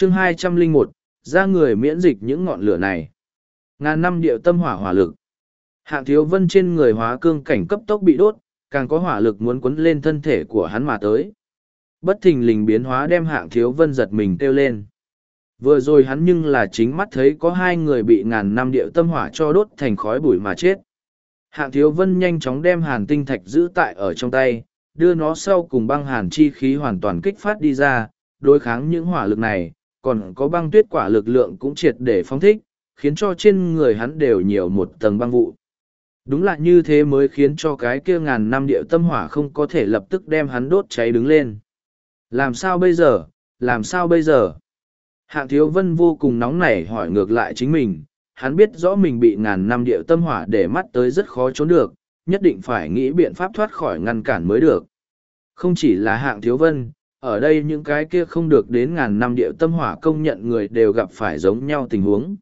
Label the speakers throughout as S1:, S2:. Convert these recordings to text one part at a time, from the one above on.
S1: chương 201, ra người miễn dịch những ngọn lửa này. Ngàn năm điệu tâm hỏa hỏa lực. Hạng Thiếu Vân trên người hóa cương cảnh cấp tốc bị đốt, càng có hỏa lực muốn quấn lên thân thể của hắn mà tới. Bất thình lình biến hóa đem Hạng Thiếu Vân giật mình kêu lên. Vừa rồi hắn nhưng là chính mắt thấy có hai người bị ngàn năm điệu tâm hỏa cho đốt thành khói bụi mà chết. Hạng Thiếu Vân nhanh chóng đem hàn tinh thạch giữ tại ở trong tay, đưa nó sau cùng băng hàn chi khí hoàn toàn kích phát đi ra, đối kháng những hỏa lực này, còn có băng tuyết quả lực lượng cũng triệt để phóng thích, khiến cho trên người hắn đều nhiều một tầng băng vụ. Đúng là như thế mới khiến cho cái kia ngàn năm điệu tâm hỏa không có thể lập tức đem hắn đốt cháy đứng lên. Làm sao bây giờ? Làm sao bây giờ? Hạng Thiếu Vân vô cùng nóng nảy hỏi ngược lại chính mình, hắn biết rõ mình bị ngàn năm điệu tâm hỏa để mắt tới rất khó trốn được, nhất định phải nghĩ biện pháp thoát khỏi ngăn cản mới được. Không chỉ là Hạng Thiếu Vân, ở đây những cái kia không được đến ngàn năm điệu tâm hỏa công nhận người đều gặp phải giống nhau tình huống.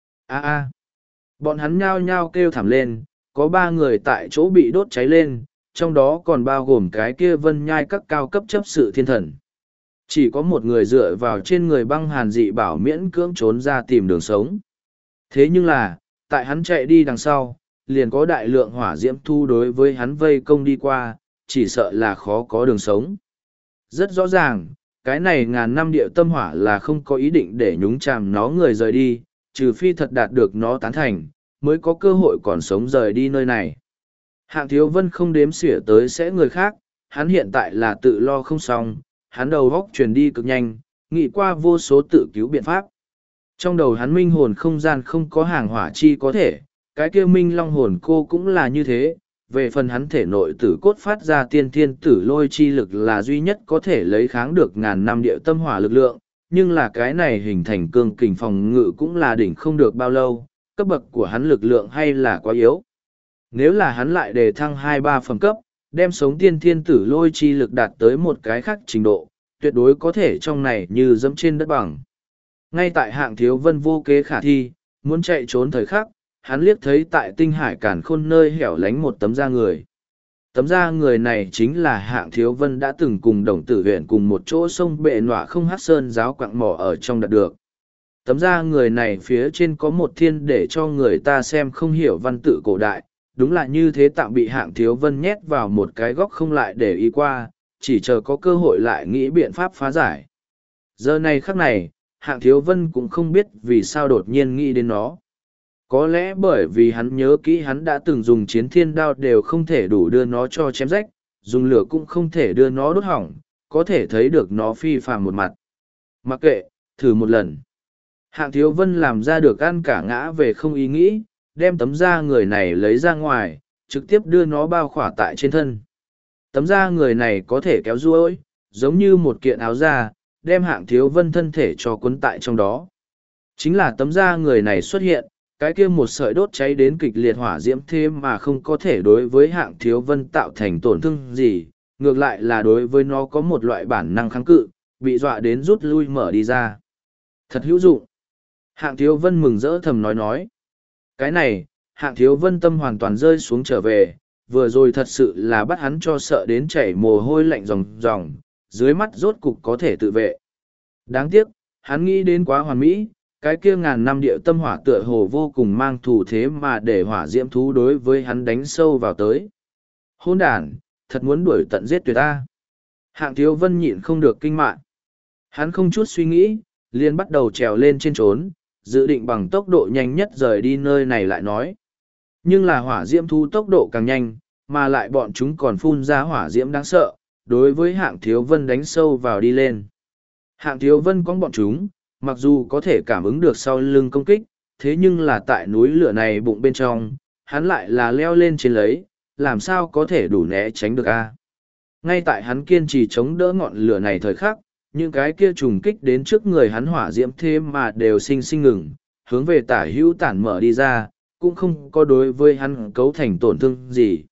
S1: Bọn hắn nhao nhao kêu thảm lên, có 3 người tại chỗ bị đốt cháy lên, trong đó còn bao gồm cái kia Vân Nhai các cao cấp chấp sự thiên thần. Chỉ có một người dựa vào trên người băng hàn dị bảo miễn cưỡng trốn ra tìm đường sống. Thế nhưng là, tại hắn chạy đi đằng sau, liền có đại lượng hỏa diễm thu đối với hắn vây công đi qua, chỉ sợ là khó có đường sống. Rất rõ ràng, cái này ngàn năm điệu tâm hỏa là không có ý định để nhúng chàm nó người rời đi, trừ phi thật đạt được nó tán thành, mới có cơ hội còn sống rời đi nơi này. Hạng Thiếu Vân không đếm xỉa tới sẽ người khác, hắn hiện tại là tự lo không xong, hắn đầu góc truyền đi cực nhanh, nghĩ qua vô số tự cứu biện pháp. Trong đầu hắn minh hồn không gian không có hàng hỏa chi có thể, cái kia minh long hồn cô cũng là như thế. Về phần hắn thể nội tử cốt phát ra tiên thiên tử lôi chi lực là duy nhất có thể lấy kháng được ngàn năm điệu tâm hỏa lực lượng, nhưng là cái này hình thành cương kình phòng ngự cũng là đỉnh không được bao lâu, cấp bậc của hắn lực lượng hay là quá yếu. Nếu là hắn lại đề thăng 2-3 phẩm cấp, đem sống tiên thiên tử lôi chi lực đạt tới một cái khác trình độ, tuyệt đối có thể trong này như dẫm trên đất bằng. Ngay tại Hạng Thiếu Vân vô kế khả thi, muốn chạy trốn thời khắc, hắn liếc thấy tại tinh hải càn khôn nơi hẻo lánh một tấm da người. Tấm da người này chính là Hạng Thiếu Vân đã từng cùng Đồng Tử huyện cùng một chỗ sông bệ nọa không hát sơn giáo quạng mỏ ở trong đạt được. Tấm da người này phía trên có một thiên để cho người ta xem không hiểu văn tự cổ đại, đúng là như thế tạm bị Hạng Thiếu Vân nhét vào một cái góc không lại để ý qua, chỉ chờ có cơ hội lại nghĩ biện pháp phá giải. Giờ này khắc này, Hạng Thiếu Vân cũng không biết vì sao đột nhiên nghĩ đến nó. Có lẽ bởi vì hắn nhớ kỹ hắn đã từng dùng chiến thiên đao đều không thể đủ đưa nó cho chém rách, dùng lửa cũng không thể đưa nó đốt hỏng, có thể thấy được nó phi phàm một mặt. Mặc kệ, thử một lần. Hạng Thiếu Vân làm ra được ăn cả ngã về không ý nghĩ, đem tấm da người này lấy ra ngoài, trực tiếp đưa nó bao khỏa tại trên thân. Tấm da người này có thể kéo duỗi, giống như một kiện áo da, đem Hạng Thiếu Vân thân thể cho cuốn tại trong đó. Chính là tấm da người này xuất hiện, cái kia một sợi đốt cháy đến kịch liệt hỏa diễm thêm mà không có thể đối với Hạng Thiếu Vân tạo thành tổn thương gì, ngược lại là đối với nó có một loại bản năng kháng cự, bị dọa đến rút lui mở đi ra. Thật hữu dụng. Hạng Thiếu Vân mừng rỡ thầm nói. Cái này, Hạng Thiếu Vân tâm hoàn toàn rơi xuống trở về, vừa rồi thật sự là bắt hắn cho sợ đến chảy mồ hôi lạnh ròng ròng, dưới mắt rốt cục có thể tự vệ. Đáng tiếc, hắn nghĩ đến quá hoàn mỹ, cái kia ngàn năm điệu tâm hỏa tựa hồ vô cùng mang thù thế mà để hỏa diễm thú đối với hắn đánh sâu vào tới. Hôn đàn, thật muốn đuổi tận giết tuyệt ta. Hạng Thiếu Vân nhịn không được kinh mạn. Hắn không chút suy nghĩ, liền bắt đầu trèo lên trên trốn, dự định bằng tốc độ nhanh nhất rời đi nơi này lại nói. Nhưng là hỏa diễm thú tốc độ càng nhanh, mà lại bọn chúng còn phun ra hỏa diễm đáng sợ, đối với Hạng Thiếu Vân đánh sâu vào đi lên. Hạng Thiếu Vân có bọn chúng, mặc dù có thể cảm ứng được sau lưng công kích, thế nhưng là tại núi lửa này bụng bên trong, hắn lại là leo lên trên lấy, làm sao có thể đủ né tránh được a? Ngay tại hắn kiên trì chống đỡ ngọn lửa này thời khắc, những cái kia trùng kích đến trước người hắn hỏa diễm thêm mà đều sinh sinh ngừng, hướng về tả hữu tản mở đi ra, cũng không có đối với hắn cấu thành tổn thương gì.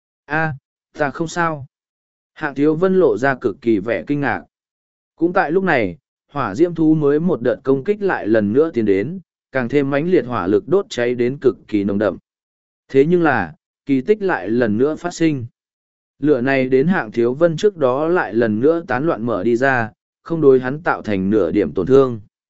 S1: Ta không sao. Hạng Thiếu Vân lộ ra cực kỳ vẻ kinh ngạc. Cũng tại lúc này, hỏa diễm thú mới một đợt công kích lại lần nữa tiến đến, càng thêm mãnh liệt hỏa lực đốt cháy đến cực kỳ nồng đậm. Thế nhưng là, kỳ tích lại lần nữa phát sinh. Lửa này đến Hạng Thiếu Vân trước đó lại lần nữa tán loạn mở đi ra, không đối hắn tạo thành nửa điểm tổn thương.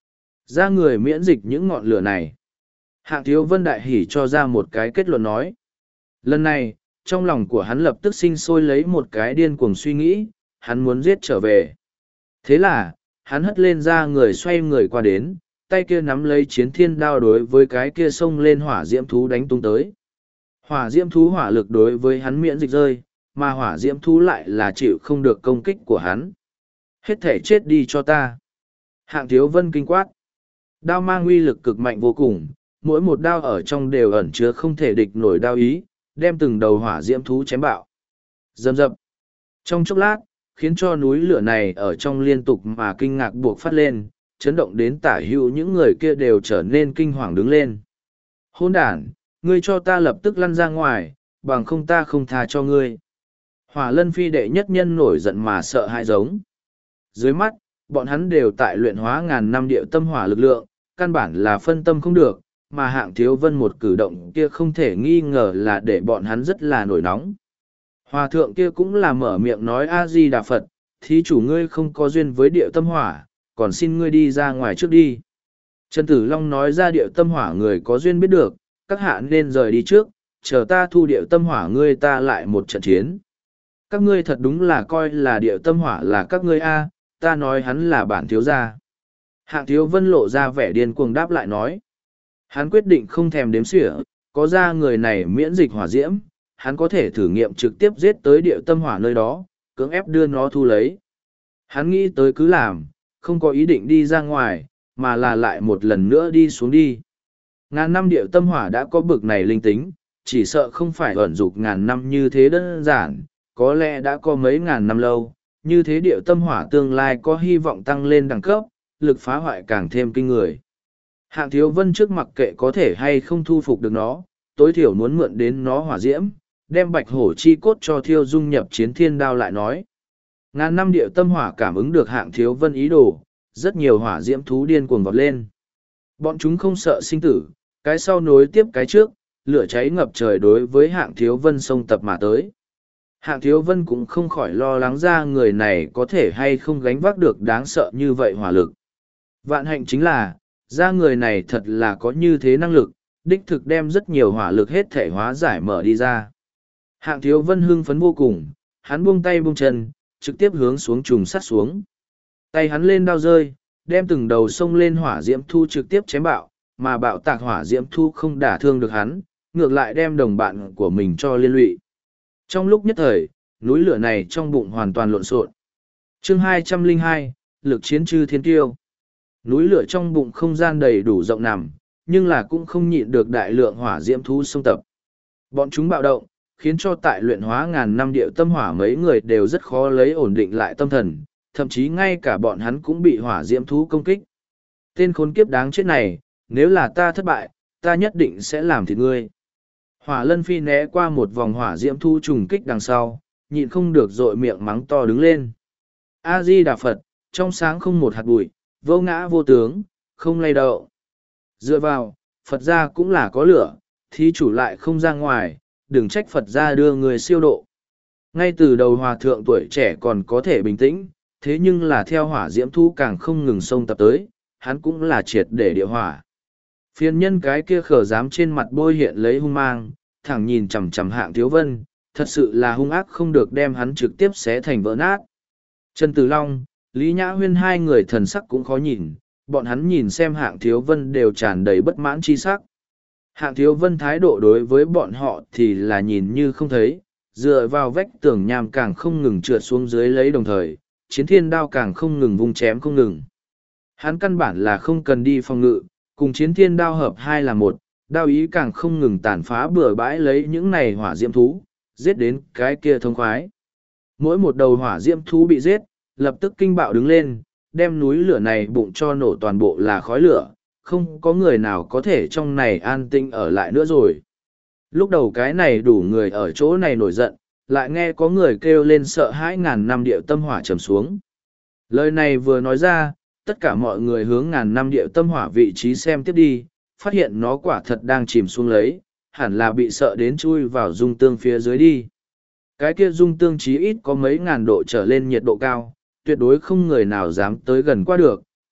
S1: Da người miễn dịch những ngọn lửa này. Hạng Thiếu Vân đại hỉ cho ra một cái kết luận nói. Lần này, trong lòng của hắn lập tức sinh sôi lấy một cái điên cuồng suy nghĩ, hắn muốn giết trở về. Thế là, hắn hất lên da người xoay người qua đến, tay kia nắm lấy chiến thiên đao đối với cái kia xông lên hỏa diễm thú đánh tung tới. Hỏa diễm thú hỏa lực đối với hắn miễn dịch rơi, mà hỏa diễm thú lại là chịu không được công kích của hắn. Hết thể chết đi cho ta. Hạng Thiếu Vân kinh quát. Đao mang uy lực cực mạnh vô cùng, mỗi một đao ở trong đều ẩn chứa không thể địch nổi đao ý, đem từng đầu hỏa diễm thú chém bạo. Rầm rập. Trong chốc lát, khiến cho núi lửa này ở trong liên tục mà kinh ngạc buộc phát lên, chấn động đến tả hữu những người kia đều trở nên kinh hoàng đứng lên. Hôn đản, ngươi cho ta lập tức lăn ra ngoài, bằng không ta không tha cho ngươi. Hỏa Lân Phi đệ nhất nhân nổi giận mà sợ hãi giống. Dưới mắt, bọn hắn đều tại luyện hóa ngàn năm địa tâm hỏa lực lượng, căn bản là phân tâm không được, mà Hạng Thiếu Vân một cử động kia không thể nghi ngờ là để bọn hắn rất là nổi nóng. Hòa thượng kia cũng là mở miệng nói A-di-đà Phật, thí chủ ngươi không có duyên với địa tâm hỏa, còn xin ngươi đi ra ngoài trước đi. Trần Tử Long nói ra địa tâm hỏa người có duyên biết được, các hạ nên rời đi trước, chờ ta thu địa tâm hỏa ngươi ta lại một trận chiến. Các ngươi thật đúng là coi là địa tâm hỏa là các ngươi A, ta nói hắn là bản thiếu gia. Hạng Thiếu Vân lộ ra vẻ điên cuồng đáp lại nói. Hắn quyết định không thèm đếm xỉa, có ra người này miễn dịch hỏa diễm, hắn có thể thử nghiệm trực tiếp giết tới địa tâm hỏa nơi đó, cưỡng ép đưa nó thu lấy. Hắn nghĩ tới cứ làm, không có ý định đi ra ngoài, mà là lại một lần nữa đi xuống đi. Ngàn năm địa tâm hỏa đã có bực này linh tính, chỉ sợ không phải ẩn dục ngàn năm như thế đơn giản, có lẽ đã có mấy ngàn năm lâu, như thế địa tâm hỏa tương lai có hy vọng tăng lên đẳng cấp, lực phá hoại càng thêm kinh người. Hạng Thiếu Vân trước mặc kệ có thể hay không thu phục được nó, tối thiểu muốn mượn đến nó hỏa diễm, đem bạch hổ chi cốt cho thiêu dung nhập chiến thiên đao lại nói. Ngàn năm địa tâm hỏa cảm ứng được Hạng Thiếu Vân ý đồ, rất nhiều hỏa diễm thú điên cuồng vọt lên. Bọn chúng không sợ sinh tử, cái sau nối tiếp cái trước, lửa cháy ngập trời đối với Hạng Thiếu Vân xông tập mà tới. Hạng Thiếu Vân cũng không khỏi lo lắng ra người này có thể hay không gánh vác được đáng sợ như vậy hỏa lực. Vạn hạnh chính là, ra người này thật là có như thế năng lực, đích thực đem rất nhiều hỏa lực hết thể hóa giải mở đi ra. Hạng Thiếu Vân hưng phấn vô cùng, hắn buông tay buông chân, trực tiếp hướng xuống trùng sắt xuống. Tay hắn lên đao rơi, đem từng đầu sông lên hỏa diễm thu trực tiếp chém bạo, mà bạo tạc hỏa diễm thu không đả thương được hắn, ngược lại đem đồng bạn của mình cho liên lụy. Trong lúc nhất thời, núi lửa này trong bụng hoàn toàn lộn xộn. Chương 202, lực chiến chư thiên tiêu. Núi lửa trong bụng không gian đầy đủ rộng nằm, nhưng là cũng không nhịn được đại lượng hỏa diễm thú xông tập. Bọn chúng bạo động, khiến cho tại luyện hóa ngàn năm địa tâm hỏa mấy người đều rất khó lấy ổn định lại tâm thần, thậm chí ngay cả bọn hắn cũng bị hỏa diễm thú công kích. Tên khốn kiếp đáng chết này, nếu là ta thất bại, ta nhất định sẽ làm thịt ngươi. Hỏa Lân Phi né qua một vòng hỏa diễm thú trùng kích đằng sau, nhịn không được dội miệng mắng to đứng lên. A-di-đà Phật, trong sáng không một hạt bụi, vô ngã vô tướng, không lay động. Dựa vào, Phật gia cũng là có lửa, thí chủ lại không ra ngoài, đừng trách Phật gia đưa người siêu độ. Ngay từ đầu hòa thượng tuổi trẻ còn có thể bình tĩnh, thế nhưng là theo hỏa diễm thu càng không ngừng xông tập tới, hắn cũng là triệt để địa hỏa. Phiền nhân cái kia khở dám trên mặt bôi hiện lấy hung mang, thẳng nhìn chằm chằm Hạng Thiếu Vân, thật sự là hung ác không được đem hắn trực tiếp xé thành vỡ nát. Trần Tử Long, Lý Nhã Huyên hai người thần sắc cũng khó nhìn, bọn hắn nhìn xem Hạng Thiếu Vân đều tràn đầy bất mãn chi sắc. Hạng Thiếu Vân thái độ đối với bọn họ thì là nhìn như không thấy, dựa vào vách tường nham càng không ngừng trượt xuống dưới lấy đồng thời, chiến thiên đao càng không ngừng vung chém không ngừng. Hắn căn bản là không cần đi phòng ngự, cùng chiến thiên đao hợp hai là một, đao ý càng không ngừng tàn phá bừa bãi lấy những này hỏa diễm thú, giết đến cái kia thông khoái. Mỗi một đầu hỏa diễm thú bị giết, lập tức kinh bạo đứng lên, đem núi lửa này bụng cho nổ toàn bộ là khói lửa, không có người nào có thể trong này an tinh ở lại nữa rồi. Lúc đầu cái này đủ người ở chỗ này nổi giận, lại nghe có người kêu lên sợ hãi ngàn năm địa tâm hỏa trầm xuống. Lời này vừa nói ra, tất cả mọi người hướng ngàn năm địa tâm hỏa vị trí xem tiếp đi, phát hiện nó quả thật đang chìm xuống lấy, hẳn là bị sợ đến chui vào dung tương phía dưới đi. Cái kia dung tương chí ít có mấy ngàn độ trở lên nhiệt độ cao, tuyệt đối không người nào dám tới gần qua được,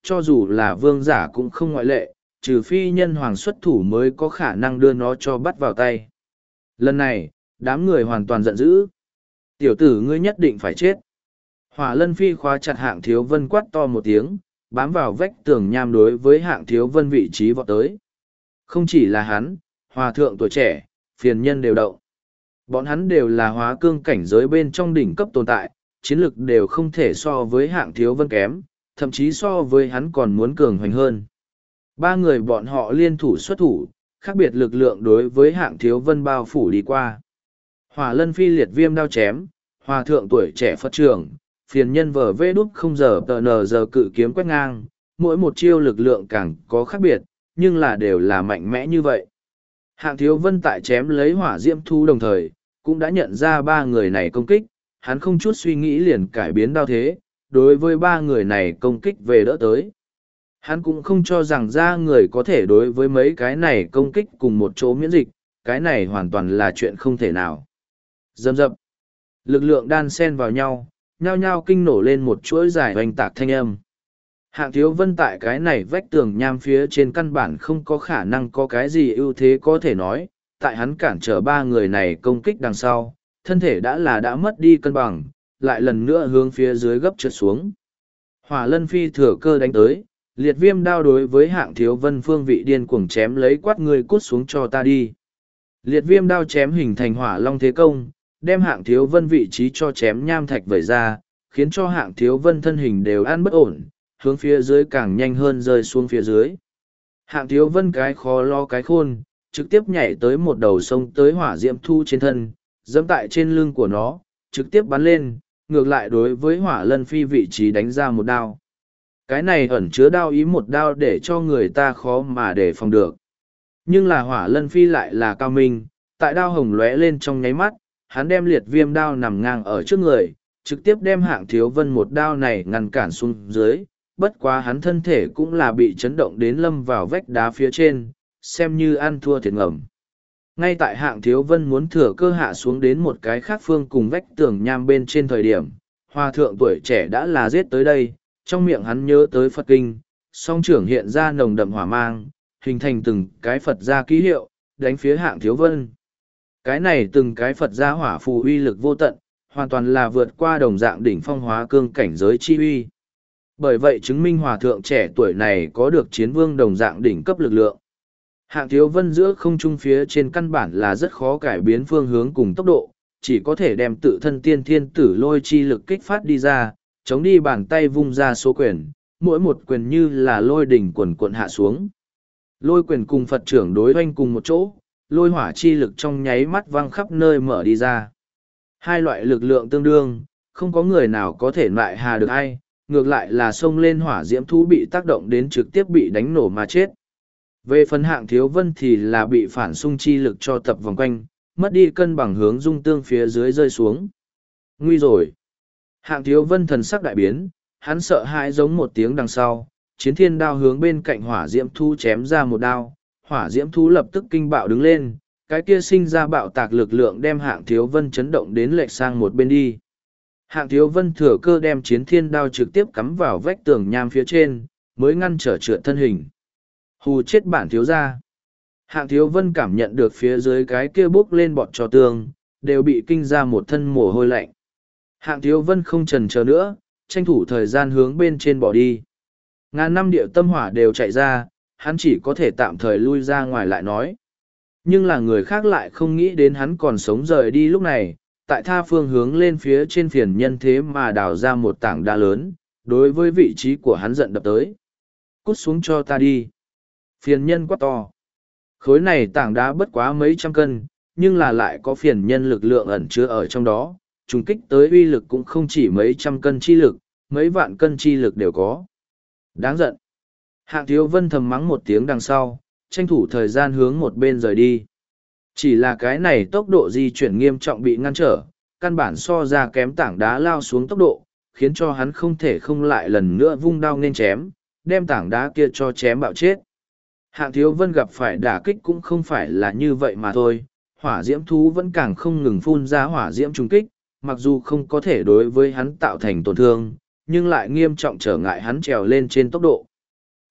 S1: cho dù là vương giả cũng không ngoại lệ, trừ phi nhân hoàng xuất thủ mới có khả năng đưa nó cho bắt vào tay. Lần này, đám người hoàn toàn giận dữ. Tiểu tử ngươi nhất định phải chết. Hỏa Lân Phi khóa chặt Hạng Thiếu Vân quát to một tiếng, bám vào vách tường nham đối với Hạng Thiếu Vân vị trí vọt tới. Không chỉ là hắn, hòa thượng tuổi trẻ, phiền nhân đều động. Bọn hắn đều là hóa cương cảnh giới bên trong đỉnh cấp tồn tại, chiến lực đều không thể so với Hạng Thiếu Vân kém, thậm chí so với hắn còn muốn cường hoành hơn. Ba người bọn họ liên thủ xuất thủ, khác biệt lực lượng đối với Hạng Thiếu Vân bao phủ đi qua. Hỏa Lân Phi liệt viêm đao chém, hòa thượng tuổi trẻ Phật trưởng, phiền nhân vờ vê đút không giờ tờ nờ giờ cự kiếm quét ngang, mỗi một chiêu lực lượng càng có khác biệt, nhưng là đều là mạnh mẽ như vậy. Hạng Thiếu Vân tại chém lấy hỏa diễm thú đồng thời, cũng đã nhận ra ba người này công kích, hắn không chút suy nghĩ liền cải biến đao thế, đối với ba người này công kích về đỡ tới. Hắn cũng không cho rằng ra người có thể đối với mấy cái này công kích cùng một chỗ miễn dịch, cái này hoàn toàn là chuyện không thể nào. Dầm dập, lực lượng đan xen vào nhau, nhao nhao kinh nổ lên một chuỗi dài oanh tạc thanh âm. Hạng Thiếu Vân tại cái này vách tường nham phía trên căn bản không có khả năng có cái gì ưu thế có thể nói, tại hắn cản trở ba người này công kích đằng sau, thân thể đã mất đi cân bằng, lại lần nữa hướng phía dưới gấp trượt xuống. Hỏa Lân Phi thừa cơ đánh tới, liệt viêm đao đối với Hạng Thiếu Vân phương vị điên cuồng chém lấy quát người cút xuống cho ta đi. Liệt viêm đao chém hình thành hỏa long thế công, đem Hạng Thiếu Vân vị trí cho chém nham thạch vẩy ra, khiến cho Hạng Thiếu Vân thân hình đều ăn bất ổn, hướng phía dưới càng nhanh hơn rơi xuống phía dưới. Hạng Thiếu Vân cái khó lo cái khôn, trực tiếp nhảy tới một đầu sông tới hỏa diễm thu trên thân, dẫm tại trên lưng của nó, trực tiếp bắn lên, ngược lại đối với Hỏa Lân Phi vị trí đánh ra một đao. Cái này ẩn chứa đao ý một đao để cho người ta khó mà để phòng được. Nhưng là Hỏa Lân Phi lại là cao minh, tại đao hồng lóe lên trong nháy mắt, hắn đem liệt viêm đao nằm ngang ở trước người, trực tiếp đem Hạng Thiếu Vân một đao này ngăn cản xuống dưới, bất quá hắn thân thể cũng là bị chấn động đến lâm vào vách đá phía trên, xem như ăn thua thiệt ngầm. Ngay tại Hạng Thiếu Vân muốn thừa cơ hạ xuống đến một cái khác phương cùng vách tường nham bên trên thời điểm, hòa thượng tuổi trẻ đã là giết tới đây, trong miệng hắn nhớ tới Phật kinh, song trưởng hiện ra nồng đậm hỏa mang, hình thành từng cái Phật gia ký hiệu, đánh phía Hạng Thiếu Vân. Cái này từng cái Phật gia hỏa phù uy lực vô tận, hoàn toàn là vượt qua đồng dạng đỉnh phong hóa cương cảnh giới chi uy. Bởi vậy chứng minh hòa thượng trẻ tuổi này có được chiến vương đồng dạng đỉnh cấp lực lượng. Hạng Thiếu Vân giữa không trung phía trên căn bản là rất khó cải biến phương hướng cùng tốc độ, chỉ có thể đem tự thân tiên thiên tử lôi chi lực kích phát đi ra, chống đi bàn tay vung ra số quyền, mỗi một quyền như là lôi đỉnh quần quận hạ xuống. Lôi quyền cùng Phật trưởng đối hoanh cùng một chỗ, lôi hỏa chi lực trong nháy mắt văng khắp nơi mở đi ra. Hai loại lực lượng tương đương, không có người nào có thể lại hà được ai, ngược lại là xông lên hỏa diễm thú bị tác động đến trực tiếp bị đánh nổ mà chết. Về phần Hạng Thiếu Vân thì là bị phản xung chi lực cho tập vòng quanh, mất đi cân bằng hướng dung tương phía dưới rơi xuống. Nguy rồi! Hạng Thiếu Vân thần sắc đại biến, hắn sợ hãi giống một tiếng đằng sau, chiến thiên đao hướng bên cạnh hỏa diễm thú chém ra một đao, hỏa diễm thú lập tức kinh bạo đứng lên, cái kia sinh ra bạo tạc lực lượng đem Hạng Thiếu Vân chấn động đến lệch sang một bên đi. Hạng Thiếu Vân thừa cơ đem chiến thiên đao trực tiếp cắm vào vách tường nham phía trên, mới ngăn trở trượt thân hình. Hù chết bản thiếu gia. Hạng Thiếu Vân cảm nhận được phía dưới cái kia bốc lên bọt trò tường, đều bị kinh ra một thân mồ hôi lạnh. Hạng Thiếu Vân không chần chờ nữa, tranh thủ thời gian hướng bên trên bỏ đi. Ngàn năm điệu tâm hỏa đều chạy ra, hắn chỉ có thể tạm thời lui ra ngoài lại nói. Nhưng là người khác lại không nghĩ đến hắn còn sống rời đi lúc này, tại tha phương hướng lên phía trên phiền nhân thế mà đào ra một tảng đá lớn, đối với vị trí của hắn giận đập tới. Cút xuống cho ta đi. Phiền nhân quá to. Khối này tảng đá bất quá mấy trăm cân, nhưng là lại có phiền nhân lực lượng ẩn chứa ở trong đó, trùng kích tới uy lực cũng không chỉ mấy trăm cân chi lực, mấy vạn cân chi lực đều có. Đáng giận. Hạng Thiếu Vân thầm mắng một tiếng đằng sau, tranh thủ thời gian hướng một bên rời đi. Chỉ là cái này tốc độ di chuyển nghiêm trọng bị ngăn trở, căn bản so ra kém tảng đá lao xuống tốc độ, khiến cho hắn không thể không lại lần nữa vung đao nên chém, đem tảng đá kia cho chém bạo chết. Hạng Thiếu Vân gặp phải đả kích cũng không phải là như vậy mà thôi, hỏa diễm thú vẫn càng không ngừng phun ra hỏa diễm trùng kích, mặc dù không có thể đối với hắn tạo thành tổn thương, nhưng lại nghiêm trọng trở ngại hắn trèo lên trên tốc độ.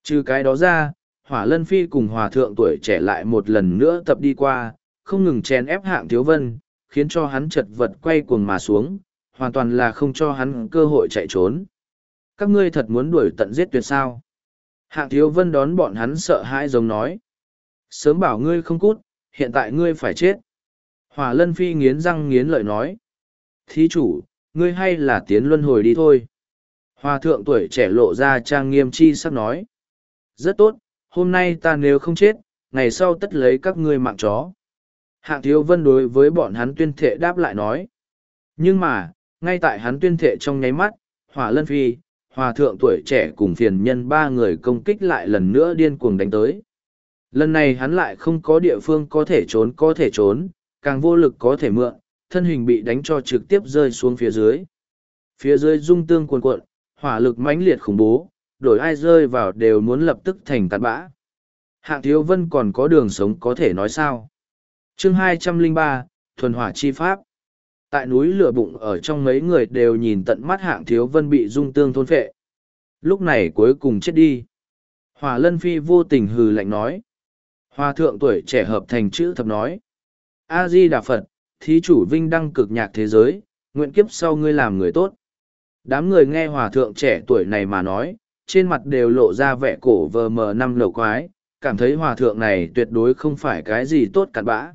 S1: Trừ cái đó ra, Hỏa Lân Phi cùng hòa thượng tuổi trẻ lại một lần nữa tập đi qua, không ngừng chèn ép Hạng Thiếu Vân, khiến cho hắn chật vật quay cuồng mà xuống, hoàn toàn là không cho hắn cơ hội chạy trốn. Các ngươi thật muốn đuổi tận giết tuyệt sao? Hạng Thiếu Vân đón bọn hắn sợ hãi giống nói. Sớm bảo ngươi không cút, hiện tại ngươi phải chết. Hỏa Lân Phi nghiến răng nghiến lợi nói. Thí chủ, ngươi hay là tiến luân hồi đi thôi. Hòa thượng tuổi trẻ lộ ra trang nghiêm chi sắc nói. Rất tốt, hôm nay ta nếu không chết, ngày sau tất lấy các ngươi mạng chó. Hạng Thiếu Vân đối với bọn hắn tuyên thệ đáp lại nói. Nhưng mà, ngay tại hắn tuyên thệ trong nháy mắt, Hỏa Lân Phi, hòa thượng tuổi trẻ cùng phiền nhân ba người công kích lại lần nữa điên cuồng đánh tới. Lần này hắn lại không có địa phương có thể trốn, càng vô lực có thể mượn, thân hình bị đánh cho trực tiếp rơi xuống phía dưới. Phía dưới rung tương cuồn cuộn, hỏa lực mãnh liệt khủng bố, đổi ai rơi vào đều muốn lập tức thành cát bã. Hạng Thiếu Vân còn có đường sống có thể nói sao. Chương 203, Thuần Hỏa Chi Pháp. Tại núi lửa bụng ở trong mấy người đều nhìn tận mắt Hạng Thiếu Vân bị dung tương thôn phệ. Lúc này cuối cùng chết đi. Hỏa Lân Phi vô tình hừ lạnh nói. Hòa thượng tuổi trẻ hợp thành chữ thập nói. A-di-đà Phật, thí chủ vinh đăng cực nhạc thế giới, nguyện kiếp sau ngươi làm người tốt. Đám người nghe hòa thượng trẻ tuổi này mà nói, trên mặt đều lộ ra vẻ cổ vờ mờ năm lầu quái, cảm thấy hòa thượng này tuyệt đối không phải cái gì tốt cặn bã.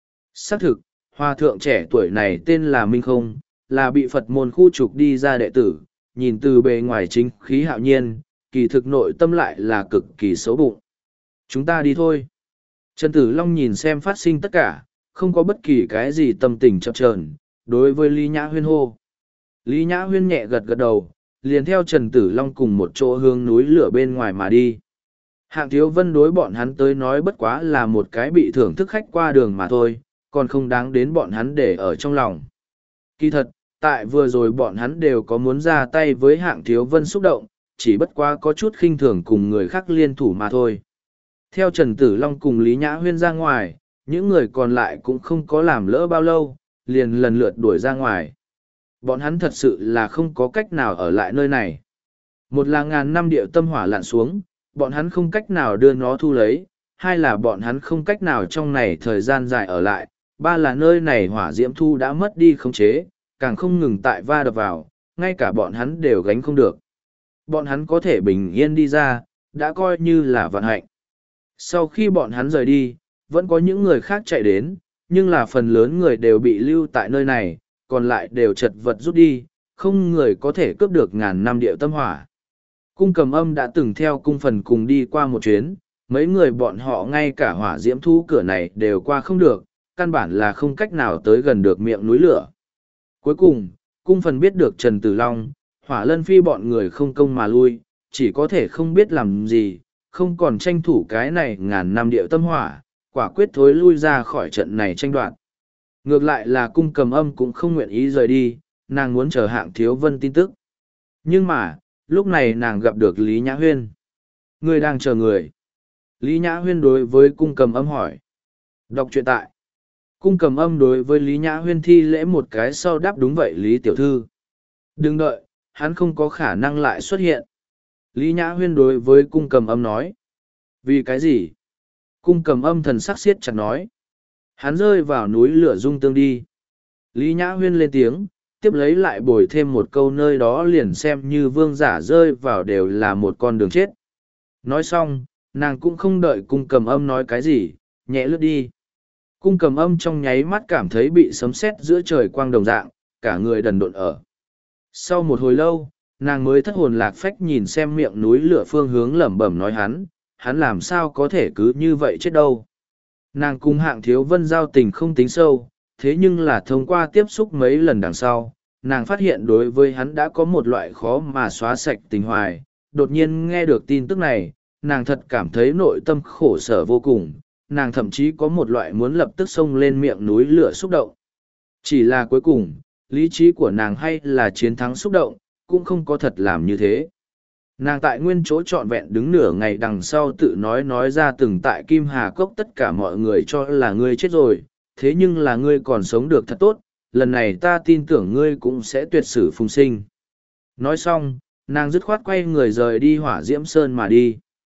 S1: Xác thực, hòa thượng trẻ tuổi này tên là Minh Không, là bị Phật môn khu trục đi ra đệ tử, nhìn từ bề ngoài chính khí hạo nhiên, kỳ thực nội tâm lại là cực kỳ xấu bụng. Chúng ta đi thôi. Trần Tử Long nhìn xem phát sinh tất cả, không có bất kỳ cái gì tâm tình chập chờn, đối với Lý Nhã Huyên hô. Lý Nhã Huyên nhẹ gật gật đầu, liền theo Trần Tử Long cùng một chỗ hướng núi lửa bên ngoài mà đi. Hạng Thiếu Vân đối bọn hắn tới nói bất quá là một cái bị thưởng thức khách qua đường mà thôi, còn không đáng đến bọn hắn để ở trong lòng. Kỳ thật, tại vừa rồi bọn hắn đều có muốn ra tay với Hạng Thiếu Vân xúc động, chỉ bất quá có chút khinh thường cùng người khác liên thủ mà thôi. Theo Trần Tử Long cùng Lý Nhã Huyên ra ngoài, những người còn lại cũng không có làm lỡ bao lâu, liền lần lượt đuổi ra ngoài. Bọn hắn thật sự là không có cách nào ở lại nơi này. Một là ngàn năm địa tâm hỏa lặn xuống, bọn hắn không cách nào đưa nó thu lấy, hai là bọn hắn không cách nào trong này thời gian dài ở lại, ba là nơi này hỏa diễm thu đã mất đi khống chế, càng không ngừng tại va đập vào, ngay cả bọn hắn đều gánh không được. Bọn hắn có thể bình yên đi ra, đã coi như là vận hạnh. Sau khi bọn hắn rời đi, vẫn có những người khác chạy đến, nhưng là phần lớn người đều bị lưu tại nơi này, còn lại đều chật vật rút đi, không người có thể cướp được ngàn năm địa tâm hỏa. Cung Cầm Âm đã từng theo cung phần cùng đi qua một chuyến, mấy người bọn họ ngay cả hỏa diễm thú cửa này đều qua không được, căn bản là không cách nào tới gần được miệng núi lửa. Cuối cùng, cung phần biết được Trần Tử Long, Hỏa Lân Phi bọn người không công mà lui, chỉ có thể không biết làm gì, không còn tranh thủ cái này ngàn năm địa tâm hỏa, quả quyết thối lui ra khỏi trận này tranh đoạt. Ngược lại là Cung Cầm Âm cũng không nguyện ý rời đi, nàng muốn chờ Hạng Thiếu Vân tin tức. Nhưng mà, lúc này nàng gặp được Lý Nhã Huyên. Người đang chờ người. Lý Nhã Huyên đối với Cung Cầm Âm hỏi. Đọc truyện tại. Cung Cầm Âm đối với Lý Nhã Huyên thi lễ một cái sau đáp đúng vậy Lý Tiểu Thư. Đừng đợi, hắn không có khả năng lại xuất hiện. Lý Nhã Huyên đối với Cung Cầm Âm nói. Vì cái gì? Cung Cầm Âm thần sắc siết chặt nói. Hắn rơi vào núi lửa dung tương đi. Lý Nhã Huyên lên tiếng, tiếp lấy lại bồi thêm một câu nơi đó liền xem như vương giả rơi vào đều là một con đường chết. Nói xong, nàng cũng không đợi Cung Cầm Âm nói cái gì, nhẹ lướt đi. Cung Cầm Âm trong nháy mắt cảm thấy bị sấm sét giữa trời quang đồng dạng, cả người đần độn ở. Sau một hồi lâu, nàng mới thất hồn lạc phách nhìn xem miệng núi lửa phương hướng lẩm bẩm nói hắn làm sao có thể cứ như vậy chết đâu. Nàng cùng Hạng Thiếu Vân giao tình không tính sâu, thế nhưng là thông qua tiếp xúc mấy lần đằng sau, nàng phát hiện đối với hắn đã có một loại khó mà xóa sạch tình hoài. Đột nhiên nghe được tin tức này, nàng thật cảm thấy nội tâm khổ sở vô cùng, nàng thậm chí có một loại muốn lập tức xông lên miệng núi lửa xúc động. Chỉ là cuối cùng, lý trí của nàng hay là chiến thắng xúc động, cũng không có thật làm như thế. Nàng tại nguyên chỗ trọn vẹn đứng nửa ngày đằng sau tự nói ra từng tại Kim Hà Cốc tất cả mọi người cho là ngươi chết rồi, thế nhưng là ngươi còn sống được thật tốt, lần này ta tin tưởng ngươi cũng sẽ tuyệt sử phùng sinh. Nói xong, nàng dứt khoát quay người rời đi Hỏa Diễm Sơn mà đi.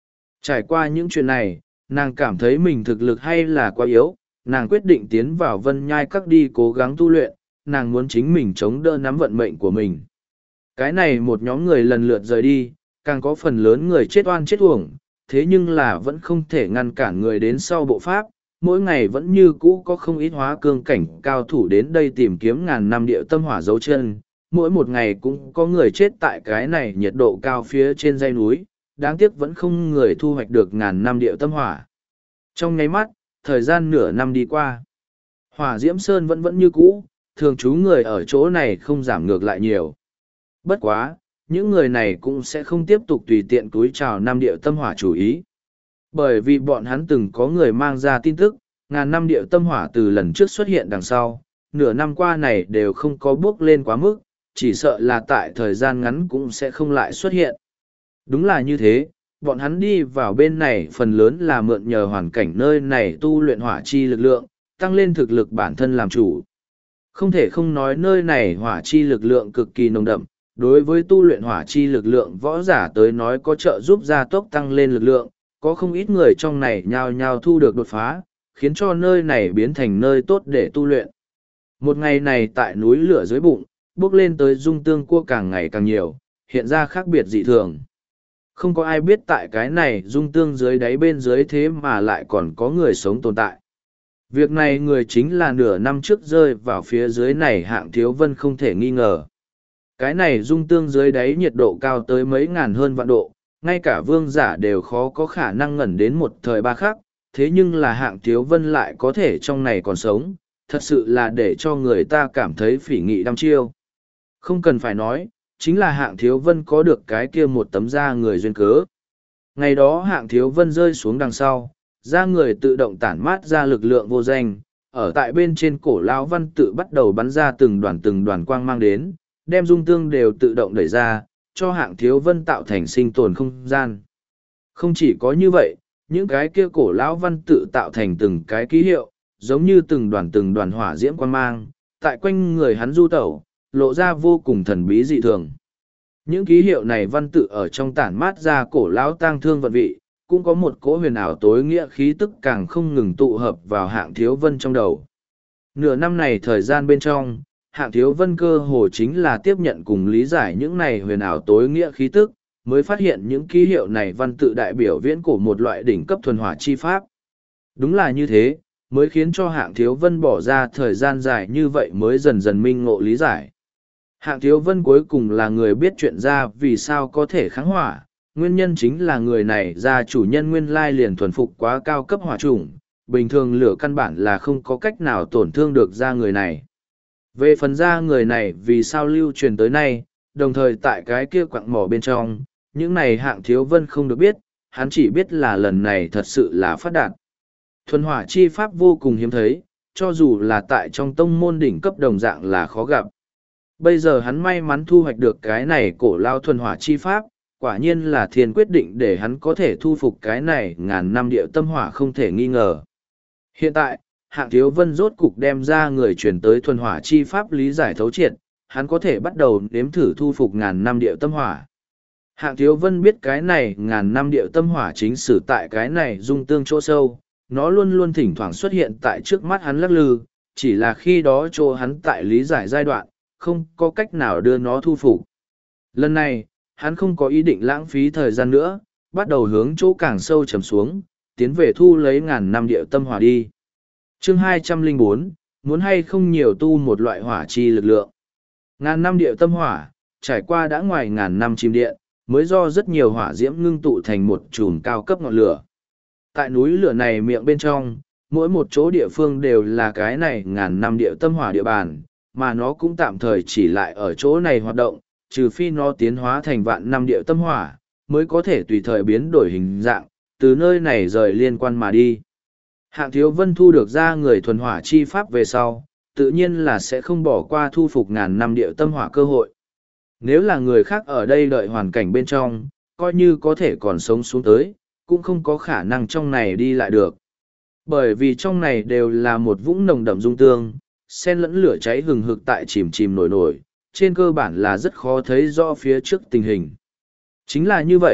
S1: Trải qua những chuyện này, nàng cảm thấy mình thực lực hay là quá yếu, nàng quyết định tiến vào vân nhai các đi cố gắng tu luyện, nàng muốn chính mình chống đỡ nắm vận mệnh của mình. Cái này một nhóm người lần lượt rời đi, càng có phần lớn người chết oan chết uổng, thế nhưng là vẫn không thể ngăn cản người đến sau bộ pháp, mỗi ngày vẫn như cũ có không ít hóa cương cảnh cao thủ đến đây tìm kiếm ngàn năm địa tâm hỏa dấu chân, mỗi một ngày cũng có người chết tại cái này nhiệt độ cao phía trên dãy núi, đáng tiếc vẫn không người thu hoạch được ngàn năm địa tâm hỏa. Trong nháy mắt, thời gian nửa năm đi qua, hỏa diễm sơn vẫn như cũ, thường trú người ở chỗ này không giảm ngược lại nhiều. Bất quá, những người này cũng sẽ không tiếp tục tùy tiện cúi chào năm địa tâm hỏa chủ ý. Bởi vì bọn hắn từng có người mang ra tin tức, ngàn năm địa tâm hỏa từ lần trước xuất hiện đằng sau, nửa năm qua này đều không có bước lên quá mức, chỉ sợ là tại thời gian ngắn cũng sẽ không lại xuất hiện. Đúng là như thế, bọn hắn đi vào bên này phần lớn là mượn nhờ hoàn cảnh nơi này tu luyện hỏa chi lực lượng, tăng lên thực lực bản thân làm chủ. Không thể không nói nơi này hỏa chi lực lượng cực kỳ nồng đậm, đối với tu luyện hỏa chi lực lượng võ giả tới nói có trợ giúp gia tốc tăng lên lực lượng, có không ít người trong này nhao nhao thu được đột phá, khiến cho nơi này biến thành nơi tốt để tu luyện. Một ngày này tại núi lửa dưới bụng, bước lên tới dung tương cua càng ngày càng nhiều, hiện ra khác biệt dị thường. Không có ai biết tại cái này dung tương dưới đáy bên dưới thế mà lại còn có người sống tồn tại. Việc này người chính là nửa năm trước rơi vào phía dưới này Hạng Thiếu Vân không thể nghi ngờ. Cái này dung tương dưới đáy nhiệt độ cao tới mấy ngàn hơn vạn độ, ngay cả vương giả đều khó có khả năng ngẩn đến một thời ba khắc, thế nhưng là Hạng Thiếu Vân lại có thể trong này còn sống, thật sự là để cho người ta cảm thấy phỉ nghị đăm chiêu. Không cần phải nói, chính là Hạng Thiếu Vân có được cái kia một tấm da người duyên cớ. Ngày đó Hạng Thiếu Vân rơi xuống đằng sau, da người tự động tản mát ra lực lượng vô danh, ở tại bên trên cổ lão văn tự bắt đầu bắn ra từng đoàn quang mang đến, đem dung tương đều tự động đẩy ra, cho Hạng Thiếu Vân tạo thành sinh tồn không gian. Không chỉ có như vậy, những cái kia cổ lão văn tự tạo thành từng cái ký hiệu, giống như từng đoàn hỏa diễm quang mang, tại quanh người hắn du tẩu, lộ ra vô cùng thần bí dị thường. Những ký hiệu này văn tự ở trong tản mát ra cổ lão tang thương vận vị, cũng có một cỗ huyền ảo tối nghĩa khí tức càng không ngừng tụ hợp vào Hạng Thiếu Vân trong đầu. Nửa năm này thời gian bên trong, Hạng Thiếu Vân cơ hồ chính là tiếp nhận cùng lý giải những này huyền ảo tối nghĩa khí tức, mới phát hiện những ký hiệu này văn tự đại biểu viễn cổ một loại đỉnh cấp thuần hỏa chi pháp. Đúng là như thế, mới khiến cho Hạng Thiếu Vân bỏ ra thời gian dài như vậy mới dần dần minh ngộ lý giải. Hạng Thiếu Vân cuối cùng là người biết chuyện ra vì sao có thể kháng hỏa, nguyên nhân chính là người này gia chủ nhân nguyên lai liền thuần phục quá cao cấp hỏa chủng, bình thường lửa căn bản là không có cách nào tổn thương được da người này. Về phần da người này vì sao lưu truyền tới nay, đồng thời tại cái kia quặng mỏ bên trong, những này Hạng Thiếu Vân không được biết, hắn chỉ biết là lần này thật sự là phát đạt. Thuần hỏa chi pháp vô cùng hiếm thấy, cho dù là tại trong tông môn đỉnh cấp đồng dạng là khó gặp. Bây giờ hắn may mắn thu hoạch được cái này cổ lao thuần hỏa chi pháp, quả nhiên là thiên quyết định để hắn có thể thu phục cái này ngàn năm địa tâm hỏa không thể nghi ngờ. Hiện tại, Hạng Thiếu Vân rốt cục đem ra người truyền tới thuần hỏa chi pháp lý giải thấu triệt, hắn có thể bắt đầu nếm thử thu phục ngàn năm địa tâm hỏa. Hạng Thiếu Vân biết cái này ngàn năm địa tâm hỏa chính sử tại cái này dung tương chỗ sâu, nó luôn luôn thỉnh thoảng xuất hiện tại trước mắt hắn lắc lư, chỉ là khi đó chỗ hắn tại lý giải giai đoạn, không có cách nào đưa nó thu phục. Lần này, hắn không có ý định lãng phí thời gian nữa, bắt đầu hướng chỗ càng sâu trầm xuống, tiến về thu lấy ngàn năm địa tâm hỏa đi. Chương 204, muốn hay không nhiều tu một loại hỏa chi lực lượng. Ngàn năm địa tâm hỏa, trải qua đã ngoài ngàn năm chìm điện, mới do rất nhiều hỏa diễm ngưng tụ thành một chùm cao cấp ngọn lửa. Tại núi lửa này miệng bên trong, mỗi một chỗ địa phương đều là cái này ngàn năm địa tâm hỏa địa bàn, mà nó cũng tạm thời chỉ lại ở chỗ này hoạt động, trừ phi nó tiến hóa thành vạn năm địa tâm hỏa, mới có thể tùy thời biến đổi hình dạng, từ nơi này rời liên quan mà đi. Hạng Thiếu Vân thu được ra người thuần hỏa chi pháp về sau, tự nhiên là sẽ không bỏ qua thu phục ngàn năm địa tâm hỏa cơ hội. Nếu là người khác ở đây đợi hoàn cảnh bên trong, coi như có thể còn sống xuống tới, cũng không có khả năng trong này đi lại được. Bởi vì trong này đều là một vũng nồng đậm dung tương, sen lẫn lửa cháy hừng hực tại chìm nổi nổi, trên cơ bản là rất khó thấy rõ phía trước tình hình. Chính là như vậy,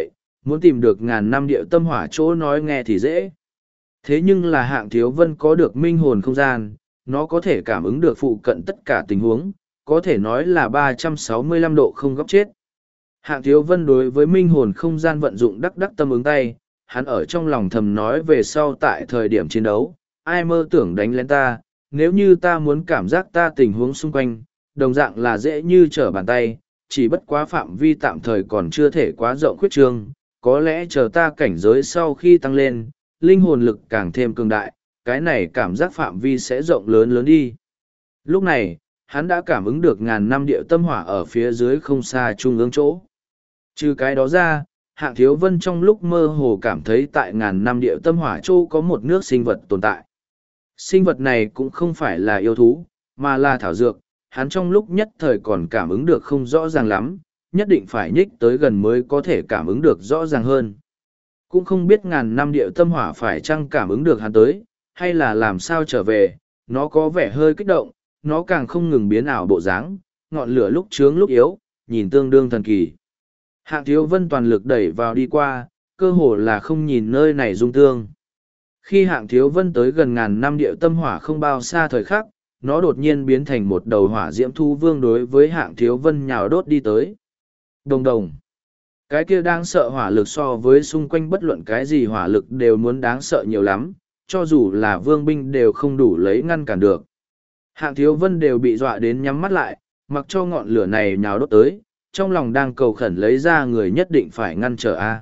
S1: muốn tìm được ngàn năm địa tâm hỏa chỗ nói nghe thì dễ. Thế nhưng là Hạng Thiếu Vân có được minh hồn không gian, nó có thể cảm ứng được phụ cận tất cả tình huống, có thể nói là 365 độ không góc chết. Hạng Thiếu Vân đối với minh hồn không gian vận dụng đắc đắc tâm ứng tay, hắn ở trong lòng thầm nói về sau tại thời điểm chiến đấu, ai mơ tưởng đánh lên ta, nếu như ta muốn cảm giác ta tình huống xung quanh, đồng dạng là dễ như trở bàn tay, chỉ bất quá phạm vi tạm thời còn chưa thể quá rộng khuyết trương, có lẽ chờ ta cảnh giới sau khi tăng lên, linh hồn lực càng thêm cường đại, cái này cảm giác phạm vi sẽ rộng lớn lớn đi. Lúc này, hắn đã cảm ứng được ngàn năm địa tâm hỏa ở phía dưới không xa trung ương chỗ. Trừ cái đó ra, Hạng Thiếu Vân trong lúc mơ hồ cảm thấy tại ngàn năm địa tâm hỏa châu có một nước sinh vật tồn tại. Sinh vật này cũng không phải là yêu thú, mà là thảo dược, hắn trong lúc nhất thời còn cảm ứng được không rõ ràng lắm, nhất định phải nhích tới gần mới có thể cảm ứng được rõ ràng hơn. Cũng không biết ngàn năm địa tâm hỏa phải chăng cảm ứng được hắn tới, hay là làm sao trở về, nó có vẻ hơi kích động, nó càng không ngừng biến ảo bộ dáng, ngọn lửa lúc trướng lúc yếu, nhìn tương đương thần kỳ. Hạng Thiếu Vân toàn lực đẩy vào đi qua, cơ hồ là không nhìn nơi này dung tương. Khi Hạng Thiếu Vân tới gần ngàn năm địa tâm hỏa không bao xa thời khắc, nó đột nhiên biến thành một đầu hỏa diễm thu vương đối với Hạng Thiếu Vân nhào đốt đi tới. Đồng đồng. Cái kia đáng sợ hỏa lực so với xung quanh bất luận cái gì hỏa lực đều muốn đáng sợ nhiều lắm, cho dù là vương binh đều không đủ lấy ngăn cản được. Hạng Thiếu Vân đều bị dọa đến nhắm mắt lại, mặc cho ngọn lửa này nhào đốt tới, trong lòng đang cầu khẩn lấy ra người nhất định phải ngăn trở a.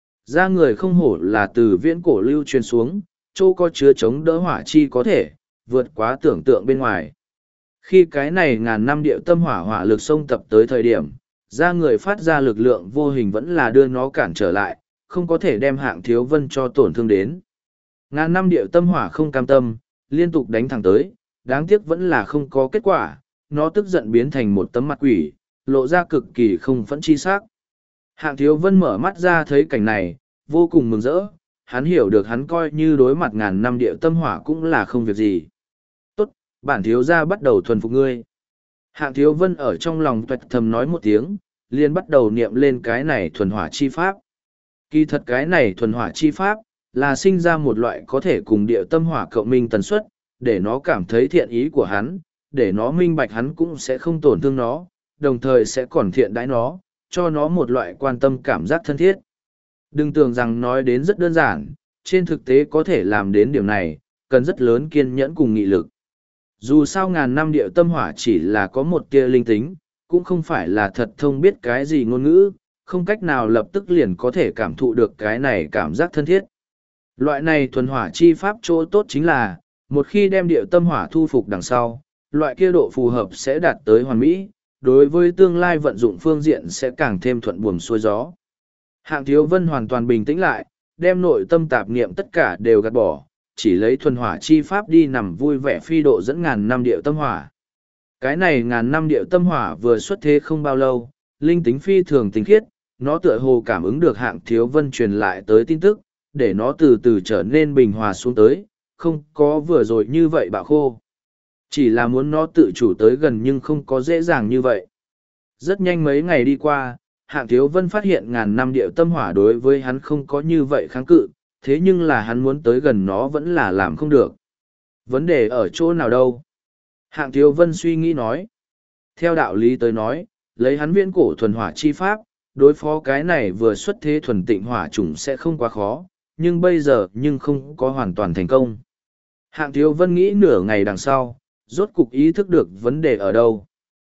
S1: Ra người không hổ là từ viễn cổ lưu truyền xuống, chỗ có chứa chống đỡ hỏa chi có thể, vượt quá tưởng tượng bên ngoài. Khi cái này ngàn năm địa tâm hỏa hỏa lực xông tập tới thời điểm, ra người phát ra lực lượng vô hình vẫn là đưa nó cản trở lại, không có thể đem Hạng Thiếu Vân cho tổn thương đến. Ngàn năm địa tâm hỏa không cam tâm, liên tục đánh thẳng tới, đáng tiếc vẫn là không có kết quả, nó tức giận biến thành một tấm mặt quỷ, lộ ra cực kỳ không phẫn chi sắc. Hạng Thiếu Vân mở mắt ra thấy cảnh này, vô cùng mừng rỡ, hắn hiểu được hắn coi như đối mặt ngàn năm địa tâm hỏa cũng là không việc gì. Tốt, bản thiếu gia bắt đầu thuần phục ngươi. Hạng Thiếu Vân ở trong lòng tuạch thầm nói một tiếng, liền bắt đầu niệm lên cái này thuần hỏa chi pháp. Kỳ thật cái này thuần hỏa chi pháp, là sinh ra một loại có thể cùng địa tâm hỏa cộng minh tần suất, để nó cảm thấy thiện ý của hắn, để nó minh bạch hắn cũng sẽ không tổn thương nó, đồng thời sẽ còn thiện đãi nó, cho nó một loại quan tâm cảm giác thân thiết. Đừng tưởng rằng nói đến rất đơn giản, trên thực tế có thể làm đến điểm này, cần rất lớn kiên nhẫn cùng nghị lực. Dù sao ngàn năm địa tâm hỏa chỉ là có một tia linh tính, cũng không phải là thật thông biết cái gì ngôn ngữ, không cách nào lập tức liền có thể cảm thụ được cái này cảm giác thân thiết. Loại này thuần hỏa chi pháp chỗ tốt chính là, một khi đem địa tâm hỏa thu phục đằng sau, loại kia độ phù hợp sẽ đạt tới hoàn mỹ, đối với tương lai vận dụng phương diện sẽ càng thêm thuận buồm xuôi gió. Hạng Thiếu Vân hoàn toàn bình tĩnh lại, đem nội tâm tạp niệm tất cả đều gạt bỏ, chỉ lấy thuần hỏa chi pháp đi nằm vui vẻ phi độ dẫn ngàn năm điệu tâm hỏa. Cái này ngàn năm điệu tâm hỏa vừa xuất thế không bao lâu, linh tính phi thường tinh khiết, nó tựa hồ cảm ứng được Hạng Thiếu Vân truyền lại tới tin tức, để nó từ từ trở nên bình hòa xuống tới, không có vừa rồi như vậy bạo khô. Chỉ là muốn nó tự chủ tới gần nhưng không có dễ dàng như vậy. Rất nhanh mấy ngày đi qua, Hạng Thiếu Vân phát hiện ngàn năm điệu tâm hỏa đối với hắn không có như vậy kháng cự, thế nhưng là hắn muốn tới gần nó vẫn là làm không được. Vấn đề ở chỗ nào đâu? Hạng Thiếu Vân suy nghĩ nói. Theo đạo lý tới nói, lấy hắn viễn cổ thuần hỏa chi pháp, đối phó cái này vừa xuất thế thuần tịnh hỏa chủng sẽ không quá khó, nhưng bây giờ nhưng không có hoàn toàn thành công. Hạng Thiếu Vân nghĩ nửa ngày đằng sau, rốt cục ý thức được vấn đề ở đâu.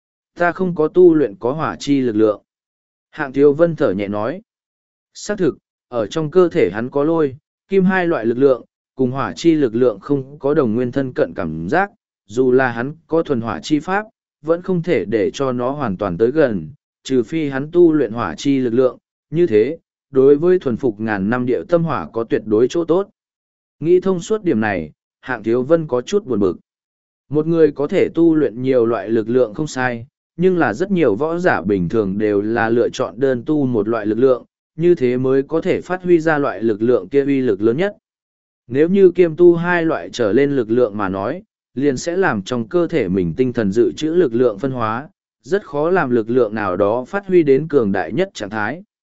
S1: Ta không có tu luyện có hỏa chi lực lượng. Hạng Thiếu Vân thở nhẹ nói. Xác thực, ở trong cơ thể hắn có lôi, kim hai loại lực lượng, cùng hỏa chi lực lượng không có đồng nguyên thân cận cảm giác, dù là hắn có thuần hỏa chi pháp, vẫn không thể để cho nó hoàn toàn tới gần, trừ phi hắn tu luyện hỏa chi lực lượng, như thế, đối với thuần phục ngàn năm địa tâm hỏa có tuyệt đối chỗ tốt. Nghĩ thông suốt điểm này, Hạng Thiếu Vân có chút buồn bực. Một người có thể tu luyện nhiều loại lực lượng không sai, nhưng là rất nhiều võ giả bình thường đều là lựa chọn đơn tu một loại lực lượng, như thế mới có thể phát huy ra loại lực lượng kia uy lực lớn nhất. Nếu như kiêm tu hai loại trở lên lực lượng mà nói, liền sẽ làm trong cơ thể mình tinh thần dự trữ lực lượng phân hóa, rất khó làm lực lượng nào đó phát huy đến cường đại nhất trạng thái.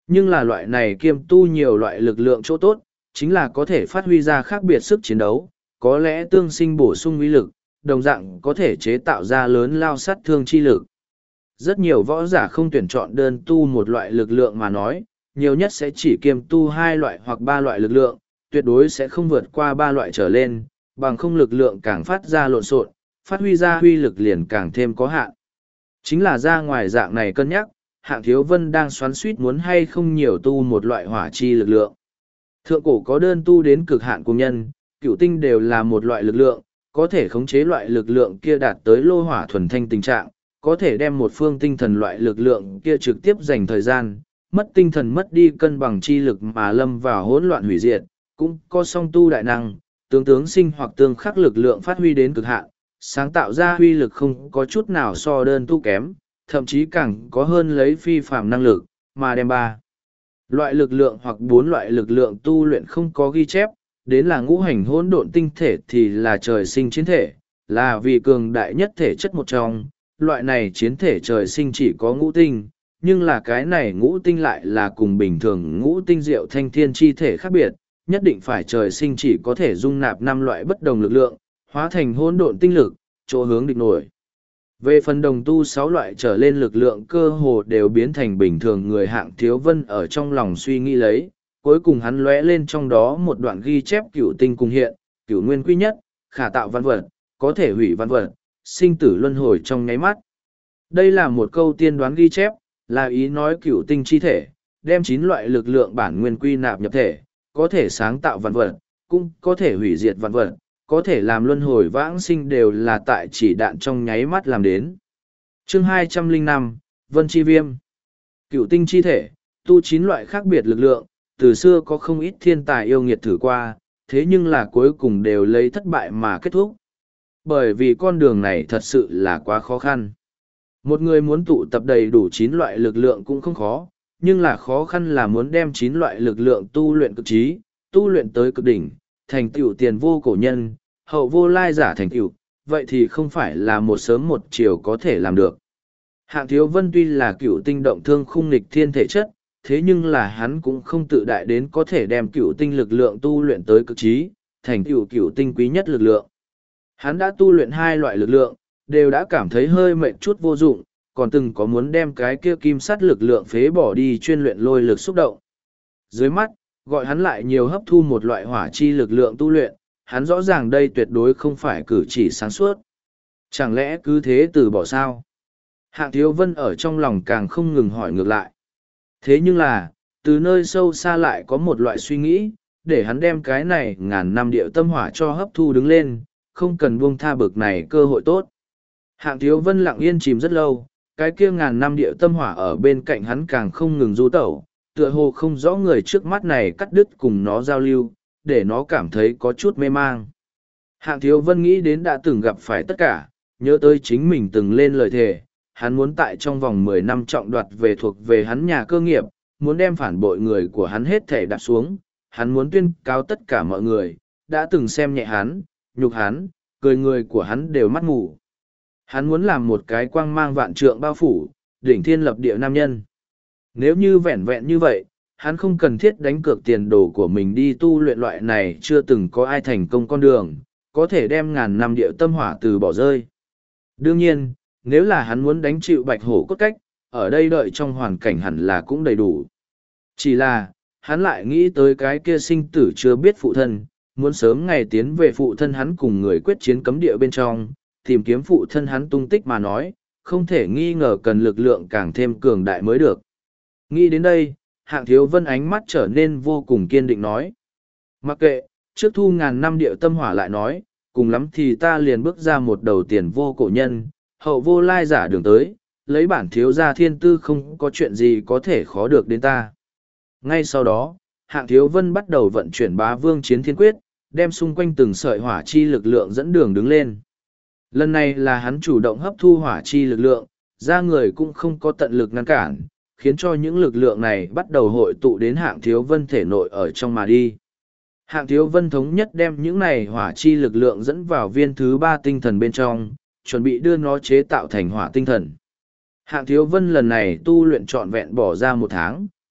S1: Nhưng là loại này kiêm tu nhiều loại lực lượng chỗ tốt, chính là có thể phát huy ra khác biệt sức chiến đấu, có lẽ tương sinh bổ sung uy lực, đồng dạng có thể chế tạo ra lớn lao sát thương chi lực. Rất nhiều võ giả không tuyển chọn đơn tu một loại lực lượng mà nói, nhiều nhất sẽ chỉ kiêm tu 2 loại hoặc 3 loại lực lượng, tuyệt đối sẽ không vượt qua 3 loại trở lên, bằng không lực lượng càng phát ra lộn xộn, phát huy ra huy lực liền càng thêm có hạn. Chính là ra ngoài dạng này cân nhắc, Hạng Thiếu Vân đang xoắn suýt muốn hay không nhiều tu một loại hỏa chi lực lượng. Thượng cổ có đơn tu đến cực hạn cùng nhân, cửu tinh đều là một loại lực lượng, có thể khống chế loại lực lượng kia đạt tới lô hỏa thuần thanh tình trạng, có thể đem một phương tinh thần loại lực lượng kia trực tiếp dành thời gian, mất tinh thần mất đi cân bằng chi lực mà lâm vào hỗn loạn hủy diệt, cũng có song tu đại năng, tướng sinh hoặc tương khắc lực lượng phát huy đến cực hạn, sáng tạo ra huy lực không có chút nào so đơn tu kém, thậm chí càng có hơn lấy phi phàm năng lực, mà đem 3 loại lực lượng hoặc 4 loại lực lượng tu luyện không có ghi chép, đến là ngũ hành hỗn độn tinh thể thì là trời sinh chiến thể, là vì cường đại nhất thể chất một trong, loại này chiến thể trời sinh chỉ có ngũ tinh, nhưng là cái này ngũ tinh lại là cùng bình thường ngũ tinh diệu thanh thiên chi thể khác biệt, nhất định phải trời sinh chỉ có thể dung nạp 5 loại bất đồng lực lượng, hóa thành hỗn độn tinh lực, chỗ hướng địch nổi. Về phần đồng tu 6 loại trở lên lực lượng cơ hồ đều biến thành bình thường người Hạng Thiếu Vân ở trong lòng suy nghĩ lấy, cuối cùng hắn lóe lên trong đó một đoạn ghi chép cửu tinh cùng hiện, cửu nguyên quy nhất, khả tạo văn vật, có thể hủy văn vật, sinh tử luân hồi trong nháy mắt. Đây là một câu tiên đoán ghi chép, là ý nói cửu tinh chi thể, đem 9 loại lực lượng bản nguyên quy nạp nhập thể, có thể sáng tạo văn vật, cũng có thể hủy diệt văn vật, có thể làm luân hồi vãng sinh đều là tại chỉ đạn trong nháy mắt làm đến. Chương 205, Vân Chi Viêm. Cửu tinh chi thể, tu 9 loại khác biệt lực lượng, từ xưa có không ít thiên tài yêu nghiệt thử qua, thế nhưng là cuối cùng đều lấy thất bại mà kết thúc. Bởi vì con đường này thật sự là quá khó khăn. Một người muốn tụ tập đầy đủ 9 loại lực lượng cũng không khó, nhưng là khó khăn là muốn đem 9 loại lực lượng tu luyện cực trí, tu luyện tới cực đỉnh, thành tựu tiền vô cổ nhân, hậu vô lai giả thành tựu, vậy thì không phải là một sớm một chiều có thể làm được. Hạng Thiếu Vân tuy là cửu tinh động thương khung nghịch thiên thể chất, thế nhưng là hắn cũng không tự đại đến có thể đem cửu tinh lực lượng tu luyện tới cực trí, thành tựu cửu tinh quý nhất lực lượng. Hắn đã tu luyện 2 loại lực lượng, đều đã cảm thấy hơi mệt chút vô dụng, còn từng có muốn đem cái kia kim sắt lực lượng phế bỏ đi chuyên luyện lôi lực xúc động. Dưới mắt, gọi hắn lại nhiều hấp thu một loại hỏa chi lực lượng tu luyện, hắn rõ ràng đây tuyệt đối không phải cử chỉ sáng suốt. Chẳng lẽ cứ thế từ bỏ sao? Hạng Thiếu Vân ở trong lòng càng không ngừng hỏi ngược lại. Thế nhưng là, từ nơi sâu xa lại có một loại suy nghĩ, để hắn đem cái này ngàn năm điệu tâm hỏa cho hấp thu đứng lên, không cần buông tha bực này cơ hội tốt. Hạng Thiếu Vân lặng yên chìm rất lâu, cái kia ngàn năm điệu tâm hỏa ở bên cạnh hắn càng không ngừng du tẩu, tựa hồ không rõ người trước mắt này cắt đứt cùng nó giao lưu, để nó cảm thấy có chút mê mang. Hạng Thiếu Vân nghĩ đến đã từng gặp phải tất cả, nhớ tới chính mình từng lên lời thề, hắn muốn tại trong vòng 10 năm trọng đoạt về thuộc về hắn nhà cơ nghiệp, muốn đem phản bội người của hắn hết thể đạp xuống, hắn muốn tuyên cáo tất cả mọi người, đã từng xem nhẹ hắn, nhục hắn, cười người của hắn đều mắt mù. Hắn muốn làm một cái quang mang vạn trượng bao phủ, đỉnh thiên lập địa nam nhân. Nếu như vẹn vẹn như vậy, hắn không cần thiết đánh cược tiền đồ của mình đi tu luyện loại này chưa từng có ai thành công con đường, có thể đem ngàn năm địa tâm hỏa từ bỏ rơi. Đương nhiên, nếu là hắn muốn đánh chịu bạch hổ cốt cách, ở đây đợi trong hoàn cảnh hẳn là cũng đầy đủ. Chỉ là, hắn lại nghĩ tới cái kia sinh tử chưa biết phụ thân, muốn sớm ngày tiến về phụ thân hắn cùng người quyết chiến cấm địa bên trong, tìm kiếm phụ thân hắn tung tích mà nói, không thể nghi ngờ cần lực lượng càng thêm cường đại mới được. Nghĩ đến đây, Hạng Thiếu Vân ánh mắt trở nên vô cùng kiên định nói. Mặc kệ, trước thu ngàn năm địa tâm hỏa lại nói, cùng lắm thì ta liền bước ra một đầu tiền vô cổ nhân, hậu vô lai giả đường tới, lấy bản thiếu gia thiên tư không có chuyện gì có thể khó được đến ta. Ngay sau đó, Hạng Thiếu Vân bắt đầu vận chuyển bá vương chiến thiên quyết, đem xung quanh từng sợi hỏa chi lực lượng dẫn đường đứng lên. Lần này là hắn chủ động hấp thu hỏa chi lực lượng, ra người cũng không có tận lực ngăn cản, khiến cho những lực lượng này bắt đầu hội tụ đến Hạng Thiếu Vân thể nội ở trong mà đi. Hạng Thiếu Vân thống nhất đem những này hỏa chi lực lượng dẫn vào viên thứ 3 tinh thần bên trong, chuẩn bị đưa nó chế tạo thành hỏa tinh thần. Hạng Thiếu Vân lần này tu luyện trọn vẹn bỏ ra 1 tháng,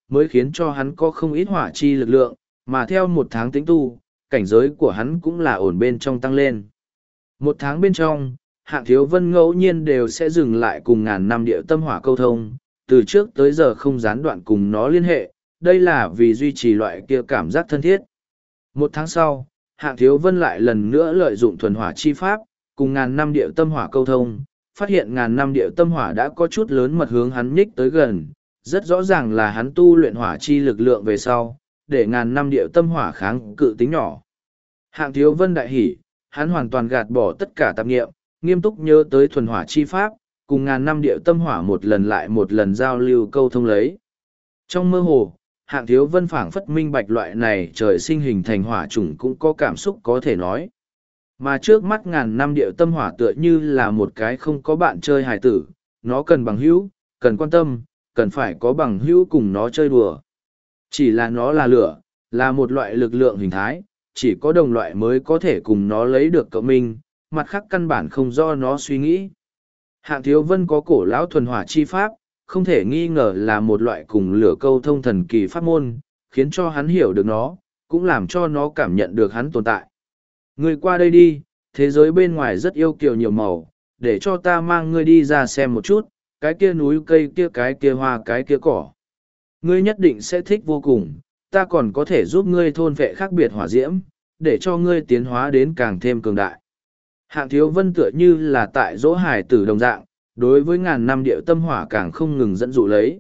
S1: mới khiến cho hắn có không ít hỏa chi lực lượng, mà theo một tháng tĩnh tu, cảnh giới của hắn cũng là ổn bên trong tăng lên. Một tháng bên trong, Hạng Thiếu Vân ngẫu nhiên đều sẽ dừng lại cùng ngàn năm địa tâm hỏa câu thông, từ trước tới giờ không gián đoạn cùng nó liên hệ, đây là vì duy trì loại kia cảm giác thân thiết. Một tháng sau, Hạng Thiếu Vân lại lần nữa lợi dụng thuần hỏa chi pháp, cùng ngàn năm địa tâm hỏa câu thông, phát hiện ngàn năm địa tâm hỏa đã có chút lớn mật hướng hắn nhích tới gần, rất rõ ràng là hắn tu luyện hỏa chi lực lượng về sau, để ngàn năm địa tâm hỏa kháng cự tính nhỏ. Hạng Thiếu Vân đại hỉ, hắn hoàn toàn gạt bỏ tất cả tạp nghiệm, nghiêm túc nhớ tới thuần hỏa chi pháp, cùng ngàn năm địa tâm hỏa một lần lại một lần giao lưu câu thông lấy. Trong mơ hồ, Hạng Thiếu Vân phảng phất minh bạch loại này trời sinh hình thành hỏa chủng cũng có cảm xúc có thể nói. Mà trước mắt ngàn năm địa tâm hỏa tựa như là một cái không có bạn chơi hài tử, nó cần bằng hữu, cần quan tâm, cần phải có bằng hữu cùng nó chơi đùa. Chỉ là nó là lửa, là một loại lực lượng hình thái, chỉ có đồng loại mới có thể cùng nó lấy được cộng minh, mặt khác căn bản không do nó suy nghĩ. Hạng Thiếu Vân có cổ lão thuần hỏa chi pháp, không thể nghi ngờ là một loại cùng lửa câu thông thần kỳ pháp môn, khiến cho hắn hiểu được nó, cũng làm cho nó cảm nhận được hắn tồn tại. Ngươi qua đây đi, thế giới bên ngoài rất yêu kiều nhiều màu, để cho ta mang ngươi đi ra xem một chút, cái kia núi cây kia cái kia hoa cái kia cỏ. Ngươi nhất định sẽ thích vô cùng, ta còn có thể giúp ngươi thôn vệ khác biệt hỏa diễm, để cho ngươi tiến hóa đến càng thêm cường đại. Hạng Thiếu Vân tựa như là tại dỗ hải tử đồng dạng, đối với ngàn năm địa tâm hỏa càng không ngừng dẫn dụ lấy.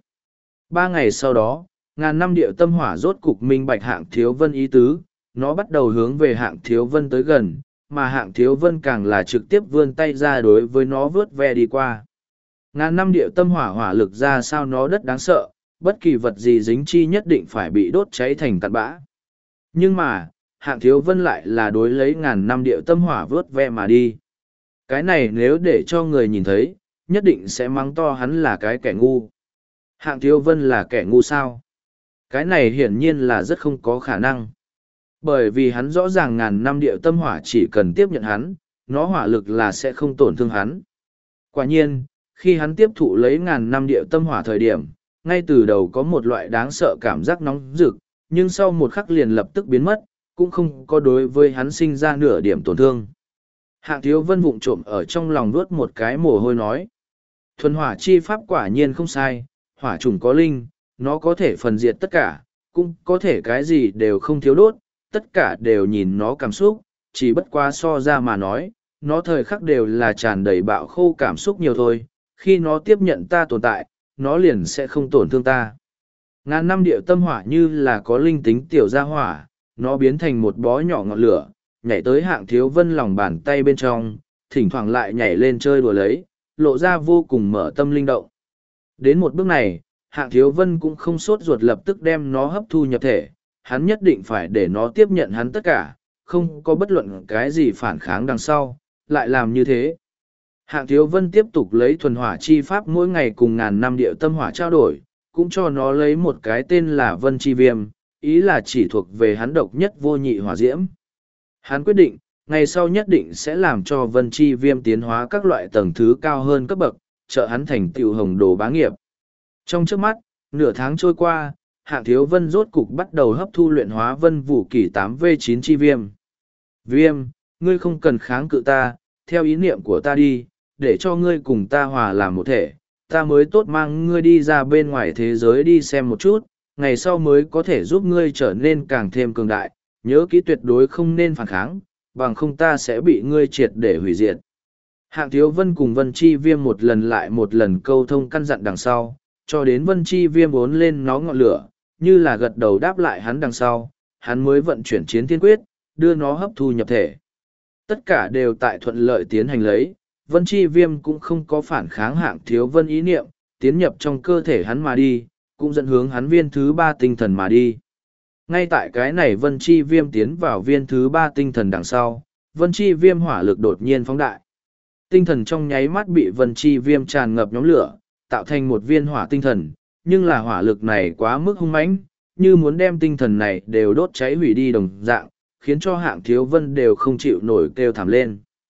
S1: 3 ngày sau đó, ngàn năm địa tâm hỏa rốt cục minh bạch Hạng Thiếu Vân ý tứ, nó bắt đầu hướng về Hạng Thiếu Vân tới gần, mà Hạng Thiếu Vân càng là trực tiếp vươn tay ra đối với nó vớt ve đi qua. Ngàn năm địa tâm hỏa hỏa lực ra sao nó đất đáng sợ, bất kỳ vật gì dính chi nhất định phải bị đốt cháy thành cặn bã. Nhưng mà, Hạng Thiếu Vân lại là đối lấy ngàn năm địa tâm hỏa vớt ve mà đi. Cái này nếu để cho người nhìn thấy, nhất định sẽ mắng to hắn là cái kẻ ngu. Hạng Thiếu Vân là kẻ ngu sao? Cái này hiển nhiên là rất không có khả năng. Bởi vì hắn rõ ràng ngàn năm địa tâm hỏa chỉ cần tiếp nhận hắn, nó hỏa lực là sẽ không tổn thương hắn. Quả nhiên, khi hắn tiếp thụ lấy ngàn năm địa tâm hỏa thời điểm, ngay từ đầu có một loại đáng sợ cảm giác nóng rực, nhưng sau một khắc liền lập tức biến mất, cũng không có đối với hắn sinh ra nửa điểm tổn thương. Hạng Thiếu Vân vụng trộm ở trong lòng nuốt một cái mồ hôi nói. Thuần hỏa chi pháp quả nhiên không sai, hỏa chủng có linh, nó có thể phần diệt tất cả, cũng có thể cái gì đều không thiếu đốt, tất cả đều nhìn nó cảm xúc, chỉ bất quá so ra mà nói, nó thời khắc đều là tràn đầy bạo khô cảm xúc nhiều thôi, khi nó tiếp nhận ta tồn tại, nó liền sẽ không tổn thương ta. Ngàn năm địa tâm hỏa như là có linh tính tiểu gia hỏa, nó biến thành một bó nhỏ ngọn lửa, nhảy tới Hạng Thiếu Vân lòng bàn tay bên trong, thỉnh thoảng lại nhảy lên chơi đùa lấy, lộ ra vô cùng mở tâm linh động. Đến một bước này, Hạng Thiếu Vân cũng không sốt ruột lập tức đem nó hấp thu nhập thể, hắn nhất định phải để nó tiếp nhận hắn tất cả, không có bất luận cái gì phản kháng đằng sau, lại làm như thế. Hạng Thiếu Vân tiếp tục lấy thuần hỏa chi pháp mỗi ngày cùng ngàn năm địa tâm hỏa trao đổi, cũng cho nó lấy một cái tên là Vân Chi Viêm, ý là chỉ thuộc về hắn độc nhất vô nhị hỏa diễm. Hắn quyết định, ngày sau nhất định sẽ làm cho Vân Chi Viêm tiến hóa các loại tầng thứ cao hơn cấp bậc, trợ hắn thành tựu hồng đồ bá nghiệp. Trong trước mắt, nửa tháng trôi qua, Hạng Thiếu Vân rốt cục bắt đầu hấp thu luyện hóa Vân Vũ Kỷ 8V9 Chi Viêm. Viêm, ngươi không cần kháng cự ta, theo ý niệm của ta đi, để cho ngươi cùng ta hòa làm một thể, ta mới tốt mang ngươi đi ra bên ngoài thế giới đi xem một chút, ngày sau mới có thể giúp ngươi trở nên càng thêm cường đại, nhớ kỹ tuyệt đối không nên phản kháng, bằng không ta sẽ bị ngươi triệt để hủy diệt. Hạng Thiếu Vân cùng Vân Chi Viêm một lần lại một lần câu thông căn dặn đằng sau, cho đến Vân Chi Viêm bốn lên nó ngọn lửa, như là gật đầu đáp lại hắn đằng sau, hắn mới vận chuyển chiến thiên quyết, đưa nó hấp thu nhập thể. Tất cả đều tại thuận lợi tiến hành lấy, Vân Chi Viêm cũng không có phản kháng Hạng Thiếu Vân ý niệm, tiến nhập trong cơ thể hắn mà đi, cũng dẫn hướng hắn viên thứ 3 tinh thần mà đi. Ngay tại cái này Vân Chi Viêm tiến vào viên thứ 3 tinh thần đằng sau, Vân Chi Viêm hỏa lực đột nhiên phóng đại. Tinh thần trong nháy mắt bị Vân Chi Viêm tràn ngập nhóm lửa, tạo thành một viên hỏa tinh thần, nhưng là hỏa lực này quá mức hung mãnh, như muốn đem tinh thần này đều đốt cháy hủy đi đồng dạng, khiến cho Hạng Thiếu Vân đều không chịu nổi kêu thảm lên.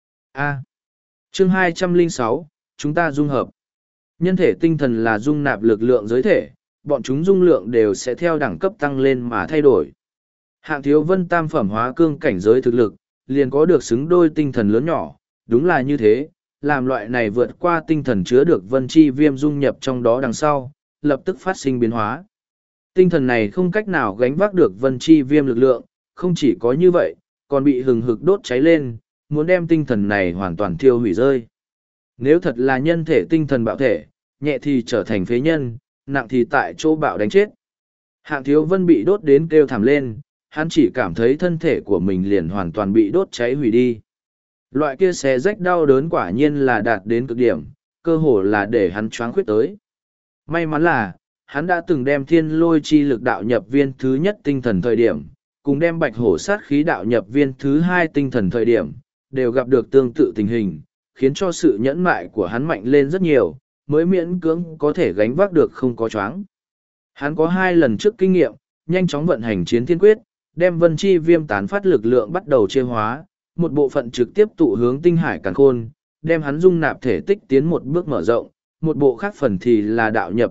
S1: Chương 206, chúng ta dung hợp. Nhân thể tinh thần là dung nạp lực lượng giới thể, bọn chúng dung lượng đều sẽ theo đẳng cấp tăng lên mà thay đổi. Hạng Thiếu Vân tam phẩm hóa cương cảnh giới thực lực, liền có được xứng đôi tinh thần lớn nhỏ, đúng là như thế, làm loại này vượt qua tinh thần chứa được vân chi viêm dung nhập trong đó đằng sau, lập tức phát sinh biến hóa. Tinh thần này không cách nào gánh vác được vân chi viêm lực lượng, không chỉ có như vậy, còn bị hừng hực đốt cháy lên, muốn đem tinh thần này hoàn toàn thiêu hủy rơi. Nếu thật là nhân thể tinh thần bạo thể, nhẹ thì trở thành phế nhân, nặng thì tại chỗ bạo đánh chết. Hạng Thiếu Vân bị đốt đến kêu thảm lên, hắn chỉ cảm thấy thân thể của mình liền hoàn toàn bị đốt cháy hủy đi. Loại kia xé rách đau đớn quả nhiên là đạt đến cực điểm, cơ hồ là để hắn choáng khuyết tới. May mắn là, hắn đã từng đem thiên lôi chi lực đạo nhập viên thứ nhất tinh thần thời điểm, cùng đem bạch hổ sát khí đạo nhập viên thứ hai tinh thần thời điểm, đều gặp được tương tự tình hình, khiến cho sự nhẫn mại của hắn mạnh lên rất nhiều, mới miễn cưỡng có thể gánh vác được không có choáng. Hắn có 2 lần trước kinh nghiệm, nhanh chóng vận hành chiến thiên quyết, đem vân chi viêm tán phát lực lượng bắt đầu chia hóa, một bộ phận trực tiếp tụ hướng tinh hải càn khôn, đem hắn dung nạp thể tích tiến một bước mở rộng, một bộ khác phần thì là đạo nhập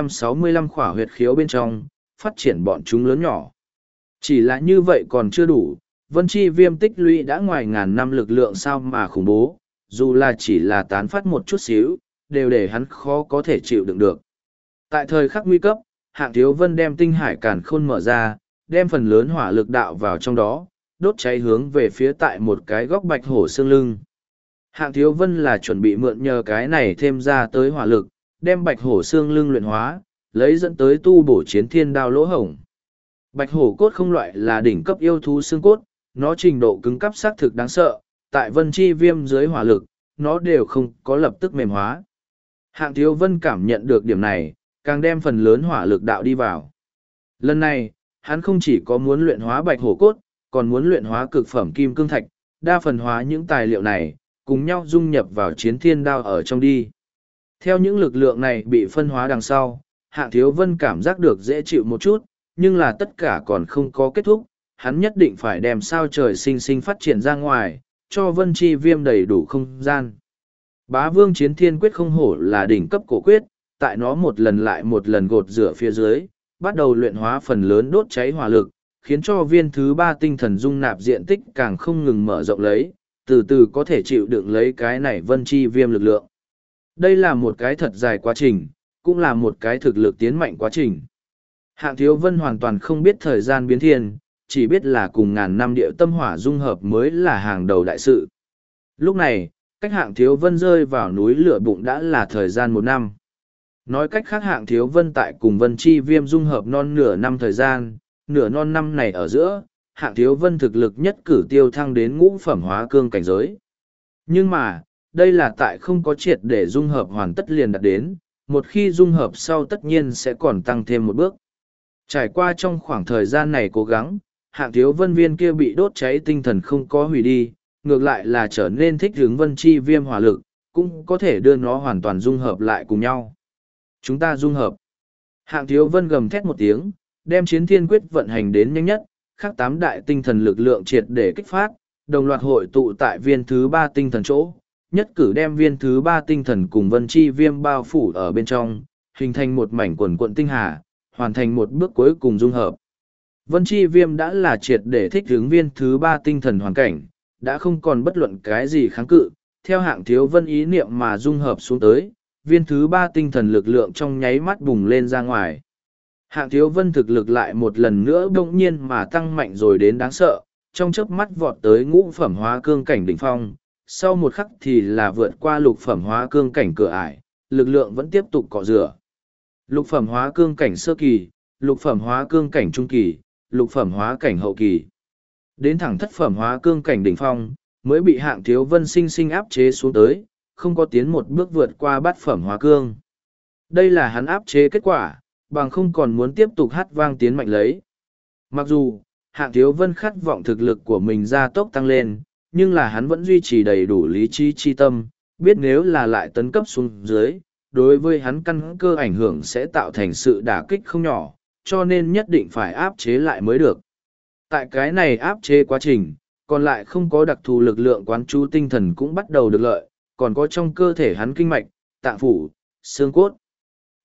S1: 365 khỏa huyệt khiếu bên trong, phát triển bọn chúng lớn nhỏ. Chỉ là như vậy còn chưa đủ, vân chi viêm tích lũy đã ngoài ngàn năm lực lượng sao mà khủng bố, dù là chỉ là tán phát một chút xíu, đều để hắn khó có thể chịu đựng được. Tại thời khắc nguy cấp, Hạng Thiếu Vân đem tinh hải càn khôn mở ra, đem phần lớn hỏa lực đạo vào trong đó, đốt cháy hướng về phía tại một cái góc bạch hổ xương lưng. Hạng Thiếu Vân là chuẩn bị mượn nhờ cái này thêm ra tới hỏa lực, đem bạch hổ xương lưng luyện hóa, lấy dẫn tới tu bổ chiến thiên đao lỗ hổng. Bạch hổ cốt không loại là đỉnh cấp yêu thú xương cốt, nó trình độ cứng cắp xác thực đáng sợ, tại vân chi viêm dưới hỏa lực, nó đều không có lập tức mềm hóa. Hạng Thiếu Vân cảm nhận được điểm này, càng đem phần lớn hỏa lực đạo đi vào. Lần này, hắn không chỉ có muốn luyện hóa bạch hổ cốt, còn muốn luyện hóa cực phẩm kim cương thạch, đa phần hóa những tài liệu này, cùng nhau dung nhập vào chiến thiên đao ở trong đi. Theo những lực lượng này bị phân hóa đằng sau, Hạng Thiếu Vân cảm giác được dễ chịu một chút, nhưng là tất cả còn không có kết thúc, hắn nhất định phải đem sao trời sinh sinh phát triển ra ngoài, cho vân chi viêm đầy đủ không gian. Bá vương chiến thiên quyết không hổ là đỉnh cấp cổ quyết, tại nó một lần lại một lần gột rửa phía dưới, bắt đầu luyện hóa phần lớn đốt cháy hỏa lực, khiến cho viên thứ 3 tinh thần dung nạp diện tích càng không ngừng mở rộng lấy, từ từ có thể chịu đựng lấy cái này vân chi viêm lực lượng. Đây là một cái thật dài quá trình, cũng là một cái thực lực tiến mạnh quá trình. Hạng Thiếu Vân hoàn toàn không biết thời gian biến thiên, chỉ biết là cùng ngàn năm địa tâm hỏa dung hợp mới là hàng đầu đại sự. Lúc này, cách Hạng Thiếu Vân rơi vào núi lửa bụng đã là thời gian 1 năm. Nói cách khác Hạng Thiếu Vân tại cùng vân chi viêm dung hợp non nửa năm thời gian, nửa non năm này ở giữa, Hạng Thiếu Vân thực lực nhất cử tiêu thăng đến ngũ phẩm hóa cương cảnh giới. Nhưng mà, đây là tại không có triệt để dung hợp hoàn tất liền đạt đến, một khi dung hợp sau tất nhiên sẽ còn tăng thêm một bước. Trải qua trong khoảng thời gian này cố gắng, Hạng Thiếu Vân viên kia bị đốt cháy tinh thần không có hủy đi, ngược lại là trở nên thích hướng vân chi viêm hỏa lực, cũng có thể đưa nó hoàn toàn dung hợp lại cùng nhau. Chúng ta dung hợp. Hạng Thiếu Vân gầm thét một tiếng, đem chiến thiên quyết vận hành đến nhanh nhất, khác 8 đại tinh thần lực lượng triệt để kích phát, đồng loạt hội tụ tại viên thứ 3 tinh thần chỗ, nhất cử đem viên thứ 3 tinh thần cùng vân chi viêm bao phủ ở bên trong, hình thành một mảnh quần quận tinh hà, hoàn thành một bước cuối cùng dung hợp. Vân chi viêm đã là triệt để thích ứng viên thứ 3 tinh thần hoàn cảnh, đã không còn bất luận cái gì kháng cự, theo Hạng Thiếu Vân ý niệm mà dung hợp xuống tới, viên thứ 3 tinh thần lực lượng trong nháy mắt bùng lên ra ngoài. Hạng Thiếu Vân thực lực lại một lần nữa đông nhiên mà tăng mạnh rồi đến đáng sợ, trong chớp mắt vọt tới ngũ phẩm hóa cương cảnh đỉnh phong, sau một khắc thì là vượt qua lục phẩm hóa cương cảnh cửa ải, lực lượng vẫn tiếp tục cọ rửa. Lục phẩm hóa cương cảnh sơ kỳ, lục phẩm hóa cương cảnh trung kỳ, lục phẩm hóa cảnh hậu kỳ. Đến thẳng thất phẩm hóa cương cảnh đỉnh phong, mới bị Hạng Thiếu Vân sinh sinh áp chế xuống tới, không có tiến một bước vượt qua bát phẩm hóa cương. Đây là hắn áp chế kết quả, bằng không còn muốn tiếp tục hát vang tiến mạnh lấy. Mặc dù, Hạng Thiếu Vân khát vọng thực lực của mình gia tốc tăng lên, nhưng là hắn vẫn duy trì đầy đủ lý trí chi tâm, biết nếu là lại tấn cấp xuống dưới, đối với hắn căn cơ ảnh hưởng sẽ tạo thành sự đả kích không nhỏ, cho nên nhất định phải áp chế lại mới được. Tại cái này áp chế quá trình, còn lại không có đặc thù lực lượng quán chú tinh thần cũng bắt đầu được lợi, còn có trong cơ thể hắn kinh mạch, tạng phủ, xương cốt.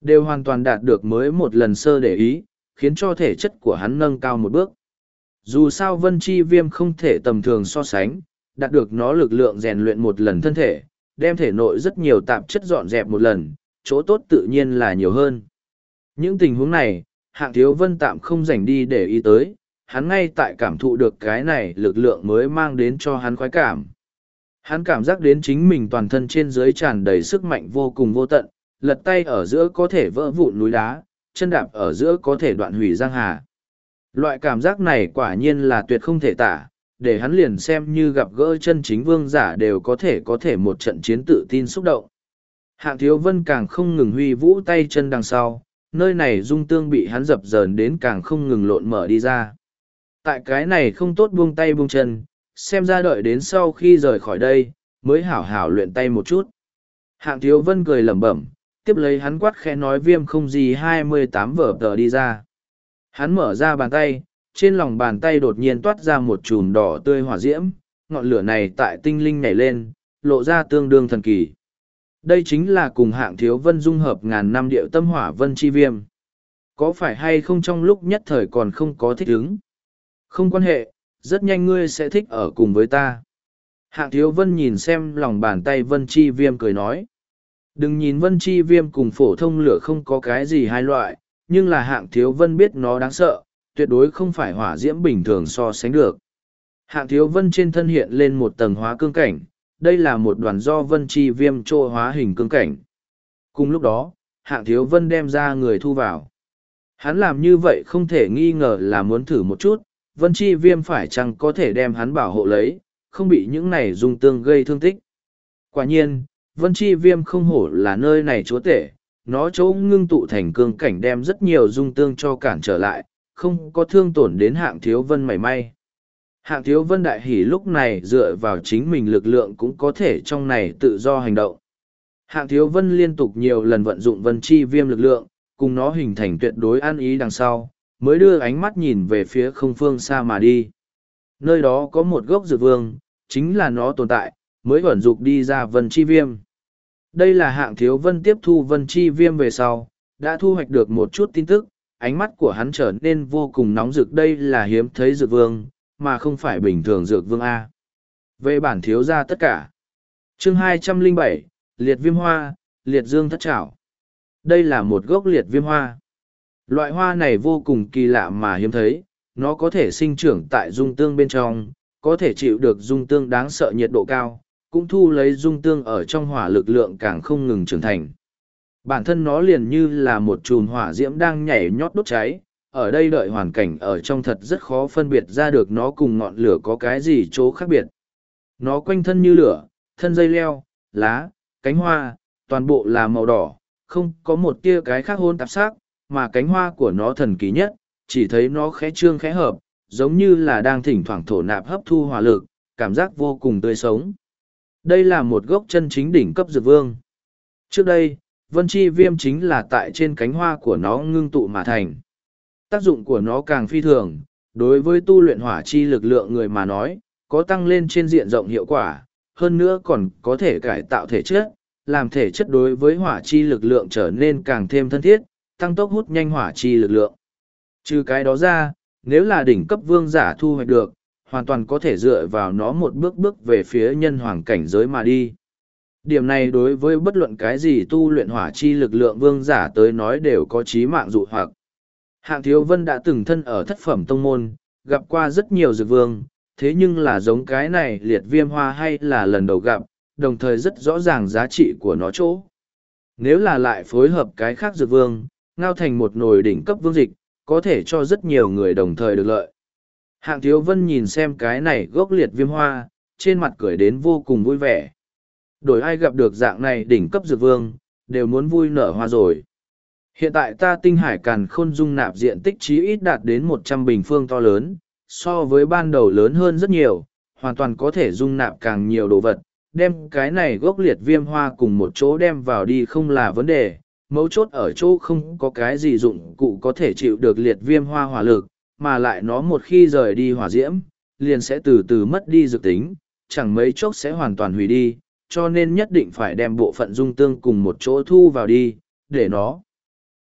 S1: đều hoàn toàn đạt được mới một lần sơ để ý, khiến cho thể chất của hắn nâng cao một bước. Dù sao Vân Chi Viêm không thể tầm thường so sánh, đạt được nó lực lượng rèn luyện một lần thân thể, đem thể nội rất nhiều tạp chất dọn dẹp một lần, chỗ tốt tự nhiên là nhiều hơn. Những tình huống này, Hạng Thiếu Vân tạm không dành đi để ý tới, hắn ngay tại cảm thụ được cái này lực lượng mới mang đến cho hắn khoái cảm. Hắn cảm giác đến chính mình toàn thân trên dưới tràn đầy sức mạnh vô cùng vô tận, lật tay ở giữa có thể vỡ vụn núi đá, chân đạp ở giữa có thể đoạn hủy giang hà. Loại cảm giác này quả nhiên là tuyệt không thể tả, để hắn liền xem như gặp gỡ chân chính vương giả đều có thể một trận chiến tự tin xúc động. Hạng Thiếu Vân càng không ngừng huy vũ tay chân đằng sau, nơi này dung tương bị hắn dập dờn đến càng không ngừng lộn mở đi ra. Tại cái này không tốt buông tay buông chân, xem ra đợi đến sau khi rời khỏi đây, mới hảo hảo luyện tay một chút. Hạng Thiếu Vân cười lẩm bẩm, tiếp lấy hắn quát khẽ nói viêm không gì 28 vở tờ đi ra. Hắn mở ra bàn tay, trên lòng bàn tay đột nhiên toát ra một chùm đỏ tươi hỏa diễm, ngọn lửa này tại tinh linh nhảy lên, lộ ra tương đương thần kỳ. Đây chính là cùng Hạng Thiếu Vân dung hợp ngàn năm điệu tâm hỏa vân chi viêm. Có phải hay không trong lúc nhất thời còn không có thích ứng? Không quan hệ, rất nhanh ngươi sẽ thích ở cùng với ta. Hạng Thiếu Vân nhìn xem lòng bàn tay vân chi viêm cười nói. Đừng nhìn vân chi viêm cùng phổ thông lửa không có cái gì hai loại, nhưng là Hạng Thiếu Vân biết nó đáng sợ, tuyệt đối không phải hỏa diễm bình thường so sánh được. Hạng Thiếu Vân trên thân hiện lên một tầng hóa cương cảnh, đây là một đoàn do vân chi viêm trô hóa hình cương cảnh. Cùng lúc đó, Hạng Thiếu Vân đem ra người thu vào. Hắn làm như vậy không thể nghi ngờ là muốn thử một chút, vân chi viêm phải chăng có thể đem hắn bảo hộ lấy, không bị những này dung tương gây thương tích. Quả nhiên, vân chi viêm không hổ là nơi này chúa tể, nó chỗ ngưng tụ thành cương cảnh đem rất nhiều dung tương cho cản trở lại, không có thương tổn đến Hạng Thiếu Vân mảy may. Hạng Thiếu Vân đại hỉ lúc này dựa vào chính mình lực lượng cũng có thể trong này tự do hành động. Hạng Thiếu Vân liên tục nhiều lần vận dụng vân chi viêm lực lượng, cùng nó hình thành tuyệt đối an ý đằng sau, mới đưa ánh mắt nhìn về phía không phương xa mà đi. Nơi đó có một gốc dược vương, chính là nó tồn tại, mới vận dụng đi ra vân chi viêm. Đây là Hạng Thiếu Vân tiếp thu vân chi viêm về sau, đã thu hoạch được một chút tin tức, ánh mắt của hắn trở nên vô cùng nóng rực. Đây là hiếm thấy dược vương, mà không phải bình thường dược vương A. Về bản thiếu ra tất cả. Chương 207, Liệt Viêm Hoa, Liệt Dương Thất Trảo. Đây là một gốc liệt viêm hoa. Loại hoa này vô cùng kỳ lạ mà hiếm thấy, nó có thể sinh trưởng tại dung tương bên trong, có thể chịu được dung tương đáng sợ nhiệt độ cao, cũng thu lấy dung tương ở trong hỏa lực lượng càng không ngừng trưởng thành. Bản thân nó liền như là một chùm hỏa diễm đang nhảy nhót đốt cháy, ở đây đợi hoàn cảnh ở trong thật rất khó phân biệt ra được nó cùng ngọn lửa có cái gì chỗ khác biệt. Nó quanh thân như lửa, thân dây leo, lá, cánh hoa, toàn bộ là màu đỏ, không có một tia cái khác hôn tạp sắc, mà cánh hoa của nó thần kỳ nhất, chỉ thấy nó khẽ trương khẽ hợp, giống như là đang thỉnh thoảng thổ nạp hấp thu hỏa lực, cảm giác vô cùng tươi sống. Đây là một gốc chân chính đỉnh cấp dược vương. Trước đây, vân chi viêm chính là tại trên cánh hoa của nó ngưng tụ mà thành. Tác dụng của nó càng phi thường, đối với tu luyện hỏa chi lực lượng người mà nói, có tăng lên trên diện rộng hiệu quả, hơn nữa còn có thể cải tạo thể chất, làm thể chất đối với hỏa chi lực lượng trở nên càng thêm thân thiết, tăng tốc hút nhanh hỏa chi lực lượng. Trừ cái đó ra, nếu là đỉnh cấp vương giả thu hoạch được, hoàn toàn có thể dựa vào nó một bước bước về phía nhân hoàng cảnh giới mà đi. Điểm này đối với bất luận cái gì tu luyện hỏa chi lực lượng vương giả tới nói đều có chí mạng dụ hoặc. Hạng Thiếu Vân đã từng thân ở thất phẩm tông môn, gặp qua rất nhiều dược vương, thế nhưng là giống cái này liệt viêm hoa hay là lần đầu gặp, đồng thời rất rõ ràng giá trị của nó chỗ. Nếu là lại phối hợp cái khác dược vương, ngao thành một nồi đỉnh cấp vương dịch, có thể cho rất nhiều người đồng thời được lợi. Hạng Thiếu Vân nhìn xem cái này gốc liệt viêm hoa, trên mặt cười đến vô cùng vui vẻ. Đổi ai gặp được dạng này đỉnh cấp dược vương, đều muốn vui nở hoa rồi. Hiện tại ta tinh hải càn khôn dung nạp diện tích chí ít đạt đến 100 bình phương to lớn, so với ban đầu lớn hơn rất nhiều, hoàn toàn có thể dung nạp càng nhiều đồ vật. Đem cái này gốc liệt viêm hoa cùng một chỗ đem vào đi không là vấn đề, mấu chốt ở chỗ không có cái gì dụng cụ có thể chịu được liệt viêm hoa hỏa lực, mà lại nó một khi rời đi hỏa diễm, liền sẽ từ từ mất đi dược tính, chẳng mấy chốc sẽ hoàn toàn hủy đi, cho nên nhất định phải đem bộ phận dung tương cùng một chỗ thu vào đi, để nó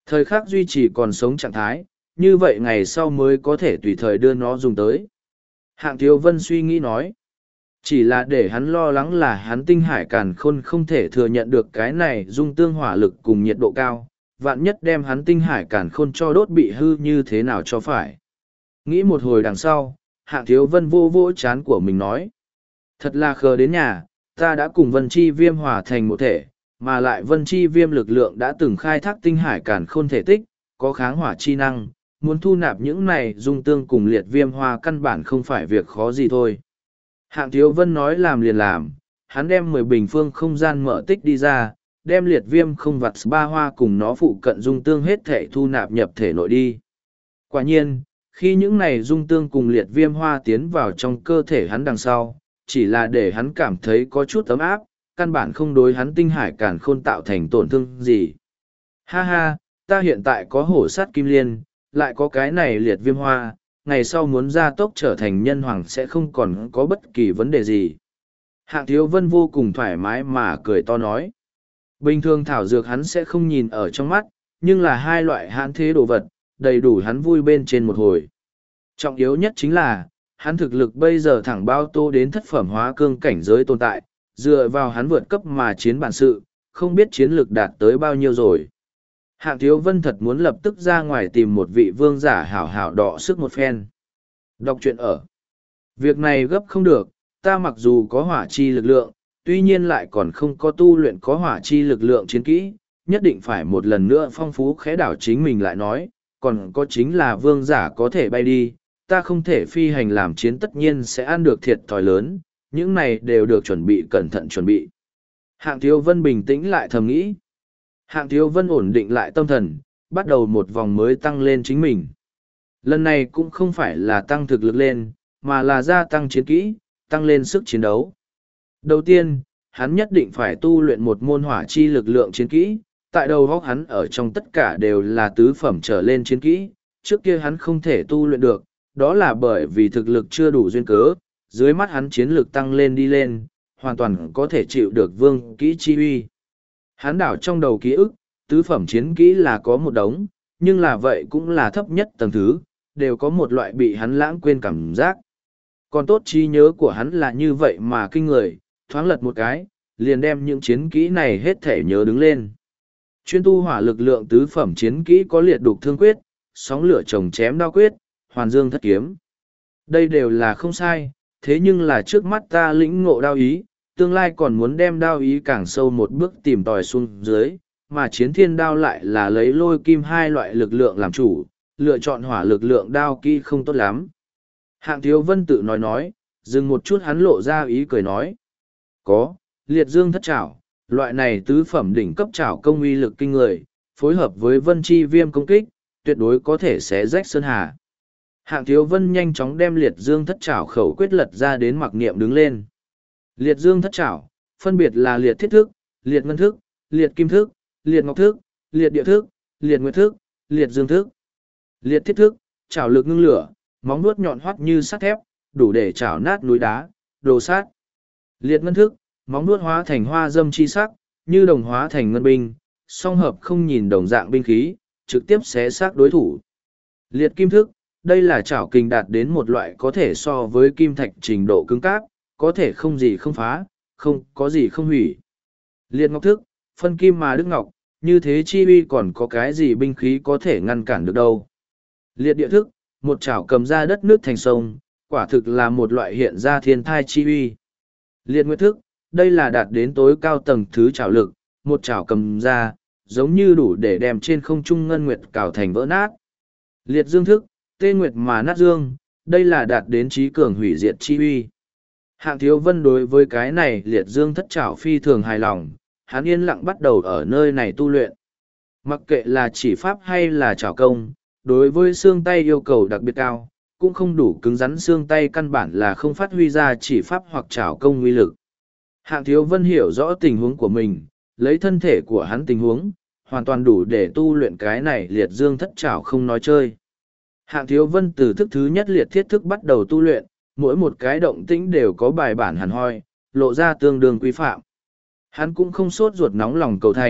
S1: Thời khắc duy trì còn sống trạng thái, như vậy ngày sau mới có thể tùy thời đưa nó dùng tới. Hạng Thiếu Vân suy nghĩ nói. Chỉ là để hắn lo lắng là hắn tinh hải càn khôn không thể thừa nhận được cái này dung tương hỏa lực cùng nhiệt độ cao, vạn nhất đem hắn tinh hải càn khôn cho đốt bị hư như thế nào cho phải. Nghĩ một hồi đằng sau, Hạng Thiếu Vân vô vỗ chán của mình nói. Thật là khờ đến nhà, ta đã cùng Vân Chi Viêm hòa thành một thể, mà lại Vân Chi Viêm lực lượng đã từng khai thác tinh hải càn khôn thể tích, có kháng hỏa chi năng, muốn thu nạp những này dung tương cùng liệt viêm hoa căn bản không phải việc khó gì thôi. Hạng Thiếu Vân nói làm liền làm, hắn đem 10 bình phương không gian mở tích đi ra, đem liệt viêm không vặt ba hoa cùng nó phụ cận dung tương hết thể thu nạp nhập thể nội đi. Quả nhiên, khi những này dung tương cùng liệt viêm hoa tiến vào trong cơ thể hắn đằng sau, chỉ là để hắn cảm thấy có chút ấm áp, căn bản không đối hắn tinh hải càn khôn tạo thành tổn thương gì. Ha ha, ta hiện tại có hổ sát kim liên, lại có cái này liệt viêm hoa, ngày sau muốn gia tốc trở thành nhân hoàng sẽ không còn có bất kỳ vấn đề gì. Hạng Thiếu Vân vô cùng thoải mái mà cười to nói. Bình thường thảo dược hắn sẽ không nhìn ở trong mắt, nhưng là hai loại hãn thế đồ vật, đầy đủ hắn vui bên trên một hồi. Trọng yếu nhất chính là, hắn thực lực bây giờ thẳng bao tô đến thất phẩm hóa cương cảnh giới tồn tại, dựa vào hắn vượt cấp mà chiến bản sự, không biết chiến lực đạt tới bao nhiêu rồi. Hạng Thiếu Vân thật muốn lập tức ra ngoài tìm một vị vương giả hảo hảo đọ sức một phen. Đọc truyện ở. Việc này gấp không được, ta mặc dù có hỏa chi lực lượng, tuy nhiên lại còn không có tu luyện có hỏa chi lực lượng chiến kỹ, nhất định phải một lần nữa phong phú khẽ đảo chính mình lại nói, còn có chính là vương giả có thể bay đi, ta không thể phi hành làm chiến tất nhiên sẽ ăn được thiệt thòi lớn, những này đều được chuẩn bị cẩn thận chuẩn bị. Hạng Thiếu Vân bình tĩnh lại thầm nghĩ. Hạng Thiếu Vân ổn định lại tâm thần, bắt đầu một vòng mới tăng lên chính mình. Lần này cũng không phải là tăng thực lực lên, mà là gia tăng chiến kỹ, tăng lên sức chiến đấu. Đầu tiên, hắn nhất định phải tu luyện một môn hỏa chi lực lượng chiến kỹ, tại đầu góc hắn ở trong tất cả đều là tứ phẩm trở lên chiến kỹ, trước kia hắn không thể tu luyện được, đó là bởi vì thực lực chưa đủ duyên cớ, dưới mắt hắn chiến lực tăng lên đi lên, hoàn toàn có thể chịu được vương kỹ chi uy. Hắn đảo trong đầu ký ức, tứ phẩm chiến kỹ là có một đống, nhưng là vậy cũng là thấp nhất tầng thứ, đều có một loại bị hắn lãng quên cảm giác. Còn tốt trí nhớ của hắn là như vậy mà kinh người, thoáng lật một cái, liền đem những chiến kỹ này hết thể nhớ đứng lên. Chuyên tu hỏa lực lượng tứ phẩm chiến kỹ có liệt đục thương quyết, sóng lửa chồng chém đao quyết, hoàn dương thất kiếm. Đây đều là không sai, thế nhưng là trước mắt ta lĩnh ngộ đao ý, tương lai còn muốn đem đao ý càng sâu một bước tìm tòi xuống dưới, mà chiến thiên đao lại là lấy lôi kim hai loại lực lượng làm chủ, lựa chọn hỏa lực lượng đao kỹ không tốt lắm. Hạng Thiếu Vân tự nói, dừng một chút hắn lộ ra ý cười nói. Có, liệt dương thất trảo, loại này tứ phẩm đỉnh cấp trảo công uy lực kinh người, phối hợp với vân chi viêm công kích, tuyệt đối có thể xé rách sơn hà. Hạng Thiếu Vân nhanh chóng đem liệt dương thất trảo khẩu quyết lật ra đến mặc niệm đứng lên. Liệt dương thất trảo, phân biệt là liệt thiết thức, liệt ngân thức, liệt kim thức, liệt ngọc thức, liệt địa thức, liệt nguyệt thức, liệt dương thức. Liệt thiết thức, trảo lực ngưng lửa, móng vuốt nhọn hoắt như sắt thép, đủ để trảo nát núi đá, đồ sát. Liệt ngân thức, móng vuốt hóa thành hoa dâm chi sắc, như đồng hóa thành ngân binh, song hợp không nhìn đồng dạng binh khí, trực tiếp xé xác đối thủ. Liệt kim thức, đây là trảo kình đạt đến một loại có thể so với kim thạch trình độ cứng cáp, có thể không gì không phá, không có gì không hủy. Liệt ngọc thức, phân kim mà đức ngọc, như thế chi uy còn có cái gì binh khí có thể ngăn cản được đâu. Liệt địa thức, một chảo cầm ra đất nước thành sông, quả thực là một loại hiện ra thiên thai chi uy. Liệt nguyệt thức, đây là đạt đến tối cao tầng thứ chảo lực, một chảo cầm ra, giống như đủ để đem trên không trung ngân nguyệt cào thành vỡ nát. Liệt dương thức, tê nguyệt mà nát dương, đây là đạt đến trí cường hủy diệt chi uy. Hạng Thiếu Vân đối với cái này liệt dương thất chảo phi thường hài lòng, hắn yên lặng bắt đầu ở nơi này tu luyện. Mặc kệ là chỉ pháp hay là chảo công, đối với xương tay yêu cầu đặc biệt cao, cũng không đủ cứng rắn xương tay căn bản là không phát huy ra chỉ pháp hoặc chảo công uy lực. Hạng Thiếu Vân hiểu rõ tình huống của mình, lấy thân thể của hắn tình huống, hoàn toàn đủ để tu luyện cái này liệt dương thất chảo không nói chơi. Hạng Thiếu Vân từ thức thứ nhất liệt thiết thức bắt đầu tu luyện, mỗi một cái động tĩnh đều có bài bản hẳn hoi, lộ ra tương đương quy phạm. Hắn cũng không sốt ruột nóng lòng cầu thành,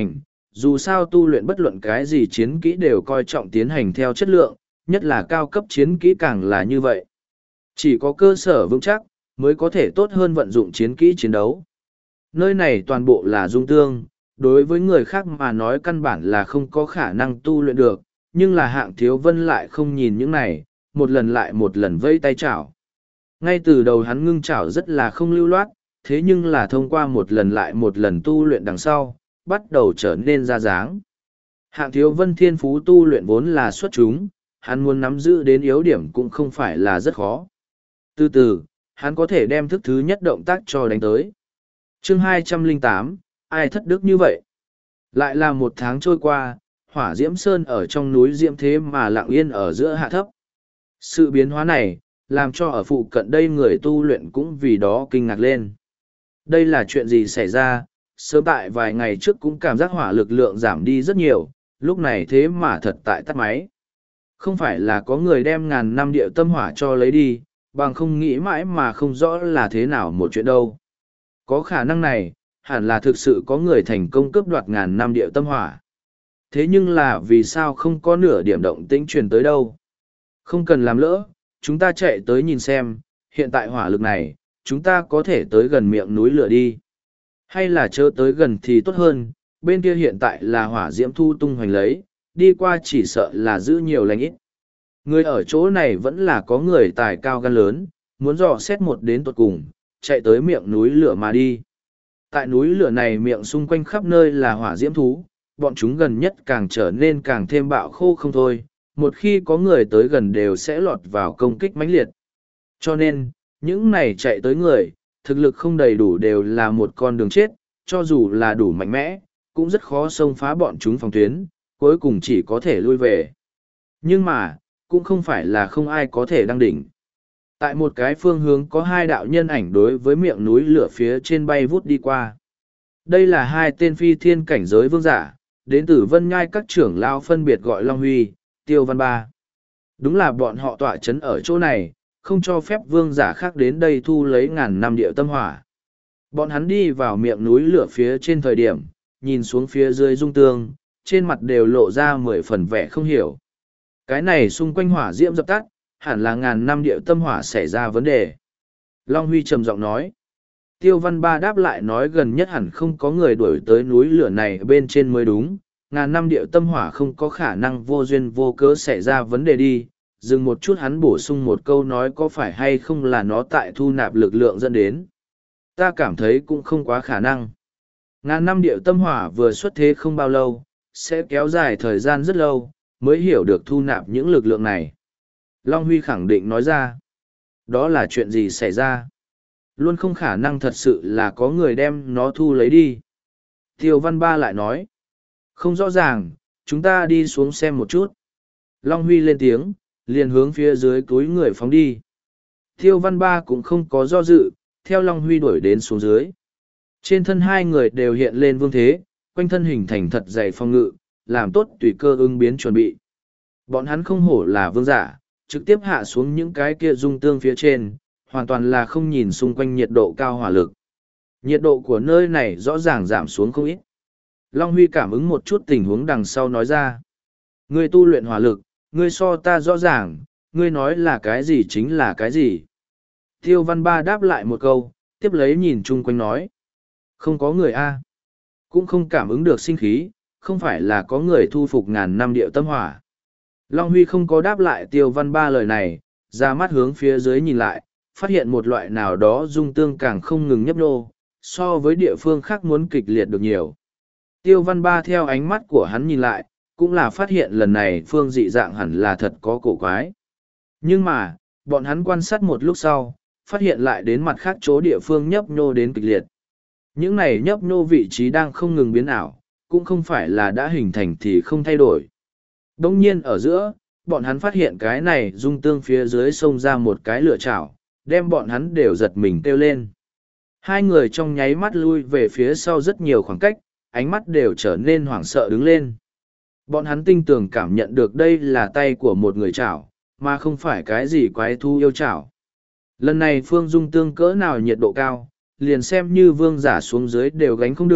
S1: dù sao tu luyện bất luận cái gì chiến kỹ đều coi trọng tiến hành theo chất lượng, nhất là cao cấp chiến kỹ càng là như vậy. Chỉ có cơ sở vững chắc, mới có thể tốt hơn vận dụng chiến kỹ chiến đấu. Nơi này toàn bộ là dung tương, đối với người khác mà nói căn bản là không có khả năng tu luyện được, nhưng là Hạng Thiếu Vân lại không nhìn những này, một lần lại một lần vây tay chảo. Ngay từ đầu hắn ngưng chảo rất là không lưu loát, thế nhưng là thông qua một lần lại một lần tu luyện đằng sau, bắt đầu trở nên ra dáng. Hạng Thiếu Vân thiên phú tu luyện vốn là xuất chúng, hắn muốn nắm giữ đến yếu điểm cũng không phải là rất khó. Từ từ, hắn có thể đem thức thứ nhất động tác cho đánh tới. Chương 208, ai thất đức như vậy? Lại là một tháng trôi qua, Hỏa Diễm Sơn ở trong núi Diễm thế mà lặng yên ở giữa hạ thấp. Sự biến hóa này, làm cho ở phụ cận đây người tu luyện cũng vì đó kinh ngạc lên. Đây là chuyện gì xảy ra? Sớm tại vài ngày trước cũng cảm giác hỏa lực lượng giảm đi rất nhiều, lúc này thế mà thật tại tắt máy. Không phải là có người đem ngàn năm địa tâm hỏa cho lấy đi, bằng không nghĩ mãi mà không rõ là thế nào một chuyện đâu. Có khả năng này, hẳn là thực sự có người thành công cướp đoạt ngàn năm địa tâm hỏa. Thế nhưng là vì sao không có nửa điểm động tĩnh truyền tới đâu? Không cần làm lỡ, chúng ta chạy tới nhìn xem, hiện tại hỏa lực này, chúng ta có thể tới gần miệng núi lửa đi. Hay là chớ tới gần thì tốt hơn, bên kia hiện tại là hỏa diễm thu tung hoành lấy, đi qua chỉ sợ là giữ nhiều lành ít. Người ở chỗ này vẫn là có người tài cao gan lớn, muốn dò xét một đến tuột cùng, chạy tới miệng núi lửa mà đi. Tại núi lửa này miệng xung quanh khắp nơi là hỏa diễm thú, bọn chúng gần nhất càng trở nên càng thêm bạo khô không thôi, một khi có người tới gần đều sẽ lọt vào công kích mãnh liệt. Cho nên, những này chạy tới người, thực lực không đầy đủ đều là một con đường chết, cho dù là đủ mạnh mẽ, cũng rất khó xông phá bọn chúng phòng tuyến, cuối cùng chỉ có thể lui về. Nhưng mà, cũng không phải là không ai có thể đăng đỉnh. Tại một cái phương hướng có hai đạo nhân ảnh đối với miệng núi lửa phía trên bay vút đi qua. Đây là hai tên phi thiên cảnh giới vương giả, đến từ Vân Nhai các trưởng lao phân biệt gọi Long Huy, Tiêu Văn Ba. Đúng là bọn họ tọa chấn ở chỗ này, không cho phép vương giả khác đến đây thu lấy ngàn năm địa tâm hỏa. Bọn hắn đi vào miệng núi lửa phía trên thời điểm, nhìn xuống phía dưới dung tương, trên mặt đều lộ ra 10 phần vẻ không hiểu. Cái này xung quanh hỏa diễm dập tắt, hẳn là ngàn năm địa tâm hỏa xảy ra vấn đề. Long Huy trầm giọng nói. Tiêu Văn Ba đáp lại nói gần nhất hẳn không có người đuổi tới núi lửa này bên trên mới đúng, ngàn năm địa tâm hỏa không có khả năng vô duyên vô cớ xảy ra vấn đề đi. Dừng một chút hắn bổ sung một câu nói có phải hay không là nó tại thu nạp lực lượng dẫn đến. Ta cảm thấy cũng không quá khả năng. Ngàn năm địa tâm hỏa vừa xuất thế không bao lâu, sẽ kéo dài thời gian rất lâu, mới hiểu được thu nạp những lực lượng này. Long Huy khẳng định nói ra. Đó là chuyện gì xảy ra? Luôn không khả năng thật sự là có người đem nó thu lấy đi. Tiêu Văn Ba lại nói. Không rõ ràng, chúng ta đi xuống xem một chút. Long Huy lên tiếng, liền hướng phía dưới túi người phóng đi. Tiêu Văn Ba cũng không có do dự, theo Long Huy đuổi đến xuống dưới. Trên thân hai người đều hiện lên vương thế, quanh thân hình thành thật dày phong ngự, làm tốt tùy cơ ứng biến chuẩn bị. Bọn hắn không hổ là vương giả, trực tiếp hạ xuống những cái kia dung tương phía trên, hoàn toàn là không nhìn xung quanh nhiệt độ cao hỏa lực. Nhiệt độ của nơi này rõ ràng giảm xuống không ít. Long Huy cảm ứng một chút tình huống đằng sau nói ra. Ngươi tu luyện hỏa lực, ngươi so ta rõ ràng, ngươi nói là cái gì chính là cái gì. Tiêu Văn Ba đáp lại một câu, tiếp lấy nhìn chung quanh nói. Không có người A. Cũng không cảm ứng được sinh khí, không phải là có người thu phục ngàn năm địa tâm hỏa. Long Huy không có đáp lại Tiêu Văn Ba lời này, ra mắt hướng phía dưới nhìn lại, phát hiện một loại nào đó dung tương càng không ngừng nhấp nô, so với địa phương khác muốn kịch liệt được nhiều. Tiêu Văn Ba theo ánh mắt của hắn nhìn lại, cũng là phát hiện lần này phương dị dạng hẳn là thật có cổ quái. Nhưng mà, bọn hắn quan sát một lúc sau, phát hiện lại đến mặt khác chỗ địa phương nhấp nhô đến kịch liệt. Những này nhấp nhô vị trí đang không ngừng biến ảo, cũng không phải là đã hình thành thì không thay đổi. Đông nhiên ở giữa, bọn hắn phát hiện cái này dung tương phía dưới xông ra một cái lửa chảo, đem bọn hắn đều giật mình kêu lên. Hai người trong nháy mắt lui về phía sau rất nhiều khoảng cách, ánh mắt đều trở nên hoảng sợ đứng lên. Bọn hắn tinh tường cảm nhận được đây là tay của một người chảo, mà không phải cái gì quái thú yêu chảo. Lần này phương dung tương cỡ nào nhiệt độ cao, liền xem như vương giả xuống dưới đều gánh không được,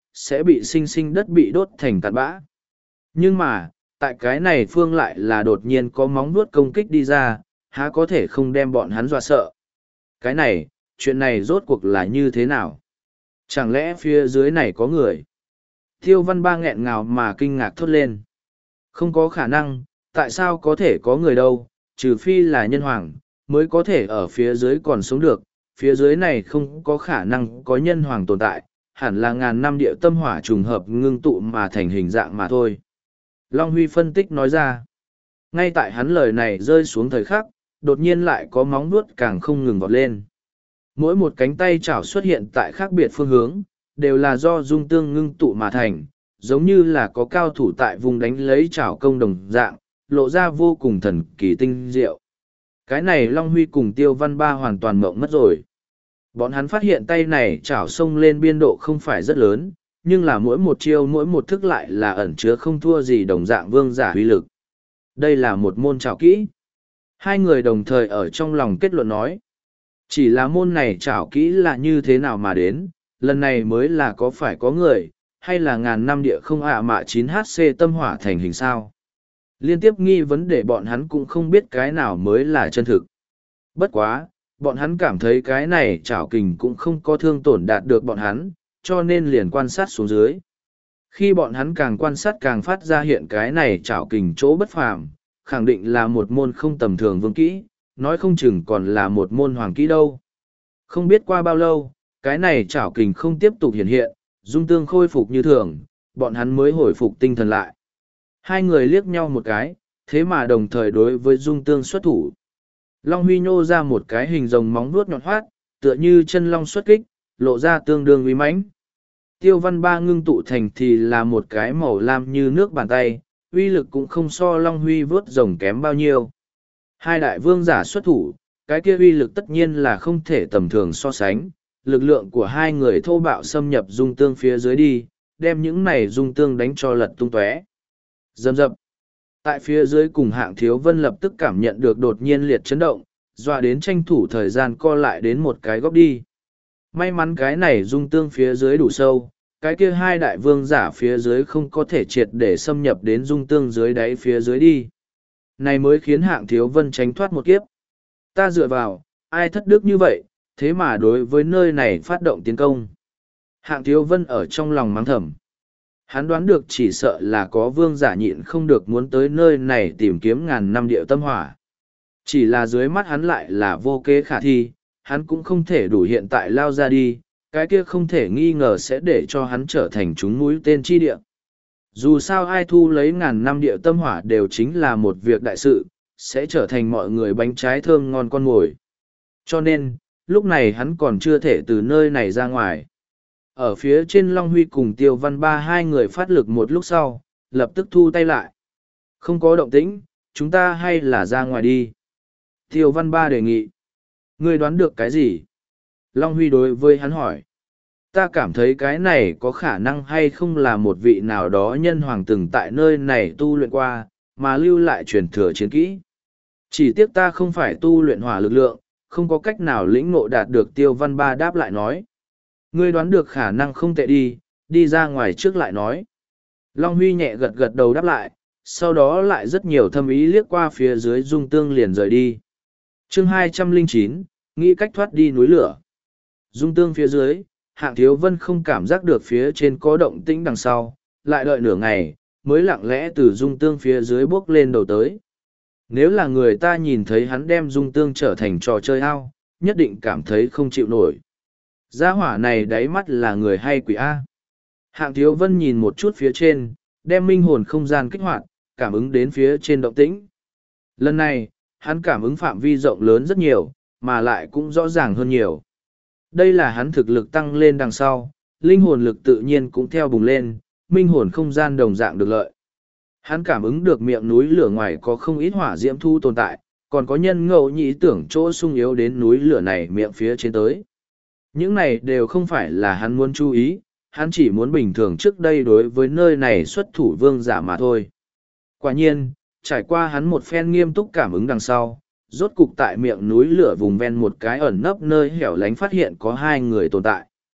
S1: sẽ bị sinh sinh đất bị đốt thành cặn bã. Nhưng mà, tại cái này phương lại là đột nhiên có móng vuốt công kích đi ra, há có thể không đem bọn hắn dọa sợ. Cái này, chuyện này rốt cuộc là như thế nào? Chẳng lẽ phía dưới này có người? Tiêu Văn Ba nghẹn ngào mà kinh ngạc thốt lên. Không có khả năng, tại sao có thể có người đâu, trừ phi là nhân hoàng, mới có thể ở phía dưới còn sống được. Phía dưới này không có khả năng có nhân hoàng tồn tại, hẳn là ngàn năm địa tâm hỏa trùng hợp ngưng tụ mà thành hình dạng mà thôi. Long Huy phân tích nói ra. Ngay tại hắn lời này rơi xuống thời khắc, đột nhiên lại có móng vuốt càng không ngừng vọt lên. Mỗi một cánh tay chảo xuất hiện tại khác biệt phương hướng, đều là do dung tương ngưng tụ mà thành, giống như là có cao thủ tại vùng đánh lấy chảo công đồng dạng, lộ ra vô cùng thần kỳ tinh diệu. Cái này Long Huy cùng Tiêu Văn Ba hoàn toàn mộng mất rồi. Bọn hắn phát hiện tay này chảo xông lên biên độ không phải rất lớn, nhưng là mỗi một chiêu mỗi một thức lại là ẩn chứa không thua gì đồng dạng vương giả uy lực. Đây là một môn chảo kỹ. Hai người đồng thời ở trong lòng kết luận nói. Chỉ là môn này chảo kỹ là như thế nào mà đến, lần này mới là có phải có người, hay là ngàn năm địa không ạ mạ 9HC tâm hỏa thành hình sao. Liên tiếp nghi vấn đề bọn hắn cũng không biết cái nào mới là chân thực. Bất quá, bọn hắn cảm thấy cái này chảo kình cũng không có thương tổn đạt được bọn hắn, cho nên liền quan sát xuống dưới. Khi bọn hắn càng quan sát càng phát ra hiện cái này chảo kình chỗ bất phàm, khẳng định là một môn không tầm thường vương kỹ, nói không chừng còn là một môn hoàng kỹ đâu. Không biết qua bao lâu, cái này chảo kình không tiếp tục hiện hiện, dung tương khôi phục như thường, bọn hắn mới hồi phục tinh thần lại. Hai người liếc nhau một cái, thế mà đồng thời đối với dung tương xuất thủ. Long Huy nhô ra một cái hình rồng móng vuốt nhọn hoắt, tựa như chân long xuất kích, lộ ra tương đương uy mãnh. Tiêu Văn Ba ngưng tụ thành thì là một cái màu lam như nước bàn tay, uy lực cũng không so Long Huy vớt rồng kém bao nhiêu. Hai đại vương giả xuất thủ, cái kia uy lực tất nhiên là không thể tầm thường so sánh, lực lượng của hai người thô bạo xâm nhập dung tương phía dưới đi, đem những này dung tương đánh cho lật tung tóe. Dầm dập. Tại phía dưới cùng Hạng Thiếu Vân lập tức cảm nhận được đột nhiên liệt chấn động, dọa đến tranh thủ thời gian co lại đến một cái góc đi. May mắn cái này dung tương phía dưới đủ sâu, cái kia hai đại vương giả phía dưới không có thể triệt để xâm nhập đến dung tương dưới đáy phía dưới đi. Này mới khiến Hạng Thiếu Vân tránh thoát một kiếp. Ta dựa vào, ai thất đức như vậy, thế mà đối với nơi này phát động tiến công. Hạng Thiếu Vân ở trong lòng mắng thầm. Hắn đoán được chỉ sợ là có vương giả nhịn không được muốn tới nơi này tìm kiếm ngàn năm địa tâm hỏa. Chỉ là dưới mắt hắn lại là vô kế khả thi, hắn cũng không thể đủ hiện tại lao ra đi, cái kia không thể nghi ngờ sẽ để cho hắn trở thành chúng mũi tên chi địa. Dù sao ai thu lấy ngàn năm địa tâm hỏa đều chính là một việc đại sự, sẽ trở thành mọi người bánh trái thơm ngon con mồi. Cho nên, lúc này hắn còn chưa thể từ nơi này ra ngoài. Ở phía trên Long Huy cùng Tiêu Văn Ba hai người phát lực một lúc sau, lập tức thu tay lại. Không có động tĩnh, chúng ta hay là ra ngoài đi. Tiêu Văn Ba đề nghị. Ngươi đoán được cái gì? Long Huy đối với hắn hỏi. Ta cảm thấy cái này có khả năng hay không là một vị nào đó nhân hoàng từng tại nơi này tu luyện qua, mà lưu lại truyền thừa chiến kỹ. Chỉ tiếc ta không phải tu luyện hỏa lực lượng, không có cách nào lĩnh ngộ đạt được. Tiêu Văn Ba đáp lại nói. Ngươi đoán được khả năng không tệ đi ra ngoài trước lại nói. Long Huy nhẹ gật gật đầu đáp lại, sau đó lại rất nhiều thâm ý liếc qua phía dưới dung tương liền rời đi. Chương 209, nghĩ cách thoát đi núi lửa. Dung tương phía dưới, Hạng Thiếu Vân không cảm giác được phía trên có động tĩnh đằng sau, lại đợi nửa ngày, mới lặng lẽ từ dung tương phía dưới bước lên đầu tới. Nếu là người ta nhìn thấy hắn đem dung tương trở thành trò chơi ao, nhất định cảm thấy không chịu nổi. Gia hỏa này đáy mắt là người hay quỷ A. Hạng Thiếu Vân nhìn một chút phía trên, đem minh hồn không gian kích hoạt, cảm ứng đến phía trên động tĩnh. Lần này, hắn cảm ứng phạm vi rộng lớn rất nhiều, mà lại cũng rõ ràng hơn nhiều. Đây là hắn thực lực tăng lên đằng sau, linh hồn lực tự nhiên cũng theo bùng lên, minh hồn không gian đồng dạng được lợi. Hắn cảm ứng được miệng núi lửa ngoài có không ít hỏa diễm thu tồn tại, còn có nhân ngẫu nhĩ tưởng chỗ sung yếu đến núi lửa này miệng phía trên tới. Những này đều không phải là hắn muốn chú ý, hắn chỉ muốn bình thường trước đây đối với nơi này xuất thủ vương giả mà thôi. Quả nhiên, trải qua hắn một phen nghiêm túc cảm ứng đằng sau, rốt cục tại miệng núi lửa vùng ven một cái ẩn nấp nơi hẻo lánh phát hiện có hai người tồn tại.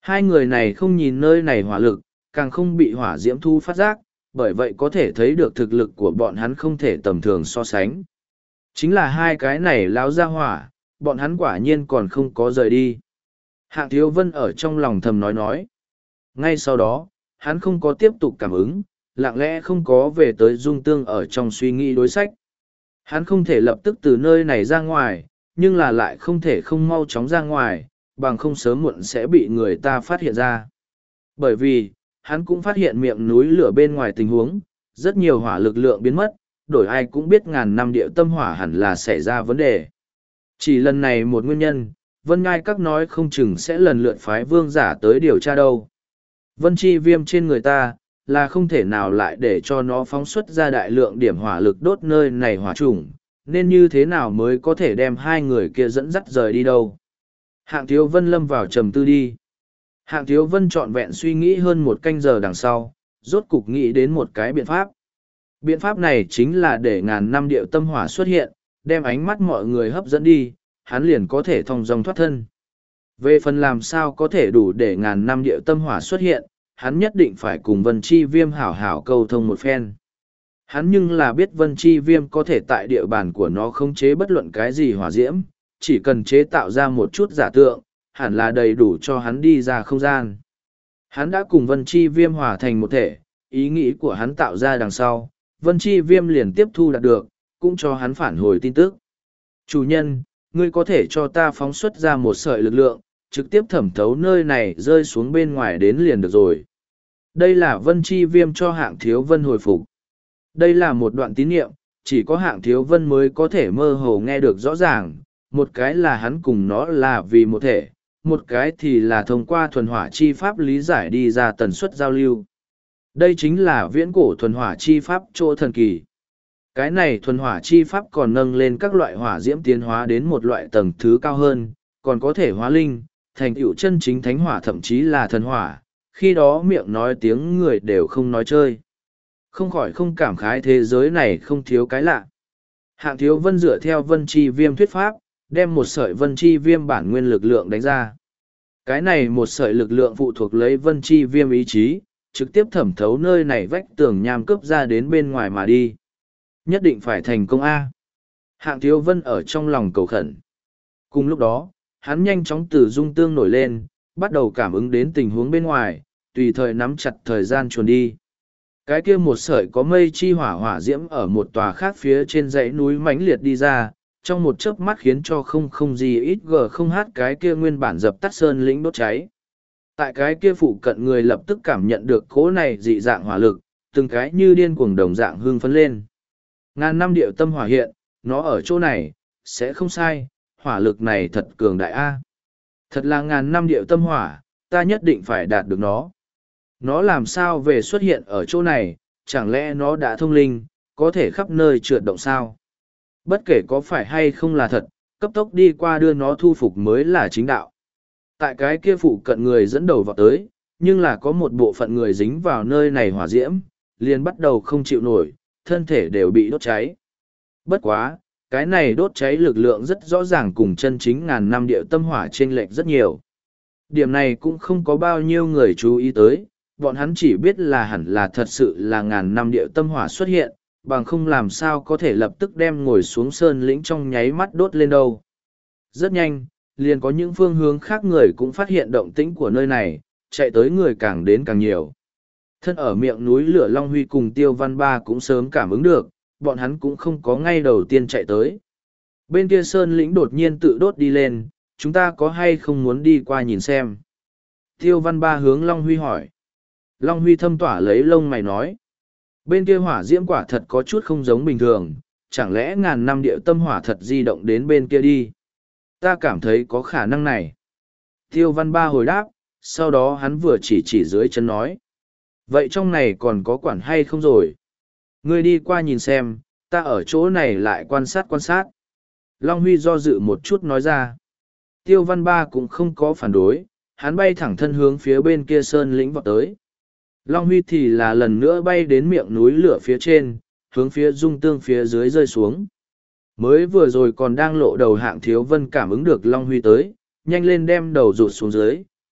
S1: Hai người này không nhìn nơi này hỏa lực, càng không bị hỏa diễm thu phát giác, bởi vậy có thể thấy được thực lực của bọn hắn không thể tầm thường so sánh. Chính là hai cái này láo ra hỏa, bọn hắn quả nhiên còn không có rời đi. Hạng Thiếu Vân ở trong lòng thầm nói. Ngay sau đó, hắn không có tiếp tục cảm ứng, lặng lẽ không có về tới Dung Tương ở trong suy nghĩ đối sách. Hắn không thể lập tức từ nơi này ra ngoài, nhưng là lại không thể không mau chóng ra ngoài, bằng không sớm muộn sẽ bị người ta phát hiện ra. Bởi vì, hắn cũng phát hiện miệng núi lửa bên ngoài tình huống, rất nhiều hỏa lực lượng biến mất, đổi ai cũng biết ngàn năm địa tâm hỏa hẳn là xảy ra vấn đề. Chỉ lần này một nguyên nhân, Vân Ngai Các nói không chừng sẽ lần lượt phái vương giả tới điều tra đâu. Vân chi viêm trên người ta, là không thể nào lại để cho nó phóng xuất ra đại lượng điểm hỏa lực đốt nơi này hỏa chủng, nên như thế nào mới có thể đem hai người kia dẫn dắt rời đi đâu. Hạng Thiếu Vân lâm vào trầm tư đi. Hạng Thiếu Vân trọn vẹn suy nghĩ hơn một canh giờ đằng sau, rốt cục nghĩ đến một cái biện pháp. Biện pháp này chính là để ngàn năm điệu tâm hỏa xuất hiện, đem ánh mắt mọi người hấp dẫn đi, hắn liền có thể thong dong thoát thân. Về phần làm sao có thể đủ để ngàn năm điệu tâm hỏa xuất hiện, hắn nhất định phải cùng Vân Chi Viêm hảo hảo câu thông một phen. Hắn nhưng là biết Vân Chi Viêm có thể tại địa bàn của nó khống chế bất luận cái gì hỏa diễm, chỉ cần chế tạo ra một chút giả tượng, hẳn là đầy đủ cho hắn đi ra không gian. Hắn đã cùng Vân Chi Viêm hòa thành một thể, ý nghĩ của hắn tạo ra đằng sau, Vân Chi Viêm liền tiếp thu đạt được, cũng cho hắn phản hồi tin tức. Chủ nhân, ngươi có thể cho ta phóng xuất ra một sợi lực lượng, trực tiếp thẩm thấu nơi này rơi xuống bên ngoài đến liền được rồi. Đây là Vân Chi Viêm cho Hạng Thiếu Vân hồi phục. Đây là một đoạn tín niệm, chỉ có Hạng Thiếu Vân mới có thể mơ hồ nghe được rõ ràng, một cái là hắn cùng nó là vì một thể, một cái thì là thông qua thuần hỏa chi pháp lý giải đi ra tần suất giao lưu. Đây chính là viễn cổ thuần hỏa chi pháp chỗ thần kỳ. Cái này thuần hỏa chi pháp còn nâng lên các loại hỏa diễm tiến hóa đến một loại tầng thứ cao hơn, còn có thể hóa linh, thành tựu chân chính thánh hỏa thậm chí là thần hỏa, khi đó miệng nói tiếng người đều không nói chơi. Không khỏi không cảm khái thế giới này không thiếu cái lạ. Hạng Thiếu Vân dựa theo Vân Chi Viêm thuyết pháp, đem một sợi Vân Chi Viêm bản nguyên lực lượng đánh ra. Cái này một sợi lực lượng phụ thuộc lấy Vân Chi Viêm ý chí, trực tiếp thẩm thấu nơi này vách tường nham cướp ra đến bên ngoài mà đi. Nhất định phải thành công A. Hạng Thiếu Vân ở trong lòng cầu khẩn. Cùng lúc đó, hắn nhanh chóng từ dung tương nổi lên, bắt đầu cảm ứng đến tình huống bên ngoài, tùy thời nắm chặt thời gian chuồn đi. Cái kia một sợi có mây chi hỏa hỏa diễm ở một tòa khác phía trên dãy núi mãnh liệt đi ra, trong một chớp mắt khiến cho không gì ít gờ không hát cái kia nguyên bản dập tắt sơn lĩnh đốt cháy. Tại cái kia phụ cận người lập tức cảm nhận được cỗ này dị dạng hỏa lực, từng cái như điên cuồng đồng dạng hưng phấn lên. Ngàn năm điệu tâm hỏa hiện, nó ở chỗ này, sẽ không sai, hỏa lực này thật cường đại A. Thật là ngàn năm điệu tâm hỏa, ta nhất định phải đạt được nó. Nó làm sao về xuất hiện ở chỗ này, chẳng lẽ nó đã thông linh, có thể khắp nơi trượt động sao? Bất kể có phải hay không là thật, cấp tốc đi qua đưa nó thu phục mới là chính đạo. Tại cái kia phụ cận người dẫn đầu vào tới, nhưng là có một bộ phận người dính vào nơi này hỏa diễm, liền bắt đầu không chịu nổi, thân thể đều bị đốt cháy. Bất quá, cái này đốt cháy lực lượng rất rõ ràng cùng chân chính ngàn năm địa tâm hỏa chênh lệch rất nhiều. Điểm này cũng không có bao nhiêu người chú ý tới, bọn hắn chỉ biết là hẳn là thật sự là ngàn năm địa tâm hỏa xuất hiện, bằng không làm sao có thể lập tức đem ngồi xuống sơn lĩnh trong nháy mắt đốt lên đâu. Rất nhanh, liền có những phương hướng khác người cũng phát hiện động tĩnh của nơi này, chạy tới người càng đến càng nhiều. Thân ở miệng núi lửa Long Huy cùng Tiêu Văn Ba cũng sớm cảm ứng được, bọn hắn cũng không có ngay đầu tiên chạy tới. Bên kia sơn lĩnh đột nhiên tự đốt đi lên, chúng ta có hay không muốn đi qua nhìn xem? Tiêu Văn Ba hướng Long Huy hỏi. Long Huy thâm tỏa lấy lông mày nói. Bên kia hỏa diễm quả thật có chút không giống bình thường, chẳng lẽ ngàn năm địa tâm hỏa thật di động đến bên kia đi? Ta cảm thấy có khả năng này. Tiêu Văn Ba hồi đáp, sau đó hắn vừa chỉ dưới chân nói. Vậy trong này còn có quản hay không rồi? Ngươi đi qua nhìn xem, ta ở chỗ này lại quan sát. Long Huy do dự một chút nói ra. Tiêu Văn Ba cũng không có phản đối, hắn bay thẳng thân hướng phía bên kia sơn lĩnh vọt tới. Long Huy thì là lần nữa bay đến miệng núi lửa phía trên, hướng phía dung tương phía dưới rơi xuống. Mới vừa rồi còn đang lộ đầu Hạng Thiếu Vân cảm ứng được Long Huy tới, nhanh lên đem đầu rụt xuống dưới,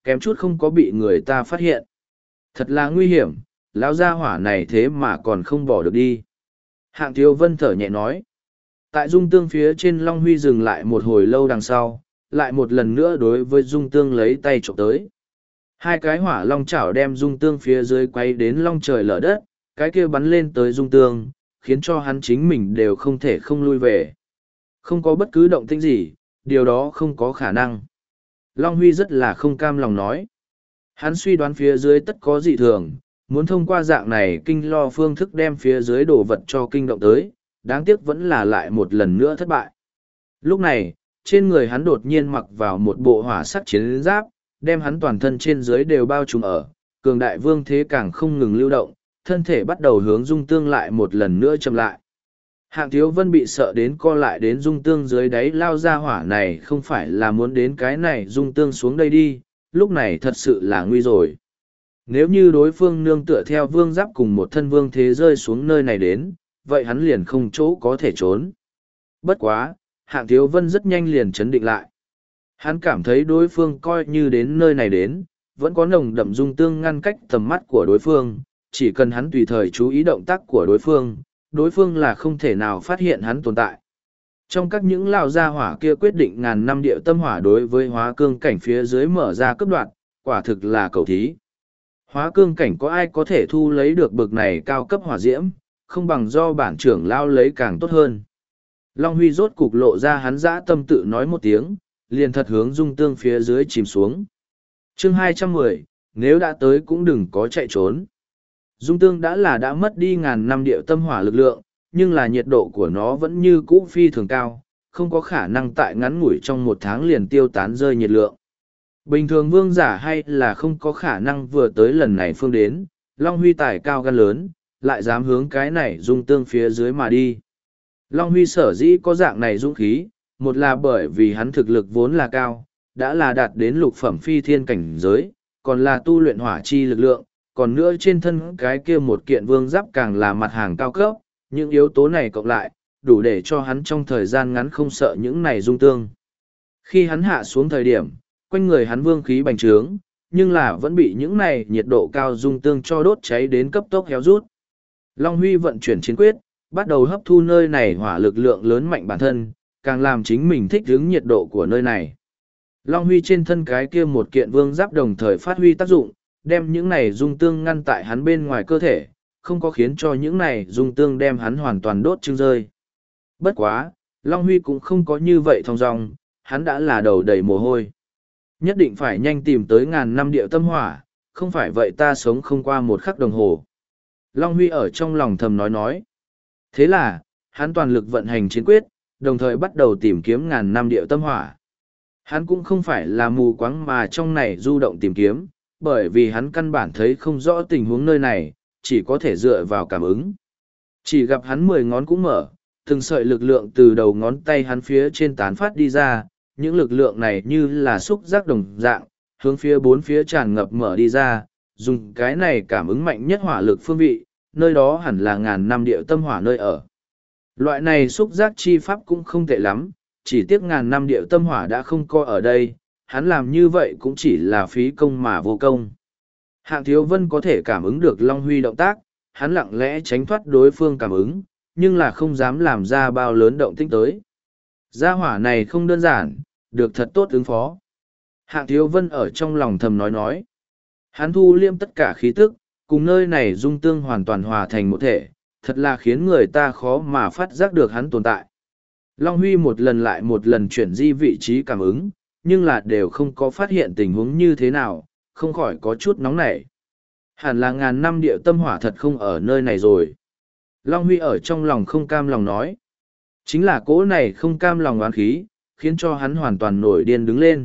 S1: kém chút không có bị người ta phát hiện. Thật là nguy hiểm, lão gia hỏa này thế mà còn không bỏ được đi. Hạng Thiếu Vân thở nhẹ nói. Tại dung tương phía trên Long Huy dừng lại một hồi lâu đằng sau, lại một lần nữa đối với dung tương lấy tay trộm tới. Hai cái hỏa long chảo đem dung tương phía dưới quay đến long trời lở đất, cái kia bắn lên tới dung tương, khiến cho hắn chính mình đều không thể không lui về. Không có bất cứ động tĩnh gì, điều đó không có khả năng. Long Huy rất là không cam lòng nói. Hắn suy đoán phía dưới tất có dị thường, muốn thông qua dạng này kinh lo phương thức đem phía dưới đồ vật cho kinh động tới, đáng tiếc vẫn là lại một lần nữa thất bại. Lúc này, trên người hắn đột nhiên mặc vào một bộ hỏa sắc chiến giáp, đem hắn toàn thân trên dưới đều bao trùm ở, cường đại vương thế càng không ngừng lưu động, thân thể bắt đầu hướng dung tương lại một lần nữa chậm lại. Hạng Thiếu Vân bị sợ đến co lại đến dung tương dưới đáy lao ra hỏa này không phải là muốn đến cái này dung tương xuống đây đi, lúc này thật sự là nguy rồi. Nếu như đối phương nương tựa theo vương giáp cùng một thân vương thế rơi xuống nơi này đến, vậy hắn liền không chỗ có thể trốn. Bất quá, Hạng Thiếu Vân rất nhanh liền chấn định lại. Hắn cảm thấy đối phương coi như đến nơi này đến, vẫn có nồng đậm dung tương ngăn cách tầm mắt của đối phương, chỉ cần hắn tùy thời chú ý động tác của đối phương là không thể nào phát hiện hắn tồn tại. Trong các những lão gia hỏa kia quyết định ngàn năm địa tâm hỏa đối với hóa cương cảnh phía dưới mở ra cấp đoạn, quả thực là cầu thí. Hóa cương cảnh có ai có thể thu lấy được bực này cao cấp hỏa diễm, không bằng do bản trưởng lao lấy càng tốt hơn. Long Huy rốt cục lộ ra hắn dã tâm tự nói một tiếng, liền thật hướng dung tương phía dưới chìm xuống. Chương 210, nếu đã tới cũng đừng có chạy trốn. Dung tương đã mất đi ngàn năm địa tâm hỏa lực lượng, nhưng là nhiệt độ của nó vẫn như cũ phi thường cao, không có khả năng tại ngắn ngủi trong một tháng liền tiêu tán rơi nhiệt lượng. Bình thường vương giả hay là không có khả năng vừa tới lần này phương đến, Long Huy tài cao gan lớn, lại dám hướng cái này dung tương phía dưới mà đi. Long Huy sở dĩ có dạng này dũng khí, một là bởi vì hắn thực lực vốn là cao, đã là đạt đến lục phẩm phi thiên cảnh giới, còn là tu luyện hỏa chi lực lượng, còn nữa trên thân cái kia một kiện vương giáp càng là mặt hàng cao cấp, những yếu tố này cộng lại, đủ để cho hắn trong thời gian ngắn không sợ những này dung tương. Khi hắn hạ xuống thời điểm, quanh người hắn vương khí bành trướng, nhưng là vẫn bị những này nhiệt độ cao dung tương cho đốt cháy đến cấp tốc héo rút. Long Huy vận chuyển chiến quyết, bắt đầu hấp thu nơi này hỏa lực lượng lớn mạnh bản thân, càng làm chính mình thích ứng nhiệt độ của nơi này. Long Huy trên thân cái kia một kiện vương giáp đồng thời phát huy tác dụng, đem những này dung tương ngăn tại hắn bên ngoài cơ thể, không có khiến cho những này dung tương đem hắn hoàn toàn đốt chưng rơi. Bất quá, Long Huy cũng không có như vậy thong dong, hắn đã là đầu đầy mồ hôi. Nhất định phải nhanh tìm tới ngàn năm địa tâm hỏa, không phải vậy ta sống không qua một khắc đồng hồ. Long Huy ở trong lòng thầm nói. Thế là, hắn toàn lực vận hành chiến quyết, đồng thời bắt đầu tìm kiếm ngàn năm địa tâm hỏa. Hắn cũng không phải là mù quáng mà trong này du động tìm kiếm, bởi vì hắn căn bản thấy không rõ tình huống nơi này, chỉ có thể dựa vào cảm ứng. Chỉ gặp hắn 10 ngón cũng mở, từng sợi lực lượng từ đầu ngón tay hắn phía trên tán phát đi ra, những lực lượng này như là xúc giác đồng dạng, hướng phía bốn phía tràn ngập mở đi ra, dùng cái này cảm ứng mạnh nhất hỏa lực phương vị, nơi đó hẳn là ngàn năm địa tâm hỏa nơi ở. Loại này xúc giác chi pháp cũng không tệ lắm, chỉ tiếc ngàn năm địa tâm hỏa đã không coi ở đây, hắn làm như vậy cũng chỉ là phí công mà vô công. Hạng Thiếu Vân có thể cảm ứng được Long Huy động tác, hắn lặng lẽ tránh thoát đối phương cảm ứng, nhưng là không dám làm ra bao lớn động tĩnh tới. Gia hỏa này không đơn giản, được thật tốt ứng phó. Hạng Thiếu Vân ở trong lòng thầm nói. Hắn thu liêm tất cả khí tức, cùng nơi này dung tương hoàn toàn hòa thành một thể, thật là khiến người ta khó mà phát giác được hắn tồn tại. Long Huy một lần lại một lần chuyển di vị trí cảm ứng, nhưng là đều không có phát hiện tình huống như thế nào, không khỏi có chút nóng nảy. Hẳn là ngàn năm địa tâm hỏa thật không ở nơi này rồi. Long Huy ở trong lòng không cam lòng nói. Chính là cỗ này không cam lòng oán khí, khiến cho hắn hoàn toàn nổi điên đứng lên.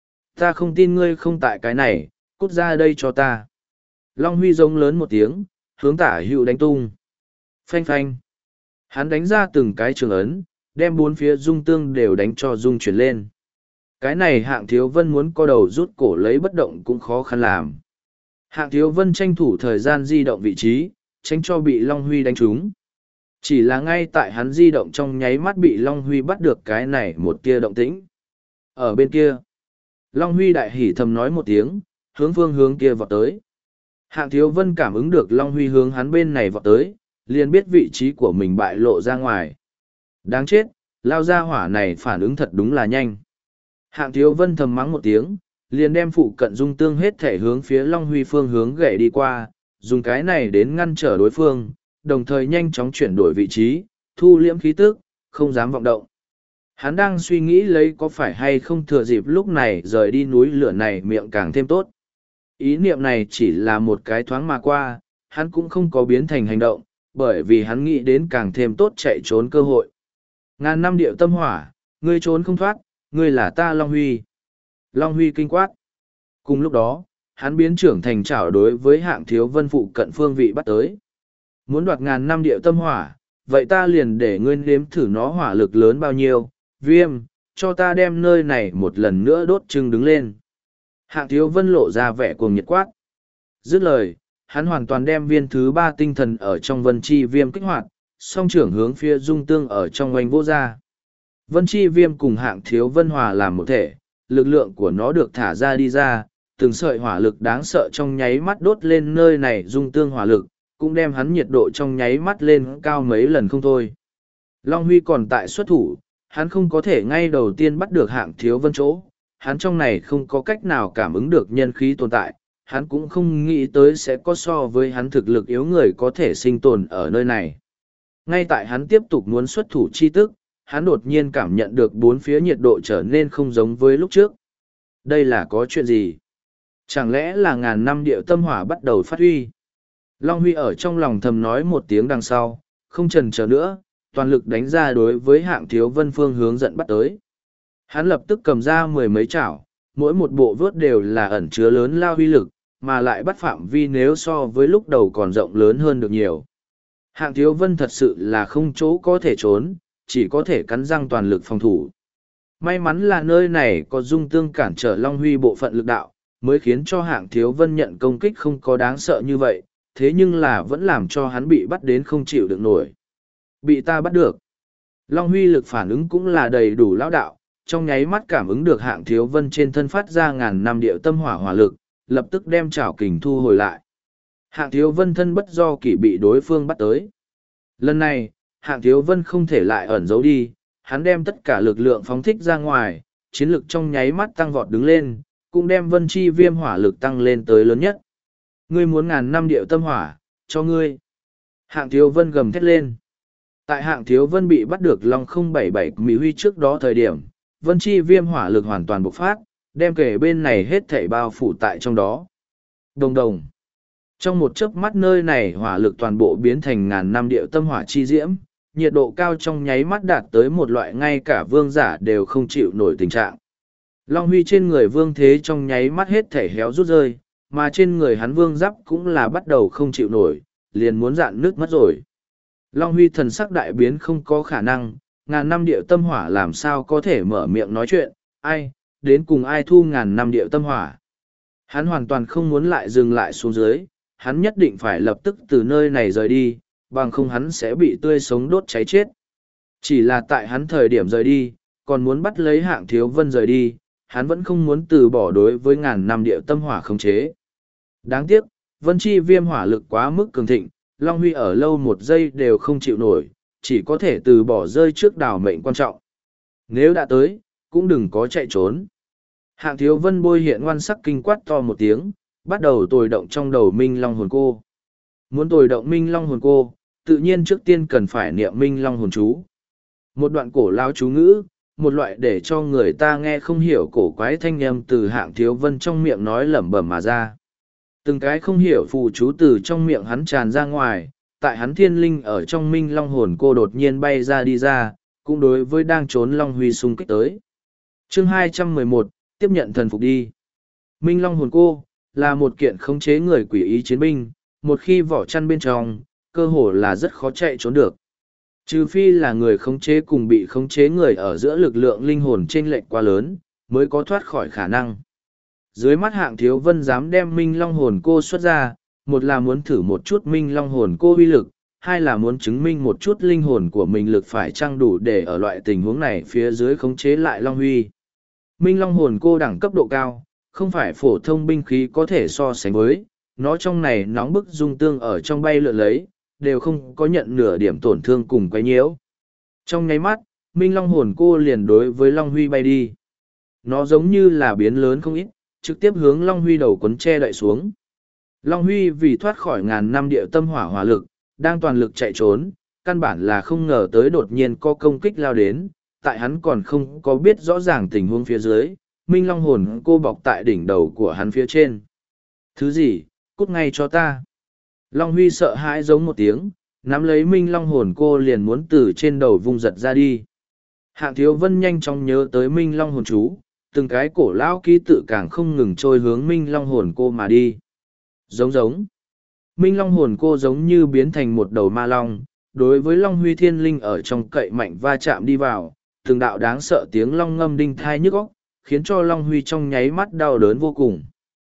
S1: Ta không tin ngươi không tại cái này, cút ra đây cho ta. Long Huy giống lớn một tiếng, hướng tả hữu đánh tung. Phanh phanh. Hắn đánh ra từng cái trường ấn, đem bốn phía dung tương đều đánh cho dung chuyển lên. Cái này Hạng Thiếu Vân muốn co đầu rút cổ lấy bất động cũng khó khăn làm. Hạng Thiếu Vân tranh thủ thời gian di động vị trí, tránh cho bị Long Huy đánh trúng. Chỉ là ngay tại hắn di động trong nháy mắt bị Long Huy bắt được cái này một tia động tĩnh. Ở bên kia, Long Huy đại hỉ thầm nói một tiếng, hướng phương hướng kia vọt tới. Hạng Thiếu Vân cảm ứng được Long Huy hướng hắn bên này vọt tới, liền biết vị trí của mình bại lộ ra ngoài. Đáng chết, lao ra hỏa này phản ứng thật đúng là nhanh. Hạng Thiếu Vân thầm mắng một tiếng, liền đem phụ cận dung tương hết thể hướng phía Long Huy phương hướng gậy đi qua, dùng cái này đến ngăn trở đối phương, đồng thời nhanh chóng chuyển đổi vị trí, thu liễm khí tức, không dám vọng động. Hắn đang suy nghĩ lấy có phải hay không thừa dịp lúc này rời đi núi lửa này miệng càng thêm tốt. Ý niệm này chỉ là một cái thoáng mà qua, hắn cũng không có biến thành hành động, bởi vì hắn nghĩ đến càng thêm tốt chạy trốn cơ hội. Ngàn năm điệu tâm hỏa, ngươi trốn không thoát, ngươi là ta Long Huy. Long Huy kinh quát. Cùng lúc đó, hắn biến trưởng thành trảo đối với Hạng Thiếu Vân phụ cận phương vị bắt tới. Muốn đoạt ngàn năm điệu tâm hỏa, vậy ta liền để ngươi nếm thử nó hỏa lực lớn bao nhiêu, Viêm, cho ta đem nơi này một lần nữa đốt trưng đứng lên. Hạng Thiếu Vân lộ ra vẻ cuồng nhiệt quát. Dứt lời, hắn hoàn toàn đem viên thứ ba tinh thần ở trong Vân Chi Viêm kích hoạt, song trưởng hướng phía dung tương ở trong oanh vô ra. Vân Chi Viêm cùng Hạng Thiếu Vân hòa làm một thể, lực lượng của nó được thả ra đi ra, từng sợi hỏa lực đáng sợ trong nháy mắt đốt lên nơi này dung tương hỏa lực, cũng đem hắn nhiệt độ trong nháy mắt lên cao mấy lần không thôi. Long Huy còn tại xuất thủ, hắn không có thể ngay đầu tiên bắt được Hạng Thiếu Vân chỗ, hắn trong này không có cách nào cảm ứng được nhân khí tồn tại, hắn cũng không nghĩ tới sẽ có so với hắn thực lực yếu người có thể sinh tồn ở nơi này. Ngay tại hắn tiếp tục muốn xuất thủ chi tức, hắn đột nhiên cảm nhận được bốn phía nhiệt độ trở nên không giống với lúc trước. Đây là có chuyện gì? Chẳng lẽ là ngàn năm điệu tâm hỏa bắt đầu phát huy? Long Huy ở trong lòng thầm nói một tiếng đằng sau, không chần chờ nữa, toàn lực đánh ra đối với Hạng Thiếu Vân phương hướng dẫn bắt tới. Hắn lập tức cầm ra mười mấy chảo, mỗi một bộ vớt đều là ẩn chứa lớn lao huy lực, mà lại bắt phạm vi nếu so với lúc đầu còn rộng lớn hơn được nhiều. Hạng Thiếu Vân thật sự là không chỗ có thể trốn, chỉ có thể cắn răng toàn lực phòng thủ. May mắn là nơi này có dung tương cản trở Long Huy bộ phận lực đạo, mới khiến cho Hạng Thiếu Vân nhận công kích không có đáng sợ như vậy, thế nhưng là vẫn làm cho hắn bị bắt đến không chịu được nổi. Bị ta bắt được. Long Huy lực phản ứng cũng là đầy đủ lão đạo, trong nháy mắt cảm ứng được Hạng Thiếu Vân trên thân phát ra ngàn năm điệu tâm hỏa hỏa lực, lập tức đem chảo kình thu hồi lại. Hạng Thiếu Vân thân bất do kỷ bị đối phương bắt tới. Lần này, Hạng Thiếu Vân không thể lại ẩn giấu đi, hắn đem tất cả lực lượng phóng thích ra ngoài, chiến lực trong nháy mắt tăng vọt đứng lên, cũng đem Vân Chi Viêm hỏa lực tăng lên tới lớn nhất. Ngươi muốn ngàn năm điệu tâm hỏa, cho ngươi. Hạng Thiếu Vân gầm thét lên. Tại Hạng Thiếu Vân bị bắt được Long 077 Mỹ Huy trước đó thời điểm, Vân Chi Viêm hỏa lực hoàn toàn bộc phát, đem kể bên này hết thảy bao phủ tại trong đó. Đồng đồng. Trong một chớp mắt nơi này hỏa lực toàn bộ biến thành ngàn năm điệu tâm hỏa chi diễm, nhiệt độ cao trong nháy mắt đạt tới một loại ngay cả vương giả đều không chịu nổi tình trạng. Long Huy trên người vương thế trong nháy mắt hết thể héo rút rơi, mà trên người hắn vương giáp cũng là bắt đầu không chịu nổi, liền muốn dạn nước mất rồi. Long Huy thần sắc đại biến không có khả năng, ngàn năm điệu tâm hỏa làm sao có thể mở miệng nói chuyện, ai, đến cùng ai thu ngàn năm điệu tâm hỏa. Hắn hoàn toàn không muốn lại dừng lại xuống dưới, hắn nhất định phải lập tức từ nơi này rời đi, bằng không hắn sẽ bị tươi sống đốt cháy chết. Chỉ là tại hắn thời điểm rời đi, còn muốn bắt lấy Hạng Thiếu Vân rời đi, hắn vẫn không muốn từ bỏ đối với ngàn năm điệu tâm hỏa khống chế. Đáng tiếc, Vân Chi Viêm hỏa lực quá mức cường thịnh, Long Huy ở lâu một giây đều không chịu nổi, chỉ có thể từ bỏ rơi trước đảo mệnh quan trọng. Nếu đã tới, cũng đừng có chạy trốn. Hạng Thiếu Vân bôi hiện ngoan sắc kinh quát to một tiếng, bắt đầu tồi động trong đầu Minh Long hồn cô. Muốn tồi động Minh Long hồn cô, tự nhiên trước tiên cần phải niệm Minh Long hồn chú. Một đoạn cổ lao chú ngữ, một loại để cho người ta nghe không hiểu cổ quái thanh âm từ Hạng Thiếu Vân trong miệng nói lẩm bẩm mà ra. Từng cái không hiểu phù chú từ trong miệng hắn tràn ra ngoài, tại hắn thiên linh ở trong Minh Long hồn cô đột nhiên bay ra đi ra, cũng đối với đang trốn Long Huy xung kích tới. Chương 211, tiếp nhận thần phục đi. Minh Long hồn cô là một kiện khống chế người quỷ ý chiến binh, một khi vỏ chăn bên trong, cơ hồ là rất khó chạy trốn được. Trừ phi là người khống chế cùng bị khống chế người ở giữa lực lượng linh hồn chênh lệch quá lớn, mới có thoát khỏi khả năng. Dưới mắt Hạng Thiếu Vân dám đem Minh Long hồn cô xuất ra, một là muốn thử một chút Minh Long hồn cô uy lực, hai là muốn chứng minh một chút linh hồn của mình lực phải chăng đủ để ở loại tình huống này phía dưới khống chế lại Long Huy. Minh Long hồn cô đẳng cấp độ cao, không phải phổ thông binh khí có thể so sánh với, nó trong này nóng bức dung tương ở trong bay lượn lấy, đều không có nhận nửa điểm tổn thương cùng quấy nhiễu. Trong nháy mắt, Minh Long hồn cô liền đối với Long Huy bay đi. Nó giống như là biến lớn không ít, trực tiếp hướng Long Huy đầu cuốn che đậy xuống. Long Huy vì thoát khỏi ngàn năm địa tâm hỏa hỏa lực, đang toàn lực chạy trốn, căn bản là không ngờ tới đột nhiên có công kích lao đến, tại hắn còn không có biết rõ ràng tình huống phía dưới, Minh Long hồn cô bọc tại đỉnh đầu của hắn phía trên. Thứ gì, cút ngay cho ta. Long Huy sợ hãi giống một tiếng, nắm lấy Minh Long hồn cô liền muốn từ trên đầu vung giật ra đi. Hạng Thiếu Vân nhanh chóng nhớ tới Minh Long hồn chú, từng cái cổ lão ký tự càng không ngừng trôi hướng Minh Long hồn cô mà đi. Giống giống. Minh Long hồn cô giống như biến thành một đầu ma long, đối với Long Huy thiên linh ở trong cậy mạnh va chạm đi vào, từng đạo đáng sợ tiếng long ngâm đinh thai nhức óc, khiến cho Long Huy trong nháy mắt đau đớn vô cùng.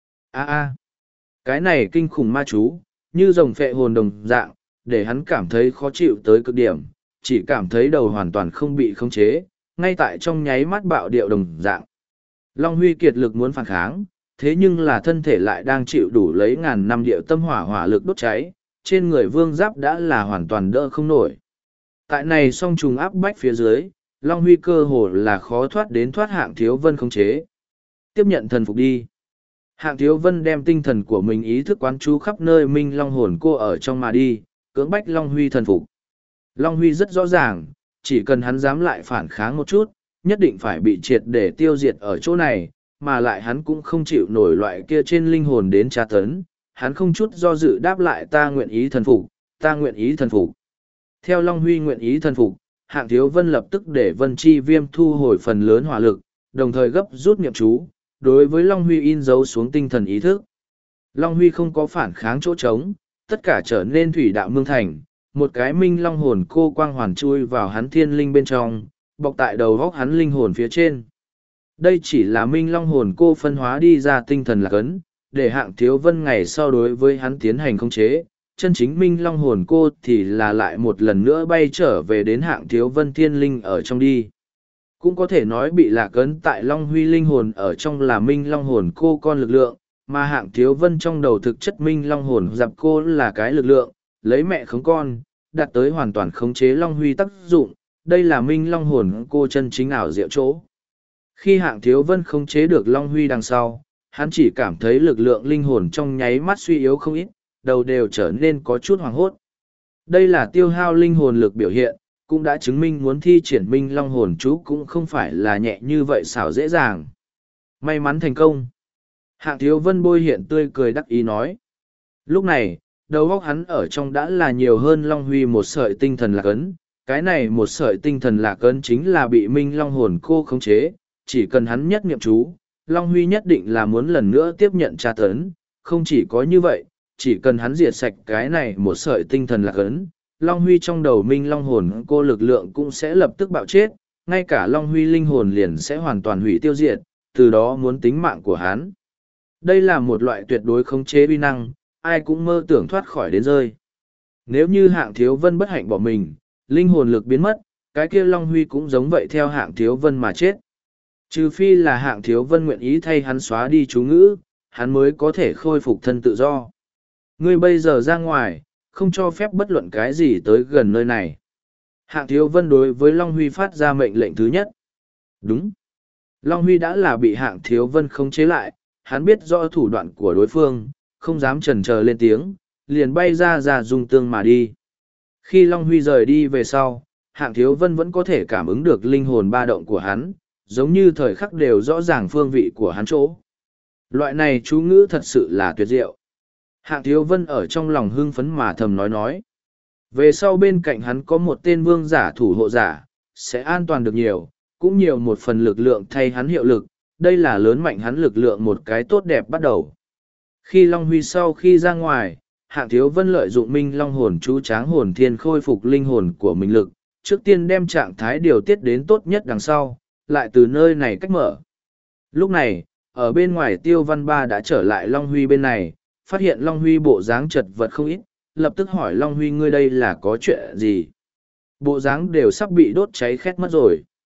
S1: Cái này kinh khủng ma chú, như rồng phệ hồn đồng dạng, để hắn cảm thấy khó chịu tới cực điểm, chỉ cảm thấy đầu hoàn toàn không bị khống chế, ngay tại trong nháy mắt bạo điệu đồng dạng. Long Huy kiệt lực muốn phản kháng, thế nhưng là thân thể lại đang chịu đủ lấy ngàn năm điệu tâm hỏa hỏa lực đốt cháy, trên người vương giáp đã là hoàn toàn đỡ không nổi. Tại này song trùng áp bách phía dưới, Long Huy cơ hồ là khó thoát đến thoát Hạng Thiếu Vân khống chế. Tiếp nhận thần phục đi. Hạng Thiếu Vân đem tinh thần của mình ý thức quán chú khắp nơi Minh Long hồn cô ở trong mà đi, cưỡng bách Long Huy thần phục. Long Huy rất rõ ràng, chỉ cần hắn dám lại phản kháng một chút, nhất định phải bị triệt để tiêu diệt ở chỗ này, mà lại hắn cũng không chịu nổi loại kia trên linh hồn đến tra tấn. Hắn không chút do dự đáp lại ta nguyện ý thần phục, ta nguyện ý thần phục. Theo Long Huy nguyện ý thần phục, Hạng Thiếu Vân lập tức để Vân Chi Viêm thu hồi phần lớn hỏa lực, đồng thời gấp rút niệm chú, đối với Long Huy in dấu xuống tinh thần ý thức. Long Huy không có phản kháng chỗ trống, tất cả trở nên thủy đạo mương thành, một cái Minh Long hồn cô quang hoàn chui vào hắn thiên linh bên trong, bọc tại đầu góc hắn linh hồn phía trên. Đây chỉ là Minh Long hồn cô phân hóa đi ra tinh thần lạc ấn, để Hạng Thiếu Vân ngày sau đối với hắn tiến hành khống chế. Chân chính Minh Long hồn cô thì là lại một lần nữa bay trở về đến Hạng Thiếu Vân thiên linh ở trong đi. Cũng có thể nói bị lạc ấn tại Long Huy linh hồn ở trong là Minh Long hồn cô con lực lượng, mà Hạng Thiếu Vân trong đầu thực chất Minh Long hồn dạp cô là cái lực lượng, lấy mẹ khống con, đạt tới hoàn toàn khống chế Long Huy tác dụng. Đây là Minh Long hồn cô chân chính ảo diệu chỗ. Khi Hạng Thiếu Vân khống chế được Long Huy đằng sau, hắn chỉ cảm thấy lực lượng linh hồn trong nháy mắt suy yếu không ít, đầu đều trở nên có chút hoảng hốt. Đây là tiêu hao linh hồn lực biểu hiện, cũng đã chứng minh muốn thi triển Minh Long hồn chú cũng không phải là nhẹ như vậy xảo dễ dàng. May mắn thành công. Hạng Thiếu Vân bôi hiện tươi cười đắc ý nói. Lúc này, đầu óc hắn ở trong đã là nhiều hơn Long Huy một sợi tinh thần lạc ấn. Cái này một sợi tinh thần lạc ấn chính là bị Minh Long hồn cô khống chế, chỉ cần hắn nhất niệm chú, Long Huy nhất định là muốn lần nữa tiếp nhận tra tấn. Không chỉ có như vậy, chỉ cần hắn diệt sạch cái này một sợi tinh thần lạc ấn, Long Huy trong đầu Minh Long hồn cô lực lượng cũng sẽ lập tức bạo chết, ngay cả Long Huy linh hồn liền sẽ hoàn toàn hủy tiêu diệt, từ đó muốn tính mạng của hắn. Đây là một loại tuyệt đối khống chế uy năng, ai cũng mơ tưởng thoát khỏi đến rơi. Nếu như Hạng Thiếu Vân bất hạnh bỏ mình, linh hồn lực biến mất, cái kia Long Huy cũng giống vậy theo Hạng Thiếu Vân mà chết. Trừ phi là Hạng Thiếu Vân nguyện ý thay hắn xóa đi chú ngữ, hắn mới có thể khôi phục thân tự do. Ngươi bây giờ ra ngoài, không cho phép bất luận cái gì tới gần nơi này. Hạng Thiếu Vân đối với Long Huy phát ra mệnh lệnh thứ nhất. Đúng. Long Huy đã là bị Hạng Thiếu Vân khống chế lại, hắn biết rõ thủ đoạn của đối phương, không dám chần chờ lên tiếng, liền bay ra dung tương mà đi. Khi Long Huy rời đi về sau, Hạng Thiếu Vân vẫn có thể cảm ứng được linh hồn ba động của hắn, giống như thời khắc đều rõ ràng phương vị của hắn chỗ. Loại này chú ngữ thật sự là tuyệt diệu. Hạng Thiếu Vân ở trong lòng hưng phấn mà thầm nói. Về sau bên cạnh hắn có một tên vương giả thủ hộ giả, sẽ an toàn được nhiều, cũng nhiều một phần lực lượng thay hắn hiệu lực, đây là lớn mạnh hắn lực lượng một cái tốt đẹp bắt đầu. Khi Long Huy sau khi ra ngoài, Hạng Thiếu Vân lợi dụng Minh Long hồn chú Tráng hồn thiên khôi phục linh hồn của mình lực, trước tiên đem trạng thái điều tiết đến tốt nhất đằng sau, lại từ nơi này cách mở. Lúc này, ở bên ngoài Tiêu Văn Ba đã trở lại Long Huy bên này, phát hiện Long Huy bộ dáng chật vật không ít, lập tức hỏi Long Huy ngươi đây là có chuyện gì? Bộ dáng đều sắp bị đốt cháy khét mất rồi.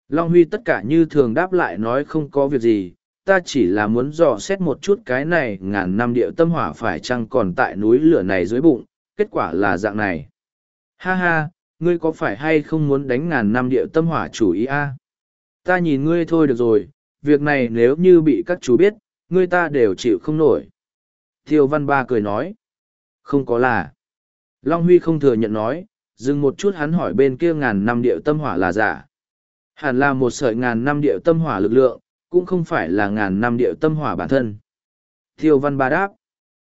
S1: Long Huy tất cả như thường đáp lại nói không có việc gì, ta chỉ là muốn dò xét một chút cái này ngàn năm địa tâm hỏa phải chăng còn tại núi lửa này dưới bụng, kết quả là dạng này. Ha ha, ngươi có phải hay không muốn đánh ngàn năm địa tâm hỏa chủ ý a? Ta nhìn ngươi thôi được rồi, việc này nếu như bị các chú biết, ngươi ta đều chịu không nổi. Tiêu Văn Ba cười nói. Không có là. Long Huy không thừa nhận nói, dừng một chút hắn hỏi bên kia ngàn năm địa tâm hỏa là giả. Hẳn là một sợi ngàn năm địa tâm hỏa lực lượng, cũng không phải là ngàn năm địa tâm hỏa bản thân. Tiêu Văn Ba đáp.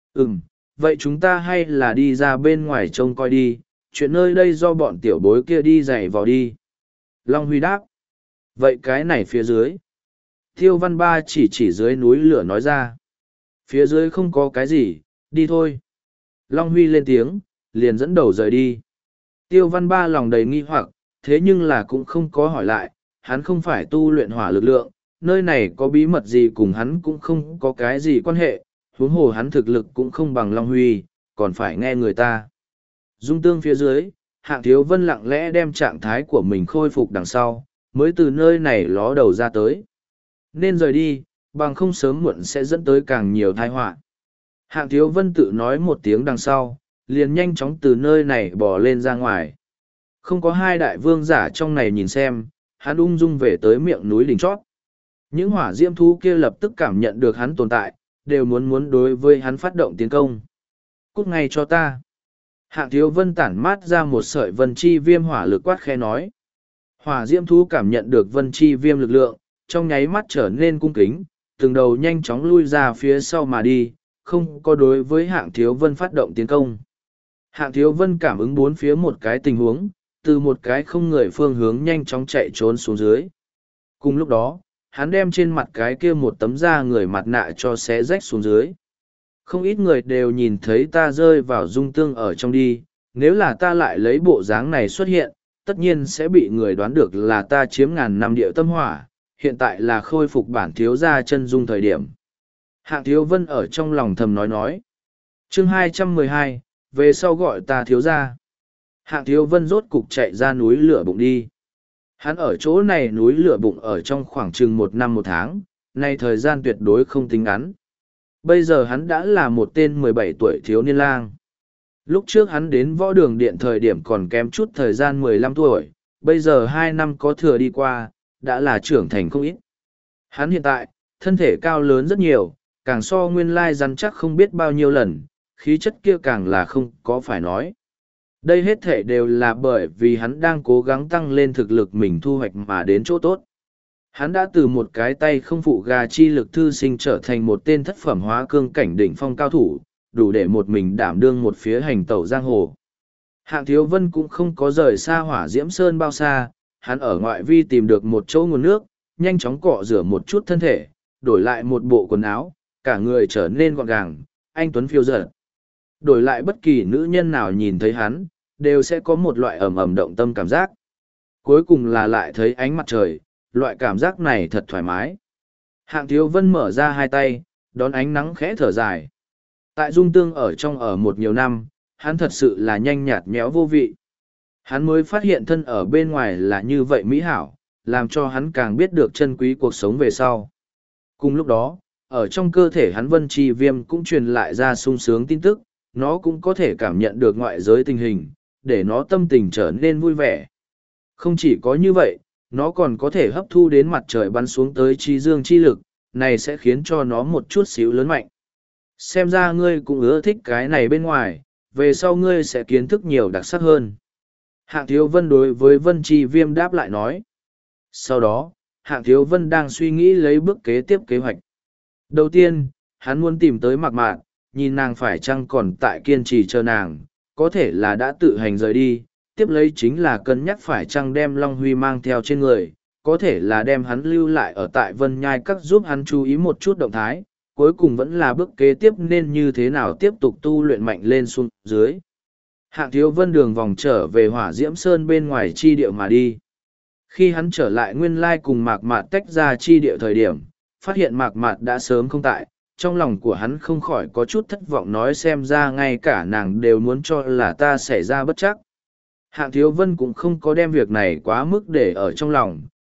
S1: Vậy chúng ta hay là đi ra bên ngoài trông coi đi, chuyện nơi đây do bọn tiểu bối kia đi giày vào đi. Long Huy đáp. Vậy cái này phía dưới. Tiêu Văn Ba chỉ dưới núi lửa nói ra. Phía dưới không có cái gì, đi thôi. Long Huy lên tiếng, liền dẫn đầu rời đi. Tiêu Văn Ba lòng đầy nghi hoặc, thế nhưng là cũng không có hỏi lại, hắn không phải tu luyện hỏa lực lượng, nơi này có bí mật gì cùng hắn cũng không có cái gì quan hệ, huống hồ hắn thực lực cũng không bằng Long Huy, còn phải nghe người ta. Dung tương phía dưới, Hạng Thiếu Vân lặng lẽ đem trạng thái của mình khôi phục đằng sau, mới từ nơi này ló đầu ra tới. Nên rời đi, bằng không sớm muộn sẽ dẫn tới càng nhiều tai họa. Hạng Thiếu Vân tự nói một tiếng đằng sau, liền nhanh chóng từ nơi này bò lên ra ngoài. Không có hai đại vương giả trong này nhìn xem, hắn ung dung về tới miệng núi đỉnh chót. Những hỏa diễm thú kia lập tức cảm nhận được hắn tồn tại, đều muốn đối với hắn phát động tiến công. Cút ngay cho ta. Hạng Thiếu Vân tản mát ra một sợi vân chi viêm hỏa lực quát khe nói. Hỏa diễm thú cảm nhận được vân chi viêm lực lượng, trong nháy mắt trở nên cung kính, từng đầu nhanh chóng lui ra phía sau mà đi, không có đối với Hạng Thiếu Vân phát động tiến công. Hạng Thiếu Vân cảm ứng bốn phía một cái tình huống, từ một cái không người phương hướng nhanh chóng chạy trốn xuống dưới. Cùng lúc đó, hắn đem trên mặt cái kia một tấm da người mặt nạ cho xé rách xuống dưới. Không ít người đều nhìn thấy ta rơi vào dung tương ở trong đi, nếu là ta lại lấy bộ dáng này xuất hiện, tất nhiên sẽ bị người đoán được là ta chiếm ngàn năm địa tâm hỏa, hiện tại là khôi phục bản thiếu gia chân dung thời điểm. Hạng Thiếu Vân ở trong lòng thầm nói. Chương 212, về sau gọi ta thiếu gia. Hạng Thiếu Vân rốt cục chạy ra núi lửa bụng đi. Hắn ở chỗ này núi lửa bụng ở trong khoảng chừng 1 năm 1 tháng, nay thời gian tuyệt đối không tính ngắn. Bây giờ hắn đã là một tên 17 tuổi thiếu niên lang. Lúc trước hắn đến võ đường điện thời điểm còn kém chút thời gian 15 tuổi, bây giờ 2 năm có thừa đi qua, đã là trưởng thành không ít. Hắn hiện tại, thân thể cao lớn rất nhiều, càng so nguyên lai rắn chắc không biết bao nhiêu lần, khí chất kia càng là không có phải nói. Đây hết thể đều là bởi vì hắn đang cố gắng tăng lên thực lực mình thu hoạch mà đến chỗ tốt. Hắn đã từ một cái tay không phụ gà chi lực thư sinh trở thành một tên thất phẩm hóa cương cảnh đỉnh phong cao thủ, đủ để một mình đảm đương một phía hành tẩu giang hồ. Hạng Thiếu Vân cũng không có rời xa Hỏa Diễm Sơn bao xa, hắn ở ngoại vi tìm được một chỗ nguồn nước, nhanh chóng cọ rửa một chút thân thể, đổi lại một bộ quần áo, cả người trở nên gọn gàng, anh tuấn phiêu dật. Đổi lại bất kỳ nữ nhân nào nhìn thấy hắn, đều sẽ có một loại ầm ầm động tâm cảm giác. Cuối cùng là lại thấy ánh mặt trời, loại cảm giác này thật thoải mái. Hạng Thiếu Vân mở ra hai tay, đón ánh nắng khẽ thở dài. Tại dung tương ở trong ở một nhiều năm, hắn thật sự là nhanh nhạt nhẽo vô vị. Hắn mới phát hiện thân ở bên ngoài là như vậy mỹ hảo, làm cho hắn càng biết được chân quý cuộc sống về sau. Cùng lúc đó, ở trong cơ thể hắn vân chi viêm cũng truyền lại ra sung sướng tin tức, nó cũng có thể cảm nhận được ngoại giới tình hình, để nó tâm tình trở nên vui vẻ. Không chỉ có như vậy, nó còn có thể hấp thu đến mặt trời bắn xuống tới chi dương chi lực, này sẽ khiến cho nó một chút xíu lớn mạnh. Xem ra ngươi cũng ưa thích cái này bên ngoài, về sau ngươi sẽ kiến thức nhiều đặc sắc hơn. Hạng Thiếu Vân đối với Vân Chi Viêm đáp lại nói. Sau đó, Hạng Thiếu Vân đang suy nghĩ lấy bước kế tiếp kế hoạch. Đầu tiên, hắn muốn tìm tới Mạc Mạn, nhìn nàng phải chăng còn tại kiên trì chờ nàng, có thể là đã tự hành rời đi, tiếp lấy chính là cân nhắc phải chăng đem Long Huy mang theo trên người, có thể là đem hắn lưu lại ở tại Vân Nhai Các giúp hắn chú ý một chút động thái, cuối cùng vẫn là bước kế tiếp nên như thế nào tiếp tục tu luyện mạnh lên xuống dưới. Hạng Thiếu Vân đường vòng trở về Hỏa Diễm Sơn bên ngoài chi địa mà đi. Khi hắn trở lại nguyên lai cùng Mạc Mạt tách ra chi địa thời điểm, phát hiện Mạc Mạt đã sớm không tại, trong lòng của hắn không khỏi có chút thất vọng nói xem ra ngay cả nàng đều muốn cho là ta xảy ra bất chắc. Hạng Thiếu Vân cũng không có đem việc này quá mức để ở trong lòng,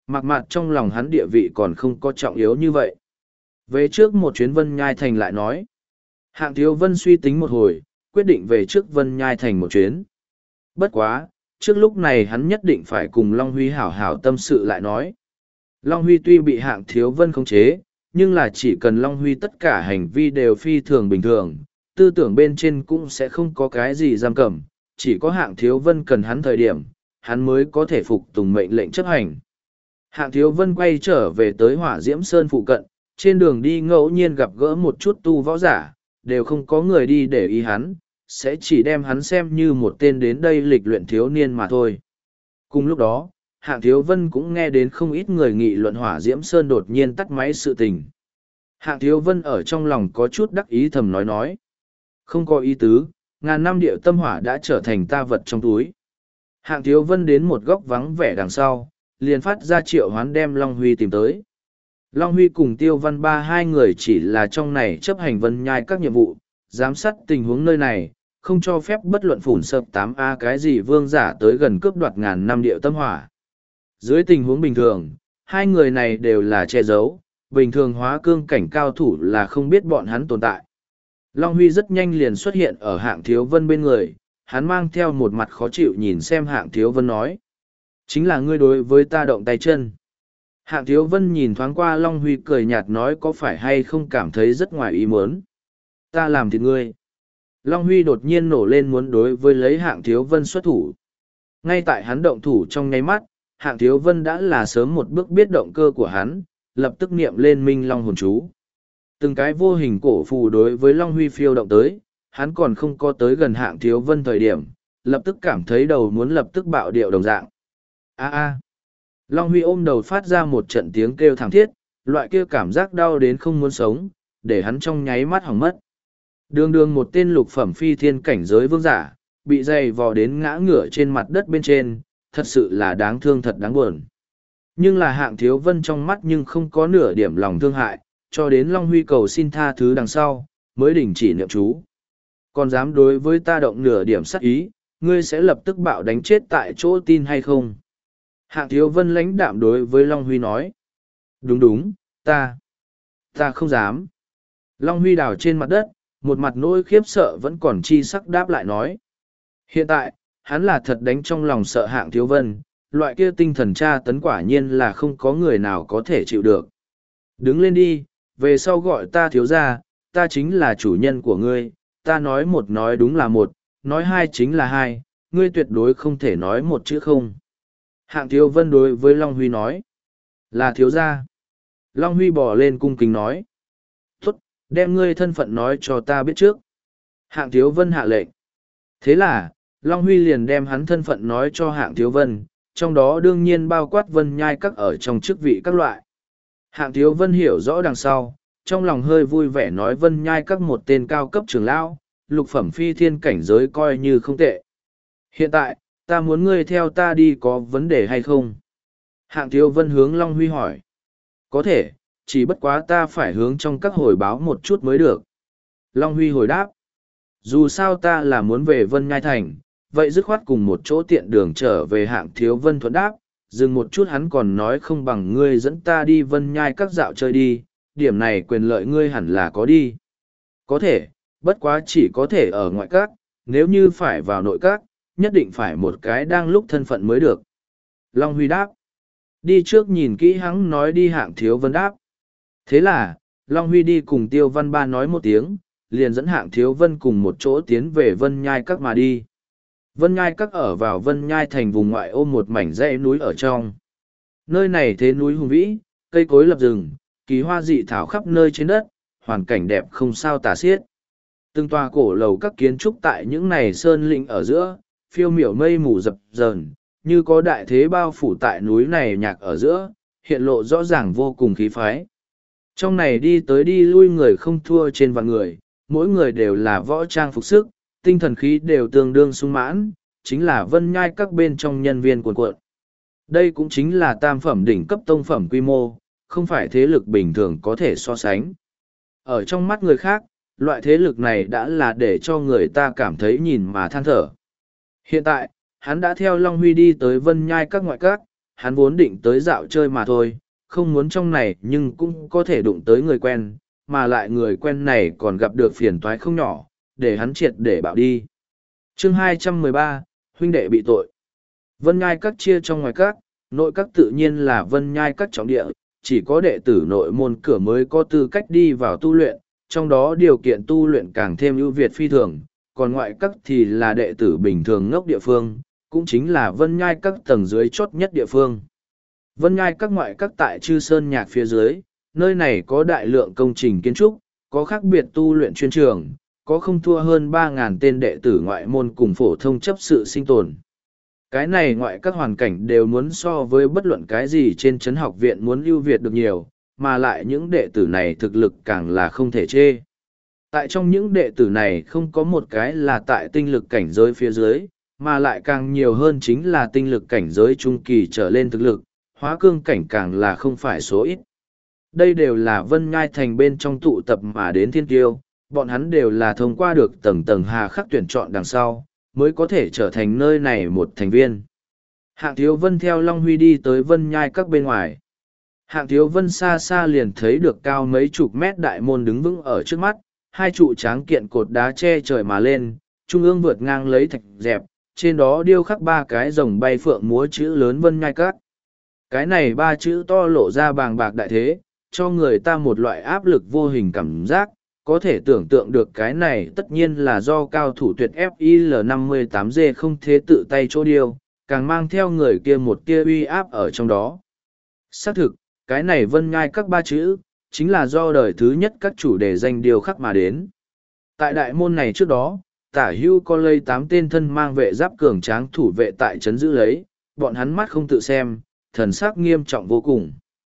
S1: mặc mặt trong lòng hắn địa vị còn không có trọng yếu như vậy. Về trước một chuyến Vân Nhai Thành lại nói. Hạng Thiếu Vân suy tính một hồi, quyết định về trước Vân Nhai Thành một chuyến. Bất quá, trước lúc này hắn nhất định phải cùng Long Huy hảo hảo tâm sự lại nói. Long Huy tuy bị Hạng Thiếu Vân khống chế, nhưng là chỉ cần Long Huy tất cả hành vi đều phi thường bình thường, tư tưởng bên trên cũng sẽ không có cái gì giam cầm, chỉ có Hạng Thiếu Vân cần hắn thời điểm, hắn mới có thể phục tùng mệnh lệnh chấp hành. Hạng Thiếu Vân quay trở về tới Hỏa Diễm Sơn phụ cận, trên đường đi ngẫu nhiên gặp gỡ một chút tu võ giả, đều không có người đi để ý hắn, sẽ chỉ đem hắn xem như một tên đến đây lịch luyện thiếu niên mà thôi. Cùng lúc đó, Hạng Thiếu Vân cũng nghe đến không ít người nghị luận Hỏa Diễm Sơn đột nhiên tắt máy sự tình. Hạng Thiếu Vân ở trong lòng có chút đắc ý thầm nói. Không có ý tứ, ngàn năm điệu tâm hỏa đã trở thành ta vật trong túi. Hạng Thiếu Vân đến một góc vắng vẻ đằng sau, liền phát ra triệu hoán đem Long Huy tìm tới. Long Huy cùng Tiêu Văn Ba hai người chỉ là trong này chấp hành Vân Nhai các nhiệm vụ, giám sát tình huống nơi này, không cho phép bất luận phủn sập 8A cái gì vương giả tới gần cướp đoạt ngàn năm điệu tâm hỏa. Dưới tình huống bình thường, hai người này đều là che giấu, bình thường hóa cương cảnh cao thủ là không biết bọn hắn tồn tại. Long Huy rất nhanh liền xuất hiện ở Hạng Thiếu Vân bên người, hắn mang theo một mặt khó chịu nhìn xem Hạng Thiếu Vân nói. Chính là ngươi đối với ta động tay chân. Hạng Thiếu Vân nhìn thoáng qua Long Huy cười nhạt nói có phải hay không cảm thấy rất ngoài ý muốn. Ta làm thịt ngươi. Long Huy đột nhiên nổ lên muốn đối với lấy Hạng Thiếu Vân xuất thủ. Ngay tại hắn động thủ trong nháy mắt, Hạng Thiếu Vân đã là sớm một bước biết động cơ của hắn, lập tức niệm lên Minh Long hồn chú. Từng cái vô hình cổ phù đối với Long Huy phiêu động tới, hắn còn không có tới gần Hạng Thiếu Vân thời điểm, lập tức cảm thấy đầu muốn lập tức bạo điệu đồng dạng. A a. Long Huy ôm đầu phát ra một trận tiếng kêu thảm thiết, loại kia cảm giác đau đến không muốn sống, để hắn trong nháy mắt hỏng mất. Đường đường một tên lục phẩm phi thiên cảnh giới vương giả, bị dày vò đến ngã ngửa trên mặt đất bên trên, thật sự là đáng thương thật đáng buồn. Nhưng là Hạng Thiếu Vân trong mắt nhưng không có nửa điểm lòng thương hại, cho đến Long Huy cầu xin tha thứ đằng sau, mới đình chỉ niệm chú. Còn dám đối với ta động nửa điểm sát ý, ngươi sẽ lập tức bạo đánh chết tại chỗ tin hay không? Hạng Thiếu Vân lãnh đạm đối với Long Huy nói. Đúng đúng, ta không dám. Long Huy đào trên mặt đất, một mặt nỗi khiếp sợ vẫn còn chi sắc đáp lại nói. Hiện tại, hắn là thật đánh trong lòng sợ Hạng Thiếu Vân, loại kia tinh thần tra tấn quả nhiên là không có người nào có thể chịu được. Đứng lên đi, về sau gọi ta thiếu gia, ta chính là chủ nhân của ngươi, ta nói một nói đúng là một, nói hai chính là hai, ngươi tuyệt đối không thể nói một chữ không. Hạng Thiếu Vân đối với Long Huy nói, là thiếu gia. Long Huy bỏ lên cung kính nói, tốt, đem ngươi thân phận nói cho ta biết trước. Hạng Thiếu Vân hạ lệnh. Thế là, Long Huy liền đem hắn thân phận nói cho Hạng Thiếu Vân, trong đó đương nhiên bao quát Vân Nhai các ở trong chức vị các loại. Hạng Thiếu Vân hiểu rõ đằng sau, trong lòng hơi vui vẻ nói Vân Nhai các một tên cao cấp trưởng lão, lục phẩm phi thiên cảnh giới coi như không tệ. Hiện tại, ta muốn ngươi theo ta đi có vấn đề hay không? Hạng Thiếu Vân hướng Long Huy hỏi. Có thể, chỉ bất quá ta phải hướng trong các hồi báo một chút mới được. Long Huy hồi đáp. Dù sao ta là muốn về Vân Nhai Thành, vậy dứt khoát cùng một chỗ tiện đường trở về. Hạng Thiếu Vân thuận đáp, dừng một chút hắn còn nói không bằng ngươi dẫn ta đi Vân Nhai các dạo chơi đi, điểm này quyền lợi ngươi hẳn là có đi. Có thể, bất quá chỉ có thể ở ngoại các, nếu như phải vào nội các, nhất định phải một cái đang lúc thân phận mới được. Long Huy đáp. Đi trước nhìn kỹ hắn nói đi. Hạng Thiếu Vân đáp. Thế là, Long Huy đi cùng Tiêu Văn Ba nói một tiếng, liền dẫn Hạng Thiếu Vân cùng một chỗ tiến về Vân Nhai các mà đi. Vân Nhai các ở vào Vân Nhai thành vùng ngoại ô một mảnh dãy núi ở trong. Nơi này thế núi hùng vĩ, cây cối lập rừng, kỳ hoa dị thảo khắp nơi trên đất, hoàn cảnh đẹp không sao tả xiết. Từng tòa cổ lầu các kiến trúc tại những này sơn lĩnh ở giữa, phiêu miểu mây mù dập dờn, như có đại thế bao phủ tại núi này nhạc ở giữa, hiện lộ rõ ràng vô cùng khí phái. Trong này đi tới đi lui người không thua trên vạn người, mỗi người đều là võ trang phục sức, tinh thần khí đều tương đương sung mãn, chính là Vân Nhai các bên trong nhân viên cuồn cuộn. Đây cũng chính là tam phẩm đỉnh cấp tông phẩm quy mô, không phải thế lực bình thường có thể so sánh. Ở trong mắt người khác, loại thế lực này đã là để cho người ta cảm thấy nhìn mà than thở. Hiện tại, hắn đã theo Long Huy đi tới Vân Nhai các ngoại các, hắn vốn định tới dạo chơi mà thôi, không muốn trong này nhưng cũng có thể đụng tới người quen, mà lại người quen này còn gặp được phiền toái không nhỏ, để hắn triệt để bạo đi. Chương 213, huynh đệ bị tội. Vân Nhai Các chia trong ngoài các, nội các tự nhiên là Vân Nhai Các trọng địa, chỉ có đệ tử nội môn cửa mới có tư cách đi vào tu luyện, trong đó điều kiện tu luyện càng thêm ưu việt phi thường, còn ngoại các thì là đệ tử bình thường ngốc địa phương, cũng chính là Vân Nhai Các tầng dưới chốt nhất địa phương. Vân Nhai Các ngoại các tại Chư Sơn Nhạc phía dưới, nơi này có đại lượng công trình kiến trúc, có khác biệt tu luyện chuyên trường, có không thua hơn 3.000 tên đệ tử ngoại môn cùng phổ thông chấp sự sinh tồn. Cái này ngoại các hoàn cảnh đều muốn so với bất luận cái gì trên trấn học viện muốn ưu việt được nhiều, mà lại những đệ tử này thực lực càng là không thể chê. Tại trong những đệ tử này không có một cái là tại tinh lực cảnh giới phía dưới, mà lại càng nhiều hơn chính là tinh lực cảnh giới trung kỳ trở lên thực lực, hóa cương cảnh càng là không phải số ít. Đây đều là Vân Nhai Thành bên trong tụ tập mà đến thiên kiêu, bọn hắn đều là thông qua được tầng tầng hà khắc tuyển chọn đằng sau, mới có thể trở thành nơi này một thành viên. Hạng Thiếu Vân theo Long Huy đi tới Vân Nhai Các bên ngoài. Hạng Thiếu Vân xa xa liền thấy được cao mấy chục mét đại môn đứng vững ở trước mắt, hai trụ tráng kiện cột đá che trời mà lên, trung ương vượt ngang lấy thạch dẹp, trên đó điêu khắc ba cái rồng bay phượng múa chữ lớn Vân Nhai Các. Cái này ba chữ to lộ ra bàng bạc đại thế, cho người ta một loại áp lực vô hình cảm giác, có thể tưởng tượng được cái này tất nhiên là do cao thủ tuyệt FIL58G không thế tự tay chỗ điêu, càng mang theo người kia một tia uy áp ở trong đó. Xác thực, cái này Vân Nhai Các ba chữ, chính là do đời thứ nhất các chủ đề danh điêu khắc mà đến. Tại đại môn này trước đó, tả hưu có lây 8 tên thân mang vệ giáp cường tráng thủ vệ tại trấn giữ lấy, bọn hắn mắt không tự xem, thần sắc nghiêm trọng vô cùng.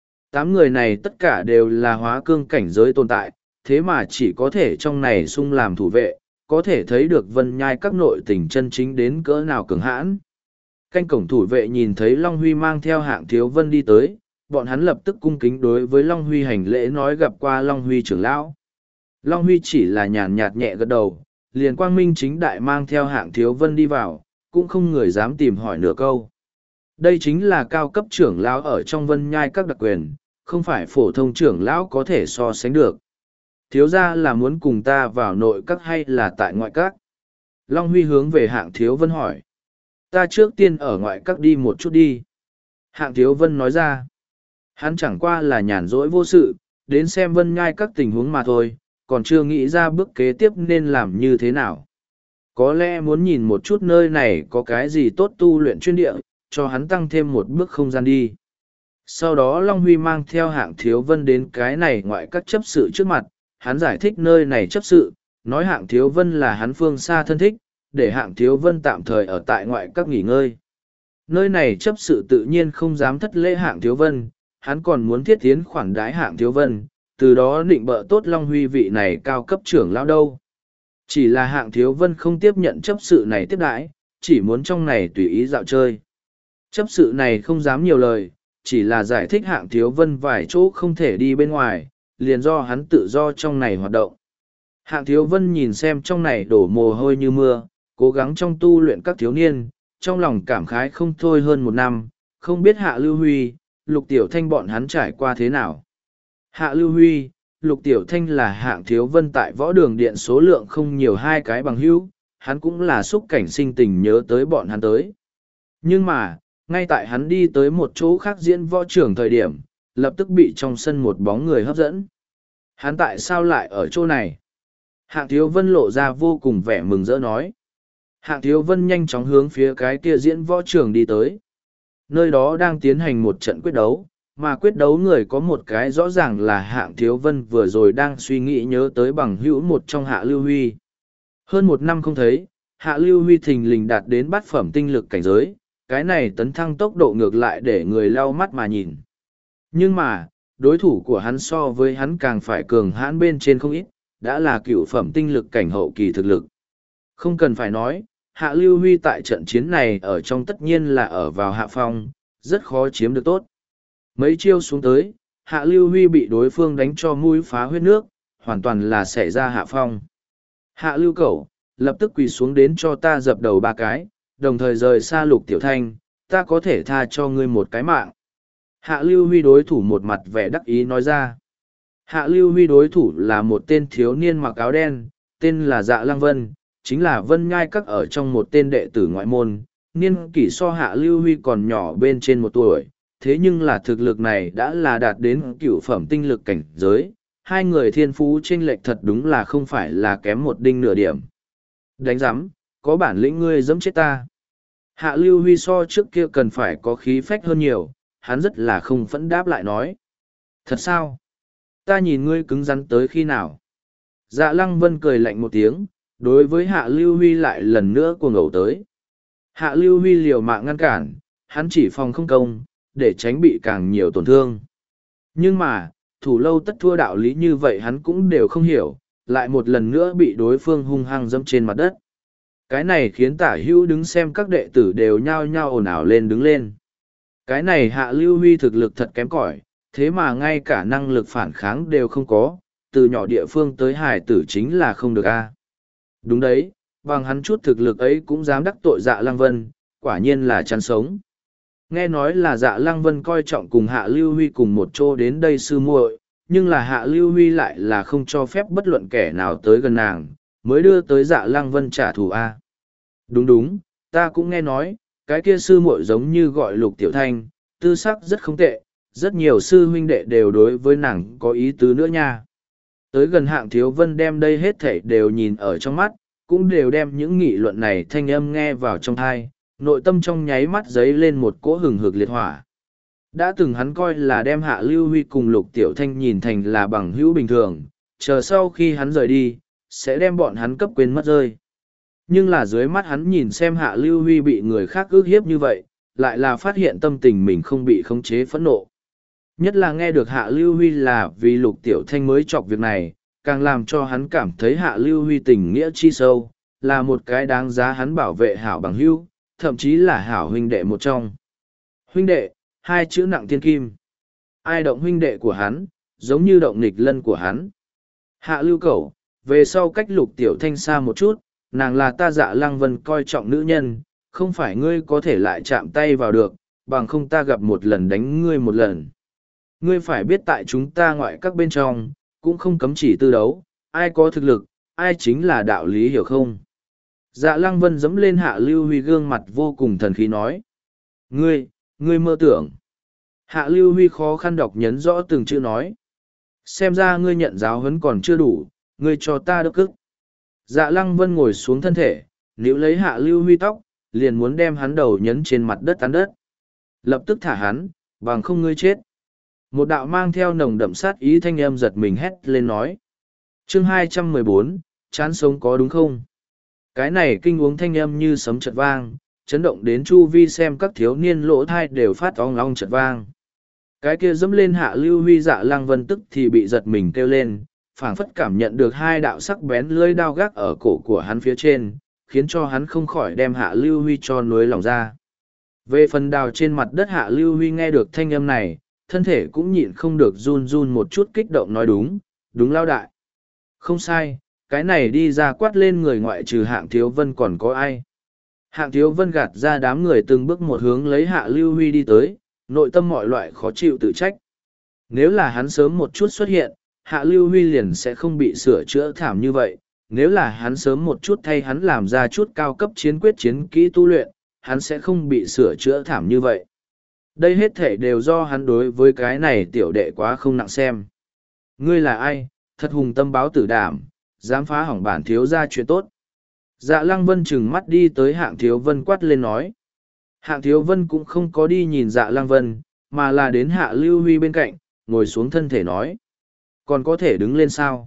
S1: 8 người này tất cả đều là hóa cương cảnh giới tồn tại, thế mà chỉ có thể trong này sung làm thủ vệ, có thể thấy được Vân Nhai Các nội tình chân chính đến cỡ nào cường hãn. Canh cổng thủ vệ nhìn thấy Long Huy mang theo Hạng Thiếu Vân đi tới, bọn hắn lập tức cung kính đối với Long Huy hành lễ nói gặp qua Long Huy trưởng lão. Long Huy chỉ là nhàn nhạt nhẹ gật đầu, liền quang minh chính đại mang theo Hạng Thiếu Vân đi vào, cũng không người dám tìm hỏi nửa câu. Đây chính là cao cấp trưởng lão ở trong Vân Nhai Các đặc quyền, không phải phổ thông trưởng lão có thể so sánh được. Thiếu gia là muốn cùng ta vào nội các hay là tại ngoại các? Long Huy hướng về Hạng Thiếu Vân hỏi. Ta trước tiên ở ngoại các đi một chút đi. Hạng Thiếu Vân nói ra. Hắn chẳng qua là nhàn rỗi vô sự, đến xem Vân Nhai Các tình huống mà thôi, còn chưa nghĩ ra bước kế tiếp nên làm như thế nào. Có lẽ muốn nhìn một chút nơi này có cái gì tốt tu luyện chuyên địa, cho hắn tăng thêm một bước không gian đi. Sau đó Long Huy mang theo Hạng Thiếu Vân đến cái này ngoại các chấp sự trước mặt, hắn giải thích nơi này chấp sự, nói Hạng Thiếu Vân là hắn phương xa thân thích, để Hạng Thiếu Vân tạm thời ở tại ngoại các nghỉ ngơi. Nơi này chấp sự tự nhiên không dám thất lễ Hạng Thiếu Vân, hắn còn muốn thiết tiến khoản đái Hạng Thiếu Vân, từ đó định bợ tốt Long Huy vị này cao cấp trưởng lão đâu. Chỉ là Hạng Thiếu Vân không tiếp nhận chấp sự này tiếp đãi, chỉ muốn trong này tùy ý dạo chơi. Chấp sự này không dám nhiều lời, chỉ là giải thích Hạng Thiếu Vân vài chỗ không thể đi bên ngoài, liền do hắn tự do trong này hoạt động. Hạng Thiếu Vân nhìn xem trong này đổ mồ hôi như mưa, cố gắng trong tu luyện các thiếu niên, trong lòng cảm khái không thôi hơn một năm, không biết Hạ Lưu Huy, Lục Tiểu Thanh bọn hắn trải qua thế nào. Hạ Lưu Huy, Lục Tiểu Thanh là Hạng Thiếu Vân tại võ đường điện số lượng không nhiều hai cái bằng hữu, hắn cũng là xúc cảnh sinh tình nhớ tới bọn hắn tới. Nhưng mà, ngay tại hắn đi tới một chỗ khác diễn võ trường thời điểm, lập tức bị trong sân một bóng người hấp dẫn. Hắn tại sao lại ở chỗ này? Hạng Thiếu Vân lộ ra vô cùng vẻ mừng rỡ nói. Hạng Thiếu Vân nhanh chóng hướng phía cái kia diễn võ trường đi tới. Nơi đó đang tiến hành một trận quyết đấu, mà quyết đấu người có một cái rõ ràng là Hạng Thiếu Vân vừa rồi đang suy nghĩ nhớ tới bằng hữu một trong Hạ Lưu Huy. Hơn một năm không thấy, Hạ Lưu Huy thình lình đạt đến bát phẩm tinh lực cảnh giới, cái này tấn thăng tốc độ ngược lại để người lau mắt mà nhìn. Nhưng mà, đối thủ của hắn so với hắn càng phải cường hãn bên trên không ít, đã là cựu phẩm tinh lực cảnh hậu kỳ thực lực. Không cần phải nói, Hạ Lưu Huy tại trận chiến này ở trong tất nhiên là ở vào hạ phong, rất khó chiếm được tốt. Mấy chiêu xuống tới, Hạ Lưu Huy bị đối phương đánh cho mũi phá huyết nước, hoàn toàn là xảy ra hạ phong. Hạ Lưu Cẩu, lập tức quỳ xuống đến cho ta dập đầu ba cái, đồng thời rời xa Lục Tiểu Thanh, ta có thể tha cho ngươi một cái mạng. Hạ Lưu Huy đối thủ một mặt vẻ đắc ý nói ra. Hạ Lưu Huy đối thủ là một tên thiếu niên mặc áo đen, tên là Dạ Lăng Vân, chính là Vân Nhai Các ở trong một tên đệ tử ngoại môn, niên kỷ so Hạ Lưu Huy còn nhỏ bên trên 1 tuổi, thế nhưng là thực lực này đã là đạt đến cửu phẩm tinh lực cảnh giới, hai người thiên phú chênh lệch thật đúng là không phải là kém một đinh nửa điểm. Đánh giám, có bản lĩnh ngươi giẫm chết ta. Hạ Lưu Huy so trước kia cần phải có khí phách hơn nhiều, hắn rất là không phẫn đáp lại nói. Thật sao? Ta nhìn ngươi cứng rắn tới khi nào? Dạ Lăng Vân cười lạnh một tiếng, đối với Hạ Lưu Huy lại lần nữa cuồng ẩu tới. Hạ Lưu Huy liều mạng ngăn cản, hắn chỉ phòng không công, để tránh bị càng nhiều tổn thương. Nhưng mà, thủ lâu tất thua đạo lý như vậy hắn cũng đều không hiểu, lại một lần nữa bị đối phương hung hăng dẫm trên mặt đất. Cái này khiến Tả Hữu đứng xem các đệ tử đều nhao nhao ồn ào lên đứng lên. Cái này Hạ Lưu Huy thực lực thật kém cỏi, thế mà ngay cả năng lực phản kháng đều không có, từ nhỏ địa phương tới hài tử chính là không được a. Đúng đấy, bằng hắn chút thực lực ấy cũng dám đắc tội Dạ Lăng Vân, quả nhiên là chán sống. Nghe nói là Dạ Lăng Vân coi trọng cùng Hạ Lưu Huy cùng một chỗ đến đây sư muội, nhưng là Hạ Lưu Huy lại là không cho phép bất luận kẻ nào tới gần nàng, mới đưa tới Dạ Lăng Vân trả thù a. Đúng đúng, ta cũng nghe nói, cái kia sư muội giống như gọi Lục Tiểu Thanh, tư sắc rất không tệ, rất nhiều sư huynh đệ đều đối với nàng có ý tứ nữa nha. Tới gần Hạng Thiếu Vân đem đây hết thảy đều nhìn ở trong mắt, cũng đều đem những nghị luận này thanh âm nghe vào trong thai, nội tâm trong nháy mắt dấy lên một cỗ hừng hực liệt hỏa. Đã từng hắn coi là đem Hạ Lưu Huy cùng Lục Tiểu Thanh nhìn thành là bằng hữu bình thường, chờ sau khi hắn rời đi, sẽ đem bọn hắn cấp quên mất rơi. Nhưng là dưới mắt hắn nhìn xem Hạ Lưu Huy bị người khác ức hiếp như vậy, lại là phát hiện tâm tình mình không bị khống chế phẫn nộ. Nhất là nghe được Hạ Lưu Huy là vì Lục Tiểu Thanh mới chọc việc này, càng làm cho hắn cảm thấy Hạ Lưu Huy tình nghĩa chi sâu, là một cái đáng giá hắn bảo vệ hảo bằng hữu, thậm chí là hảo huynh đệ một trong. Huynh đệ, hai chữ nặng thiên kim. Ai động huynh đệ của hắn, giống như động nghịch lân của hắn. Hạ Lưu Cẩu, về sau cách Lục Tiểu Thanh xa một chút, nàng là ta Dạ Lăng Vân coi trọng nữ nhân, không phải ngươi có thể lại chạm tay vào được, bằng không ta gặp một lần đánh ngươi một lần. Ngươi phải biết tại chúng ta ngoại các bên trong, cũng không cấm chỉ tư đấu, ai có thực lực, ai chính là đạo lý hiểu không? Dạ Lăng Vân dẫm lên Hạ Lưu Huy gương mặt vô cùng thần khí nói. Ngươi mơ tưởng. Hạ Lưu Huy khó khăn đọc nhấn rõ từng chữ nói. Xem ra ngươi nhận giáo huấn còn chưa đủ, ngươi cho ta đốc ức. Dạ Lăng Vân ngồi xuống thân thể, níu lấy Hạ Lưu Huy tóc, liền muốn đem hắn đầu nhấn trên mặt đất tán đất. Lập tức thả hắn, bằng không ngươi chết. Một đạo mang theo nồng đậm sát ý thanh âm giật mình hét lên nói. Chương 214, chán sống có đúng không? Cái này kinh uống thanh âm như sấm chợt vang, chấn động đến chu vi xem các thiếu niên lỗ thai đều phát ong ong chợt vang. Cái kia dẫm lên Hạ Lưu Huy Dạ Lăng Vân tức thì bị giật mình kêu lên, phảng phất cảm nhận được hai đạo sắc bén lưỡi đao gác ở cổ của hắn phía trên, khiến cho hắn không khỏi đem Hạ Lưu Huy cho nuối lòng ra. Về phần đào trên mặt đất Hạ Lưu Huy nghe được thanh âm này, thân thể cũng nhịn không được run run một chút kích động nói đúng, đúng lao đại. Không sai, cái này đi ra quát lên người ngoại trừ Hạng Thiếu Vân còn có ai. Hạng Thiếu Vân gạt ra đám người từng bước một hướng lấy Hạ Lưu Huy đi tới, nội tâm mọi loại khó chịu tự trách. Nếu là hắn sớm một chút xuất hiện, Hạ Lưu Huy liền sẽ không bị sửa chữa thảm như vậy. Nếu là hắn sớm một chút thay hắn làm ra chút cao cấp chiến quyết chiến kỹ tu luyện, hắn sẽ không bị sửa chữa thảm như vậy. Đây hết thể đều do hắn đối với cái này tiểu đệ quá không nặng xem. Ngươi là ai, thật hùng tâm báo tử đảm, dám phá hỏng bản thiếu ra chuyện tốt. Dạ Lăng Vân trừng mắt đi tới Hạng Thiếu Vân quát lên nói. Hạng Thiếu Vân cũng không có đi nhìn Dạ Lăng Vân, mà là đến Hạ Lưu Huy bên cạnh, ngồi xuống thân thể nói. Còn có thể đứng lên sao?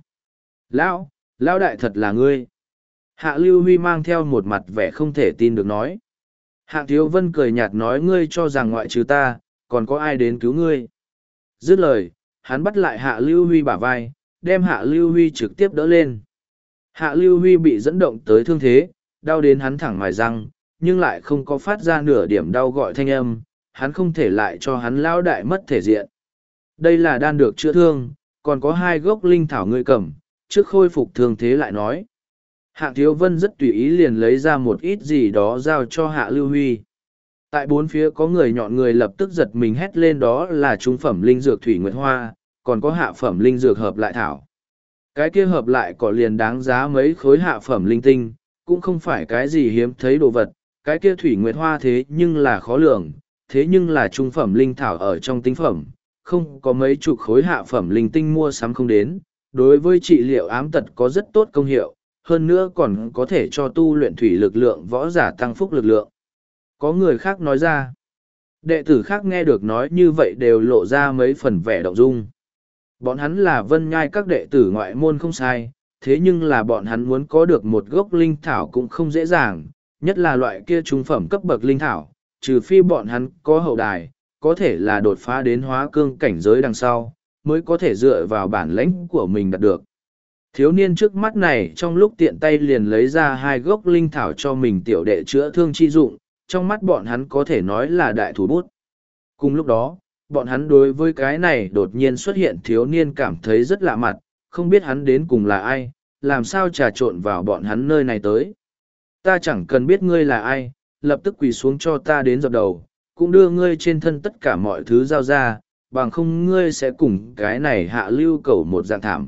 S1: Lão đại thật là ngươi. Hạ Lưu Huy mang theo một mặt vẻ không thể tin được nói. Hạng Thiếu Vân cười nhạt nói ngươi cho rằng ngoại trừ ta, còn có ai đến cứu ngươi. Dứt lời, hắn bắt lại Hạ Lưu Huy bả vai, đem Hạ Lưu Huy trực tiếp đỡ lên. Hạ Lưu Huy bị dẫn động tới thương thế, đau đến hắn thẳng mài răng, nhưng lại không có phát ra nửa điểm đau gọi thanh âm, hắn không thể lại cho hắn lão đại mất thể diện. Đây là đan được chữa thương, còn có 2 gốc linh thảo ngươi cầm, trước khôi phục thương thế lại nói. Hạng Thiếu Vân rất tùy ý liền lấy ra một ít gì đó giao cho Hạ Lưu Huy. Tại bốn phía có người nhọn người lập tức giật mình hét lên, đó là trung phẩm linh dược thủy nguyệt hoa, còn có hạ phẩm linh dược hợp lại thảo. Cái kia hợp lại cỏ liền đáng giá mấy khối hạ phẩm linh tinh, cũng không phải cái gì hiếm thấy đồ vật, cái kia thủy nguyệt hoa thế nhưng là khó lường, thế nhưng là trung phẩm linh thảo ở trong tinh phẩm, không có mấy chục khối hạ phẩm linh tinh mua sắm không đến, đối với trị liệu ám tật có rất tốt công hiệu, hơn nữa còn có thể cho tu luyện thủy lực lượng võ giả tăng phúc lực lượng. Có người khác nói ra, đệ tử khác nghe được nói như vậy đều lộ ra mấy phần vẻ động dung. Bọn hắn là Vân Nhai các đệ tử ngoại môn không sai, thế nhưng là bọn hắn muốn có được một gốc linh thảo cũng không dễ dàng, nhất là loại kia trung phẩm cấp bậc linh thảo, trừ phi bọn hắn có hậu đài, có thể là đột phá đến hóa cương cảnh giới đằng sau, mới có thể dựa vào bản lãnh của mình đạt được. Thiếu niên trước mắt này trong lúc tiện tay liền lấy ra hai gốc linh thảo cho mình tiểu đệ chữa thương chi dụng, trong mắt bọn hắn có thể nói là đại thủ bút. Cùng lúc đó, bọn hắn đối với cái này đột nhiên xuất hiện thiếu niên cảm thấy rất lạ mặt, không biết hắn đến cùng là ai, làm sao trà trộn vào bọn hắn nơi này tới. Ta chẳng cần biết ngươi là ai, lập tức quỳ xuống cho ta đến dập đầu, cũng đưa ngươi trên thân tất cả mọi thứ giao ra, bằng không ngươi sẽ cùng cái này hạ lưu cầu một dạng thảm.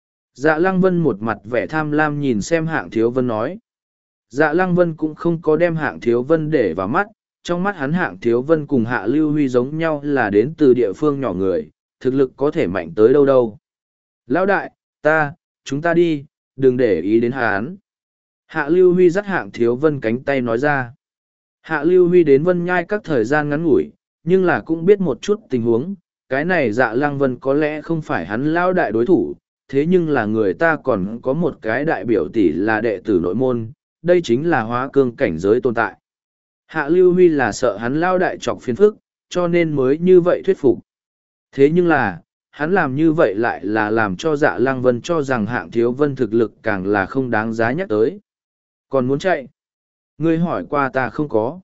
S1: Dạ Lăng Vân một mặt vẻ tham lam nhìn xem Hạng Thiếu Vân nói. Dạ Lăng Vân cũng không có đem Hạng Thiếu Vân để vào mắt, trong mắt hắn Hạng Thiếu Vân cùng Hạ Lưu Huy giống nhau là đến từ địa phương nhỏ người, thực lực có thể mạnh tới đâu đâu. Lão đại, chúng ta đi, đừng để ý đến hắn. Hạ Lưu Huy dắt Hạng Thiếu Vân cánh tay nói ra. Hạ Lưu Huy đến Vân Nhai các thời gian ngắn ngủi, nhưng là cũng biết một chút tình huống, cái này Dạ Lăng Vân có lẽ không phải hắn lão đại đối thủ, thế nhưng là người ta còn có một cái đại biểu tỷ là đệ tử nội môn, đây chính là hóa cương cảnh giới tồn tại. Hạ Lưu Huy là sợ hắn lao đại trọc phiền phức, cho nên mới như vậy thuyết phục. Thế nhưng là, hắn làm như vậy lại là làm cho Dạ Lăng Vân cho rằng Hạng Thiếu Vân thực lực càng là không đáng giá nhắc tới. Còn muốn chạy? Ngươi hỏi qua ta không có.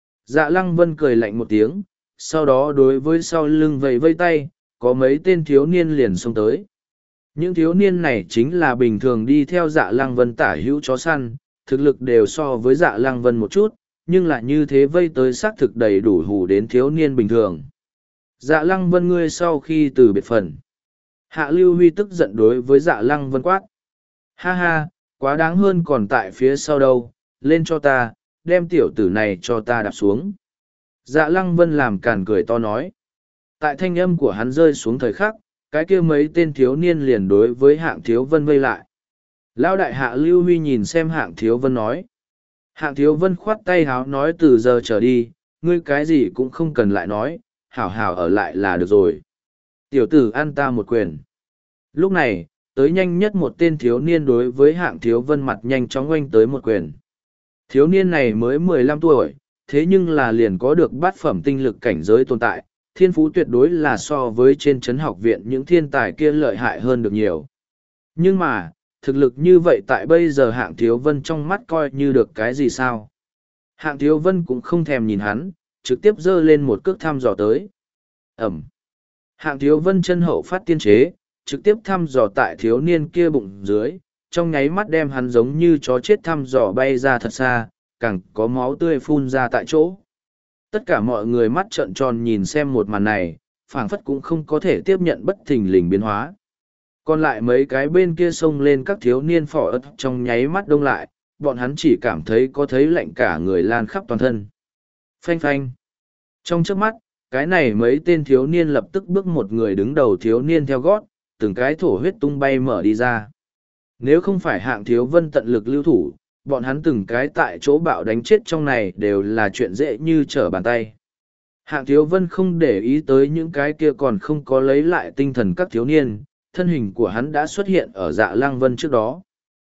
S1: Dạ Lăng Vân cười lạnh một tiếng, sau đó đối với sau lưng vẫy vây tay, có mấy tên thiếu niên liền xông tới. Những thiếu niên này chính là bình thường đi theo Dạ Lăng Vân tả hữu chó săn, thực lực đều so với Dạ Lăng Vân một chút, nhưng lại như thế vây tới xác thực đầy đủ hù đến thiếu niên bình thường. Dạ Lăng Vân ngươi sau khi từ biệt phần. Hạ Lưu Huy tức giận đối với Dạ Lăng Vân quát. Ha ha, quá đáng hơn còn tại phía sau đâu, lên cho ta, đem tiểu tử này cho ta đạp xuống. Dạ Lăng Vân làm càn cười to nói. Tại thanh âm của hắn rơi xuống thời khắc, cái kia mấy tên thiếu niên liền đối với Hạng Thiếu Vân vây lại. Lão đại Hạ Lưu Huy nhìn xem Hạng Thiếu Vân nói. Hạng Thiếu Vân khoát tay háo nói từ giờ trở đi, ngươi cái gì cũng không cần lại nói, hảo hảo ở lại là được rồi. Tiểu tử ăn ta một quyền. Lúc này, tới nhanh nhất một tên thiếu niên đối với Hạng Thiếu Vân mặt nhanh chóng oanh tới một quyền. Thiếu niên này mới 15 tuổi, thế nhưng là liền có được bát phẩm tinh lực cảnh giới tồn tại, thiên phú tuyệt đối là so với trên trấn học viện những thiên tài kia lợi hại hơn được nhiều. Nhưng mà, thực lực như vậy tại bây giờ Hạng Thiếu Vân trong mắt coi như được cái gì sao? Hạng Thiếu Vân cũng không thèm nhìn hắn, trực tiếp giơ lên một cước thăm dò tới. Ẩm. Hạng Thiếu Vân chân hậu phát tiên chế, trực tiếp thăm dò tại thiếu niên kia bụng dưới, trong nháy mắt đem hắn giống như chó chết thăm dò bay ra thật xa, càng có máu tươi phun ra tại chỗ. Tất cả mọi người mắt trợn tròn nhìn xem một màn này, phảng phất cũng không có thể tiếp nhận bất thình lình biến hóa. Còn lại mấy cái bên kia xông lên các thiếu niên phỏ ớt trong nháy mắt đông lại, bọn hắn chỉ cảm thấy có thấy lạnh cả người lan khắp toàn thân. Phanh phanh. Trong trước mắt, cái này mấy tên thiếu niên lập tức bước một người đứng đầu thiếu niên theo gót, từng cái thổ huyết tung bay mở đi ra. Nếu không phải Hạng Thiếu Vân tận lực lưu thủ, bọn hắn từng cái tại chỗ bạo đánh chết trong này đều là chuyện dễ như trở bàn tay. Hạng Thiếu Vân không để ý tới những cái kia còn không có lấy lại tinh thần các thiếu niên, thân hình của hắn đã xuất hiện ở Dạ Lăng Vân trước đó.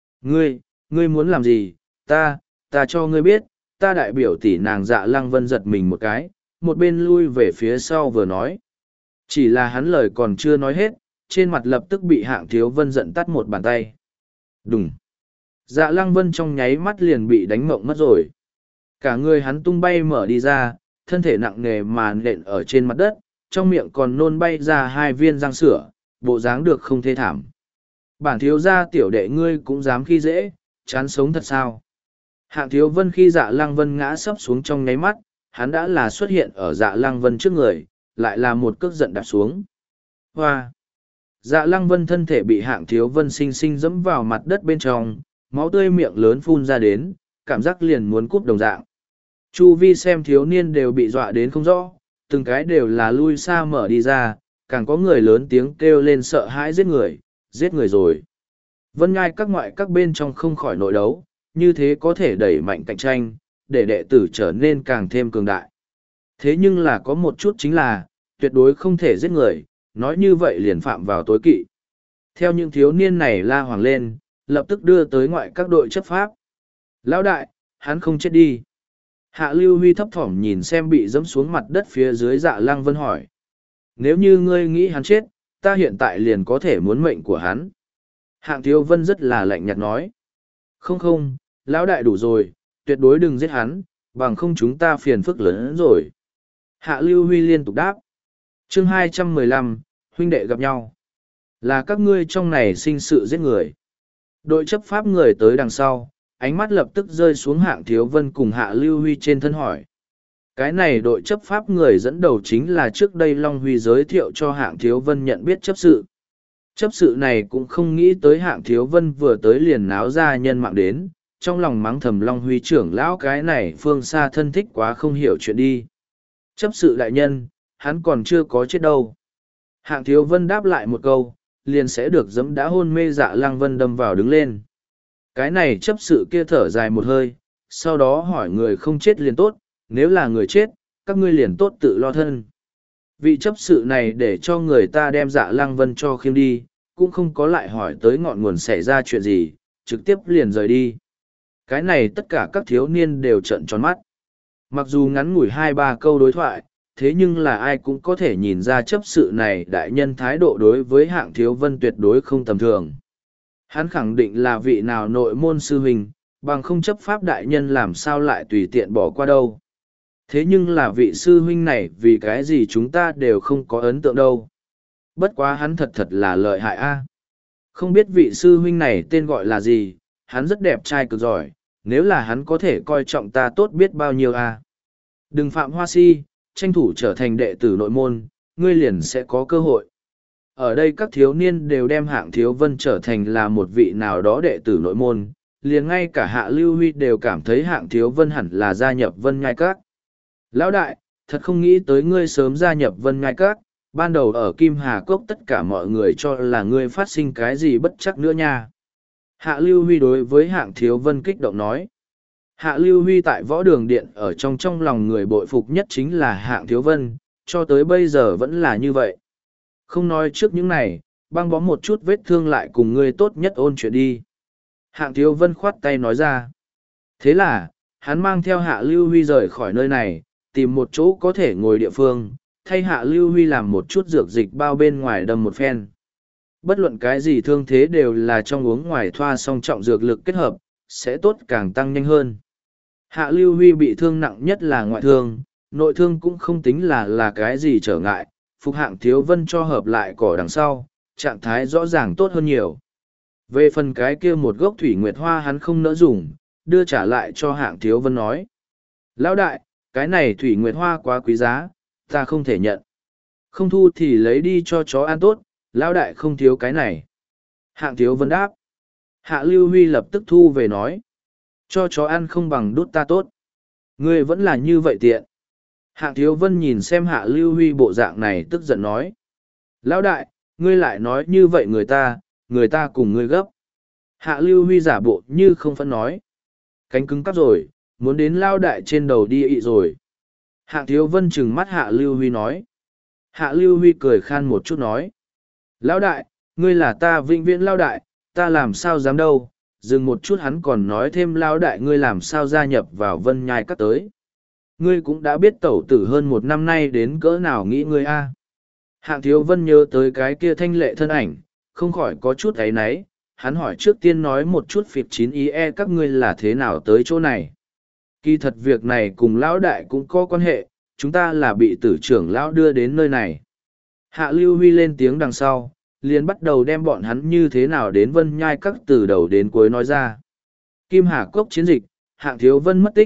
S1: Ngươi muốn làm gì? Ta cho ngươi biết, ta đại biểu tỷ nàng. Dạ Lăng Vân giật mình một cái, một bên lui về phía sau vừa nói. Chỉ là hắn lời còn chưa nói hết, trên mặt lập tức bị Hạng Thiếu Vân giận tắt một bàn tay. Đùng! Dạ Lăng Vân trong nháy mắt liền bị đánh mộng mất rồi. Cả người hắn tung bay mở đi ra, thân thể nặng nề mà nện ở trên mặt đất, trong miệng còn nôn bay ra hai viên răng sữa, bộ dáng được không thê thảm. Bản thiếu gia tiểu đệ ngươi cũng dám khi dễ, chán sống thật sao? Hạng Thiếu Vân khi Dạ Lăng Vân ngã sấp xuống trong nháy mắt, hắn đã là xuất hiện ở Dạ Lăng Vân trước người, lại là một cước giận đạp xuống. Hoa! Dạ Lăng Vân thân thể bị Hạng Thiếu Vân sinh sinh dẫm vào mặt đất bên trong, máu tươi miệng lớn phun ra đến, cảm giác liền muốn cúp đồng dạng. Chu vi xem thiếu niên đều bị dọa đến không rõ, từng cái đều là lui xa mở đi ra, càng có người lớn tiếng kêu lên sợ hãi giết người rồi. Vân Ngai các ngoại các bên trong không khỏi nội đấu, như thế có thể đẩy mạnh cạnh tranh, để đệ tử trở nên càng thêm cường đại. Thế nhưng là có một chút chính là, tuyệt đối không thể giết người, nói như vậy liền phạm vào tối kỵ. Theo những thiếu niên này la hoàng lên, lập tức đưa tới ngoại các đội chấp pháp. Lão đại, hắn không chết đi. Hạ Lưu Huy thấp thỏm nhìn xem bị dẫm xuống mặt đất phía dưới Dạ Lăng Vân hỏi. Nếu như ngươi nghĩ hắn chết, ta hiện tại liền có thể muốn mệnh của hắn. Hạng Thiếu Vân rất là lạnh nhạt nói. Không, lão đại đủ rồi, tuyệt đối đừng giết hắn, bằng không chúng ta phiền phức lớn hơn rồi. Hạ Lưu Huy liên tục đáp. Chương 215, huynh đệ gặp nhau. Là các ngươi trong này sinh sự giết người. Đội chấp pháp người tới đằng sau, ánh mắt lập tức rơi xuống Hạng Thiếu Vân cùng Hạ Lưu Huy trên thân hỏi. Cái này đội chấp pháp người dẫn đầu chính là trước đây Long Huy giới thiệu cho Hạng Thiếu Vân nhận biết chấp sự. Chấp sự này cũng không nghĩ tới Hạng Thiếu Vân vừa tới liền náo ra nhân mạng đến, trong lòng mắng thầm Long Huy trưởng lão cái này phương xa thân thích quá không hiểu chuyện đi. Chấp sự đại nhân, hắn còn chưa có chết đâu. Hạng Thiếu Vân đáp lại một câu, liền sẽ được dẫm đã hôn mê Dạ Lăng Vân đâm vào đứng lên. Cái này chấp sự kia thở dài một hơi, sau đó hỏi người không chết liền tốt, nếu là người chết, các ngươi liền tốt tự lo thân. Vị chấp sự này để cho người ta đem Dạ Lăng Vân cho khiêng đi, cũng không có lại hỏi tới ngọn nguồn xảy ra chuyện gì, trực tiếp liền rời đi. Cái này tất cả các thiếu niên đều trợn tròn mắt. Mặc dù ngắn ngủi 2-3 câu đối thoại, thế nhưng là ai cũng có thể nhìn ra chấp sự này đại nhân thái độ đối với Hạng Thiếu Vân tuyệt đối không tầm thường. Hắn khẳng định là vị nào nội môn sư huynh, bằng không chấp pháp đại nhân làm sao lại tùy tiện bỏ qua đâu. Thế nhưng là vị sư huynh này vì cái gì chúng ta đều không có ấn tượng đâu. Bất quá hắn thật là lợi hại a. Không biết vị sư huynh này tên gọi là gì, hắn rất đẹp trai cực giỏi, nếu là hắn có thể coi trọng ta tốt biết bao nhiêu a. Đừng phạm hoa si, tranh thủ trở thành đệ tử nội môn, ngươi liền sẽ có cơ hội. Ở đây các thiếu niên đều đem Hạng Thiếu Vân trở thành là một vị nào đó đệ tử nội môn, liền ngay cả Hạ Lưu Huy đều cảm thấy Hạng Thiếu Vân hẳn là gia nhập Vân Nhai Các. Lão đại, thật không nghĩ tới ngươi sớm gia nhập Vân Nhai Các, ban đầu ở Kim Hà Cốc tất cả mọi người cho là ngươi phát sinh cái gì bất chắc nữa nha. Hạ Lưu Huy đối với Hạng Thiếu Vân kích động nói. Hạ Lưu Huy tại võ đường điện ở trong lòng người bội phục nhất chính là Hạng Thiếu Vân, cho tới bây giờ vẫn là như vậy. Không nói trước những này, băng bó một chút vết thương lại cùng ngươi tốt nhất ôn chuyện đi. Hạng Thiếu Vân khoát tay nói ra. Thế là, hắn mang theo Hạ Lưu Huy rời khỏi nơi này, tìm một chỗ có thể ngồi địa phương, thay Hạ Lưu Huy làm một chút dược dịch bao bên ngoài đâm một phen. Bất luận cái gì thương thế đều là trong uống ngoài thoa song trọng dược lực kết hợp, sẽ tốt càng tăng nhanh hơn. Hạ Lưu Huy bị thương nặng nhất là ngoại thương, nội thương cũng không tính là cái gì trở ngại, phục Hạng Thiếu Vân cho hợp lại cỏ đằng sau, trạng thái rõ ràng tốt hơn nhiều. Về phần cái kia một gốc thủy nguyệt hoa hắn không nỡ dùng, đưa trả lại cho Hạng Thiếu Vân nói. Lão đại, cái này thủy nguyệt hoa quá quý giá, ta không thể nhận. Không thu thì lấy đi cho chó ăn tốt, lão đại không thiếu cái này. Hạng Thiếu Vân đáp. Hạ Lưu Huy lập tức thu về nói. Cho chó ăn không bằng đút ta tốt. Ngươi vẫn là như vậy tiện. Hạng Thiếu Vân nhìn xem Hạ Lưu Huy bộ dạng này tức giận nói. Lão đại, ngươi lại nói như vậy người ta cùng ngươi gấp. Hạ Lưu Huy giả bộ như không phẫn nói. Cánh cứng cắp rồi, muốn đến lao đại trên đầu đi ị rồi. Hạng Thiếu Vân trừng mắt Hạ Lưu Huy nói. Hạ Lưu Huy cười khan một chút nói. Lão đại, ngươi là ta vĩnh viễn lao đại, ta làm sao dám đâu. Dừng một chút hắn còn nói thêm lao đại ngươi làm sao gia nhập vào Vân Nhai Các tới. Ngươi cũng đã biết tẩu tử hơn 1 năm nay đến cỡ nào nghĩ ngươi a. Hạng Thiếu Vân nhớ tới cái kia thanh lệ thân ảnh, không khỏi có chút áy náy, hắn hỏi trước tiên nói một chút phịp 9IE các ngươi là thế nào tới chỗ này. Kỳ thật việc này cùng lão đại cũng có quan hệ, chúng ta là bị tử trưởng lão đưa đến nơi này. Hạ Lưu Huy lên tiếng đằng sau, liền bắt đầu đem bọn hắn như thế nào đến Vân Nhai Các từ đầu đến cuối nói ra. Kim Hà Cốc chiến dịch, Hạng Thiếu Vân mất tích,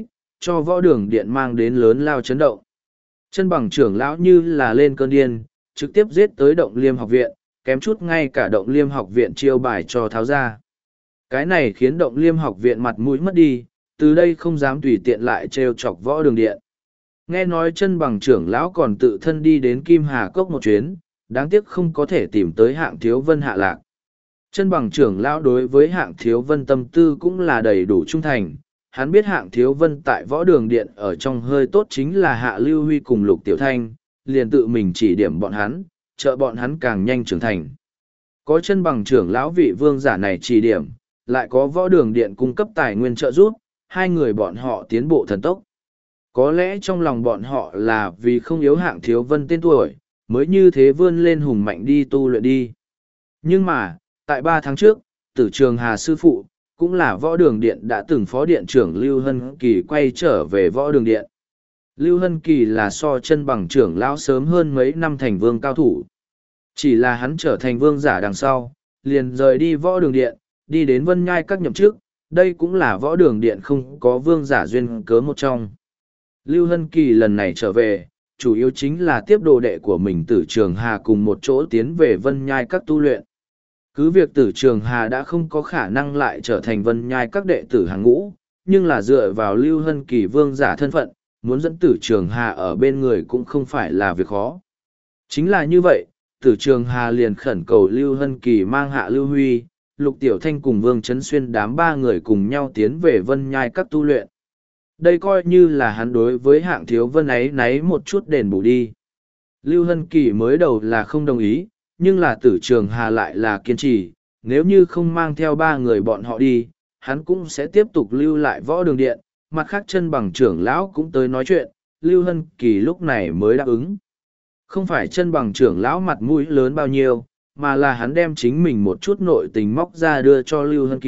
S1: cho võ đường điện mang đến lớn lao chấn động. Chân bằng trưởng lão như là lên cơn điên, trực tiếp giết tới động liêm học viện, kém chút ngay cả động liêm học viện chiêu bài cho tháo ra. Cái này khiến động liêm học viện mặt mũi mất đi, từ đây không dám tùy tiện lại trêu chọc võ đường điện. Nghe nói chân bằng trưởng lão còn tự thân đi đến Kim Hà Cốc một chuyến, đáng tiếc không có thể tìm tới Hạng Thiếu Vân hạ lạc. Chân bằng trưởng lão đối với Hạng Thiếu Vân tâm tư cũng là đầy đủ trung thành. Hắn biết Hạng Thiếu Vân tại võ đường điện ở trong hơi tốt chính là Hạ Lưu Huy cùng Lục Tiểu Thanh, liền tự mình chỉ điểm bọn hắn, trợ bọn hắn càng nhanh trưởng thành. Có chân bằng trưởng lão vị vương giả này chỉ điểm, lại có võ đường điện cung cấp tài nguyên trợ giúp, hai người bọn họ tiến bộ thần tốc. Có lẽ trong lòng bọn họ là vì không yếu Hạng Thiếu Vân tên tuổi, mới như thế vươn lên hùng mạnh đi tu luyện đi. Nhưng mà, tại 3 tháng trước, Tử Trường Hà sư phụ, cũng là võ đường điện đã từng phó điện trưởng Lưu Hân Kỳ quay trở về võ đường điện. Lưu Hân Kỳ là so chân bằng trưởng lão sớm hơn mấy năm thành vương cao thủ. Chỉ là hắn trở thành vương giả đằng sau, liền rời đi võ đường điện, đi đến Vân Nhai các nhậm chức, đây cũng là võ đường điện không có vương giả duyên cớ một trong. Lưu Hân Kỳ lần này trở về, chủ yếu chính là tiếp đồ đệ của mình Tử Trường Hà cùng một chỗ tiến về Vân Nhai các tu luyện. Cứ việc Tử Trường Hà đã không có khả năng lại trở thành Vân Nhai các đệ tử hàng ngũ, nhưng là dựa vào Lưu Hân Kỳ vương giả thân phận, muốn dẫn Tử Trường Hà ở bên người cũng không phải là việc khó. Chính là như vậy, Tử Trường Hà liền khẩn cầu Lưu Hân Kỳ mang Hạ Lưu Huy, Lục Tiểu Thanh cùng Vương Trấn Xuyên đám 3 người cùng nhau tiến về Vân Nhai các tu luyện. Đây coi như là hắn đối với Hạng Thiếu Vân ấy náy một chút đền bù đi. Lưu Hân Kỳ mới đầu là không đồng ý, nhưng là Tử Trường Hà lại là kiên trì, nếu như không mang theo 3 người bọn họ đi, hắn cũng sẽ tiếp tục lưu lại võ đường điện, mặt khác chân bằng trưởng lão cũng tới nói chuyện, Lưu Hân Kỳ lúc này mới đáp ứng. Không phải chân bằng trưởng lão mặt mũi lớn bao nhiêu, mà là hắn đem chính mình một chút nội tình móc ra đưa cho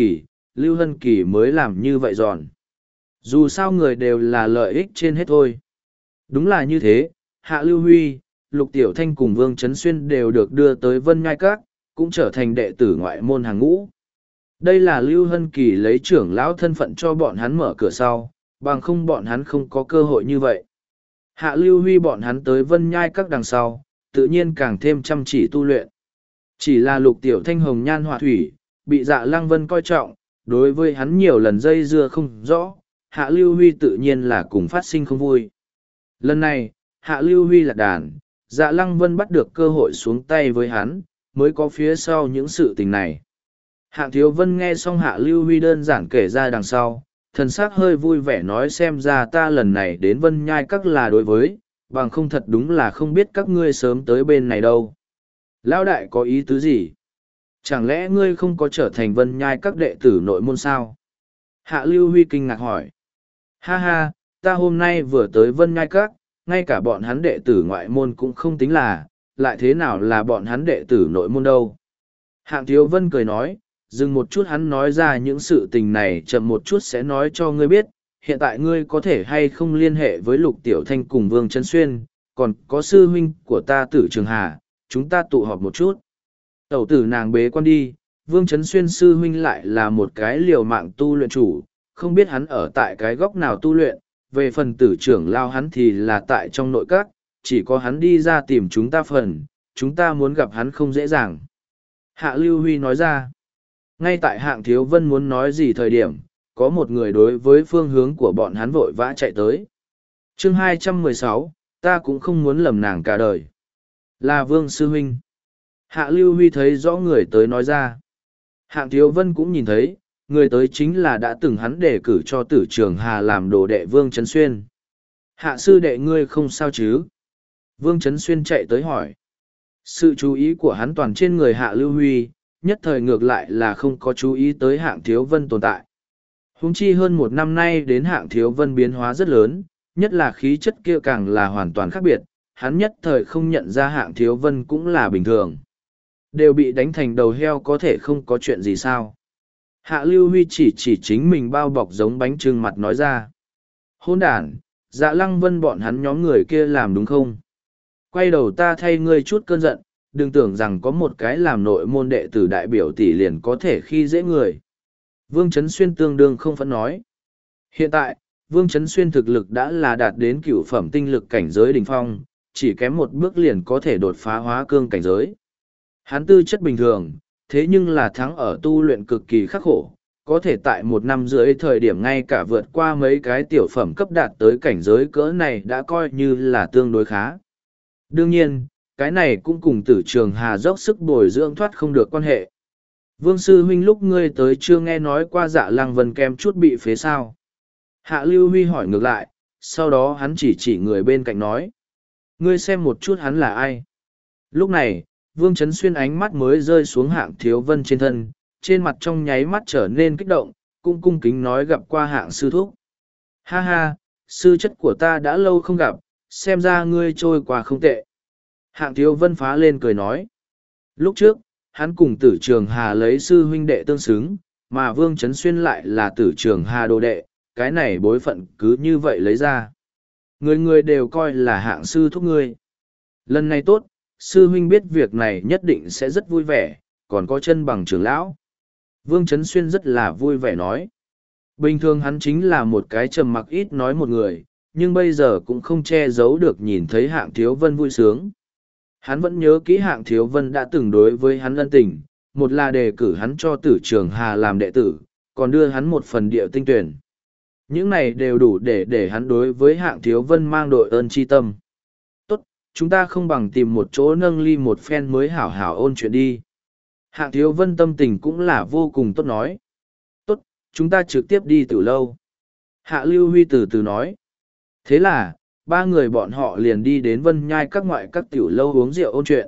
S1: Lưu Hân Kỳ mới làm như vậy giòn. Dù sao người đều là lợi ích trên hết thôi. Đúng là như thế, Hạ Lưu Huy, Lục Tiểu Thanh cùng Vương Trấn Xuyên đều được đưa tới Vân Ngai Các, cũng trở thành đệ tử ngoại môn hàng ngũ. Đây là Lưu Hân Kỳ lấy trưởng lão thân phận cho bọn hắn mở cửa sau, bằng không bọn hắn không có cơ hội như vậy. Hạ Lưu Huy bọn hắn tới Vân Nhai Các đằng sau, tự nhiên càng thêm chăm chỉ tu luyện. Chỉ là Lục Tiểu Thanh hồng nhan họa thủy, bị Dạ Lăng Vân coi trọng, đối với hắn nhiều lần dây dưa không rõ, Hạ Lưu Huy tự nhiên là cùng phát sinh không vui. Lần này, Hạ Lưu Huy lạc đàn, Dạ Lăng Vân bắt được cơ hội xuống tay với hắn, mới có phía sau những sự tình này. Hạng Thiếu Vân nghe xong Hạ Lưu Huy đơn giản kể ra đằng sau, thần sắc hơi vui vẻ nói xem ra ta lần này đến Vân Nhai Các là đối với, bằng không thật đúng là không biết các ngươi sớm tới bên này đâu. Lão đại có ý tứ gì? Chẳng lẽ ngươi không có trở thành Vân Nhai Các đệ tử nội môn sao? Hạ Lưu Huy kinh ngạc hỏi. Ha ha, ta hôm nay vừa tới Vân Nhai Các, ngay cả bọn hắn đệ tử ngoại môn cũng không tính là, lại thế nào là bọn hắn đệ tử nội môn đâu. Hạng Thiếu Vân cười nói, dừng một chút hắn nói ra những sự tình này chậm một chút sẽ nói cho ngươi biết, hiện tại ngươi có thể hay không liên hệ với Lục Tiểu Thanh cùng Vương Trấn Xuyên, còn có sư huynh của ta Tử Trường Hà, chúng ta tụ họp một chút. Tẩu tử nàng bế quan đi, Vương Trấn Xuyên sư huynh lại là một cái liều mạng tu luyện chủ, không biết hắn ở tại cái góc nào tu luyện, về phần Tử trưởng lao hắn thì là tại trong nội các, chỉ có hắn đi ra tìm chúng ta phần, chúng ta muốn gặp hắn không dễ dàng. Hạ Lưu Huy nói ra, ngay tại Hạng Thiếu Vân muốn nói gì thời điểm, có một người đối với phương hướng của bọn hắn vội vã chạy tới. Chương 216, ta cũng không muốn lầm nàng cả đời. Là Vương Sư Huynh. Hạ Lưu Huy thấy rõ người tới nói ra. Hạng Thiếu Vân cũng nhìn thấy, người tới chính là đã từng hắn đề cử cho Tử Trường Hà làm đồ đệ Vương Trấn Xuyên. Hạ sư đệ ngươi không sao chứ? Vương Trấn Xuyên chạy tới hỏi. Sự chú ý của hắn toàn trên người Hạ Lưu Huy, nhất thời ngược lại là không có chú ý tới Hạng Thiếu Vân tồn tại. Huống chi hơn 1 năm nay đến Hạng Thiếu Vân biến hóa rất lớn, nhất là khí chất kia càng là hoàn toàn khác biệt, hắn nhất thời không nhận ra Hạng Thiếu Vân cũng là bình thường. Đều bị đánh thành đầu heo có thể không có chuyện gì sao. Hạ Lưu Huy chỉ chính mình bao bọc giống bánh trưng mặt nói ra. Hôn đản, Dạ Lăng Vân bọn hắn nhóm người kia làm đúng không? Quay đầu ta thay ngươi chút cơn giận, đừng tưởng rằng có một cái làm nội môn đệ tử đại biểu tỷ liền có thể khi dễ người. Vương Trấn Xuyên tương đương không phẫn nói. Hiện tại, Vương Chấn Xuyên thực lực đã là đạt đến cửu phẩm tinh lực cảnh giới đỉnh phong, chỉ kém một bước liền có thể đột phá hóa cương cảnh giới. Hắn tư chất bình thường, thế nhưng là thắng ở tu luyện cực kỳ khắc khổ, có thể tại 1 năm rưỡi thời điểm ngay cả vượt qua mấy cái tiểu phẩm cấp đạt tới cảnh giới cỡ này đã coi như là tương đối khá. Đương nhiên, cái này cũng cùng Tử Trường Hà dốc sức bồi dưỡng thoát không được quan hệ. Vương sư huynh lúc ngươi tới chưa nghe nói qua Dạ Lăng Vân kem chút bị phế sao? Hạ Lưu Huy hỏi ngược lại, sau đó hắn chỉ người bên cạnh nói. Ngươi xem một chút hắn là ai? Lúc này, Vương Chấn Xuyên ánh mắt mới rơi xuống Hạng Thiếu Vân trên thân, trên mặt trong nháy mắt trở nên kích động, cũng cung kính nói gặp qua Hạng sư thúc. Ha ha, sư chất của ta đã lâu không gặp, xem ra ngươi trôi qua không tệ. Hạng Thiếu Vân phá lên cười nói. Lúc trước, hắn cùng Tử Trường Hà lấy sư huynh đệ tương xứng, mà Vương Chấn Xuyên lại là Tử Trường Hà đồ đệ, cái này bối phận cứ như vậy lấy ra. Người người đều coi là Hạng sư thúc ngươi. Lần này tốt, sư huynh biết việc này nhất định sẽ rất vui vẻ, còn có chân bằng trưởng lão. Vương Chấn Xuyên rất là vui vẻ nói. Bình thường hắn chính là một cái trầm mặc ít nói một người, nhưng bây giờ cũng không che giấu được nhìn thấy Hạng Thiếu Vân vui sướng. Hắn vẫn nhớ kỹ Hạng Thiếu Vân đã từng đối với hắn ân tình, một là đề cử hắn cho Tử Trường Hà làm đệ tử, còn đưa hắn một phần địa tinh tuyển. Những này đều đủ để hắn đối với Hạng Thiếu Vân mang đội ơn tri tâm. Tốt, chúng ta không bằng tìm một chỗ nâng ly một phen mới hảo hảo ôn chuyện đi. Hạng Thiếu Vân tâm tình cũng là vô cùng tốt nói. Tốt, chúng ta trực tiếp đi từ lâu. Hạ Lưu Huy từ từ nói. Thế là, ba người bọn họ liền đi đến Vân Nhai các ngoại các tiểu lâu uống rượu ôn chuyện.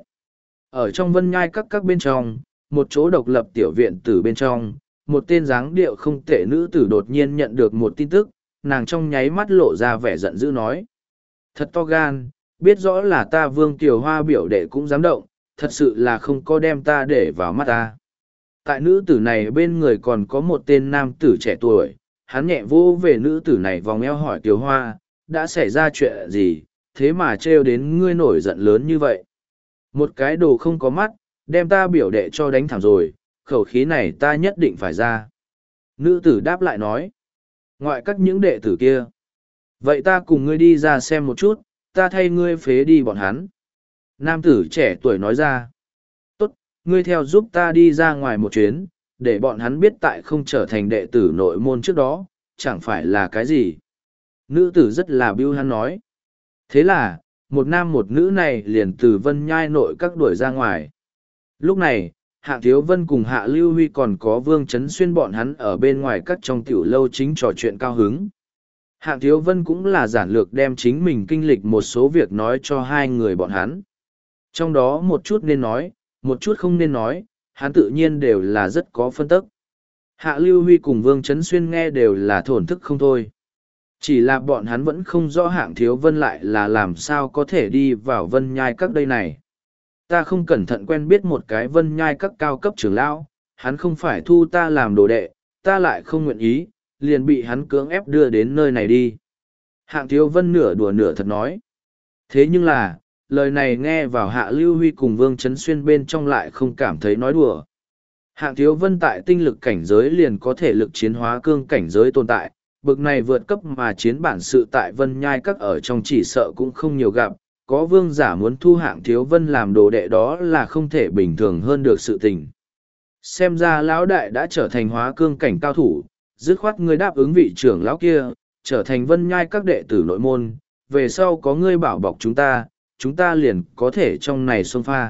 S1: Ở trong Vân Nhai các bên trong, một chỗ độc lập tiểu viện tử bên trong, một tên dáng điệu không tệ nữ tử đột nhiên nhận được một tin tức, nàng trong nháy mắt lộ ra vẻ giận dữ nói. Thật to gan, biết rõ là ta Vương Tiểu Hoa biểu đệ cũng dám động, thật sự là không có đem ta để vào mắt ta. Tại nữ tử này bên người còn có một tên nam tử trẻ tuổi, hắn nhẹ vô về nữ tử này vòng eo hỏi Tiểu Hoa, đã xảy ra chuyện gì, thế mà trêu đến ngươi nổi giận lớn như vậy. Một cái đồ không có mắt, đem ta biểu đệ cho đánh thảm rồi, khẩu khí này ta nhất định phải ra. Nữ tử đáp lại nói, ngoại các những đệ tử kia. Vậy ta cùng ngươi đi ra xem một chút, ta thay ngươi phế đi bọn hắn. Nam tử trẻ tuổi nói ra, tốt, ngươi theo giúp ta đi ra ngoài một chuyến, để bọn hắn biết tại không trở thành đệ tử nội môn trước đó, chẳng phải là cái gì. Nữ tử rất là biêu hắn nói. Thế là, một nam một nữ này liền từ Vân Nhai nội các đuổi ra ngoài. Lúc này, Hạ Thiếu Vân cùng Hạ Lưu Huy còn có Vương Chấn Xuyên bọn hắn ở bên ngoài các trong tiểu lâu chính trò chuyện cao hứng. Hạ Thiếu Vân cũng là giản lược đem chính mình kinh lịch một số việc nói cho hai người bọn hắn. Trong đó một chút nên nói, một chút không nên nói, hắn tự nhiên đều là rất có phân tức. Hạ Lưu Huy cùng Vương Chấn Xuyên nghe đều là thổn thức không thôi. Chỉ là bọn hắn vẫn không rõ Hạng Thiếu Vân lại là làm sao có thể đi vào Vân Nhai các đây này. Ta không cẩn thận quen biết một cái Vân Nhai các cao cấp trưởng lão, hắn không phải thu ta làm đồ đệ, ta lại không nguyện ý, liền bị hắn cưỡng ép đưa đến nơi này đi. Hạng Thiếu Vân nửa đùa nửa thật nói. Thế nhưng là, lời này nghe vào Hạ Lưu Huy cùng Vương Chấn Xuyên bên trong lại không cảm thấy nói đùa. Hạng Thiếu Vân tại tinh lực cảnh giới liền có thể lực chiến hóa cương cảnh giới tồn tại, bực này vượt cấp mà chiến bản sự tại Vân Nhai các ở trong chỉ sợ cũng không nhiều gặp, có vương giả muốn thu Hạng Thiếu Vân làm đồ đệ đó là không thể bình thường hơn được sự tình. Xem ra lão đại đã trở thành hóa cương cảnh cao thủ, dứt khoát ngươi đáp ứng vị trưởng lão kia, trở thành Vân Nhai các đệ tử nội môn, về sau có ngươi bảo bọc chúng ta liền có thể trong này xông pha.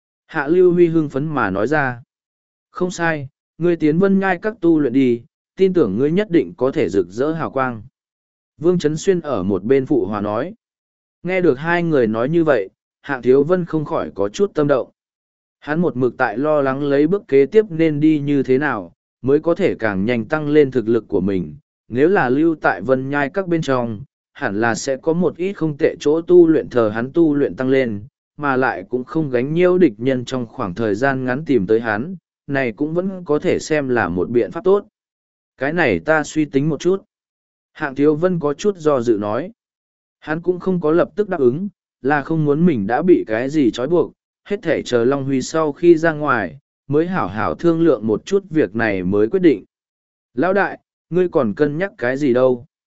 S1: Hạ Lưu Huy hưng phấn mà nói ra. Không sai, ngươi tiến Vân Nhai các tu luyện đi, tin tưởng ngươi nhất định có thể rực rỡ hào quang. Vương Chấn Xuyên ở một bên phụ hòa nói. Nghe được hai người nói như vậy, Hạng Thiếu Vân không khỏi có chút tâm động. Hắn một mực tại lo lắng lấy bước kế tiếp nên đi như thế nào, mới có thể càng nhanh tăng lên thực lực của mình. Nếu là lưu tại Vân Nhai các bên trong, hẳn là sẽ có một ít không tệ chỗ tu luyện thờ hắn tu luyện tăng lên, mà lại cũng không gánh nhiễu địch nhân trong khoảng thời gian ngắn tìm tới hắn, này cũng vẫn có thể xem là một biện pháp tốt. Cái này ta suy tính một chút. Hạng Thiếu Vân có chút do dự nói. Hắn cũng không có lập tức đáp ứng, là không muốn mình đã bị cái gì trói buộc, hết thể chờ Long Huy sau khi ra ngoài, mới hảo hảo thương lượng một chút việc này mới quyết định. Lão đại, ngươi còn cân nhắc cái gì đâu?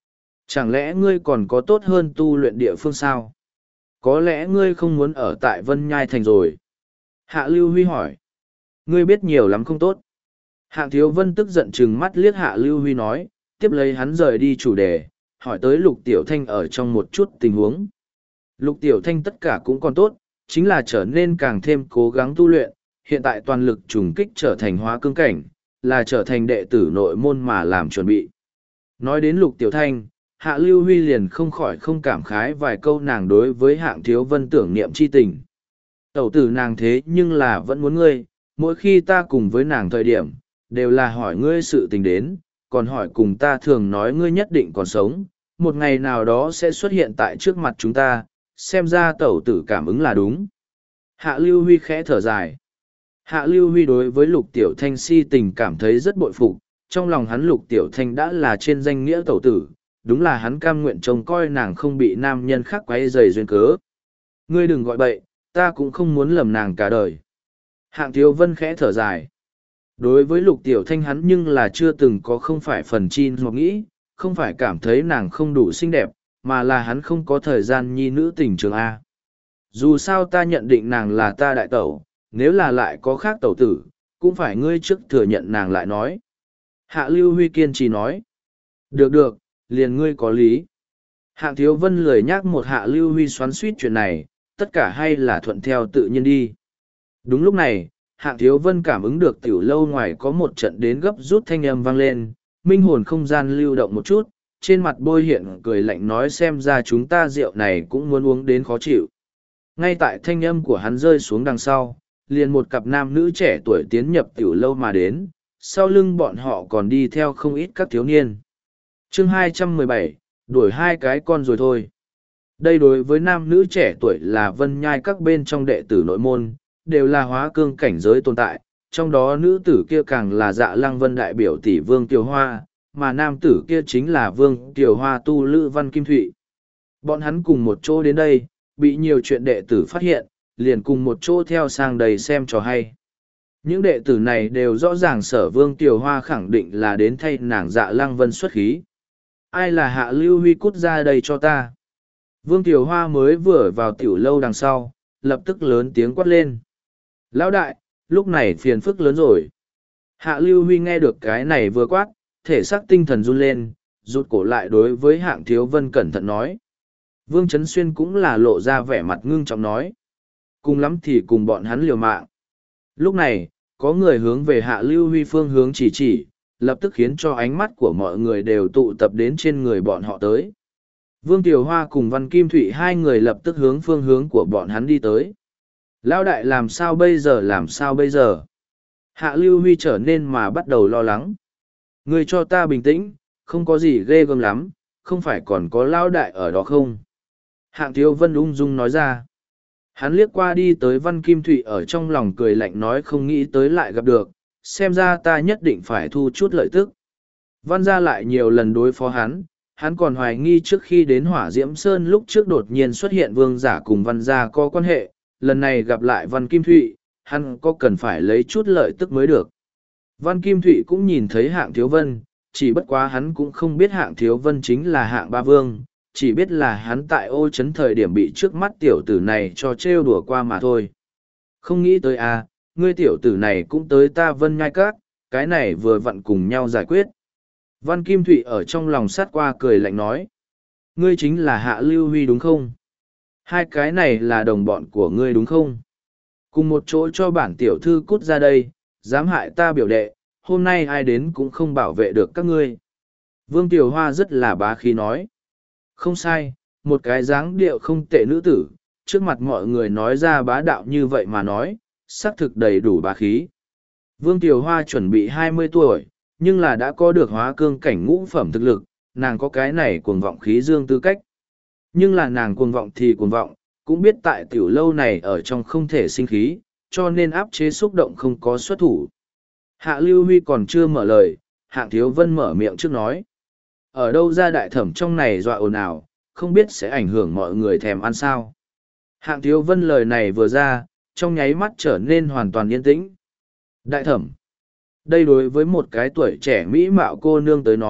S1: Chẳng lẽ ngươi còn có tốt hơn tu luyện địa phương sao? Có lẽ ngươi không muốn ở tại Vân Nhai Thành rồi. Hạ Lưu Huy hỏi. Ngươi biết nhiều lắm không tốt. Hạng Thiếu Vân tức giận chừng mắt liếc Hạ Lưu Huy nói, tiếp lấy hắn rời đi chủ đề, hỏi tới Lục Tiểu Thanh ở trong một chút tình huống. Lục Tiểu Thanh tất cả cũng còn tốt, chính là trở nên càng thêm cố gắng tu luyện, hiện tại toàn lực trùng kích trở thành hóa cương cảnh, là trở thành đệ tử nội môn mà làm chuẩn bị. Nói đến Lục Tiểu Thanh, Hạ Lưu Huy liền không khỏi không cảm khái vài câu nàng đối với Hạng Thiếu Vân tưởng niệm chi tình. Tẩu tử nàng thế nhưng là vẫn muốn ngươi, mỗi khi ta cùng với nàng thời điểm, đều là hỏi ngươi sự tình đến, còn hỏi cùng ta thường nói ngươi nhất định còn sống, một ngày nào đó sẽ xuất hiện tại trước mặt chúng ta, xem ra tẩu tử cảm ứng là đúng. Hạ Lưu Huy khẽ thở dài. Hạ Lưu Huy đối với Lục Tiểu Thanh si tình cảm thấy rất bội phục, trong lòng hắn Lục Tiểu Thanh đã là trên danh nghĩa tẩu tử, đúng là hắn cam nguyện trông coi nàng không bị nam nhân khác quấy rầy duyên cớ. Ngươi đừng gọi bậy, ta cũng không muốn lầm nàng cả đời. Hạng Thiếu Vân khẽ thở dài. Đối với Lục Tiểu Thanh hắn nhưng là chưa từng có không phải phần chi hoặc nghĩ, không phải cảm thấy nàng không đủ xinh đẹp, mà là hắn không có thời gian nhi nữ tình trường A. Dù sao ta nhận định nàng là ta đại tẩu, nếu là lại có khác tẩu tử, cũng phải ngươi trước thừa nhận nàng lại nói. Hạ Lưu Huy kiên trì nói. Được được, liền ngươi có lý. Hạng Thiếu Vân lười nhắc một Hạ Lưu Huy xoắn suýt chuyện này, tất cả hay là thuận theo tự nhiên đi. Đúng lúc này, Hạng Thiếu Vân cảm ứng được tiểu lâu ngoài có một trận đến gấp rút thanh âm vang lên, minh hồn không gian lưu động một chút, trên mặt bôi hiện cười lạnh nói xem ra chúng ta rượu này cũng muốn uống đến khó chịu. Ngay tại thanh âm của hắn rơi xuống đằng sau, liền một cặp nam nữ trẻ tuổi tiến nhập tiểu lâu mà đến, sau lưng bọn họ còn đi theo không ít các thiếu niên. Chương 217, đuổi hai cái con rồi thôi. Đây đối với nam nữ trẻ tuổi là Vân Nhai các bên trong đệ tử nội môn, đều là hóa cương cảnh giới tồn tại, trong đó nữ tử kia càng là Dạ Lăng Vân đại biểu tỷ Vương Kiều Hoa, mà nam tử kia chính là Vương Kiều Hoa tu Lữ Văn Kim Thụy. Bọn hắn cùng một chỗ đến đây, bị nhiều chuyện đệ tử phát hiện, liền cùng một chỗ theo sang đây xem trò hay. Những đệ tử này đều rõ ràng Sở Vương Kiều Hoa khẳng định là đến thay nàng Dạ Lăng Vân xuất khí. Ai là Hạ Lưu Huy cút ra đây cho ta? Vương Kiều Hoa mới vừa vào tiểu lâu đằng sau, lập tức lớn tiếng quát lên. Lão đại, lúc này phiền phức lớn rồi. Hạ Lưu Huy nghe được cái này vừa quát, thể xác tinh thần run lên, rụt cổ lại đối với Hạng Thiếu Vân cẩn thận nói. Vương Trấn Xuyên cũng là lộ ra vẻ mặt ngưng trọng nói. Cùng lắm thì cùng bọn hắn liều mạng. Lúc này, có người hướng về Hạ Lưu Huy phương hướng chỉ, lập tức khiến cho ánh mắt của mọi người đều tụ tập đến trên người bọn họ tới. Vương Tiểu Hoa cùng Văn Kim Thụy hai người lập tức hướng phương hướng của bọn hắn đi tới. Lão đại làm sao bây giờ? Hạ Lưu Huy trở nên mà bắt đầu lo lắng. Ngươi cho ta bình tĩnh, không có gì ghê gớm lắm, không phải còn có lão đại ở đó không? Hạng Thiếu Vân ung dung nói ra. Hắn liếc qua đi tới Văn Kim Thụy ở trong lòng cười lạnh nói không nghĩ tới lại gặp được, xem ra ta nhất định phải thu chút lợi tức. Văn gia lại nhiều lần đối phó hắn còn hoài nghi trước khi đến Hỏa Diễm Sơn lúc trước đột nhiên xuất hiện vương giả cùng Văn gia có quan hệ, lần này gặp lại Văn Kim Thụy, hắn có cần phải lấy chút lợi tức mới được. Văn Kim Thụy cũng nhìn thấy Hạng Thiếu Vân, chỉ bất quá hắn cũng không biết Hạng Thiếu Vân chính là Hạng Ba Vương, chỉ biết là hắn tại Ô Trấn thời điểm bị trước mắt tiểu tử này cho trêu đùa qua mà thôi. Không nghĩ tới à, ngươi tiểu tử này cũng tới ta Vân Nhai Các, cái này vừa vặn cùng nhau giải quyết. Văn Kim Thụy ở trong lòng sát qua cười lạnh nói. Ngươi chính là Hạ Lưu Huy đúng không? Hai cái này là đồng bọn của ngươi đúng không? Cùng một chỗ cho bản tiểu thư cút ra đây, dám hại ta biểu đệ, hôm nay ai đến cũng không bảo vệ được các ngươi. Vương Tiểu Hoa rất là bá khí nói. Không sai, một cái dáng điệu không tệ nữ tử, trước mặt mọi người nói ra bá đạo như vậy mà nói, xác thực đầy đủ bá khí. Vương Tiểu Hoa chuẩn bị 20 tuổi, nhưng là đã có được hóa cương cảnh ngũ phẩm thực lực, nàng có cái này cuồng vọng khí dương tư cách. Nhưng là nàng cuồng vọng thì cuồng vọng, cũng biết tại tiểu lâu này ở trong không thể sinh khí, cho nên áp chế xúc động không có xuất thủ. Hạ Lưu Huy còn chưa mở lời, Hạng Thiếu Vân mở miệng trước nói. Ở đâu ra đại thẩm trong này dọa ồn ào, không biết sẽ ảnh hưởng mọi người thèm ăn sao. Hạng Thiếu Vân lời này vừa ra, trong nháy mắt trở nên hoàn toàn yên tĩnh. Đại thẩm. Đây đối với một cái tuổi trẻ mỹ mạo cô nương tới nói,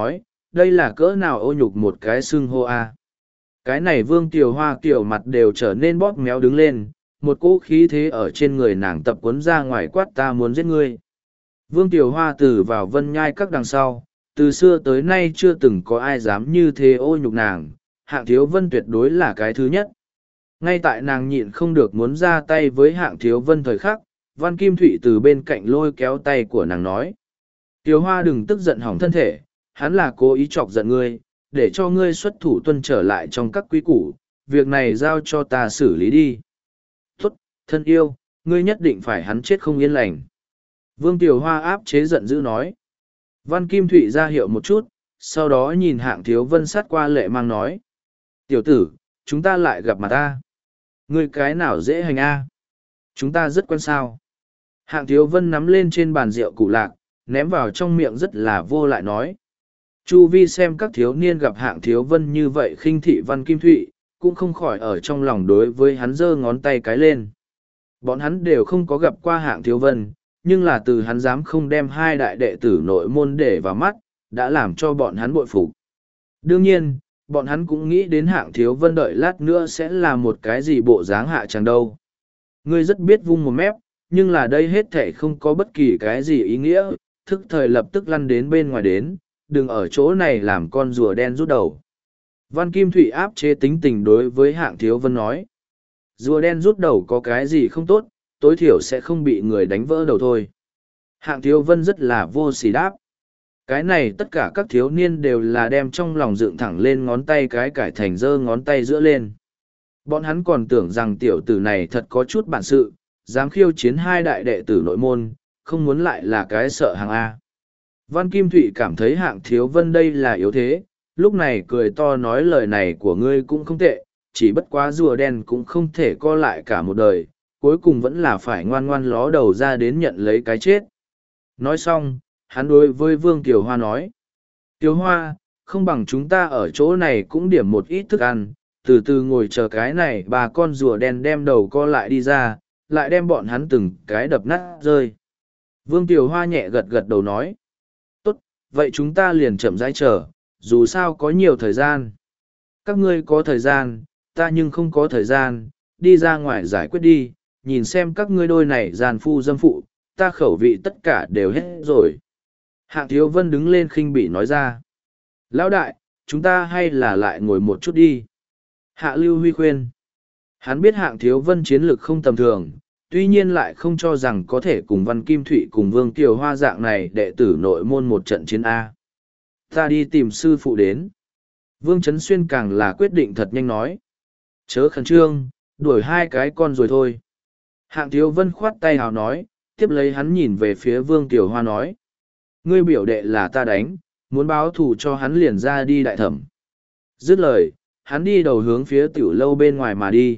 S1: đây là cỡ nào ô nhục một cái xưng hô a. Cái này Vương Tiểu Hoa kiểu mặt đều trở nên bóp méo đứng lên, một cỗ khí thế ở trên người nàng tập cuốn ra ngoài quát ta muốn giết ngươi. Vương Tiểu Hoa từ vào vân nhai các đằng sau, từ xưa tới nay chưa từng có ai dám như thế ô nhục nàng, Hạng Thiếu Vân tuyệt đối là cái thứ nhất. Ngay tại nàng nhịn không được muốn ra tay với Hạng Thiếu Vân thời khắc, Văn Kim Thụy từ bên cạnh lôi kéo tay của nàng nói. Tiểu Hoa đừng tức giận hỏng thân thể, hắn là cố ý chọc giận ngươi, để cho ngươi xuất thủ tuân trở lại trong các quý củ, việc này giao cho ta xử lý đi. Tốt, thân yêu, ngươi nhất định phải hắn chết không yên lành. Vương Tiểu Hoa áp chế giận dữ nói. Văn Kim Thụy ra hiệu một chút, sau đó nhìn Hạng Thiếu Vân sát qua lệ mang nói. Tiểu tử, chúng ta lại gặp mặt ta. Ngươi cái nào dễ hành a? Chúng ta rất quen sao. Hạng Thiếu Vân nắm lên trên bàn rượu cụ lạc, ném vào trong miệng rất là vô lại nói. Chu vi xem các thiếu niên gặp Hạng Thiếu Vân như vậy khinh thị Văn Kim Thụy, cũng không khỏi ở trong lòng đối với hắn giơ ngón tay cái lên. Bọn hắn đều không có gặp qua Hạng Thiếu Vân, nhưng là từ hắn dám không đem hai đại đệ tử nội môn để vào mắt, đã làm cho bọn hắn bội phục. Đương nhiên, bọn hắn cũng nghĩ đến Hạng Thiếu Vân đợi lát nữa sẽ là một cái gì bộ dáng hạ chẳng đâu. Ngươi rất biết vung một mép, nhưng là đây hết thể không có bất kỳ cái gì ý nghĩa, thức thời lập tức lăn đến bên ngoài đến, đừng ở chỗ này làm con rùa đen rút đầu. Văn Kim Thụy áp chế tính tình đối với Hạng Thiếu Vân nói. Rùa đen rút đầu có cái gì không tốt, tối thiểu sẽ không bị người đánh vỡ đầu thôi. Hạng Thiếu Vân rất là vô sỉ đáp. Cái này tất cả các thiếu niên đều là đem trong lòng dựng thẳng lên ngón tay cái cải thành giơ ngón tay giữa lên. Bọn hắn còn tưởng rằng tiểu tử này thật có chút bản sự, dám khiêu chiến hai đại đệ tử nội môn, không muốn lại là cái sợ hàng A. Văn Kim Thụy cảm thấy Hạng Thiếu Vân đây là yếu thế, lúc này cười to nói lời này của ngươi cũng không tệ, chỉ bất quá rùa đen cũng không thể co lại cả một đời, cuối cùng vẫn là phải ngoan ngoan ló đầu ra đến nhận lấy cái chết. Nói xong, hắn đối với Vương Tiểu Hoa nói. Tiểu Hoa, không bằng chúng ta ở chỗ này cũng điểm một ít thức ăn, từ từ ngồi chờ cái này bà con rùa đen đem đầu co lại đi ra, lại đem bọn hắn từng cái đập nát rơi. Vương Tiểu Hoa nhẹ gật gật đầu nói. Tốt, vậy chúng ta liền chậm rãi chờ, dù sao có nhiều thời gian. Các ngươi có thời gian, ta nhưng không có thời gian, đi ra ngoài giải quyết đi, nhìn xem các ngươi đôi này gian phu dâm phụ, ta khẩu vị tất cả đều hết rồi. Hạng Thiếu Vân đứng lên khinh bỉ nói ra. Lão đại, chúng ta hay là lại ngồi một chút đi. Hạ Lưu Huy khuyên. Hắn biết Hạng Thiếu Vân chiến lược không tầm thường, tuy nhiên lại không cho rằng có thể cùng Văn Kim Thụy cùng Vương Kiều Hoa dạng này đệ tử nội môn một trận chiến A. Ta đi tìm sư phụ đến. Vương Trấn Xuyên càng là quyết định thật nhanh nói. Chớ khẩn trương, đuổi hai cái con rồi thôi. Hạng Thiếu Vân khoát tay hào nói, tiếp lấy hắn nhìn về phía Vương Tiểu Hoa nói. Ngươi biểu đệ là ta đánh, muốn báo thù cho hắn liền ra đi đại thẩm. Dứt lời, hắn đi đầu hướng phía tiểu lâu bên ngoài mà đi.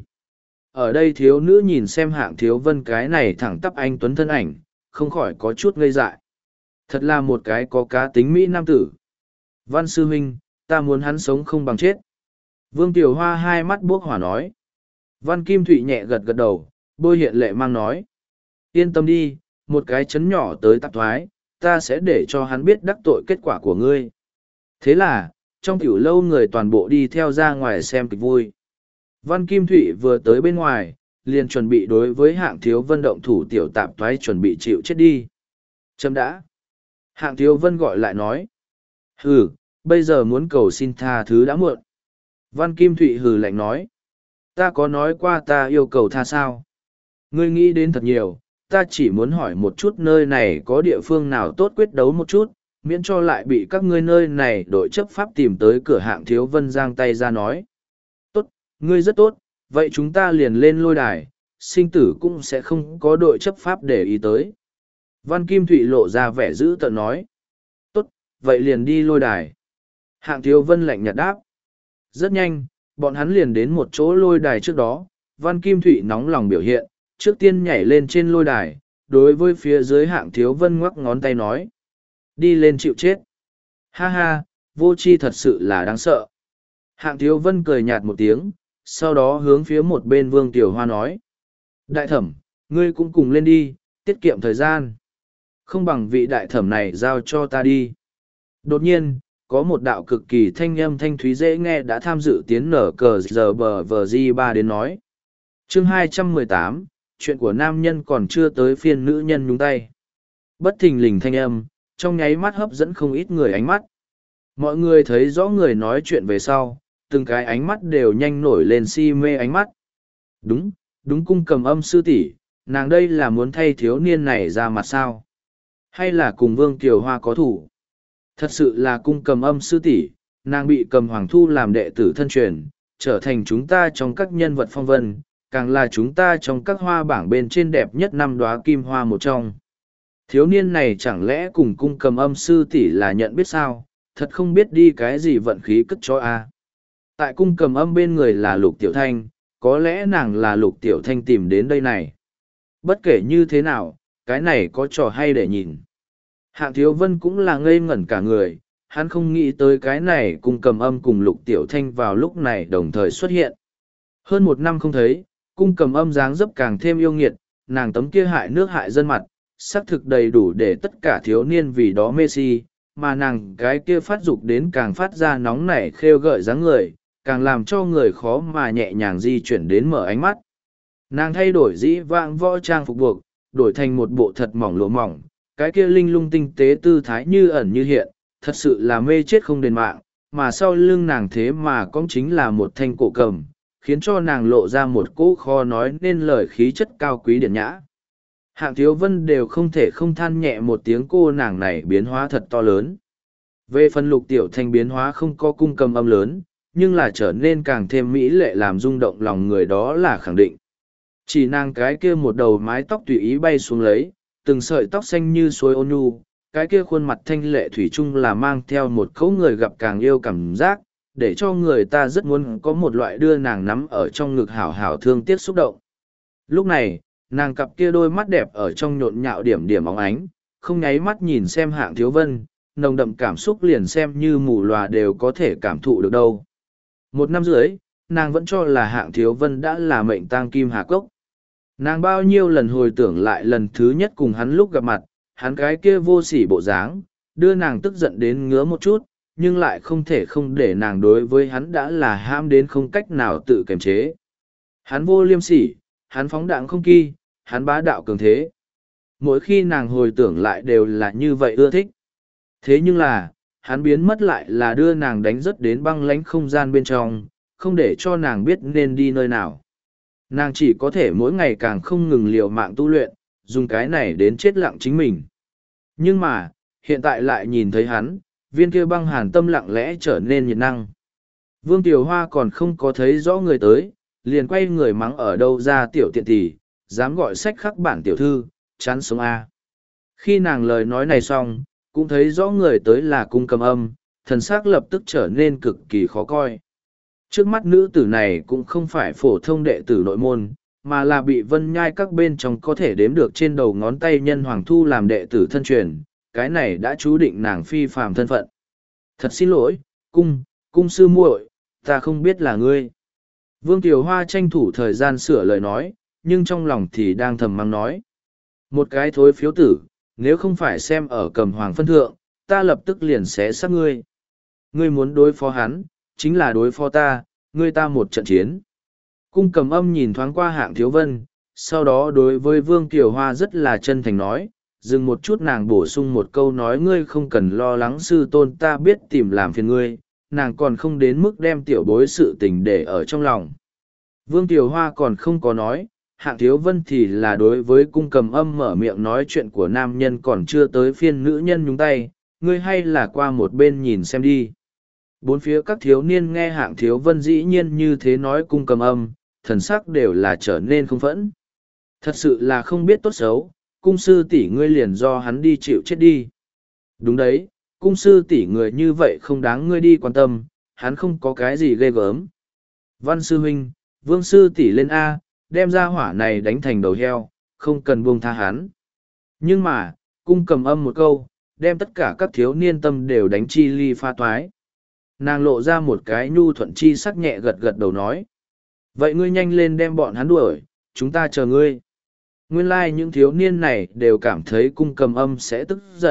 S1: Ở đây thiếu nữ nhìn xem Hạng Thiếu Vân cái này thẳng tắp anh tuấn thân ảnh, không khỏi có chút ngây dại. Thật là một cái có cá tính mỹ nam tử. Văn sư huynh, ta muốn hắn sống không bằng chết. Vương Tiểu Hoa hai mắt buốc hỏa nói. Văn Kim Thụy nhẹ gật gật đầu, bôi hiện lệ mang nói. Yên tâm đi, một cái chấn nhỏ tới tạp thoái, ta sẽ để cho hắn biết đắc tội kết quả của ngươi. Thế là, trong tiểu lâu người toàn bộ đi theo ra ngoài xem kịch vui. Văn Kim Thụy vừa tới bên ngoài, liền chuẩn bị đối với Hạng Thiếu Vân động thủ tiểu tạp thoái chuẩn bị chịu chết đi. Chấm đã. Hạng Thiếu Vân gọi lại nói. Hừ, bây giờ muốn cầu xin tha thứ đã muộn. Văn Kim Thụy hừ lạnh nói. Ta có nói qua ta yêu cầu tha sao? Ngươi nghĩ đến thật nhiều, ta chỉ muốn hỏi một chút nơi này có địa phương nào tốt quyết đấu một chút, miễn cho lại bị các ngươi nơi này đội chấp pháp tìm tới cửa Hạng Thiếu Vân giang tay ra nói. Tốt, ngươi rất tốt, vậy chúng ta liền lên lôi đài, sinh tử cũng sẽ không có đội chấp pháp để ý tới. Văn Kim Thụy lộ ra vẻ dữ tợn nói. Tốt, vậy liền đi lôi đài. Hạng Thiếu Vân lạnh nhạt đáp. Rất nhanh, bọn hắn liền đến một chỗ lôi đài trước đó, Văn Kim Thụy nóng lòng biểu hiện, trước tiên nhảy lên trên lôi đài, đối với phía dưới Hạng Thiếu Vân ngoắc ngón tay nói. Đi lên chịu chết. Ha ha, vô tri thật sự là đáng sợ. Hạng Thiếu Vân cười nhạt một tiếng, sau đó hướng phía một bên Vương Tiểu Hoa nói. Đại thẩm, ngươi cũng cùng lên đi, tiết kiệm thời gian. Không bằng vị đại thẩm này giao cho ta đi. Đột nhiên, có một đạo cực kỳ thanh âm thanh thúy dễ nghe đã tham dự tiến nở cờ giờ bờ vờ di ba đến nói. Chương 218, chuyện của nam nhân còn chưa tới phiên nữ nhân nhúng tay. Bất thình lình thanh âm, trong nháy mắt hấp dẫn không ít người ánh mắt. Mọi người thấy rõ người nói chuyện về sau, từng cái ánh mắt đều nhanh nổi lên si mê ánh mắt. Đúng, đúng cung cầm âm sư tỷ, nàng đây là muốn thay thiếu niên này ra mặt sao? Hay là cùng Vương Kiều Hoa có thủ? Thật sự là cung cầm âm sư tỷ, nàng bị cầm hoàng thu làm đệ tử thân truyền, trở thành chúng ta trong các nhân vật phong vân, càng là chúng ta trong các hoa bảng bên trên đẹp nhất năm đóa kim hoa một trong. Thiếu niên này chẳng lẽ cùng cung cầm âm sư tỷ là nhận biết sao, thật không biết đi cái gì vận khí cất cho a. Tại cung cầm âm bên người là Lục Tiểu Thanh, có lẽ nàng là Lục Tiểu Thanh tìm đến đây này. Bất kể như thế nào, cái này có trò hay để nhìn. Hạng Thiếu Vân cũng là ngây ngẩn cả người, hắn không nghĩ tới cái này cung cầm âm cùng Lục Tiểu Thanh vào lúc này đồng thời xuất hiện. Hơn một năm không thấy, cung cầm âm dáng dấp càng thêm yêu nghiệt, nàng tấm kia hại nước hại dân mặt, xác thực đầy đủ để tất cả thiếu niên vì đó mê si, mà nàng cái kia phát dục đến càng phát ra nóng nảy khêu gợi dáng người, càng làm cho người khó mà nhẹ nhàng di chuyển đến mở ánh mắt. Nàng thay đổi dĩ vãng võ trang phục buộc, đổi thành một bộ thật mỏng lụa mỏng, cái kia linh lung tinh tế tư thái như ẩn như hiện, thật sự là mê chết không đền mạng, mà sau lưng nàng thế mà cũng chính là một thanh cổ cầm, khiến cho nàng lộ ra một cỗ kho nói nên lời khí chất cao quý điển nhã. Hạng Thiếu Vân đều không thể không than nhẹ một tiếng cô nàng này biến hóa thật to lớn. Về phần Lục Tiểu Thanh biến hóa không có cung cầm âm lớn, nhưng là trở nên càng thêm mỹ lệ làm rung động lòng người đó là khẳng định. Chỉ nàng cái kia một đầu mái tóc tùy ý bay xuống lấy, từng sợi tóc xanh như suối ôn nhu, cái kia khuôn mặt thanh lệ thủy chung là mang theo một khẩu người gặp càng yêu cảm giác, để cho người ta rất muốn có một loại đưa nàng nắm ở trong ngực hảo hảo thương tiếc xúc động. Lúc này, nàng cặp kia đôi mắt đẹp ở trong nhộn nhạo điểm điểm óng ánh, không nháy mắt nhìn xem Hạng Thiếu Vân, nồng đậm cảm xúc liền xem như mù lòa đều có thể cảm thụ được đâu. Một năm rưỡi, nàng vẫn cho là Hạng Thiếu Vân đã là mệnh tang kim hà cốc. Nàng bao nhiêu lần hồi tưởng lại lần thứ nhất cùng hắn lúc gặp mặt, hắn cái kia vô sỉ bộ dáng, đưa nàng tức giận đến ngứa một chút, nhưng lại không thể không để nàng đối với hắn đã là ham đến không cách nào tự kiềm chế. Hắn vô liêm sỉ, hắn phóng đãng không kỳ, hắn bá đạo cường thế. Mỗi khi nàng hồi tưởng lại đều là như vậy ưa thích. Thế nhưng là, hắn biến mất lại là đưa nàng đánh rất đến băng lánh không gian bên trong, không để cho nàng biết nên đi nơi nào. Nàng chỉ có thể mỗi ngày càng không ngừng liều mạng tu luyện, dùng cái này đến chết lặng chính mình. Nhưng mà, hiện tại lại nhìn thấy hắn, viên kia băng hàn tâm lặng lẽ trở nên nhiệt năng. Vương Tiểu Hoa còn không có thấy rõ người tới, liền quay người mắng ở đâu ra tiểu tiện tỷ, dám gọi sách khắc bản tiểu thư, chán sống A. Khi nàng lời nói này xong, cũng thấy rõ người tới là cung cầm âm, thần sắc lập tức trở nên cực kỳ khó coi. Trước mắt nữ tử này cũng không phải phổ thông đệ tử nội môn, mà là bị vân nhai các bên trong có thể đếm được trên đầu ngón tay nhân hoàng thu làm đệ tử thân truyền, cái này đã chú định nàng phi phàm thân phận. Thật xin lỗi, cung sư muội, ta không biết là ngươi. Vương Tiểu Hoa tranh thủ thời gian sửa lời nói, nhưng trong lòng thì đang thầm mắng nói. Một cái thối phiếu tử, nếu không phải xem ở cầm hoàng phân thượng, ta lập tức liền xé xác ngươi. Ngươi muốn đối phó hắn, chính là đối phó ta, ngươi ta một trận chiến. Cung cầm âm nhìn thoáng qua Hạng Thiếu Vân, sau đó đối với Vương Tiểu Hoa rất là chân thành nói, dừng một chút nàng bổ sung một câu nói ngươi không cần lo lắng sư tôn ta biết tìm làm phiền ngươi, nàng còn không đến mức đem tiểu bối sự tình để ở trong lòng. Vương Tiểu Hoa còn không có nói, Hạng Thiếu Vân thì là đối với cung cầm âm mở miệng nói chuyện của nam nhân còn chưa tới phiên nữ nhân nhúng tay, ngươi hay là qua một bên nhìn xem đi. Bốn phía các thiếu niên nghe Hạng Thiếu Vân dĩ nhiên như thế nói cung cầm âm, thần sắc đều là trở nên không phẫn. Thật sự là không biết tốt xấu, cung sư tỷ ngươi liền do hắn đi chịu chết đi. Đúng đấy, cung sư tỷ người như vậy không đáng ngươi đi quan tâm, hắn không có cái gì ghê gớm. Văn sư huynh, Vương sư tỷ lên A, đem ra hỏa này đánh thành đầu heo, không cần buông tha hắn. Nhưng mà, cung cầm âm một câu, đem tất cả các thiếu niên tâm đều đánh chi ly pha toái. Nàng lộ ra một cái nhu thuận chi sắc nhẹ gật gật đầu nói. Vậy ngươi nhanh lên đem bọn hắn đuổi, chúng ta chờ ngươi. Nguyên lai những thiếu niên này đều cảm thấy cung cầm âm sẽ tức giận,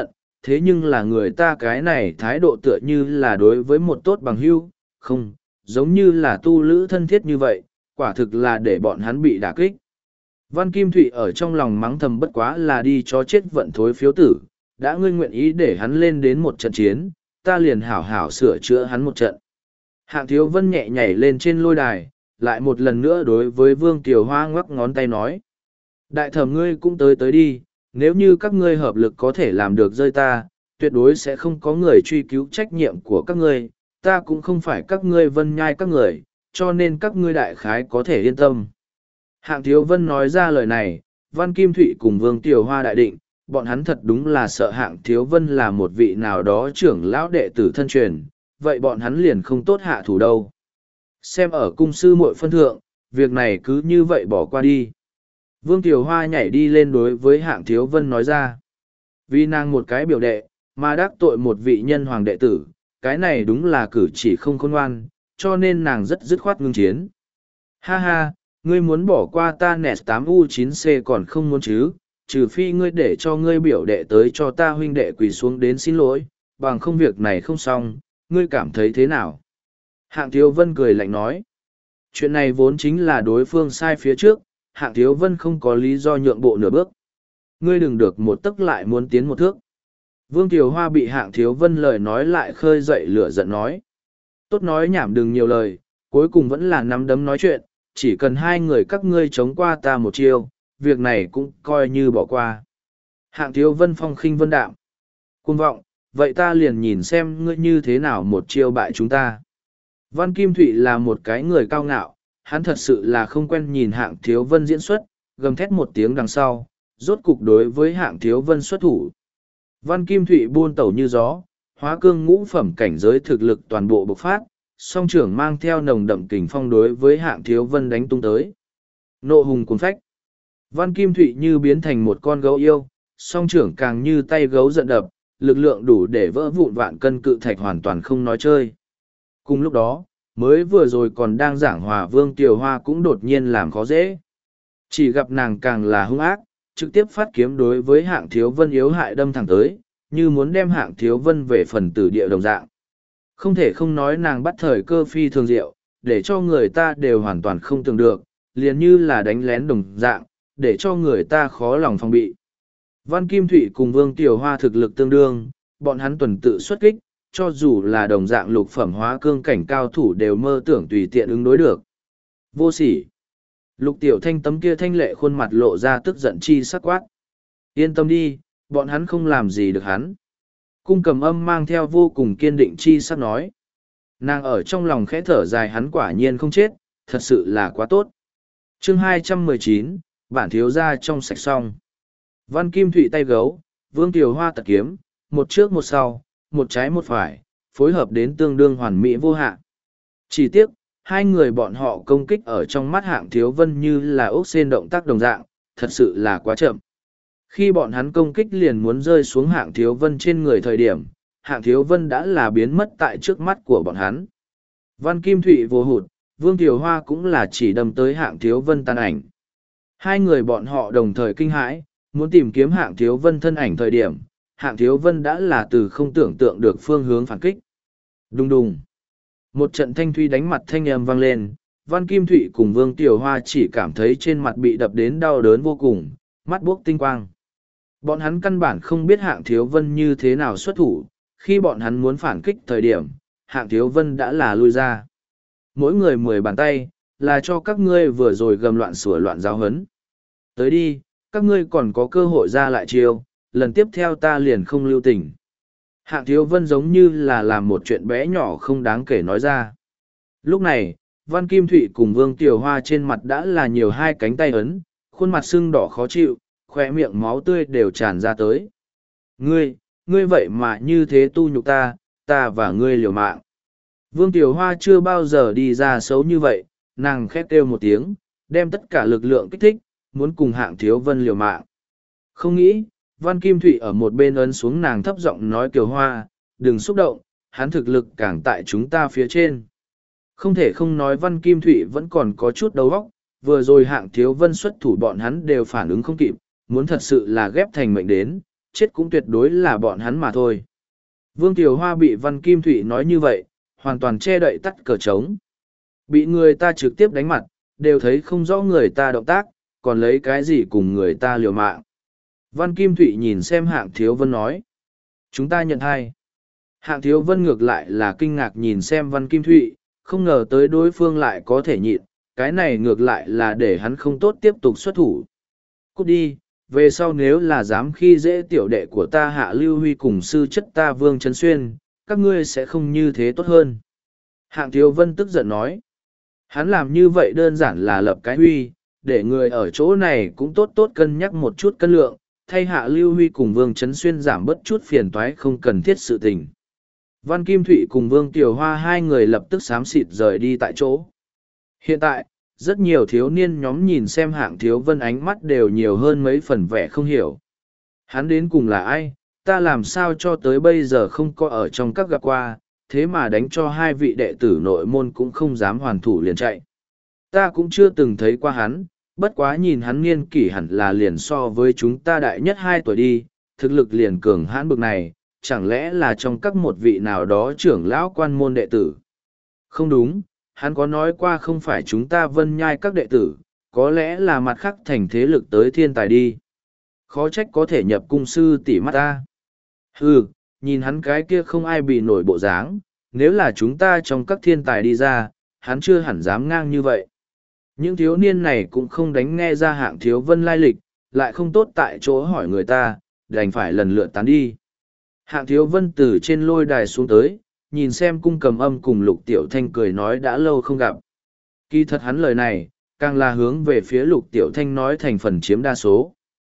S1: thế nhưng là người ta cái này thái độ tựa như là đối với một tốt bằng hữu, không, giống như là tu lữ thân thiết như vậy, quả thực là để bọn hắn bị đả kích. Văn Kim Thụy ở trong lòng mắng thầm bất quá là đi cho chết vận thối phiếu tử, đã ngươi nguyện ý để hắn lên đến một trận chiến, ta liền hảo hảo sửa chữa hắn một trận. Hạng Thiếu Vân nhẹ nhảy lên trên lôi đài, lại một lần nữa đối với Vương Tiểu Hoa ngoắc ngón tay nói. Đại thẩm ngươi cũng tới đi, nếu như các ngươi hợp lực có thể làm được rơi ta, tuyệt đối sẽ không có người truy cứu trách nhiệm của các ngươi, ta cũng không phải các ngươi vân nhai các người, cho nên các ngươi đại khái có thể yên tâm. Hạng Thiếu Vân nói ra lời này, Văn Kim Thụy cùng Vương Tiểu Hoa đại định, bọn hắn thật đúng là sợ Hạng Thiếu Vân là một vị nào đó trưởng lão đệ tử thân truyền, vậy bọn hắn liền không tốt hạ thủ đâu. Xem ở cung sư muội phân thượng, việc này cứ như vậy bỏ qua đi. Vương Tiểu Hoa nhảy đi lên đối với Hạng Thiếu Vân nói ra. Vì nàng một cái biểu đệ, mà đắc tội một vị nhân hoàng đệ tử, cái này đúng là cử chỉ không khôn ngoan, cho nên nàng rất dứt khoát ngưng chiến. Ha ha, ngươi muốn bỏ qua ta NES 8U9C còn không muốn chứ, trừ phi ngươi để cho ngươi biểu đệ tới cho ta huynh đệ quỳ xuống đến xin lỗi, bằng không việc này không xong, ngươi cảm thấy thế nào? Hạng Thiếu Vân cười lạnh nói. Chuyện này vốn chính là đối phương sai phía trước, Hạng Thiếu Vân không có lý do nhượng bộ nửa bước. Ngươi đừng được một tấc lại muốn tiến một thước. Vương Tiểu Hoa bị Hạng Thiếu Vân lời nói lại khơi dậy lửa giận nói. Tốt nói nhảm đừng nhiều lời, cuối cùng vẫn là nắm đấm nói chuyện, chỉ cần hai người các ngươi chống qua ta một chiêu, việc này cũng coi như bỏ qua. Hạng Thiếu Vân phong khinh vân đạm. Cuồng vọng, vậy ta liền nhìn xem ngươi như thế nào một chiêu bại chúng ta. Văn Kim Thụy là một cái người cao ngạo, hắn thật sự là không quen nhìn Hạng Thiếu Vân diễn xuất, gầm thét một tiếng đằng sau, rốt cục đối với Hạng Thiếu Vân xuất thủ. Văn Kim Thụy buôn tẩu như gió, hóa cương ngũ phẩm cảnh giới thực lực toàn bộ bộc phát, song trưởng mang theo nồng đậm kình phong đối với Hạng Thiếu Vân đánh tung tới. Nộ hùng cuốn phách. Văn Kim Thụy như biến thành một con gấu yêu, song trưởng càng như tay gấu giận đập, lực lượng đủ để vỡ vụn vạn cân cự thạch hoàn toàn không nói chơi. Cùng lúc đó, mới vừa rồi còn đang giảng hòa Vương Tiểu Hoa cũng đột nhiên làm khó dễ. Chỉ gặp nàng càng là hung ác, trực tiếp phát kiếm đối với Hạng Thiếu Vân yếu hại đâm thẳng tới, như muốn đem Hạng Thiếu Vân về phần tử địa đồng dạng. Không thể không nói nàng bắt thời cơ phi thường diệu, để cho người ta đều hoàn toàn không tưởng được, liền như là đánh lén đồng dạng, để cho người ta khó lòng phòng bị. Văn Kim Thụy cùng Vương Tiểu Hoa thực lực tương đương, bọn hắn tuần tự xuất kích, cho dù là đồng dạng lục phẩm hóa cương cảnh cao thủ đều mơ tưởng tùy tiện ứng đối được. Vô sỉ. Lục Tiểu Thanh tấm kia thanh lệ khuôn mặt lộ ra tức giận chi sắc quát. Yên tâm đi, bọn hắn không làm gì được hắn. Cung Cầm Âm mang theo vô cùng kiên định chi sắc nói. Nàng ở trong lòng khẽ thở dài hắn quả nhiên không chết, thật sự là quá tốt. Chương 219, bản thiếu gia trong sạch xong. Văn Kim Thụy tay gấu, Vương Tiểu Hoa tật kiếm, một trước một sau, một trái một phải, phối hợp đến tương đương hoàn mỹ vô hạn. Chỉ tiếc, hai người bọn họ công kích ở trong mắt Hạng Thiếu Vân như là ốc sên động tác đồng dạng, thật sự là quá chậm. Khi bọn hắn công kích liền muốn rơi xuống Hạng Thiếu Vân trên người thời điểm, Hạng Thiếu Vân đã là biến mất tại trước mắt của bọn hắn. Văn Kim Thụy vô hụt, Vương Tiểu Hoa cũng là chỉ đâm tới Hạng Thiếu Vân tàn ảnh. Hai người bọn họ đồng thời kinh hãi, muốn tìm kiếm Hạng Thiếu Vân thân ảnh thời điểm, Hạng Thiếu Vân đã là từ không tưởng tượng được phương hướng phản kích. Đùng đùng. Một trận thanh thuy đánh mặt thanh âm vang lên, Văn Kim Thụy cùng Vương Tiểu Hoa chỉ cảm thấy trên mặt bị đập đến đau đớn vô cùng, mắt buốc tinh quang. Bọn hắn căn bản không biết Hạng Thiếu Vân như thế nào xuất thủ, khi bọn hắn muốn phản kích thời điểm, Hạng Thiếu Vân đã là lui ra. Mỗi người 10 bàn tay, là cho các ngươi vừa rồi gầm loạn sủa loạn giáo hấn. Tới đi, các ngươi còn có cơ hội ra lại chiêu, lần tiếp theo ta liền không lưu tình. Hạng Thiếu Vân giống như là làm một chuyện bé nhỏ không đáng kể nói ra. Lúc này, Văn Kim Thụy cùng Vương Tiểu Hoa trên mặt đã là nhiều hai cánh tay ấn, khuôn mặt sưng đỏ khó chịu, khỏe miệng máu tươi đều tràn ra tới. Ngươi vậy mà như thế tu nhục ta và ngươi liều mạng. Vương Tiểu Hoa chưa bao giờ đi ra xấu như vậy, nàng khét kêu một tiếng, đem tất cả lực lượng kích thích, muốn cùng Hạng Thiếu Vân liều mạng. Không nghĩ, Văn Kim Thụy ở một bên ấn xuống nàng thấp giọng nói Kiều Hoa, đừng xúc động, hắn thực lực càng tại chúng ta phía trên. Không thể không nói Văn Kim Thụy vẫn còn có chút đầu óc, vừa rồi Hạng Thiếu Vân xuất thủ bọn hắn đều phản ứng không kịp, muốn thật sự là ghép thành mệnh đến, chết cũng tuyệt đối là bọn hắn mà thôi. Vương Tiểu Hoa bị Văn Kim Thụy nói như vậy, hoàn toàn che đậy tắt cờ trống. Bị người ta trực tiếp đánh mặt, đều thấy không rõ người ta động tác, còn lấy cái gì cùng người ta liều mạng. Văn Kim Thụy nhìn xem Hạng Thiếu Vân nói. Chúng ta nhận hai. Hạng Thiếu Vân ngược lại là kinh ngạc nhìn xem Văn Kim Thụy, không ngờ tới đối phương lại có thể nhịn, cái này ngược lại là để hắn không tốt tiếp tục xuất thủ. Cút đi, về sau nếu là dám khi dễ tiểu đệ của ta Hạ Lưu Huy cùng sư chất ta Vương Trấn Xuyên, các ngươi sẽ không như thế tốt hơn. Hạng Thiếu Vân tức giận nói. Hắn làm như vậy đơn giản là lập cái huy, để người ở chỗ này cũng tốt tốt cân nhắc một chút cân lượng, thay Hạ Lưu Huy cùng Vương Trấn Xuyên giảm bớt chút phiền toái không cần thiết sự tình. Văn Kim Thụy cùng Vương Tiểu Hoa hai người lập tức xám xịt rời đi tại chỗ. Hiện tại, rất nhiều thiếu niên nhóm nhìn xem Hạng Thiếu Vân ánh mắt đều nhiều hơn mấy phần vẻ không hiểu. Hắn đến cùng là ai, ta làm sao cho tới bây giờ không có ở trong các gặp qua, thế mà đánh cho hai vị đệ tử nội môn cũng không dám hoàn thủ liền chạy. Ta cũng chưa từng thấy qua hắn, bất quá nhìn hắn niên kỷ hẳn là liền so với chúng ta đại nhất 2 tuổi đi, thực lực liền cường hãn bực này, chẳng lẽ là trong các một vị nào đó trưởng lão quan môn đệ tử. Không đúng, hắn có nói qua không phải chúng ta Vân Nhai các đệ tử, có lẽ là mặt khác thành thế lực tới thiên tài đi. Khó trách có thể nhập cung sư tỷ mắt ta. Hừ, nhìn hắn cái kia không ai bị nổi bộ dáng, nếu là chúng ta trong các thiên tài đi ra, hắn chưa hẳn dám ngang như vậy. Những thiếu niên này cũng không đánh nghe ra Hạng Thiếu Vân lai lịch, lại không tốt tại chỗ hỏi người ta, đành phải lần lượt tán đi. Hạng Thiếu Vân từ trên lôi đài xuống tới, nhìn xem Cung Cầm Âm cùng Lục Tiểu Thanh cười nói đã lâu không gặp. Kỳ thật hắn lời này, càng là hướng về phía Lục Tiểu Thanh nói thành phần chiếm đa số.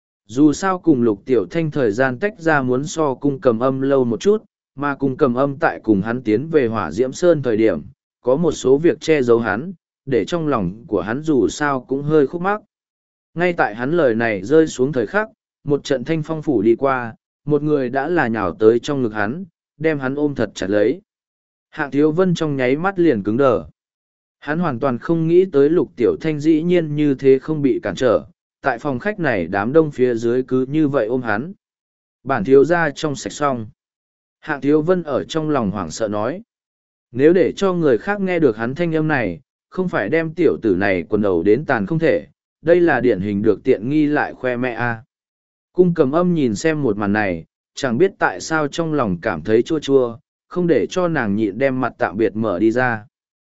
S1: Dù sao cùng Lục Tiểu Thanh thời gian tách ra muốn so Cung Cầm Âm lâu một chút, mà Cung Cầm Âm tại cùng hắn tiến về Hỏa Diễm Sơn thời điểm, có một số việc che giấu hắn, để trong lòng của hắn dù sao cũng hơi khúc mắc. Ngay tại hắn lời này rơi xuống thời khắc, một trận thanh phong phủ đi qua, một người đã là nhào tới trong ngực hắn, đem hắn ôm thật chặt lấy. Hạng Thiếu Vân trong nháy mắt liền cứng đờ. Hắn hoàn toàn không nghĩ tới Lục Tiểu Thanh dĩ nhiên như thế không bị cản trở, tại phòng khách này đám đông phía dưới cứ như vậy ôm hắn. Bản thiếu ra trong sạch xong. Hạng Thiếu Vân ở trong lòng hoảng sợ nói. Nếu để cho người khác nghe được hắn thanh âm này, không phải đem tiểu tử này quần đầu đến tàn không thể, đây là điển hình được tiện nghi lại khoe mẹ a. Cung Cầm Âm nhìn xem một màn này, chẳng biết tại sao trong lòng cảm thấy chua chua, không để cho nàng nhịn đem mặt tạm biệt mở đi ra.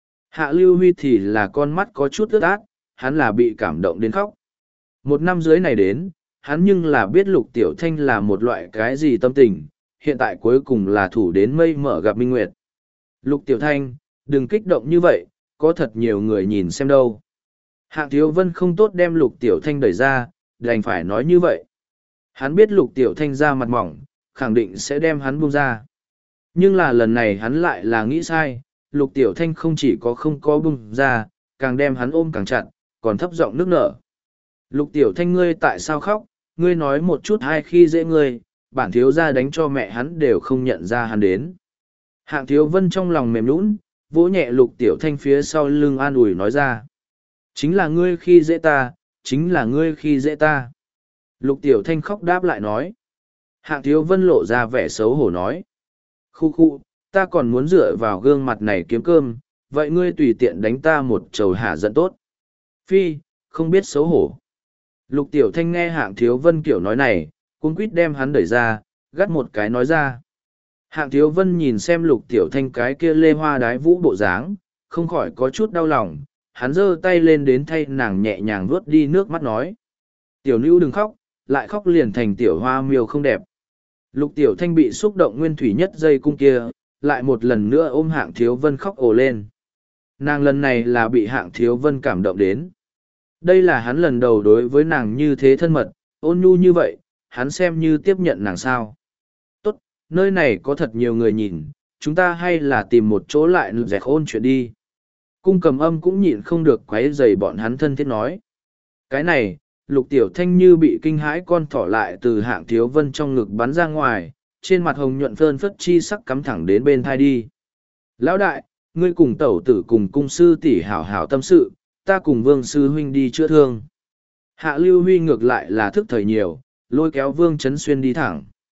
S1: Hạ Lưu Huy thì là con mắt có chút ướt át, hắn là bị cảm động đến khóc. Một năm dưới này đến, hắn nhưng là biết Lục Tiểu Thanh là một loại cái gì tâm tình, hiện tại cuối cùng là thủ đến mây mở gặp Minh Nguyệt. Lục Tiểu Thanh, đừng kích động như vậy, có thật nhiều người nhìn xem đâu. Hạng Thiếu Vân không tốt đem Lục Tiểu Thanh đẩy ra, đành phải nói như vậy. Hắn biết Lục Tiểu Thanh ra mặt mỏng, khẳng định sẽ đem hắn buông ra. Nhưng là lần này hắn lại là nghĩ sai, Lục Tiểu Thanh không chỉ có không có buông ra, càng đem hắn ôm càng chặt, còn thấp giọng nước nở. Lục Tiểu Thanh ngươi tại sao khóc, ngươi nói một chút hay khi dễ ngươi, bản thiếu ra đánh cho mẹ hắn đều không nhận ra hắn đến. Hạng Thiếu Vân trong lòng mềm nũng, vỗ nhẹ Lục Tiểu Thanh phía sau lưng an ủi nói ra. Chính là ngươi khi dễ ta, chính là ngươi khi dễ ta. Lục Tiểu Thanh khóc đáp lại nói. Hạng Thiếu Vân lộ ra vẻ xấu hổ nói. Khu khu, ta còn muốn dựa vào gương mặt này kiếm cơm, vậy ngươi tùy tiện đánh ta một trầu hả giận tốt. Phi, không biết xấu hổ. Lục Tiểu Thanh nghe Hạng Thiếu Vân kiểu nói này, cuống quýt đem hắn đẩy ra, gắt một cái nói ra. Hạng Thiếu Vân nhìn xem Lục Tiểu Thanh cái kia lê hoa đái vũ bộ dáng, không khỏi có chút đau lòng, hắn giơ tay lên đến thay nàng nhẹ nhàng vuốt đi nước mắt nói. Tiểu Nữu đừng khóc, lại khóc liền thành tiểu hoa miêu không đẹp. Lục Tiểu Thanh bị xúc động nguyên thủy nhất dây cung kia, lại một lần nữa ôm Hạng Thiếu Vân khóc ồ lên. Nàng lần này là bị Hạng Thiếu Vân cảm động đến. Đây là hắn lần đầu đối với nàng như thế thân mật, ôn nhu như vậy, hắn xem như tiếp nhận nàng sao. Tốt, nơi này có thật nhiều người nhìn, chúng ta hay là tìm một chỗ lại dẹt ôn chuyện đi. Cung Cầm Âm cũng nhịn không được quấy rầy bọn hắn thân thiết nói. Cái này, Lục Tiểu Thanh như bị kinh hãi con thỏ lại từ Hạng Thiếu Vân trong ngực bắn ra ngoài, trên mặt hồng nhuận phơn phất chi sắc cắm thẳng đến bên thai đi. Lão đại, ngươi cùng tẩu tử cùng cung sư tỷ hảo hảo tâm sự, ta cùng Vương sư huynh đi chữa thương. Hạ Lưu Huy ngược lại là thức thời nhiều, lôi kéo Vương Trấn Xuyên đi thẳng.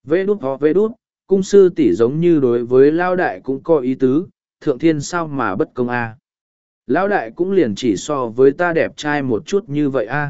S1: Vê đút ho vê đút, cung sư tỷ giống như đối với Lao Đại cũng có ý tứ, thượng thiên sao mà bất công a. Lão Đại cũng liền chỉ so với ta đẹp trai một chút như vậy a.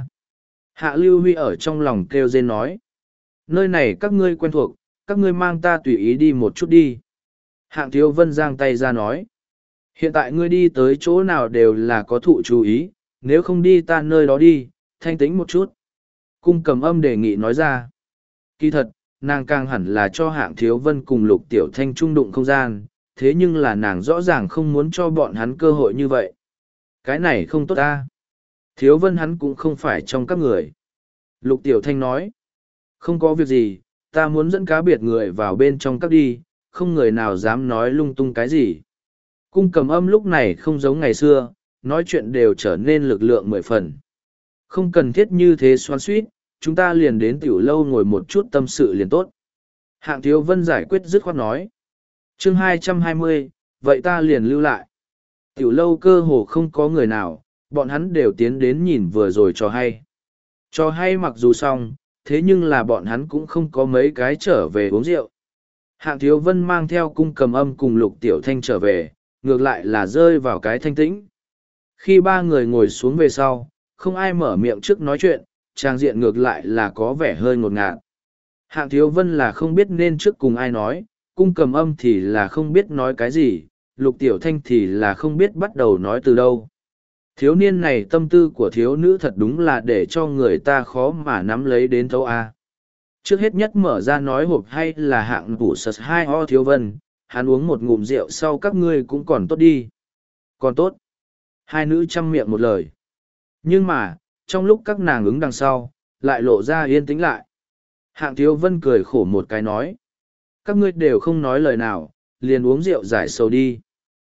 S1: Hạ Lưu Huy ở trong lòng kêu rên nói. Nơi này các ngươi quen thuộc, các ngươi mang ta tùy ý đi một chút đi. Hạng Thiếu Vân giang tay ra nói. Hiện tại ngươi đi tới chỗ nào đều là có thụ chú ý, nếu không đi ta nơi đó đi, thanh tĩnh một chút. Cung Cầm Âm đề nghị nói ra. Kỳ thật, nàng càng hẳn là cho Hạng Thiếu Vân cùng Lục Tiểu Thanh trung đụng không gian, thế nhưng là nàng rõ ràng không muốn cho bọn hắn cơ hội như vậy. Cái này không tốt ta. Thiếu Vân hắn cũng không phải trong các người. Lục Tiểu Thanh nói. Không có việc gì, ta muốn dẫn cá biệt người vào bên trong các đi, không người nào dám nói lung tung cái gì. Cung Cầm Âm lúc này không giống ngày xưa, nói chuyện đều trở nên lực lượng 10 phần. Không cần thiết như thế xoan suýt, chúng ta liền đến tiểu lâu ngồi một chút tâm sự liền tốt. Hạng Thiếu Vân giải quyết dứt khoát nói. Chương 220, vậy ta liền lưu lại. Tiểu lâu cơ hồ không có người nào, bọn hắn đều tiến đến nhìn vừa rồi cho hay. Cho hay mặc dù xong, thế nhưng là bọn hắn cũng không có mấy cái trở về uống rượu. Hạng Thiếu Vân mang theo Cung Cầm Âm cùng Lục Tiểu Thanh trở về, ngược lại là rơi vào cái thanh tĩnh. Khi ba người ngồi xuống về sau, không ai mở miệng trước nói chuyện, trang diện ngược lại là có vẻ hơi ngột ngạt. Hạng Thiếu Vân là không biết nên trước cùng ai nói, Cung Cầm Âm thì là không biết nói cái gì, Lục Tiểu Thanh thì là không biết bắt đầu nói từ đâu. Thiếu niên này tâm tư của thiếu nữ thật đúng là để cho người ta khó mà nắm lấy đến thấu A. Trước hết nhất mở ra nói hộp hay là Hạng Vũ Sật hai ho Thiếu Vân, hắn uống một ngụm rượu sau các ngươi cũng còn tốt đi. Còn tốt. Hai nữ chăm miệng một lời. Nhưng mà, trong lúc các nàng ứng đằng sau, lại lộ ra yên tĩnh lại. Hạng Thiếu Vân cười khổ một cái nói. Các ngươi đều không nói lời nào, liền uống rượu giải sầu đi.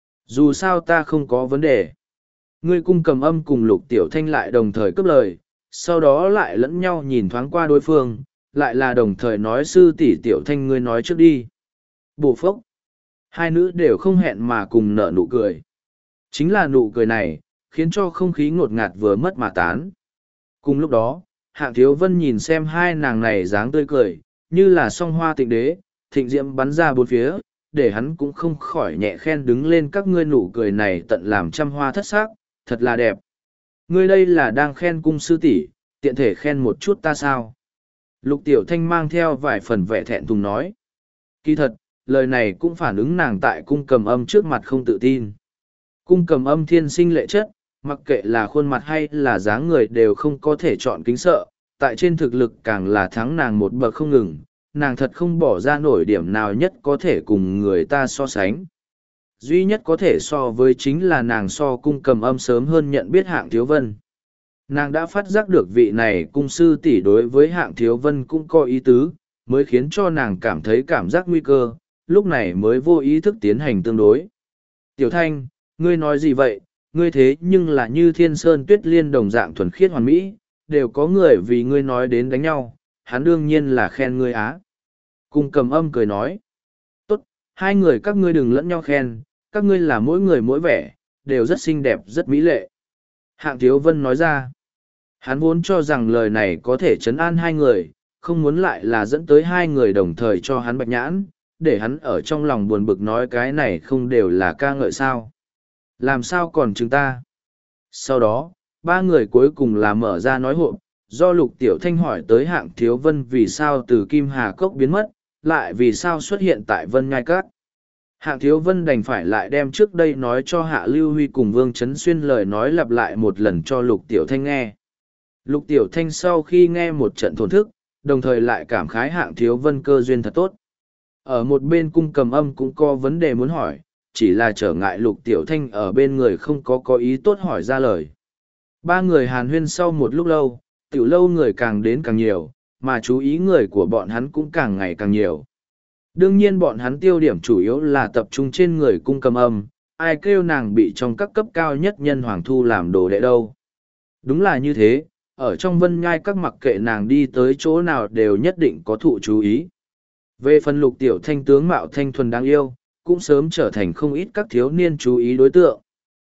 S1: Dù sao ta không có vấn đề. Ngươi Cung Cầm Âm cùng Lục Tiểu Thanh lại đồng thời cướp lời, sau đó lại lẫn nhau nhìn thoáng qua đối phương, lại là đồng thời nói sư tỷ Tiểu Thanh ngươi nói trước đi. Bổ phốc. Hai nữ đều không hẹn mà cùng nở nụ cười. Chính là nụ cười này, khiến cho không khí ngột ngạt vừa mất mà tán. Cùng lúc đó, Hạng Thiếu Vân nhìn xem hai nàng này dáng tươi cười, như là song hoa tịnh đế, thịnh diễm bắn ra bốn phía, để hắn cũng không khỏi nhẹ khen đứng lên các ngươi nụ cười này tận làm trăm hoa thất sắc, thật là đẹp. Ngươi đây là đang khen cung sư tỷ, tiện thể khen một chút ta sao? Lục Tiểu Thanh mang theo vài phần vẻ thẹn thùng nói. Kỳ thật, lời này cũng phản ứng nàng tại Cung Cầm Âm trước mặt không tự tin. Cung Cầm Âm thiên sinh lệ chất, mặc kệ là khuôn mặt hay là dáng người đều không có thể chọn kính sợ, tại trên thực lực càng là thắng nàng một bậc không ngừng, nàng thật không bỏ ra nổi điểm nào nhất có thể cùng người ta so sánh. Duy nhất có thể so với chính là nàng so Cung Cầm Âm sớm hơn nhận biết Hạng Thiếu Vân. Nàng đã phát giác được vị này cung sư tỷ đối với Hạng Thiếu Vân cũng có ý tứ, mới khiến cho nàng cảm thấy cảm giác nguy cơ, lúc này mới vô ý thức tiến hành tương đối. Tiểu Thanh, ngươi nói gì vậy, ngươi thế nhưng là như thiên sơn tuyết liên đồng dạng thuần khiết hoàn mỹ, đều có người vì ngươi nói đến đánh nhau, hắn đương nhiên là khen ngươi á. Cung Cầm Âm cười nói, tốt, hai người các ngươi đừng lẫn nhau khen, các ngươi là mỗi người mỗi vẻ, đều rất xinh đẹp rất mỹ lệ. Hạng Thiếu Vân nói ra, hắn vốn cho rằng lời này có thể trấn an hai người, không muốn lại là dẫn tới hai người đồng thời cho hắn bạch nhãn, để hắn ở trong lòng buồn bực nói cái này không đều là ca ngợi sao. Làm sao còn chúng ta? Sau đó, ba người cuối cùng là mở ra nói hộp, do Lục Tiểu Thanh hỏi tới Hạng Thiếu Vân vì sao từ Kim Hà Cốc biến mất, lại vì sao xuất hiện tại Vân Ngai Các. Hạng Thiếu Vân đành phải lại đem trước đây nói cho Hạ Lưu Huy cùng Vương Trấn Xuyên lời nói lặp lại một lần cho Lục Tiểu Thanh nghe. Lục Tiểu Thanh sau khi nghe một trận thổn thức, đồng thời lại cảm khái Hạng Thiếu Vân cơ duyên thật tốt. Ở một bên Cung Cầm Âm cũng có vấn đề muốn hỏi, chỉ là trở ngại Lục Tiểu Thanh ở bên người không có ý tốt hỏi ra lời. Ba người hàn huyên sau một lúc lâu, tiểu lâu người càng đến càng nhiều, mà chú ý người của bọn hắn cũng càng ngày càng nhiều. Đương nhiên bọn hắn tiêu điểm chủ yếu là tập trung trên người Cung Cầm Âm, ai kêu nàng bị trong các cấp cao nhất nhân hoàng thu làm đồ đệ đâu. Đúng là như thế, ở trong Vân Nhai Các mặc kệ nàng đi tới chỗ nào đều nhất định có thụ chú ý. Về phần Lục Tiểu Thanh tướng mạo thanh thuần đáng yêu, cũng sớm trở thành không ít các thiếu niên chú ý đối tượng.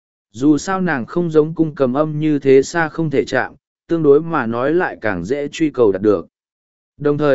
S1: Dù sao nàng không giống Cung Cầm Âm như thế xa không thể chạm, tương đối mà nói lại càng dễ truy cầu đạt được. Đồng thời,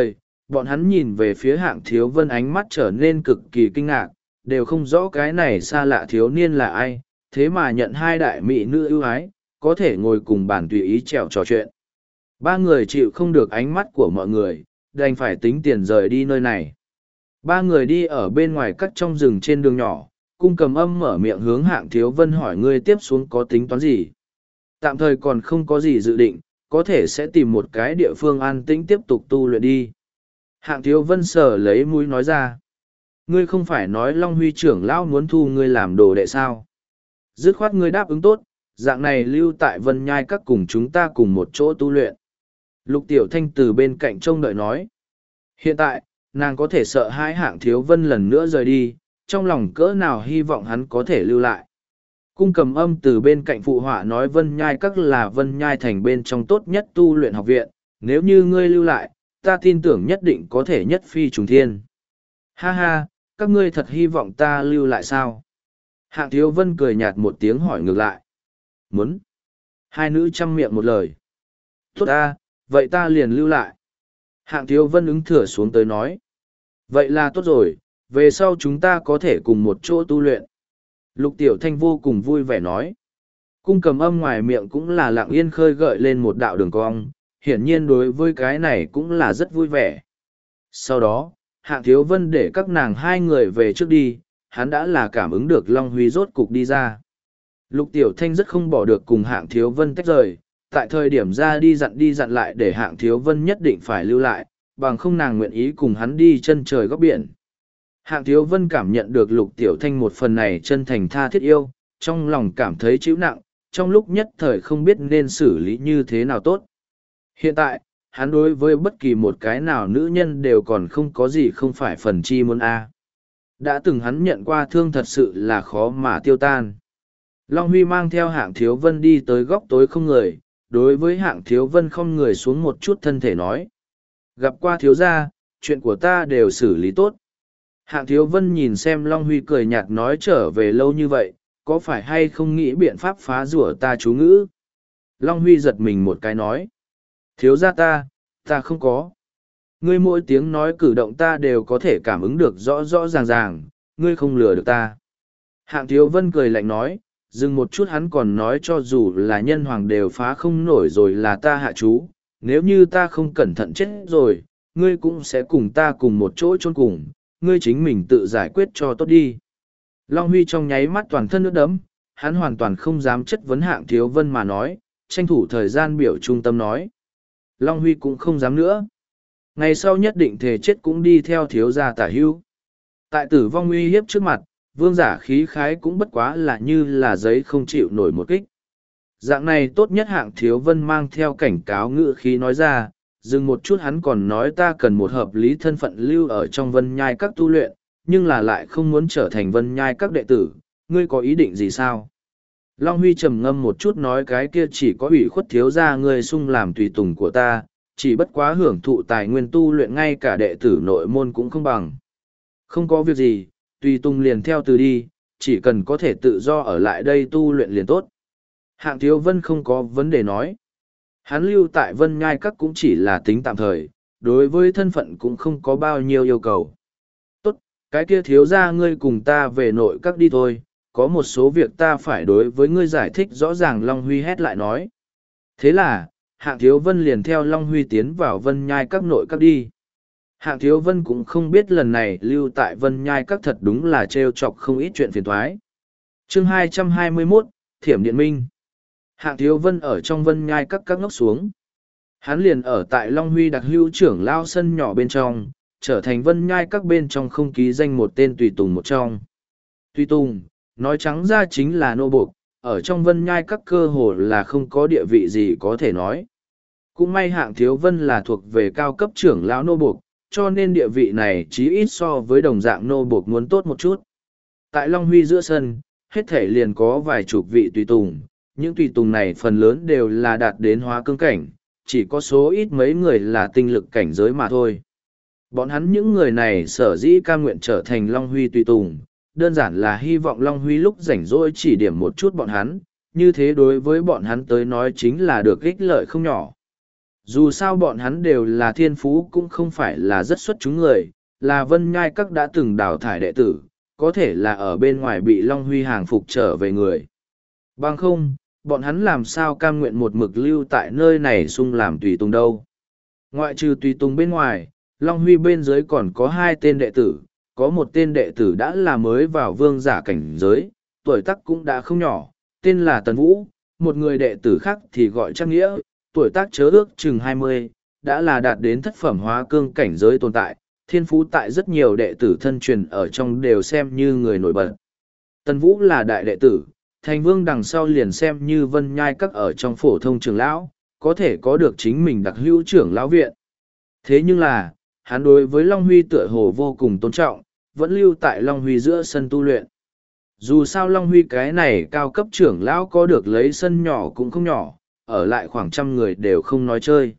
S1: bọn hắn nhìn về phía Hạng Thiếu Vân ánh mắt trở nên cực kỳ kinh ngạc, đều không rõ cái này xa lạ thiếu niên là ai, thế mà nhận hai đại mỹ nữ ưu ái, có thể ngồi cùng bàn tùy ý trèo trò chuyện. Ba người chịu không được ánh mắt của mọi người, đành phải tính tiền rời đi nơi này. Ba người đi ở bên ngoài cắt trong rừng trên đường nhỏ, Cung Cầm Âm mở miệng hướng Hạng Thiếu Vân hỏi ngươi tiếp xuống có tính toán gì. Tạm thời còn không có gì dự định, có thể sẽ tìm một cái địa phương an tĩnh tiếp tục tu luyện đi. Hạng Thiếu Vân sờ lấy mũi nói ra. Ngươi không phải nói Long Huy trưởng lão muốn thu ngươi làm đồ đệ sao. Dứt khoát ngươi đáp ứng tốt, dạng này lưu tại Vân Nhai các cùng chúng ta cùng một chỗ tu luyện. Lục Tiểu Thanh từ bên cạnh trông đợi nói. Hiện tại, nàng có thể sợ hãi Hạng Thiếu Vân lần nữa rời đi, trong lòng cỡ nào hy vọng hắn có thể lưu lại. Cung Cầm Âm từ bên cạnh phụ họa nói Vân Nhai các là Vân Nhai thành bên trong tốt nhất tu luyện học viện, nếu như ngươi lưu lại, ta tin tưởng nhất định có thể nhất phi trùng thiên. Ha ha, các ngươi thật hy vọng ta lưu lại sao? Hạng Thiếu Vân cười nhạt một tiếng hỏi ngược lại. Muốn. Hai nữ chăm miệng một lời. Tốt ta, vậy ta liền lưu lại. Hạng Thiếu Vân ứng thừa xuống tới nói. Vậy là tốt rồi, về sau chúng ta có thể cùng một chỗ tu luyện. Lục Tiểu Thanh vô cùng vui vẻ nói. Cung Cầm Âm ngoài miệng cũng là lặng yên khơi gợi lên một đạo đường cong, hiển nhiên đối với cái này cũng là rất vui vẻ. Sau đó, Hạng Thiếu Vân để các nàng hai người về trước đi, hắn đã là cảm ứng được Long Huy rốt cục đi ra. Lục Tiểu Thanh rất không bỏ được cùng Hạng Thiếu Vân tách rời, tại thời điểm ra đi dặn lại để Hạng Thiếu Vân nhất định phải lưu lại, bằng không nàng nguyện ý cùng hắn đi chân trời góc biển. Hạng Thiếu Vân cảm nhận được Lục Tiểu Thanh một phần này chân thành tha thiết yêu, trong lòng cảm thấy chịu nặng, trong lúc nhất thời không biết nên xử lý như thế nào tốt. Hiện tại, hắn đối với bất kỳ một cái nào nữ nhân đều còn không có gì không phải phần chi muốn a. Đã từng hắn nhận qua thương thật sự là khó mà tiêu tan. Long Huy mang theo Hạng Thiếu Vân đi tới góc tối không người, đối với Hạng Thiếu Vân không người xuống một chút thân thể nói. Gặp qua thiếu gia, chuyện của ta đều xử lý tốt. Hạng Thiếu Vân nhìn xem Long Huy cười nhạt nói trở về lâu như vậy, có phải hay không nghĩ biện pháp phá rủa ta chú ngữ? Long Huy giật mình một cái nói. Thiếu gia ta không có. Ngươi mỗi tiếng nói cử động ta đều có thể cảm ứng được rõ rõ ràng ràng, ngươi không lừa được ta. Hạng Thiếu Vân cười lạnh nói, dừng một chút hắn còn nói cho dù là nhân hoàng đều phá không nổi rồi là ta hạ chú, nếu như ta không cẩn thận chết rồi, ngươi cũng sẽ cùng ta cùng một chỗ chôn cùng, ngươi chính mình tự giải quyết cho tốt đi. Long Huy trong nháy mắt toàn thân nước đấm, hắn hoàn toàn không dám chất vấn Hạng Thiếu Vân mà nói, tranh thủ thời gian biểu trung tâm nói. Long Huy cũng không dám nữa. Ngày sau nhất định thề chết cũng đi theo thiếu gia tả hưu. Tại tử vong uy hiếp trước mặt, vương giả khí khái cũng bất quá là như là giấy không chịu nổi một kích. Dạng này tốt nhất Hạng Thiếu Vân mang theo cảnh cáo ngữ khí nói ra, dừng một chút hắn còn nói ta cần một hợp lý thân phận lưu ở trong Vân Nhai các tu luyện, nhưng là lại không muốn trở thành Vân Nhai các đệ tử, ngươi có ý định gì sao? Long Huy trầm ngâm một chút nói cái kia chỉ có ủy khuất thiếu gia ngươi sung làm tùy tùng của ta, chỉ bất quá hưởng thụ tài nguyên tu luyện ngay cả đệ tử nội môn cũng không bằng. Không có việc gì, tùy tùng liền theo từ đi, chỉ cần có thể tự do ở lại đây tu luyện liền tốt. Hạng Thiếu Vân không có vấn đề nói. Hắn lưu tại Vân Nhai Các cũng chỉ là tính tạm thời, đối với thân phận cũng không có bao nhiêu yêu cầu. Tốt, cái kia thiếu gia ngươi cùng ta về nội các đi thôi, có một số việc ta phải đối với ngươi giải thích rõ ràng. Long Huy hét lại nói. Thế là, Hạng Thiếu Vân liền theo Long Huy tiến vào Vân Nhai Các nội các đi. Hạng Thiếu Vân cũng không biết lần này lưu tại Vân Nhai Các thật đúng là trêu chọc không ít chuyện phiền toái. Chương 221, Thiểm Điện Minh. Hạng Thiếu Vân ở trong Vân Nhai các ngốc xuống. Hắn liền ở tại Long Huy đặc hữu trưởng lao sân nhỏ bên trong, trở thành Vân Nhai các bên trong không ký danh một tên tùy tùng một trong. Tùy tùng, nói trắng ra chính là nô buộc, ở trong Vân Nhai các cơ hồ là không có địa vị gì có thể nói. Cũng may Hạng Thiếu Vân là thuộc về cao cấp trưởng lão nô buộc, cho nên địa vị này chí ít so với đồng dạng nô buộc muốn tốt một chút. Tại Long Huy giữa sân, hết thể liền có vài chục vị tùy tùng, những tùy tùng này phần lớn đều là đạt đến hóa cương cảnh, chỉ có số ít mấy người là tinh lực cảnh giới mà thôi. Bọn hắn những người này sở dĩ cam nguyện trở thành Long Huy tùy tùng, đơn giản là hy vọng Long Huy lúc rảnh rỗi chỉ điểm một chút bọn hắn, như thế đối với bọn hắn tới nói chính là được ích lợi không nhỏ. Dù sao bọn hắn đều là thiên phú cũng không phải là rất xuất chúng người, là Vân Nhai Các đã từng đào thải đệ tử, có thể là ở bên ngoài bị Long Huy hàng phục trở về người. Bằng không, bọn hắn làm sao cam nguyện một mực lưu tại nơi này sung làm tùy tùng đâu. Ngoại trừ tùy tùng bên ngoài, Long Huy bên dưới còn có hai tên đệ tử, có một tên đệ tử đã là mới vào vương giả cảnh giới, tuổi tác cũng đã không nhỏ, tên là Tần Vũ, một người đệ tử khác thì gọi Trác Nghĩa, tuổi tác chớ ước chừng 20, đã là đạt đến thất phẩm hóa cương cảnh giới tồn tại, thiên phú tại rất nhiều đệ tử thân truyền ở trong đều xem như người nổi bật. Tần Vũ là đại đệ tử, thành vương đằng sau liền xem như Vân Nhai Các ở trong phổ thông trưởng lão, có thể có được chính mình đặc hữu trưởng lão viện. Thế nhưng là, hắn đối với Long Huy tựa hồ vô cùng tôn trọng, vẫn lưu tại Long Huy giữa sân tu luyện. Dù sao Long Huy cái này cao cấp trưởng lão có được lấy sân nhỏ cũng không nhỏ, ở lại khoảng 100 người đều không nói chơi.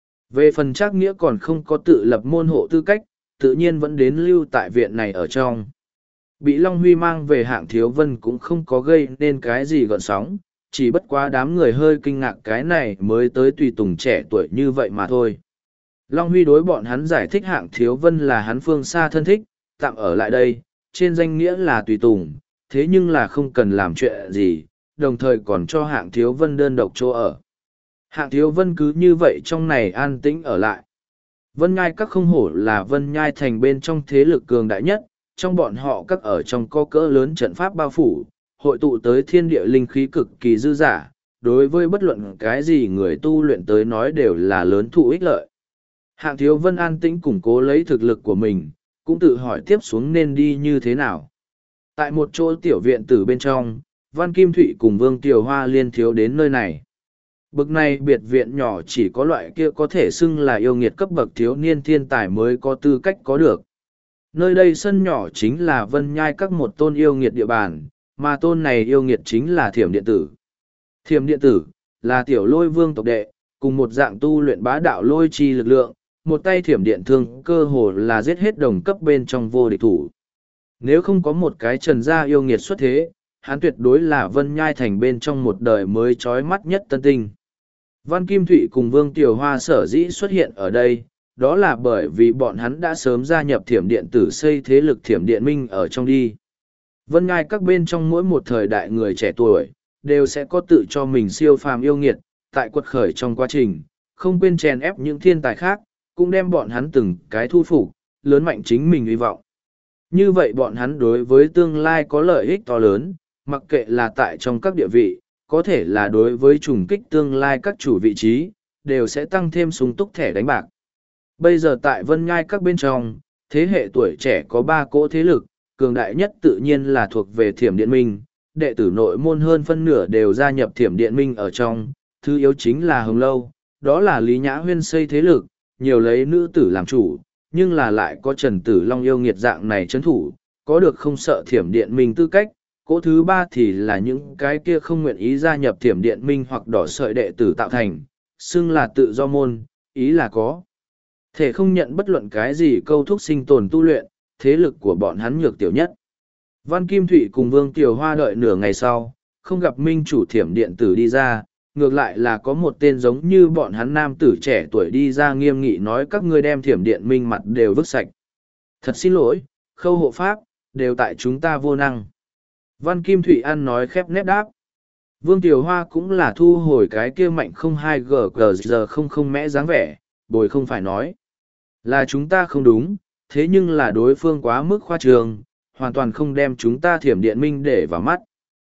S1: Về phần Trác Nghĩa còn không có tự lập môn hộ tư cách, tự nhiên vẫn đến lưu tại viện này ở trong. Bị Long Huy mang về Hạng Thiếu Vân cũng không có gây nên cái gì gợn sóng, chỉ bất quá đám người hơi kinh ngạc cái này mới tới tùy tùng trẻ tuổi như vậy mà thôi. Long Huy đối bọn hắn giải thích Hạng Thiếu Vân là hắn phương xa thân thích, tạm ở lại đây, trên danh nghĩa là tùy tùng, thế nhưng là không cần làm chuyện gì, đồng thời còn cho Hạng Thiếu Vân đơn độc chỗ ở. Hạng Thiếu Vân cứ như vậy trong này an tĩnh ở lại. Vân Nhai Các không hổ là Vân Nhai thành bên trong thế lực cường đại nhất, trong bọn họ các ở trong có cỡ lớn trận pháp bao phủ, hội tụ tới thiên địa linh khí cực kỳ dư dả, đối với bất luận cái gì người tu luyện tới nói đều là lớn thụ ích lợi. Hạng Thiếu Vân an tĩnh củng cố lấy thực lực của mình, cũng tự hỏi tiếp xuống nên đi như thế nào. Tại một chỗ tiểu viện tử bên trong, Văn Kim Thụy cùng Vương Tiều Hoa liên thiếu đến nơi này. Bực này biệt viện nhỏ chỉ có loại kia có thể xưng là yêu nghiệt cấp bậc thiếu niên thiên tài mới có tư cách có được. Nơi đây sân nhỏ chính là Vân Nhai Các một tôn yêu nghiệt địa bàn, mà tôn này yêu nghiệt chính là Thiểm Điện Tử. Thiểm Điện Tử là tiểu lôi vương tộc đệ, cùng một dạng tu luyện bá đạo lôi chi lực lượng, một tay thiểm điện thương cơ hồ là giết hết đồng cấp bên trong vô địch thủ. Nếu không có một cái trần gia yêu nghiệt xuất thế, hắn tuyệt đối là Vân Nhai thành bên trong một đời mới trói mắt nhất tân tinh. Văn Kim Thụy cùng Vương Tiều Hoa sở dĩ xuất hiện ở đây, đó là bởi vì bọn hắn đã sớm gia nhập thiểm điện tử xây thế lực thiểm điện minh ở trong đi. Vân Nhai Các bên trong mỗi một thời đại người trẻ tuổi, đều sẽ có tự cho mình siêu phàm yêu nghiệt, tại quật khởi trong quá trình, không quên chèn ép những thiên tài khác, cũng đem bọn hắn từng cái thu phục, lớn mạnh chính mình hy vọng. Như vậy bọn hắn đối với tương lai có lợi ích to lớn, mặc kệ là tại trong các địa vị, có thể là đối với trùng kích tương lai các chủ vị trí, đều sẽ tăng thêm sung túc thẻ đánh bạc. Bây giờ tại Vân Nhai Các bên trong, thế hệ tuổi trẻ có 3 cỗ thế lực, cường đại nhất tự nhiên là thuộc về Thiểm Điện Minh, đệ tử nội môn hơn phân nửa đều gia nhập Thiểm Điện Minh ở trong, thứ yếu chính là Hồng Lâu, đó là Lý Nhã Huyên xây thế lực, nhiều lấy nữ tử làm chủ, nhưng là lại có Trần Tử Long yêu nghiệt dạng này chấn thủ, có được không sợ Thiểm Điện Minh tư cách. Cỗ thứ 3 thì là những cái kia không nguyện ý gia nhập Thiểm Điện Minh hoặc đỏ sợi đệ tử tạo thành, xưng là tự do môn, ý là có thể không nhận bất luận cái gì câu thúc sinh tồn tu luyện, thế lực của bọn hắn nhược tiểu nhất. Văn Kim Thụy cùng Vương Tiều Hoa đợi nửa ngày sau, không gặp minh chủ Thiểm Điện tử đi ra, ngược lại là có một tên giống như bọn hắn nam tử trẻ tuổi đi ra nghiêm nghị nói các ngươi đem Thiểm Điện Minh mặt đều vứt sạch. Thật xin lỗi, khâu hộ pháp, đều tại chúng ta vô năng. Văn Kim Thụy ăn nói khép nép đáp. Vương Tiều Hoa cũng là thu hồi cái kia mạnh không 2G giờ không mẽ dáng vẻ, bồi không phải nói. Là chúng ta không đúng, thế nhưng là đối phương quá mức khoa trường, hoàn toàn không đem chúng ta Thiểm Điện Minh để vào mắt.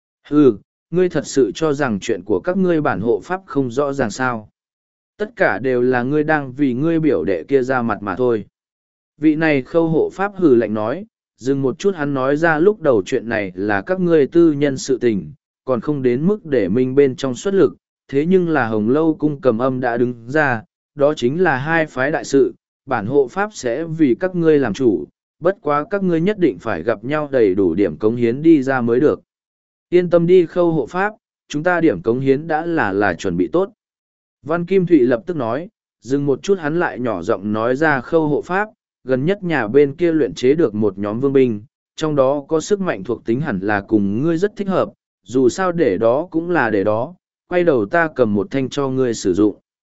S1: Ừ, ngươi thật sự cho rằng chuyện của các ngươi bản hộ pháp không rõ ràng sao. Tất cả đều là ngươi đang vì ngươi biểu đệ kia ra mặt mà thôi. Vị này khâu hộ pháp hừ lạnh nói, dừng một chút hắn nói ra lúc đầu chuyện này là các ngươi tư nhân sự tình, còn không đến mức để minh bên trong xuất lực, thế nhưng là Hồng Lâu cung cầm âm đã đứng ra, đó chính là hai phái đại sự, bản hộ pháp sẽ vì các ngươi làm chủ, bất quá các ngươi nhất định phải gặp nhau đầy đủ điểm cống hiến đi ra mới được. Yên tâm đi khâu hộ pháp, chúng ta điểm cống hiến đã là chuẩn bị tốt. Văn Kim Thụy lập tức nói, dừng một chút hắn lại nhỏ giọng nói ra khâu hộ pháp, gần nhất nhà bên kia luyện chế được một nhóm vương binh, trong đó có sức mạnh thuộc tính hẳn là cùng ngươi rất thích hợp, dù sao để đó cũng là để đó, quay đầu ta cầm một thanh cho ngươi sử dụng.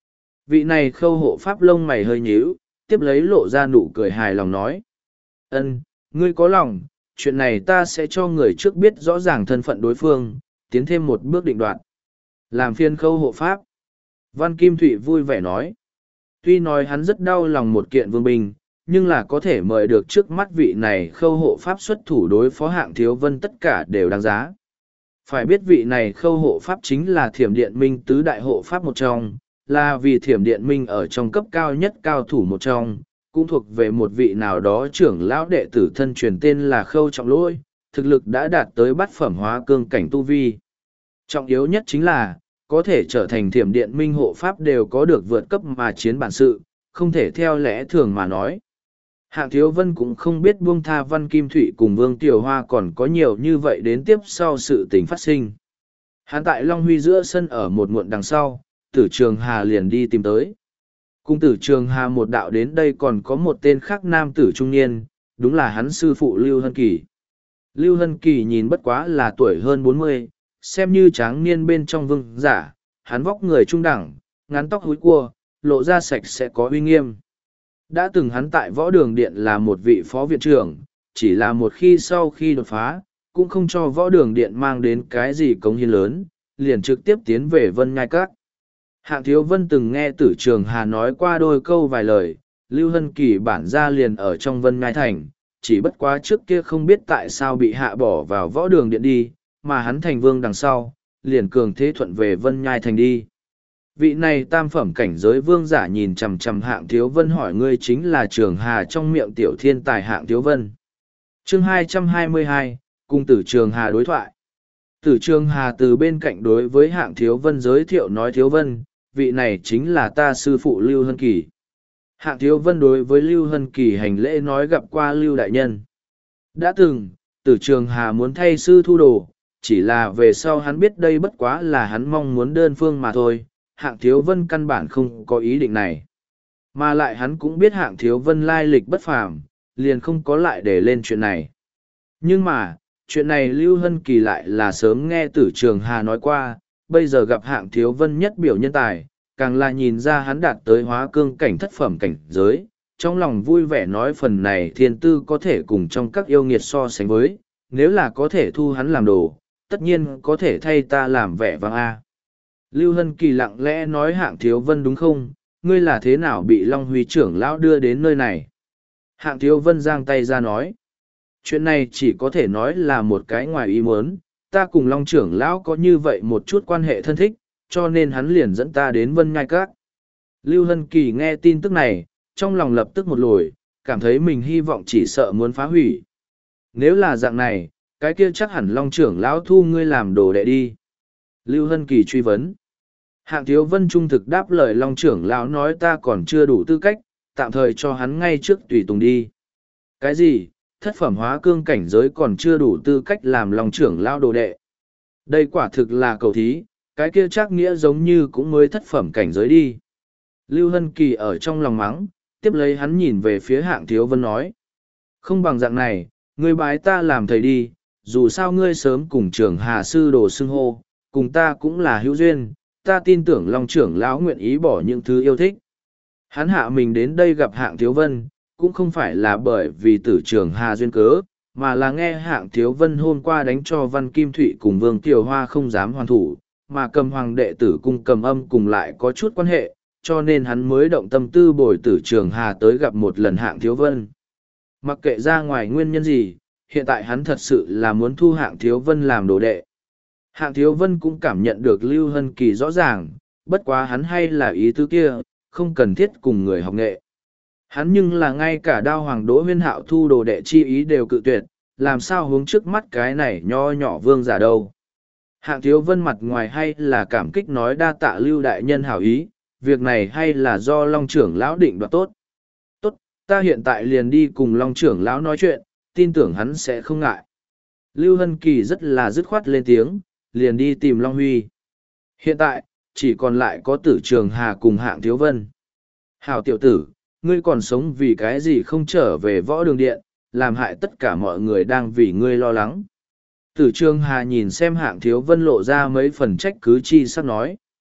S1: Vị này khâu hộ pháp lông mày hơi nhíu, tiếp lấy lộ ra nụ cười hài lòng nói. Ân, ngươi có lòng, chuyện này ta sẽ cho người trước biết rõ ràng thân phận đối phương, tiến thêm một bước định đoạt. Làm phiên khâu hộ pháp. Văn Kim Thụy vui vẻ nói. Tuy nói hắn rất đau lòng một kiện vương binh, nhưng là có thể mời được trước mắt vị này khâu hộ pháp xuất thủ đối phó Hạng Thiếu Vân tất cả đều đáng giá. Phải biết vị này khâu hộ pháp chính là Thiểm Điện Minh tứ đại hộ pháp một trong, là vì Thiểm Điện Minh ở trong cấp cao nhất cao thủ một trong, cũng thuộc về một vị nào đó trưởng lão đệ tử thân truyền tên là Khâu Trọng Lỗi, thực lực đã đạt tới bát phẩm hóa cương cảnh tu vi. Trọng yếu nhất chính là, có thể trở thành Thiểm Điện Minh hộ pháp đều có được vượt cấp mà chiến bản sự, không thể theo lẽ thường mà nói. Hạng Thiếu Vân cũng không biết buông tha Văn Kim Thụy cùng Vương Tiểu Hoa còn có nhiều như vậy đến tiếp sau sự tình phát sinh. Hắn tại Long Huy giữa sân ở một muộn đằng sau, Tử Trường Hà liền đi tìm tới. Cùng Tử Trường Hà một đạo đến đây còn có một tên khác nam tử trung niên, đúng là hắn sư phụ Lưu Hân Kỳ. Lưu Hân Kỳ nhìn bất quá là tuổi hơn 40, xem như tráng niên bên trong vương giả, hắn vóc người trung đẳng, ngắn tóc húi cua, lộ ra sạch sẽ có uy nghiêm. Đã từng hắn tại võ đường điện là một vị phó viện trưởng, chỉ là một khi sau khi đột phá, cũng không cho võ đường điện mang đến cái gì cống hiến lớn, liền trực tiếp tiến về Vân Nhai Các. Hạng Thiếu Vân từng nghe Tử Trường Hà nói qua đôi câu vài lời, Lưu Hân Kỳ bản ra liền ở trong Vân Nhai Thành, chỉ bất quá trước kia không biết tại sao bị hạ bỏ vào võ đường điện đi, mà hắn thành vương đằng sau, liền cường thế thuận về Vân Nhai Thành đi. Vị này tam phẩm cảnh giới vương giả nhìn chằm chằm Hạng Thiếu Vân hỏi ngươi chính là Trường Hà trong miệng tiểu thiên tài Hạng Thiếu Vân. Chương 222, cùng Tử Trường Hà đối thoại. Tử Trường Hà từ bên cạnh đối với Hạng Thiếu Vân giới thiệu nói Thiếu Vân, vị này chính là ta sư phụ Lưu Hân Kỳ. Hạng Thiếu Vân đối với Lưu Hân Kỳ hành lễ nói gặp qua Lưu Đại Nhân. Đã từng, Tử Trường Hà muốn thay sư thu đồ, chỉ là về sau hắn biết đây bất quá là hắn mong muốn đơn phương mà thôi. Hạng Thiếu Vân căn bản không có ý định này. Mà lại hắn cũng biết Hạng Thiếu Vân lai lịch bất phàm, liền không có lại để lên chuyện này. Nhưng mà, chuyện này Lưu Hân Kỳ lại là sớm nghe Tử Trường Hà nói qua, bây giờ gặp Hạng Thiếu Vân nhất biểu nhân tài, càng là nhìn ra hắn đạt tới hóa cương cảnh thất phẩm cảnh giới, trong lòng vui vẻ nói phần này thiên tư có thể cùng trong các yêu nghiệt so sánh với, nếu là có thể thu hắn làm đồ, tất nhiên có thể thay ta làm vẻ vang a. Lưu Hân Kỳ lặng lẽ nói Hạng Thiếu Vân đúng không, ngươi là thế nào bị Long Huy trưởng lão đưa đến nơi này? Hạng Thiếu Vân giang tay ra nói, chuyện này chỉ có thể nói là một cái ngoài ý muốn, ta cùng Long trưởng lão có như vậy một chút quan hệ thân thích, cho nên hắn liền dẫn ta đến Vân Nhai Các. Lưu Hân Kỳ nghe tin tức này, trong lòng lập tức một lồi, cảm thấy mình hy vọng chỉ sợ muốn phá hủy. Nếu là dạng này, cái kia chắc hẳn Long trưởng lão thu ngươi làm đồ đệ đi. Lưu Hân Kỳ truy vấn. Hạng Thiếu Vân trung thực đáp lời Long trưởng lão nói ta còn chưa đủ tư cách, tạm thời cho hắn ngay trước tùy tùng đi. Cái gì, thất phẩm hóa cương cảnh giới còn chưa đủ tư cách làm Long trưởng lão đồ đệ. Đây quả thực là cầu thí, cái kia chắc nghĩa giống như cũng mới thất phẩm cảnh giới đi. Lưu Hân Kỳ ở trong lòng mắng, tiếp lấy hắn nhìn về phía Hạng Thiếu Vân nói. Không bằng dạng này, ngươi bái ta làm thầy đi, dù sao ngươi sớm cùng trưởng Hà sư đồ xưng hô, cùng ta cũng là hữu duyên, ta tin tưởng Long trưởng lão nguyện ý bỏ những thứ yêu thích. Hắn hạ mình đến đây gặp Hạng Thiếu Vân, cũng không phải là bởi vì tử trưởng Hà duyên cớ, mà là nghe Hạng Thiếu Vân hôm qua đánh cho Văn Kim Thụy cùng Vương Tiểu Hoa không dám hoàn thủ, mà cầm hoàng đệ tử cung cầm âm cùng lại có chút quan hệ, cho nên hắn mới động tâm tư bồi tử trưởng Hà tới gặp một lần Hạng Thiếu Vân. Mặc kệ ra ngoài nguyên nhân gì, hiện tại hắn thật sự là muốn thu Hạng Thiếu Vân làm đồ đệ. Hạng Thiếu Vân cũng cảm nhận được Lưu Hân Kỳ rõ ràng, bất quá hắn hay là ý tứ kia, không cần thiết cùng người học nghệ. Hắn nhưng là ngay cả Đao Hoàng Đỗ Huyên Hạo thu đồ đệ chi ý đều cự tuyệt, làm sao hướng trước mắt cái này nho nhỏ vương giả đâu. Hạng Thiếu Vân mặt ngoài hay là cảm kích nói đa tạ Lưu đại nhân hảo ý, việc này hay là do Long trưởng lão định đoạt tốt. Tốt, ta hiện tại liền đi cùng Long trưởng lão nói chuyện, tin tưởng hắn sẽ không ngại. Lưu Hân Kỳ rất là dứt khoát lên tiếng, liền đi tìm Long Huy. Hiện tại, chỉ còn lại có Tử Trường Hà cùng Hạng Thiếu Vân. Hảo tiểu tử, ngươi còn sống vì cái gì không trở về võ đường điện, làm hại tất cả mọi người đang vì ngươi lo lắng. Tử Trường Hà nhìn xem Hạng Thiếu Vân lộ ra mấy phần trách cứ chi sắp nói.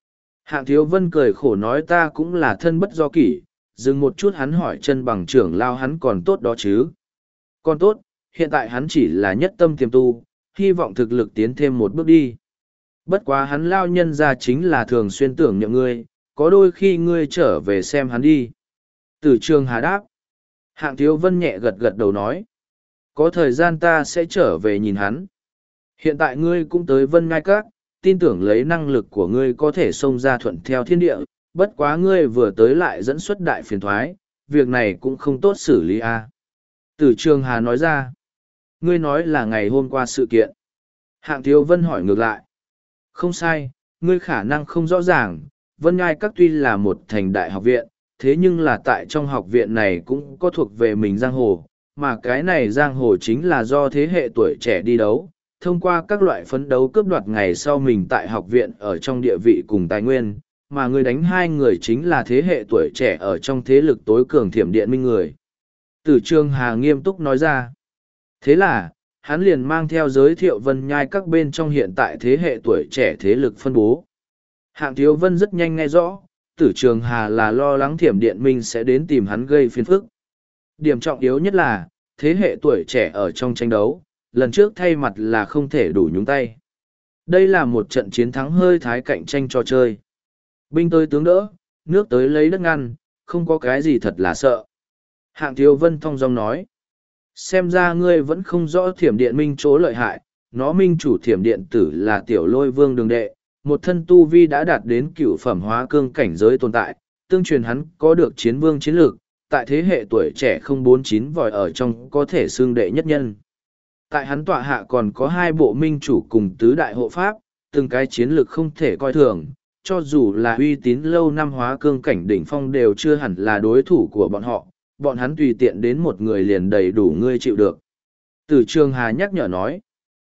S1: Hạng Thiếu Vân cười khổ nói ta cũng là thân bất do kỷ, dừng một chút hắn hỏi chân bằng trưởng lao hắn còn tốt đó chứ. Còn tốt, hiện tại hắn chỉ là nhất tâm tiềm tu, hy vọng thực lực tiến thêm một bước đi. Bất quá hắn lao nhân ra chính là thường xuyên tưởng nhậm ngươi, có đôi khi ngươi trở về xem hắn đi. Tử Trường Hà đáp. Hạng Thiếu Vân nhẹ gật gật đầu nói. Có thời gian ta sẽ trở về nhìn hắn. Hiện tại ngươi cũng tới Vân Ngai Các, tin tưởng lấy năng lực của ngươi có thể xông ra thuận theo thiên địa, bất quá ngươi vừa tới lại dẫn xuất đại phiền thoái, việc này cũng không tốt xử lý a. Tử Trường Hà nói ra. Ngươi nói là ngày hôm qua sự kiện. Hạng Thiếu Vân hỏi ngược lại. Không sai, ngươi khả năng không rõ ràng, Vân Ngai Các tuy là một thành đại học viện, thế nhưng là tại trong học viện này cũng có thuộc về mình giang hồ, mà cái này giang hồ chính là do thế hệ tuổi trẻ đi đấu, thông qua các loại phấn đấu cướp đoạt ngày sau mình tại học viện ở trong địa vị cùng tài nguyên, mà người đánh hai người chính là thế hệ tuổi trẻ ở trong thế lực tối cường Thiểm Điện Minh người. Tử Trường Hà nghiêm túc nói ra. Thế là, hắn liền mang theo giới thiệu Vân Nhai Các bên trong hiện tại thế hệ tuổi trẻ thế lực phân bố. Hạng Thiếu Vân rất nhanh nghe rõ, Tử Trường Hà là lo lắng Thiểm Điện Minh sẽ đến tìm hắn gây phiền phức. Điểm trọng yếu nhất là, thế hệ tuổi trẻ ở trong tranh đấu, lần trước thay mặt là không thể đủ nhúng tay. Đây là một trận chiến thắng hơi thái cạnh tranh trò chơi. Binh tới tướng đỡ, nước tới lấy đất ngăn, không có cái gì thật là sợ. Hạng Thiếu Vân thong dong nói. Xem ra ngươi vẫn không rõ Thiểm Điện Minh chỗ lợi hại, nó minh chủ Thiểm Điện Tử là Tiểu Lôi Vương Đường Đệ, một thân tu vi đã đạt đến cựu phẩm hóa cương cảnh giới tồn tại, tương truyền hắn có được chiến vương chiến lược, tại thế hệ tuổi trẻ 049 vòi ở trong có thể xương đệ nhất nhân. Tại hắn tọa hạ còn có hai bộ minh chủ cùng tứ đại hộ pháp, từng cái chiến lược không thể coi thường, cho dù là uy tín lâu năm hóa cương cảnh đỉnh phong đều chưa hẳn là đối thủ của bọn hắn tùy tiện đến một người liền đầy đủ ngươi chịu được. Tử Trường Hà nhắc nhở nói,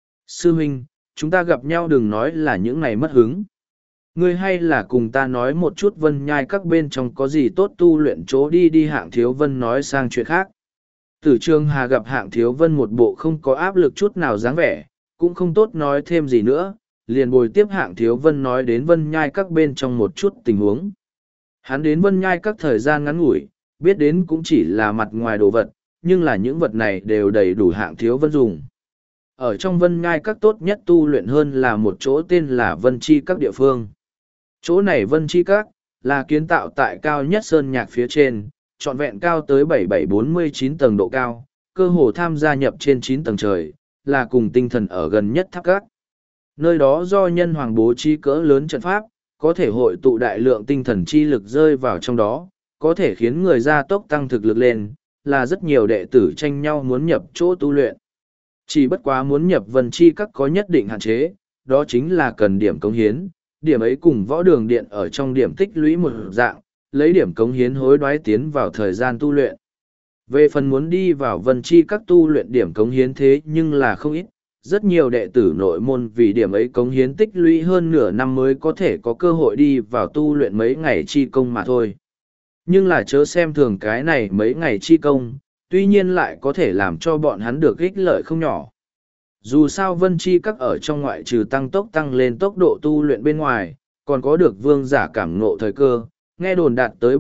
S1: sư huynh, chúng ta gặp nhau đừng nói là những ngày mất hứng. Ngươi hay là cùng ta nói một chút Vân Nhai Các bên trong có gì tốt tu luyện chỗ đi đi. Hạng Thiếu Vân nói sang chuyện khác. Tử Trường Hà gặp Hạng Thiếu Vân một bộ không có áp lực chút nào dáng vẻ, cũng không tốt nói thêm gì nữa, liền bồi tiếp Hạng Thiếu Vân nói đến Vân Nhai Các bên trong một chút tình huống. Hắn đến Vân Nhai Các thời gian ngắn ngủi, biết đến cũng chỉ là mặt ngoài đồ vật, nhưng là những vật này đều đầy đủ Hạng Thiếu Vân dùng. Ở trong Vân Nhai Các tốt nhất tu luyện hơn là một chỗ tên là Vân Chi Các địa phương. Chỗ này Vân Chi Các, là kiến tạo tại cao nhất sơn nhạc phía trên, trọn vẹn cao tới 7749 tầng độ cao, cơ hồ tham gia nhập trên 9 tầng trời, là cùng tinh thần ở gần nhất tháp các. Nơi đó do nhân hoàng bố trí cỡ lớn trận pháp, có thể hội tụ đại lượng tinh thần chi lực rơi vào trong đó, có thể khiến người gia tốc tăng thực lực lên, là rất nhiều đệ tử tranh nhau muốn nhập chỗ tu luyện. Chỉ bất quá muốn nhập Vân Chi Các có nhất định hạn chế, đó chính là cần điểm cống hiến, điểm ấy cùng võ đường điện ở trong điểm tích lũy một dạng, lấy điểm cống hiến hối đoái tiến vào thời gian tu luyện. Về phần muốn đi vào Vân Chi Các tu luyện điểm cống hiến thế nhưng là không ít, rất nhiều đệ tử nội môn vì điểm ấy cống hiến tích lũy hơn nửa năm mới có thể có cơ hội đi vào tu luyện mấy ngày chi công mà thôi. Nhưng là chớ xem thường cái này mấy ngày chi công, tuy nhiên lại có thể làm cho bọn hắn được ích lợi không nhỏ. Dù sao Vân Chi Các ở trong ngoại trừ tăng tốc tăng lên tốc độ tu luyện bên ngoài, còn có được vương giả cảm ngộ thời cơ, nghe đồn đạt tới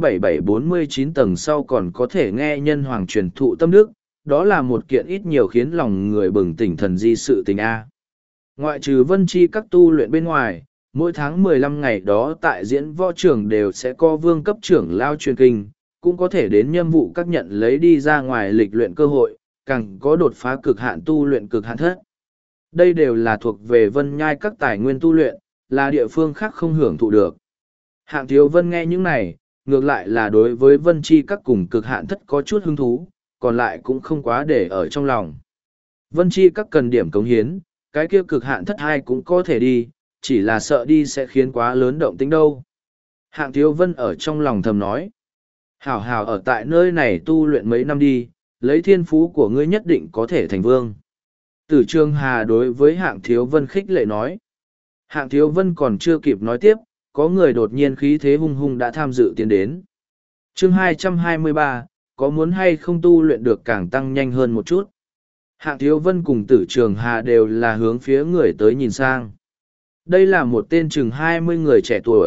S1: 7749 tầng sau còn có thể nghe nhân hoàng truyền thụ tâm đức, đó là một kiện ít nhiều khiến lòng người bừng tỉnh thần di sự tình A. Ngoại trừ Vân Chi Các tu luyện bên ngoài, mỗi tháng 15 ngày đó tại diễn võ trường đều sẽ có vương cấp trưởng lao truyền kinh, cũng có thể đến nhiệm vụ các nhận lấy đi ra ngoài lịch luyện cơ hội, càng có đột phá cực hạn tu luyện cực hạn thất. Đây đều là thuộc về Vân Nhai Các tài nguyên tu luyện, là địa phương khác không hưởng thụ được. Hạng Thiếu Vân nghe những này, ngược lại là đối với Vân Chi Các cùng cực hạn thất có chút hứng thú, còn lại cũng không quá để ở trong lòng. Vân Chi Các cần điểm cống hiến, cái kia cực hạn thất hai cũng có thể đi, chỉ là sợ đi sẽ khiến quá lớn động tính đâu. Hạng Thiếu Vân ở trong lòng thầm nói, hảo hảo ở tại nơi này tu luyện mấy năm đi, lấy thiên phú của ngươi nhất định có thể thành vương. Tử Trường Hà đối với Hạng Thiếu Vân khích lệ nói. Hạng Thiếu Vân còn chưa kịp nói tiếp, có người đột nhiên khí thế hung hung đã tham dự tiến đến. Chương 223, có muốn hay không tu luyện được càng tăng nhanh hơn một chút. Hạng Thiếu Vân cùng Tử Trường Hà đều là hướng phía người tới nhìn sang. Đây là một tên chừng 20 người trẻ tuổi,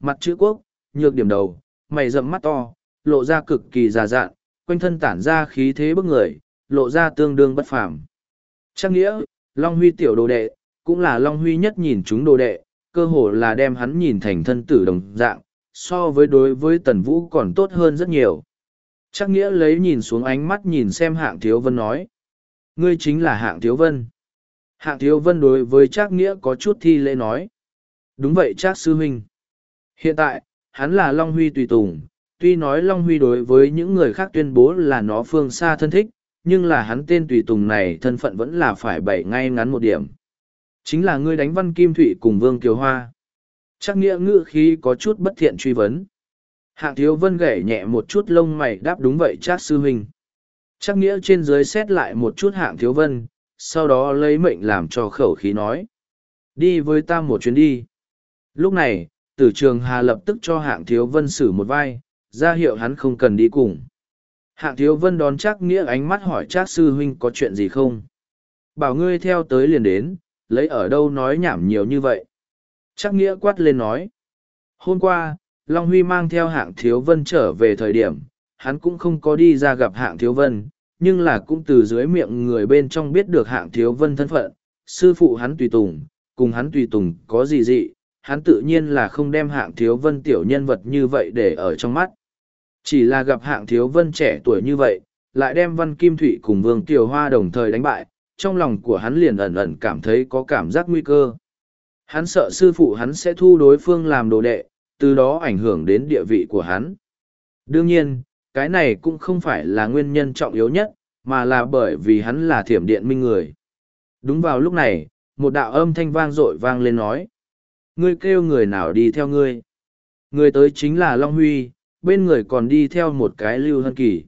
S1: mặt chữ quốc, nhược điểm đầu, mày rậm mắt to, lộ ra cực kỳ già dạn, quanh thân tản ra khí thế bức người, lộ ra tương đương bất phàm. Chắc nghĩa, Long Huy tiểu đồ đệ, cũng là Long Huy nhất nhìn chúng đồ đệ, cơ hồ là đem hắn nhìn thành thân tử đồng dạng, so với đối với Tần Vũ còn tốt hơn rất nhiều. Chắc nghĩa lấy nhìn xuống ánh mắt nhìn xem Hạng Thiếu Vân nói. Ngươi chính là Hạng Thiếu Vân. Hạng Thiếu Vân đối với Trác nghĩa có chút thi lễ nói. Đúng vậy Trác sư huynh. Hiện tại, hắn là Long Huy tùy tùng, tuy nói Long Huy đối với những người khác tuyên bố là nó phương xa thân thích, nhưng là hắn tên tùy tùng này thân phận vẫn là phải bày ngay ngắn một điểm. Chính là ngươi đánh Văn Kim Thụy cùng Vương Kiều Hoa. Trác nghĩa ngữ khí có chút bất thiện truy vấn. Hạng Thiếu Vân gảy nhẹ một chút lông mày đáp đúng vậy Trác sư huynh. Trác nghĩa trên dưới xét lại một chút Hạng Thiếu Vân, sau đó lấy mệnh làm cho khẩu khí nói. Đi với ta một chuyến đi. Lúc này, Tử Trường Hà lập tức cho Hạng Thiếu Vân xử một vai, ra hiệu hắn không cần đi cùng. Hạng Thiếu Vân đón Trác nghĩa ánh mắt hỏi Trác sư huynh có chuyện gì không? Bảo ngươi theo tới liền đến, lấy ở đâu nói nhảm nhiều như vậy? Trác nghĩa quát lên nói. Hôm qua, Long Huy mang theo Hạng Thiếu Vân trở về thời điểm, hắn cũng không có đi ra gặp Hạng Thiếu Vân, nhưng là cũng từ dưới miệng người bên trong biết được Hạng Thiếu Vân thân phận, sư phụ hắn tùy tùng, cùng hắn tùy tùng có gì dị, hắn tự nhiên là không đem Hạng Thiếu Vân tiểu nhân vật như vậy để ở trong mắt. Chỉ là gặp Hạng Thiếu Vân trẻ tuổi như vậy, lại đem Văn Kim Thụy cùng Vương Kiều Hoa đồng thời đánh bại, trong lòng của hắn liền ẩn ẩn cảm thấy có cảm giác nguy cơ. Hắn sợ sư phụ hắn sẽ thu đối phương làm đồ đệ, từ đó ảnh hưởng đến địa vị của hắn. Đương nhiên, cái này cũng không phải là nguyên nhân trọng yếu nhất, mà là bởi vì hắn là Thiểm Điện Minh người. Đúng vào lúc này, một đạo âm thanh vang dội vang lên nói. Ngươi kêu người nào đi theo ngươi? Người tới chính là Long Huy, bên người còn đi theo một cái Lưu Hân Kỳ.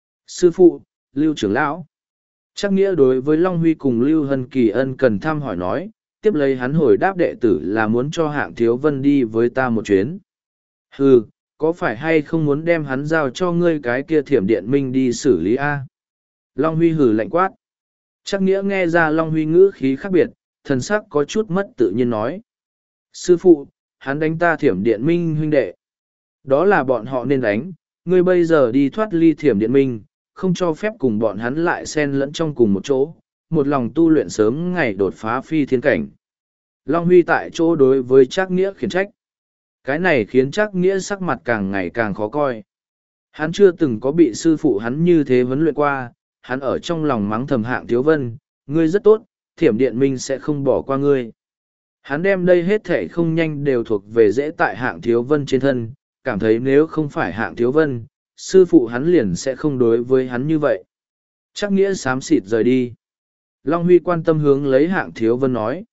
S1: Sư phụ, Lưu trưởng lão. Trác nghĩa đối với Long Huy cùng Lưu Hân Kỳ ân cần thăm hỏi nói, tiếp lấy hắn hồi đáp đệ tử là muốn cho Hạng Thiếu Vân đi với ta một chuyến. Hừ, có phải hay không muốn đem hắn giao cho ngươi cái kia Thiểm Điện Minh đi xử lý a? Long Huy hừ lạnh quát. Trác nghĩa nghe ra Long Huy ngữ khí khác biệt, thần sắc có chút mất tự nhiên nói. Sư phụ, hắn đánh ta Thiểm Điện Minh huynh đệ. Đó là bọn họ nên đánh, ngươi bây giờ đi thoát ly Thiểm Điện Minh, không cho phép cùng bọn hắn lại xen lẫn trong cùng một chỗ, một lòng tu luyện sớm ngày đột phá phi thiên cảnh. Long Huy tại chỗ đối với Trác nghĩa khiển trách. Cái này khiến Trác nghĩa sắc mặt càng ngày càng khó coi. Hắn chưa từng có bị sư phụ hắn như thế huấn luyện qua, hắn ở trong lòng mắng thầm Hạng Thiếu Vân, ngươi rất tốt, Thiểm Điện Minh sẽ không bỏ qua ngươi. Hắn đem đây hết thể không nhanh đều thuộc về dễ tại Hạng Thiếu Vân trên thân, cảm thấy nếu không phải Hạng Thiếu Vân, sư phụ hắn liền sẽ không đối với hắn như vậy. Trác nghĩa xám xịt rời đi. Long Huy quan tâm hướng lấy Hạng Thiếu Vân nói.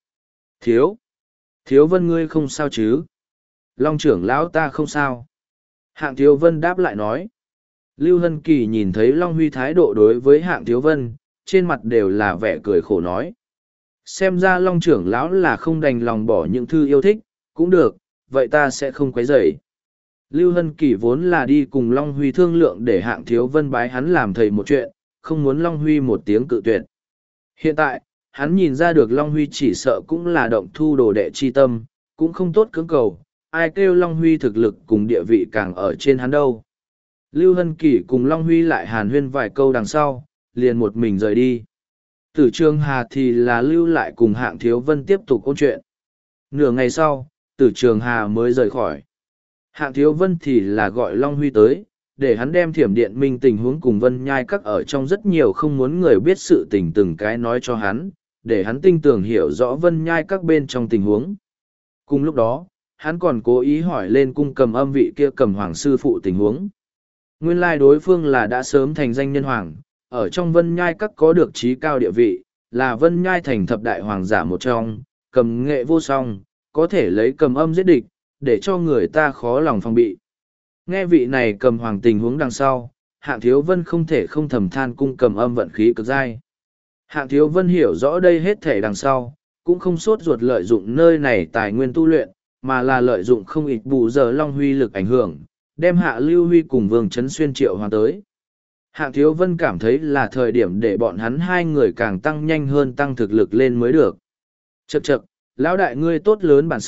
S1: Thiếu Vân ngươi không sao chứ? Long trưởng lão ta không sao. Hạng Thiếu Vân đáp lại nói. Lưu Hân Kỳ nhìn thấy Long Huy thái độ đối với Hạng Thiếu Vân, trên mặt đều là vẻ cười khổ nói. Xem ra Long trưởng lão là không đành lòng bỏ những thư yêu thích, cũng được, vậy ta sẽ không quấy rầy. Lưu Hân Kỳ vốn là đi cùng Long Huy thương lượng để Hạng Thiếu Vân bái hắn làm thầy một chuyện, không muốn Long Huy một tiếng cự tuyệt. Hiện tại, hắn nhìn ra được Long Huy chỉ sợ cũng là động thu đồ đệ chi tâm, cũng không tốt cưỡng cầu, ai kêu Long Huy thực lực cùng địa vị càng ở trên hắn đâu. Lưu Hân Kỳ cùng Long Huy lại hàn huyên vài câu đằng sau, liền một mình rời đi. Tử Trường Hà thì là lưu lại cùng Hạng Thiếu Vân tiếp tục ôn chuyện. Nửa ngày sau, Tử Trường Hà mới rời khỏi. Hạng Thiếu Vân thì là gọi Long Huy tới, để hắn đem Thiểm Điện Minh tình huống cùng Vân Nhai Các ở trong rất nhiều không muốn người biết sự tình từng cái nói cho hắn, để hắn tinh tường hiểu rõ Vân Nhai Các bên trong tình huống. Cùng lúc đó, hắn còn cố ý hỏi lên cung cầm âm vị kia cầm hoàng sư phụ tình huống. Nguyên lai đối phương là đã sớm thành danh nhân hoàng, ở trong Vân Nhai Các có được trí cao địa vị, là Vân Nhai thành thập đại hoàng giả một trong, cầm nghệ vô song, có thể lấy cầm âm giết địch, để cho người ta khó lòng phòng bị. Nghe vị này cầm hoàng tình huống đằng sau, Hạng Thiếu Vân không thể không thầm than cung cầm âm vận khí cực dai. Hạng Thiếu Vân hiểu rõ đây hết thể đằng sau, cũng không sốt ruột lợi dụng nơi này tài nguyên tu luyện, mà là lợi dụng không ít bù giờ Long Huy lực ảnh hưởng, đem Hạ Lưu Huy cùng Vương Trấn Xuyên triệu hoàn tới. Hạng Thiếu Vân cảm thấy là thời điểm để bọn hắn hai người càng tăng nhanh hơn tăng thực lực lên mới được. Chậc chậc, lão đại ngươi tốt lớn bản sự,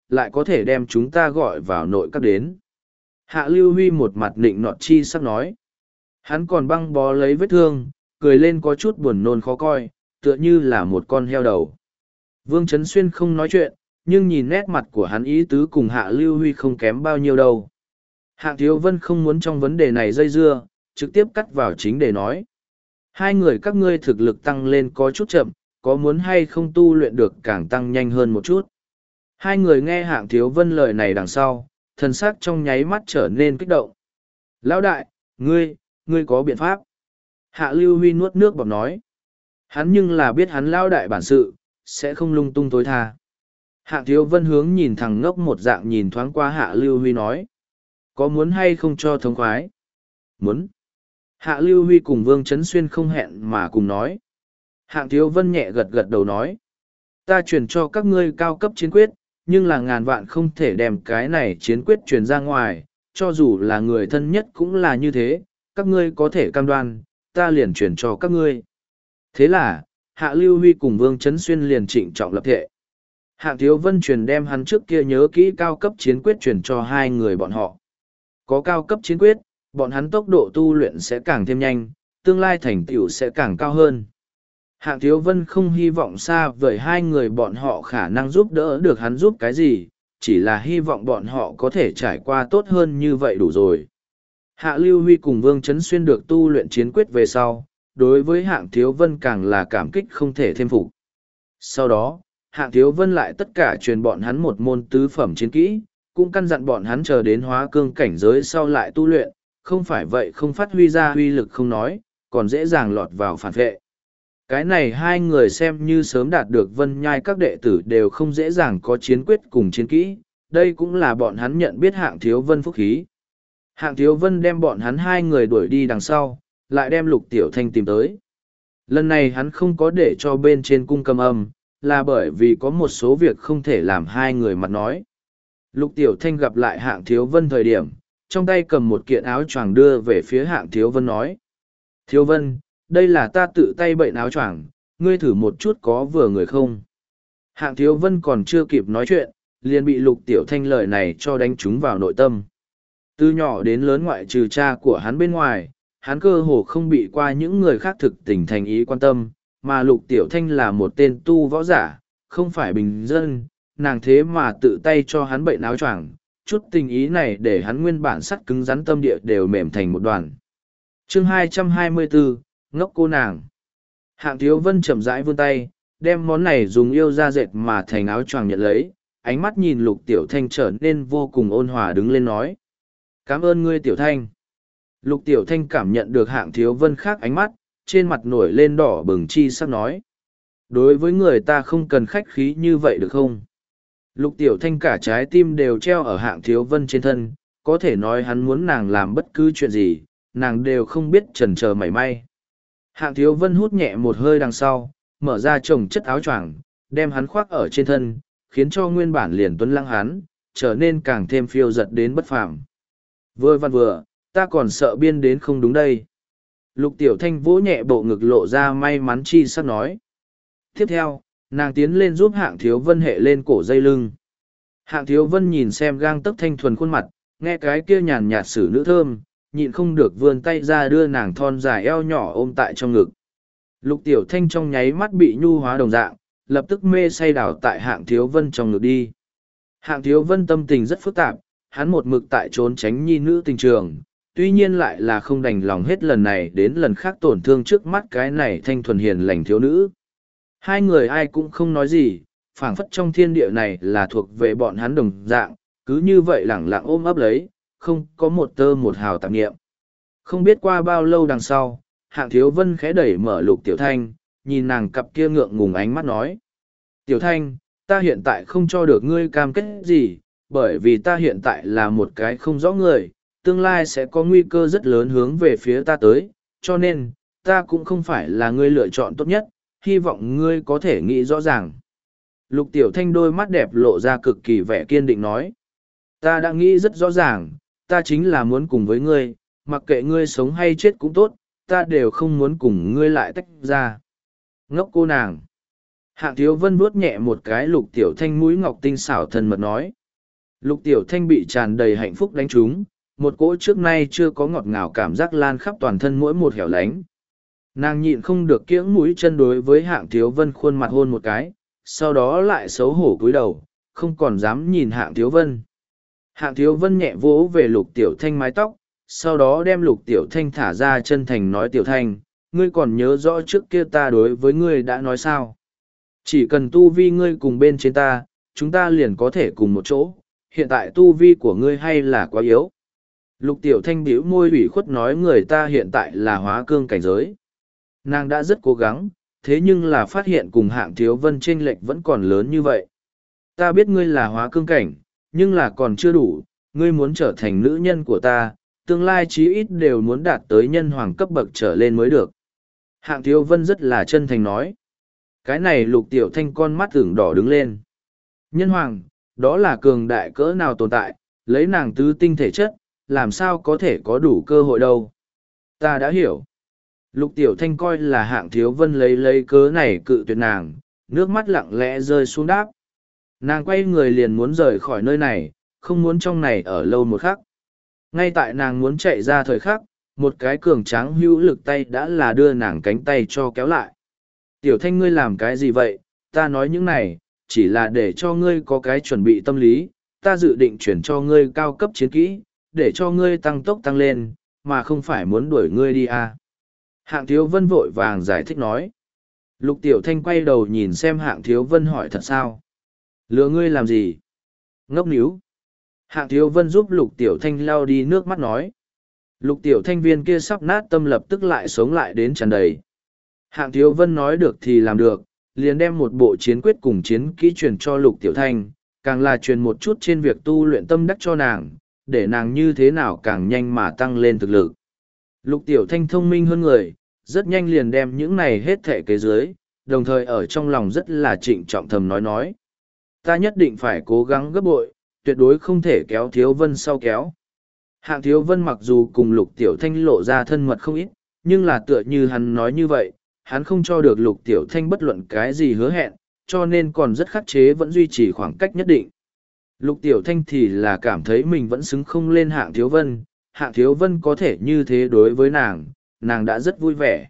S1: lại có thể đem chúng ta gọi vào nội các đến. Hạ Lưu Huy một mặt nịnh nọt chi sắc nói. Hắn còn băng bó lấy vết thương, cười lên có chút buồn nôn khó coi, tựa như là một con heo đầu. Vương Trấn Xuyên không nói chuyện, nhưng nhìn nét mặt của hắn ý tứ cùng Hạ Lưu Huy không kém bao nhiêu đâu. Hạng Thiếu Vân không muốn trong vấn đề này dây dưa, trực tiếp cắt vào chính để nói. Hai người các ngươi thực lực tăng lên có chút chậm, có muốn hay không tu luyện được càng tăng nhanh hơn một chút. Hai người nghe Hạng Thiếu Vân lời này đằng sau, thần sắc trong nháy mắt trở nên kích động. Lão đại, ngươi có biện pháp. Hạ Lưu Huy nuốt nước bọt nói. Hắn nhưng là biết hắn lão đại bản sự, sẽ không lung tung tối tha. Hạng Thiếu Vân hướng nhìn thằng ngốc một dạng nhìn thoáng qua Hạ Lưu Huy nói. Có muốn hay không cho thống khoái? Muốn. Hạ Lưu Huy cùng Vương Trấn Xuyên không hẹn mà cùng nói. Hạng Thiếu Vân nhẹ gật gật đầu nói. Ta truyền cho các ngươi cao cấp chiến quyết, nhưng là ngàn vạn không thể đem cái này chiến quyết truyền ra ngoài, cho dù là người thân nhất cũng là như thế, các ngươi có thể cam đoan, ta liền truyền cho các ngươi. Thế là, Hạ Lưu Huy cùng Vương Trấn Xuyên liền trịnh trọng lập thệ. Hạng Thiếu Vân truyền đem hắn trước kia nhớ kỹ cao cấp chiến quyết truyền cho hai người bọn họ. Có cao cấp chiến quyết, bọn hắn tốc độ tu luyện sẽ càng thêm nhanh, tương lai thành tựu sẽ càng cao hơn. Hạng Thiếu Vân không hy vọng xa vời hai người bọn họ khả năng giúp đỡ được hắn giúp cái gì, chỉ là hy vọng bọn họ có thể trải qua tốt hơn như vậy đủ rồi. Hạ Lưu Huy cùng Vương Trấn Xuyên được tu luyện chiến quyết về sau, đối với Hạng Thiếu Vân càng là cảm kích không thể thêm phục. Sau đó, Hạng Thiếu Vân lại tất cả truyền bọn hắn một môn tứ phẩm chiến kỹ, cũng căn dặn bọn hắn chờ đến hóa cương cảnh giới sau lại tu luyện, không phải vậy không phát huy ra huy lực không nói, còn dễ dàng lọt vào phản vệ. Cái này hai người xem như sớm đạt được Vân Nhai các đệ tử đều không dễ dàng có chiến quyết cùng chiến kỹ, đây cũng là bọn hắn nhận biết Hạng Thiếu Vân phúc khí. Hạng Thiếu Vân đem bọn hắn hai người đuổi đi đằng sau, lại đem Lục Tiểu Thanh tìm tới. Lần này hắn không có để cho bên trên cung cầm âm, là bởi vì có một số việc không thể làm hai người mặt nói. Lục Tiểu Thanh gặp lại Hạng Thiếu Vân thời điểm, trong tay cầm một kiện áo choàng đưa về phía Hạng Thiếu Vân nói. Thiếu Vân, đây là ta tự tay bệnh áo choàng, ngươi thử một chút có vừa người không? Hạng Thiếu Vân còn chưa kịp nói chuyện, liền bị Lục Tiểu Thanh lời này cho đánh trúng vào nội tâm. Từ nhỏ đến lớn ngoại trừ cha của hắn bên ngoài, hắn cơ hồ không bị qua những người khác thực tình thành ý quan tâm, mà Lục Tiểu Thanh là một tên tu võ giả, không phải bình dân, nàng thế mà tự tay cho hắn bệnh áo choàng, chút tình ý này để hắn nguyên bản sắt cứng rắn tâm địa đều mềm thành một đoàn. Chương 224, ngốc cô nàng. Hạng Thiếu Vân chậm rãi vươn tay, đem món này dùng yêu da dệt mà thành áo choàng nhận lấy, ánh mắt nhìn Lục Tiểu Thanh trở nên vô cùng ôn hòa đứng lên nói. Cảm ơn ngươi Tiểu Thanh. Lục Tiểu Thanh cảm nhận được Hạng Thiếu Vân khác ánh mắt, trên mặt nổi lên đỏ bừng chi sắc nói. Đối với người ta không cần khách khí như vậy được không? Lục Tiểu Thanh cả trái tim đều treo ở Hạng Thiếu Vân trên thân, có thể nói hắn muốn nàng làm bất cứ chuyện gì, nàng đều không biết chần chờ mảy may. Hạng Thiếu Vân hút nhẹ một hơi đằng sau, mở ra chồng chất áo choàng, đem hắn khoác ở trên thân, khiến cho nguyên bản liền tuấn lăng hắn, trở nên càng thêm phiêu giật đến bất phàm. Vừa văn vừa, ta còn sợ biên đến không đúng đây. Lục Tiểu Thanh vỗ nhẹ bộ ngực lộ ra may mắn chi sắc nói. Tiếp theo, nàng tiến lên giúp Hạng Thiếu Vân hệ lên cổ dây lưng. Hạng Thiếu Vân nhìn xem gang tấc thanh thuần khuôn mặt, nghe cái kia nhàn nhạt sử nữ thơm, nhịn không được vươn tay ra đưa nàng thon dài eo nhỏ ôm tại trong ngực. Lục Tiểu Thanh trong nháy mắt bị nhu hóa đồng dạng, lập tức mê say đảo tại Hạng Thiếu Vân trong ngực đi. Hạng Thiếu Vân tâm tình rất phức tạp, hắn một mực tại trốn tránh nhi nữ tình trường, tuy nhiên lại là không đành lòng hết lần này đến lần khác tổn thương trước mắt cái này thanh thuần hiền lành thiếu nữ. Hai người ai cũng không nói gì, phảng phất trong thiên địa này là thuộc về bọn hắn đồng dạng, cứ như vậy lẳng lặng ôm ấp lấy, không có một tơ một hào tạp niệm. Không biết qua bao lâu đằng sau, Hạng Thiếu Vân khẽ đẩy mở Lục Tiểu Thanh, nhìn nàng cặp kia ngượng ngùng ánh mắt nói. Tiểu Thanh, ta hiện tại không cho được ngươi cam kết gì, bởi vì ta hiện tại là một cái không rõ người, tương lai sẽ có nguy cơ rất lớn hướng về phía ta tới, cho nên, ta cũng không phải là ngươi lựa chọn tốt nhất, hy vọng ngươi có thể nghĩ rõ ràng. Lục Tiểu Thanh đôi mắt đẹp lộ ra cực kỳ vẻ kiên định nói. Ta đã nghĩ rất rõ ràng, ta chính là muốn cùng với ngươi, mặc kệ ngươi sống hay chết cũng tốt, ta đều không muốn cùng ngươi lại tách ra. Ngốc cô nàng. Hạng Thiếu Vân vuốt nhẹ một cái Lục Tiểu Thanh mũi ngọc tinh xảo thân mật nói. Lục Tiểu Thanh bị tràn đầy hạnh phúc đánh trúng, một cỗ trước nay chưa có ngọt ngào cảm giác lan khắp toàn thân mỗi một hẻo lánh. Nàng nhịn không được kiễng mũi chân đối với Hạng Thiếu Vân khuôn mặt hôn một cái, sau đó lại xấu hổ cúi đầu, không còn dám nhìn Hạng Thiếu Vân. Hạng Thiếu Vân nhẹ vỗ về Lục Tiểu Thanh mái tóc, sau đó đem Lục Tiểu Thanh thả ra, chân thành nói: Tiểu Thanh, ngươi còn nhớ rõ trước kia ta đối với ngươi đã nói sao? Chỉ cần tu vi ngươi cùng bên trên ta, chúng ta liền có thể cùng một chỗ. Hiện tại tu vi của ngươi hay là quá yếu. Lục Tiểu Thanh bĩu môi ủy khuất nói người ta hiện tại là hóa cương cảnh giới. Nàng đã rất cố gắng, thế nhưng là phát hiện cùng Hạng Thiếu Vân chênh lệch vẫn còn lớn như vậy. Ta biết ngươi là hóa cương cảnh, nhưng là còn chưa đủ, ngươi muốn trở thành nữ nhân của ta, tương lai chí ít đều muốn đạt tới nhân hoàng cấp bậc trở lên mới được. Hạng Thiếu Vân rất là chân thành nói. Cái này Lục Tiểu Thanh con mắt ửng đỏ đứng lên. Nhân hoàng, đó là cường đại cỡ nào tồn tại, lấy nàng tứ tinh thể chất, làm sao có thể có đủ cơ hội đâu. Ta đã hiểu. Lục Tiểu Thanh coi là Hạng Thiếu Vân lấy cớ này cự tuyệt nàng, nước mắt lặng lẽ rơi xuống đáp. Nàng quay người liền muốn rời khỏi nơi này, không muốn trong này ở lâu một khắc. Ngay tại nàng muốn chạy ra thời khắc, một cái cường tráng hữu lực tay đã là đưa nàng cánh tay cho kéo lại. Tiểu Thanh, ngươi làm cái gì vậy? Ta nói những này, chỉ là để cho ngươi có cái chuẩn bị tâm lý, ta dự định chuyển cho ngươi cao cấp chiến kỹ, để cho ngươi tăng tốc tăng lên, mà không phải muốn đuổi ngươi đi à. Hạng Thiếu Vân vội vàng giải thích nói. Lục Tiểu Thanh quay đầu nhìn xem Hạng Thiếu Vân hỏi thật sao? Lừa ngươi làm gì? Ngốc níu. Hạng Thiếu Vân giúp Lục Tiểu Thanh lau đi nước mắt nói. Lục Tiểu Thanh viên kia sắp nát tâm lập tức lại sống lại đến tràn đầy. Hạng Thiếu Vân nói được thì làm được, liền đem một bộ chiến quyết cùng chiến kỹ truyền cho Lục Tiểu Thanh, càng là truyền một chút trên việc tu luyện tâm đắc cho nàng, để nàng như thế nào càng nhanh mà tăng lên thực lực. Lục Tiểu Thanh thông minh hơn người, rất nhanh liền đem những này hết thệ kế dưới, đồng thời ở trong lòng rất là trịnh trọng thầm nói. Ta nhất định phải cố gắng gấp bội, tuyệt đối không thể kéo Thiếu Vân sau kéo. Hạng Thiếu Vân mặc dù cùng Lục Tiểu Thanh lộ ra thân mật không ít, nhưng là tựa như hắn nói như vậy, hắn không cho được Lục Tiểu Thanh bất luận cái gì hứa hẹn, cho nên còn rất khắc chế vẫn duy trì khoảng cách nhất định. Lục Tiểu Thanh thì là cảm thấy mình vẫn xứng không lên Hạng Thiếu Vân, Hạng Thiếu Vân có thể như thế đối với nàng đã rất vui vẻ.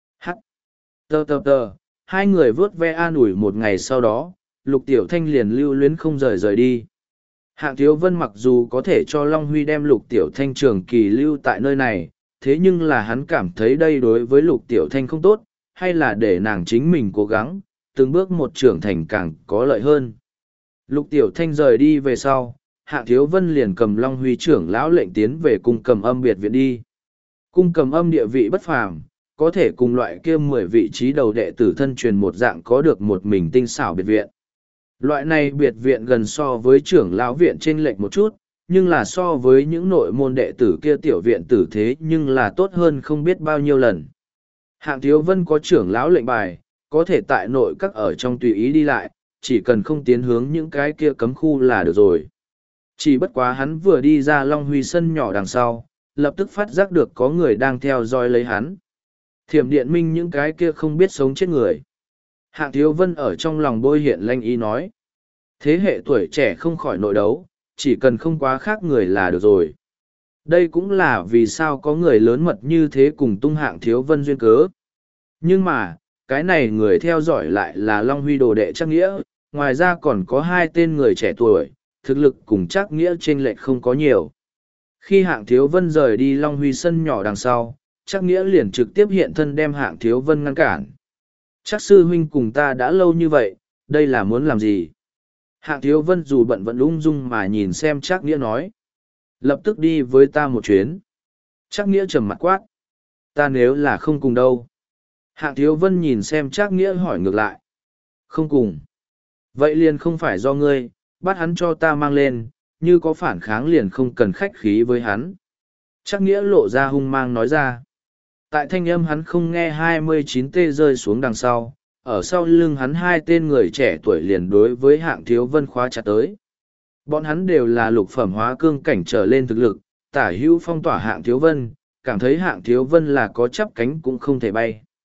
S1: Hai người vớt ve an ủi một ngày sau đó, Lục Tiểu Thanh liền lưu luyến không rời đi. Hạng Thiếu Vân mặc dù có thể cho Long Huy đem Lục Tiểu Thanh trường kỳ lưu tại nơi này, thế nhưng là hắn cảm thấy đây đối với Lục Tiểu Thanh không tốt, hay là để nàng chính mình cố gắng, từng bước một trưởng thành càng có lợi hơn. Lục Tiểu Thanh rời đi về sau, Hạng Thiếu Vân liền cầm Long Huy trưởng lão lệnh tiến về cung Cầm Âm biệt viện đi. Cung Cầm Âm địa vị bất phàm, có thể cùng loại kia 10 vị trí đầu đệ tử thân truyền một dạng có được một mình tinh xảo biệt viện. Loại này biệt viện gần so với trưởng lão viện trên lệch một chút, nhưng là so với những nội môn đệ tử kia tiểu viện tử thế nhưng là tốt hơn không biết bao nhiêu lần. Hạng Thiếu Vân có trưởng lão lệnh bài, có thể tại nội các ở trong tùy ý đi lại, chỉ cần không tiến hướng những cái kia cấm khu là được rồi. Chỉ bất quá hắn vừa đi ra Long Huy sân nhỏ đằng sau, lập tức phát giác được có người đang theo dõi lấy hắn. Thiểm điện minh những cái kia không biết sống chết người. Hạng Thiếu Vân ở trong lòng bôi hiện lanh ý nói. Thế hệ tuổi trẻ không khỏi nội đấu, chỉ cần không quá khác người là được rồi. Đây cũng là vì sao có người lớn mật như thế cùng tung Hạng Thiếu Vân duyên cớ. Nhưng mà, cái này người theo dõi lại là Long Huy đồ đệ Trác Nghĩa, ngoài ra còn có 2 tên người trẻ tuổi, thực lực cùng Trác Nghĩa chênh lệch không có nhiều. Khi Hạng Thiếu Vân rời đi Long Huy sân nhỏ đằng sau, Trác Nghĩa liền trực tiếp hiện thân đem Hạng Thiếu Vân ngăn cản. Trác sư huynh cùng ta đã lâu như vậy, đây là muốn làm gì? Hạng Thiếu Vân dù bận vẫn ung dung mà nhìn xem Trác Nghĩa nói. Lập tức đi với ta một chuyến. Trác Nghĩa trầm mặt quát. Ta nếu là không cùng đâu? Hạng Thiếu Vân nhìn xem Trác Nghĩa hỏi ngược lại. Không cùng. Vậy liền không phải do ngươi, bắt hắn cho ta mang lên, như có phản kháng liền không cần khách khí với hắn. Trác Nghĩa lộ ra hung mang nói ra. Tại thanh âm hắn không nghe 29 tê rơi xuống đằng sau, ở sau lưng hắn 2 tên người trẻ tuổi liền đối với Hạng Thiếu Vân khóa chặt tới. Bọn hắn đều là lục phẩm hóa cương cảnh trở lên thực lực, tả hữu phong tỏa Hạng Thiếu Vân, cảm thấy Hạng Thiếu Vân là có chắp cánh cũng không thể bay.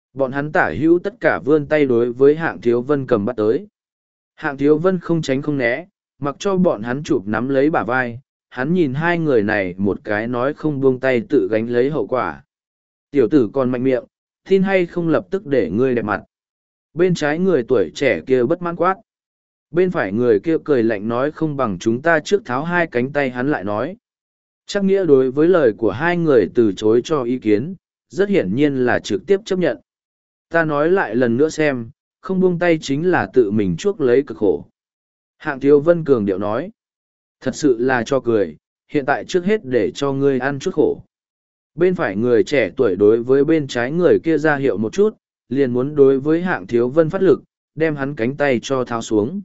S1: Bọn hắn tả hữu tất cả vươn tay đối với Hạng Thiếu Vân cầm bắt tới. Hạng Thiếu Vân không tránh không né, mặc cho bọn hắn chụp nắm lấy bả vai, hắn nhìn hai người này một cái nói không buông tay tự gánh lấy hậu quả. Tiểu tử còn mạnh miệng, tin hay không lập tức để ngươi đẹp mặt. Bên trái người tuổi trẻ kia bất mãn quát. Bên phải người kia cười lạnh nói không bằng chúng ta trước tháo hai cánh tay, hắn lại nói. Chắc nghĩa đối với lời của hai người từ chối cho ý kiến, rất hiển nhiên là trực tiếp chấp nhận. Ta nói lại lần nữa xem, không buông tay chính là tự mình chuốc lấy cực khổ. Hạng Thiếu Vân cường điệu nói. Thật sự là cho cười, hiện tại trước hết để cho ngươi ăn chút khổ. Bên phải người trẻ tuổi đối với bên trái người kia ra hiệu một chút, liền muốn đối với Hạng Thiếu Vân phát lực, đem hắn cánh tay cho tháo xuống.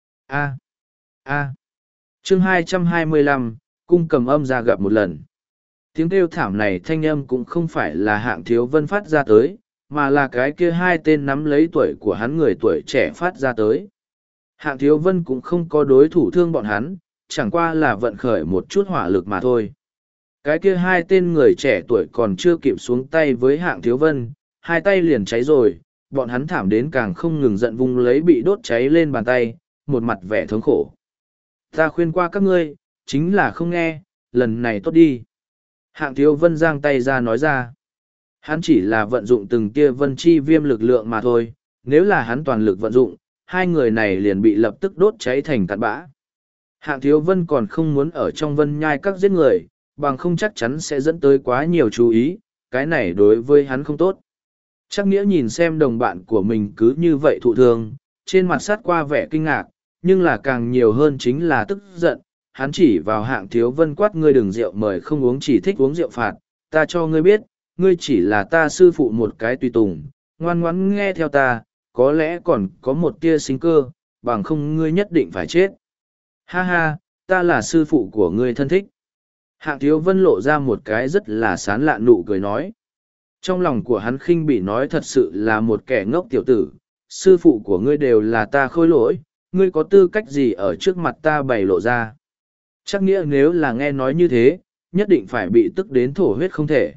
S1: A. Chương 225, cung cầm âm ra gặp một lần. Tiếng kêu thảm này thanh âm cũng không phải là Hạng Thiếu Vân phát ra tới, mà là cái kia hai tên nắm lấy tuổi của hắn người tuổi trẻ phát ra tới. Hạng Thiếu Vân cũng không có đối thủ thương bọn hắn, chẳng qua là vận khởi một chút hỏa lực mà thôi. Cái kia hai tên người trẻ tuổi còn chưa kịp xuống tay với Hạng Thiếu Vân, hai tay liền cháy rồi, bọn hắn thảm đến càng không ngừng giận vung lấy bị đốt cháy lên bàn tay, một mặt vẻ thống khổ. Ta khuyên qua các ngươi, chính là không nghe, lần này tốt đi. Hạng Thiếu Vân giang tay ra nói ra. Hắn chỉ là vận dụng từng tia vân chi viêm lực lượng mà thôi, nếu là hắn toàn lực vận dụng, hai người này liền bị lập tức đốt cháy thành cặn bã. Hạng Thiếu Vân còn không muốn ở trong vân nhai các giết người, bằng không chắc chắn sẽ dẫn tới quá nhiều chú ý, cái này đối với hắn không tốt. Chắc nghĩa nhìn xem đồng bạn của mình cứ như vậy thụ thương, trên mặt sát qua vẻ kinh ngạc, nhưng là càng nhiều hơn chính là tức giận. Hắn chỉ vào Hạng Thiếu Vân quát ngươi đừng rượu mời không uống, chỉ thích uống rượu phạt, ta cho ngươi biết, ngươi chỉ là ta sư phụ một cái tùy tùng, ngoan ngoãn nghe theo ta, có lẽ còn có một tia sinh cơ, bằng không ngươi nhất định phải chết. Ha ha, ta là sư phụ của ngươi thân thích. Hạng Thiếu Vân lộ ra một cái rất là sán lạ nụ cười nói. Trong lòng của hắn khinh bỉ nói thật sự là một kẻ ngốc tiểu tử, sư phụ của ngươi đều là ta khôi lỗi, ngươi có tư cách gì ở trước mặt ta bày lộ ra. Chắc nghĩa nếu là nghe nói như thế, nhất định phải bị tức đến thổ huyết không thể.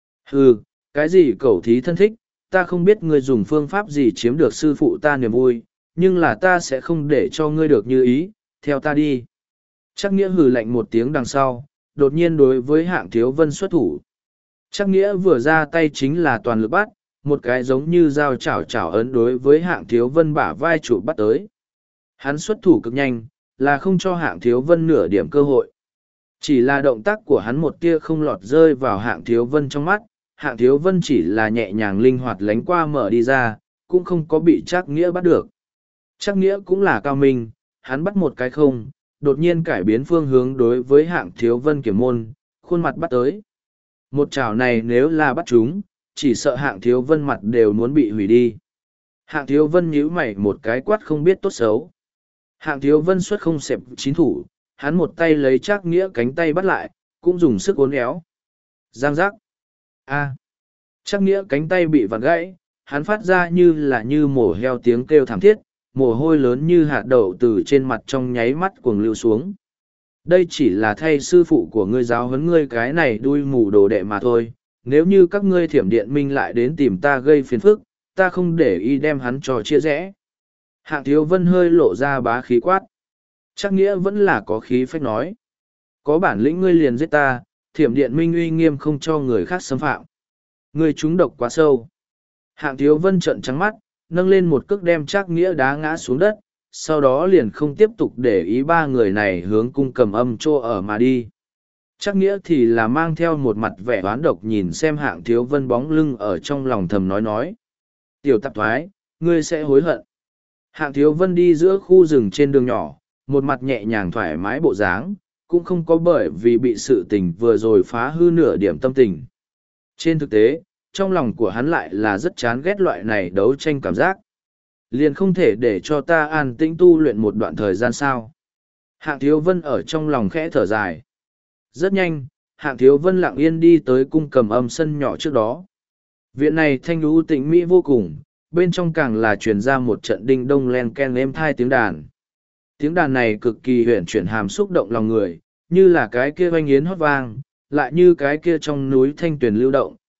S1: Ừ, cái gì cẩu thí thân thích, ta không biết ngươi dùng phương pháp gì chiếm được sư phụ ta niềm vui, nhưng là ta sẽ không để cho ngươi được như ý, theo ta đi. Chắc nghĩa hừ lạnh một tiếng đằng sau, đột nhiên đối với Hạng Thiếu Vân xuất thủ. Chắc nghĩa vừa ra tay chính là toàn lực bắt, một cái giống như dao chảo chảo ấn đối với Hạng Thiếu Vân bả vai chủ bắt tới. Hắn xuất thủ cực nhanh, là không cho Hạng Thiếu Vân nửa điểm cơ hội. Chỉ là động tác của hắn một tia không lọt rơi vào Hạng Thiếu Vân trong mắt, Hạng Thiếu Vân chỉ là nhẹ nhàng linh hoạt lánh qua mở đi ra, cũng không có bị Trác Nghĩa bắt được. Trác Nghĩa cũng là cao minh, hắn bắt một cái không, đột nhiên cải biến phương hướng đối với Hạng Thiếu Vân kiểm môn, khuôn mặt bắt tới. Một chảo này nếu là bắt chúng, chỉ sợ Hạng Thiếu Vân mặt đều muốn bị hủy đi. Hạng Thiếu Vân nhíu mày một cái quát không biết tốt xấu. Hạng Thiếu Vân xuất không xẹp chín thủ, hắn một tay lấy Trác Nghĩa cánh tay bắt lại, cũng dùng sức uốn éo. Giang giác. Trác Nghĩa cánh tay bị vặn gãy, hắn phát ra như mổ heo tiếng kêu thảm thiết, mồ hôi lớn như hạt đậu từ trên mặt trong nháy mắt cuồng lưu xuống. Đây chỉ là thay sư phụ của ngươi giáo huấn ngươi cái này đuôi mù đồ đệ mà thôi, nếu như các ngươi thiểm điện minh lại đến tìm ta gây phiền phức, ta không để ý đem hắn cho chia rẽ. Hạng Thiếu Vân hơi lộ ra bá khí quát. Trác Nghĩa vẫn là có khí phách nói. Có bản lĩnh ngươi liền giết ta, thiểm điện minh uy nghiêm không cho người khác xâm phạm. Ngươi trúng độc quá sâu. Hạng Thiếu Vân trợn trắng mắt, nâng lên một cước đem Trác Nghĩa đá ngã xuống đất, sau đó liền không tiếp tục để ý ba người này hướng cung cầm âm trô ở mà đi. Trác Nghĩa thì là mang theo một mặt vẻ oán độc nhìn xem Hạng Thiếu Vân bóng lưng ở trong lòng thầm nói. Tiểu tạp thoái, ngươi sẽ hối hận. Hạng Thiếu Vân đi giữa khu rừng trên đường nhỏ, một mặt nhẹ nhàng thoải mái bộ dáng, cũng không có bởi vì bị sự tình vừa rồi phá hư nửa điểm tâm tình. Trên thực tế, trong lòng của hắn lại là rất chán ghét loại này đấu tranh cảm giác. Liền không thể để cho ta an tĩnh tu luyện một đoạn thời gian sao. Hạng Thiếu Vân ở trong lòng khẽ thở dài. Rất nhanh, Hạng Thiếu Vân lặng yên đi tới cung cầm âm sân nhỏ trước đó. Viện này thanh lũ tĩnh mỹ vô cùng, bên trong càng là truyền ra một trận đinh đông len ken êm thai tiếng đàn. Tiếng đàn này cực kỳ huyền chuyển hàm xúc động lòng người, như là cái kia oanh yến hót vang, lại như cái kia trong núi thanh tuyển lưu động,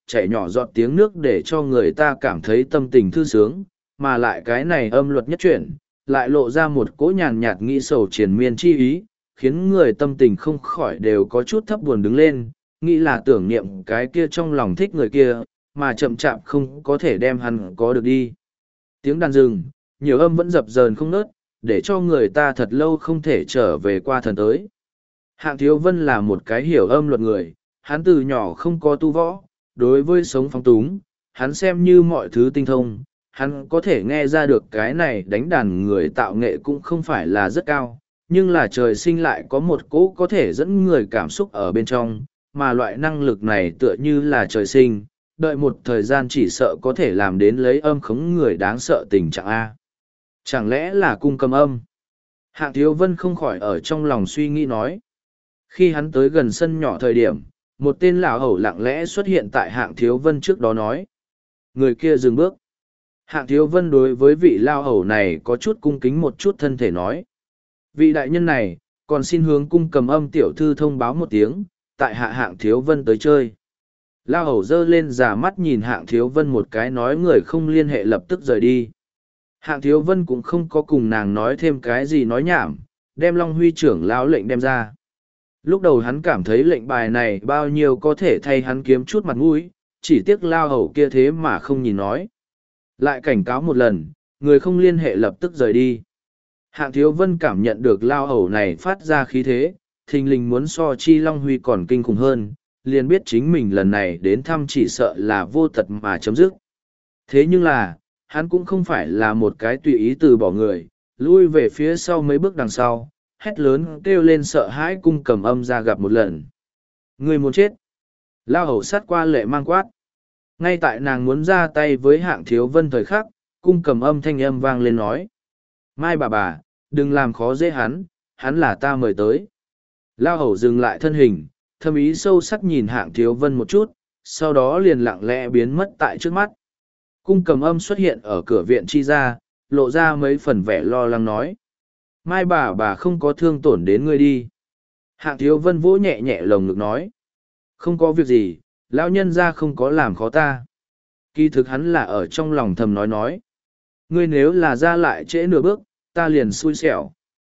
S1: chảy nhỏ giọt tiếng nước để cho người ta cảm thấy tâm tình thư sướng, mà lại cái này âm luật nhất chuyển, lại lộ ra một cỗ nhàn nhạt nghĩ sầu triền miên chi ý, khiến người tâm tình không khỏi đều có chút thấp buồn đứng lên, nghĩ là tưởng niệm cái kia trong lòng thích người kia, mà chậm chạp không có thể đem hắn có được đi. Tiếng đàn rừng, nhiều âm vẫn dập dờn không nớt, để cho người ta thật lâu không thể trở về qua thần tới. Hạng Thiếu Vân là một cái hiểu âm luật người, hắn từ nhỏ không có tu võ, đối với sống phóng túng, hắn xem như mọi thứ tinh thông, hắn có thể nghe ra được cái này đánh đàn người tạo nghệ cũng không phải là rất cao, nhưng là trời sinh lại có một cỗ có thể dẫn người cảm xúc ở bên trong, mà loại năng lực này tựa như là trời sinh, đợi một thời gian chỉ sợ có thể làm đến lấy âm khống người đáng sợ tình trạng A. Chẳng lẽ là cung cầm âm? Hạng Thiếu Vân không khỏi ở trong lòng suy nghĩ nói. Khi hắn tới gần sân nhỏ thời điểm, một tên lão hầu lặng lẽ xuất hiện tại Hạng Thiếu Vân trước đó nói. Người kia dừng bước. Hạng Thiếu Vân đối với vị lao hầu này có chút cung kính một chút thân thể nói. Vị đại nhân này, còn xin hướng cung cầm âm tiểu thư thông báo một tiếng, tại Hạng Thiếu Vân tới chơi. Lao hầu dơ lên giả mắt nhìn Hạng Thiếu Vân một cái nói người không liên hệ lập tức rời đi. Hạng Thiếu Vân cũng không có cùng nàng nói thêm cái gì nói nhảm, đem Long Huy trưởng lão lệnh đem ra. Lúc đầu hắn cảm thấy lệnh bài này bao nhiêu có thể thay hắn kiếm chút mặt mũi, chỉ tiếc lao hầu kia thế mà không nhìn nói. Lại cảnh cáo một lần, người không liên hệ lập tức rời đi. Hạng Thiếu Vân cảm nhận được lao hầu này phát ra khí thế, thình lình muốn so chi Long Huy còn kinh khủng hơn, liền biết chính mình lần này đến thăm chỉ sợ là vô tật mà chấm dứt. Thế nhưng là, hắn cũng không phải là một cái tùy ý từ bỏ người, lui về phía sau mấy bước đằng sau, hét lớn kêu lên sợ hãi cung cầm âm ra gặp một lần. Người muốn chết. Lao hầu sát qua lệ mang quát. Ngay tại nàng muốn ra tay với Hạng Thiếu Vân thời khắc, cung cầm âm thanh âm vang lên nói. Mai bà, đừng làm khó dễ hắn là ta mời tới. Lao hầu dừng lại thân hình, thâm ý sâu sắc nhìn Hạng Thiếu Vân một chút, sau đó liền lặng lẽ biến mất tại trước mắt. Cung cầm âm xuất hiện ở cửa viện chi ra, lộ ra mấy phần vẻ lo lắng nói. Mai bà không có thương tổn đến ngươi đi. Hạng Thiếu Vân vỗ nhẹ nhẹ lồng ngực nói. Không có việc gì, lão nhân ra không có làm khó ta. Kỳ thực hắn là ở trong lòng thầm nói. Ngươi nếu là ra lại trễ nửa bước, ta liền xui xẻo.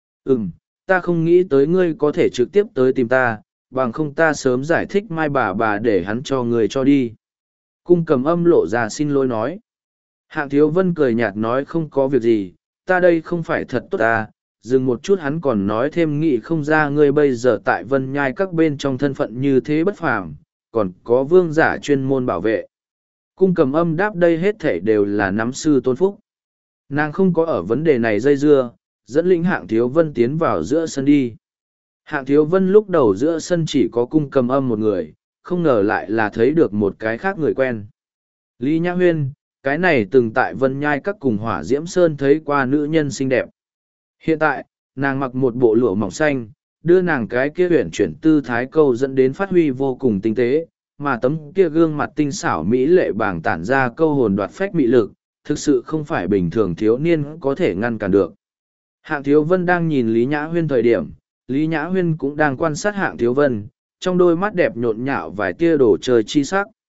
S1: Ta không nghĩ tới ngươi có thể trực tiếp tới tìm ta, bằng không ta sớm giải thích Mai bà để hắn cho ngươi cho đi. Cung cầm âm lộ ra xin lỗi nói. Hạng Thiếu Vân cười nhạt nói không có việc gì, ta đây không phải thật tốt ta. Dừng một chút hắn còn nói thêm nghĩ không ra ngươi bây giờ tại Vân Nhai các bên trong thân phận như thế bất phàm, còn có vương giả chuyên môn bảo vệ. Cung cầm âm đáp đây hết thể đều là nắm sư tôn phúc. Nàng không có ở vấn đề này dây dưa, dẫn lĩnh Hạng Thiếu Vân tiến vào giữa sân đi. Hạng Thiếu Vân lúc đầu giữa sân chỉ có cung cầm âm một người, không ngờ lại là thấy được một cái khác người quen. Lý Nhã Huyên, cái này từng tại Vân Nhai các cùng Hỏa Diễm Sơn thấy qua nữ nhân xinh đẹp. Hiện tại, nàng mặc một bộ lụa mỏng xanh, đưa nàng cái kia huyển chuyển tư thái câu dẫn đến phát huy vô cùng tinh tế, mà tấm kia gương mặt tinh xảo mỹ lệ bàng tản ra câu hồn đoạt phách mị lực, thực sự không phải bình thường thiếu niên có thể ngăn cản được. Hạng Thiếu Vân đang nhìn Lý Nhã Huyên thời điểm, Lý Nhã Huyên cũng đang quan sát Hạng Thiếu Vân, trong đôi mắt đẹp nhộn nhạo vài tia đồ chơi chi sắc.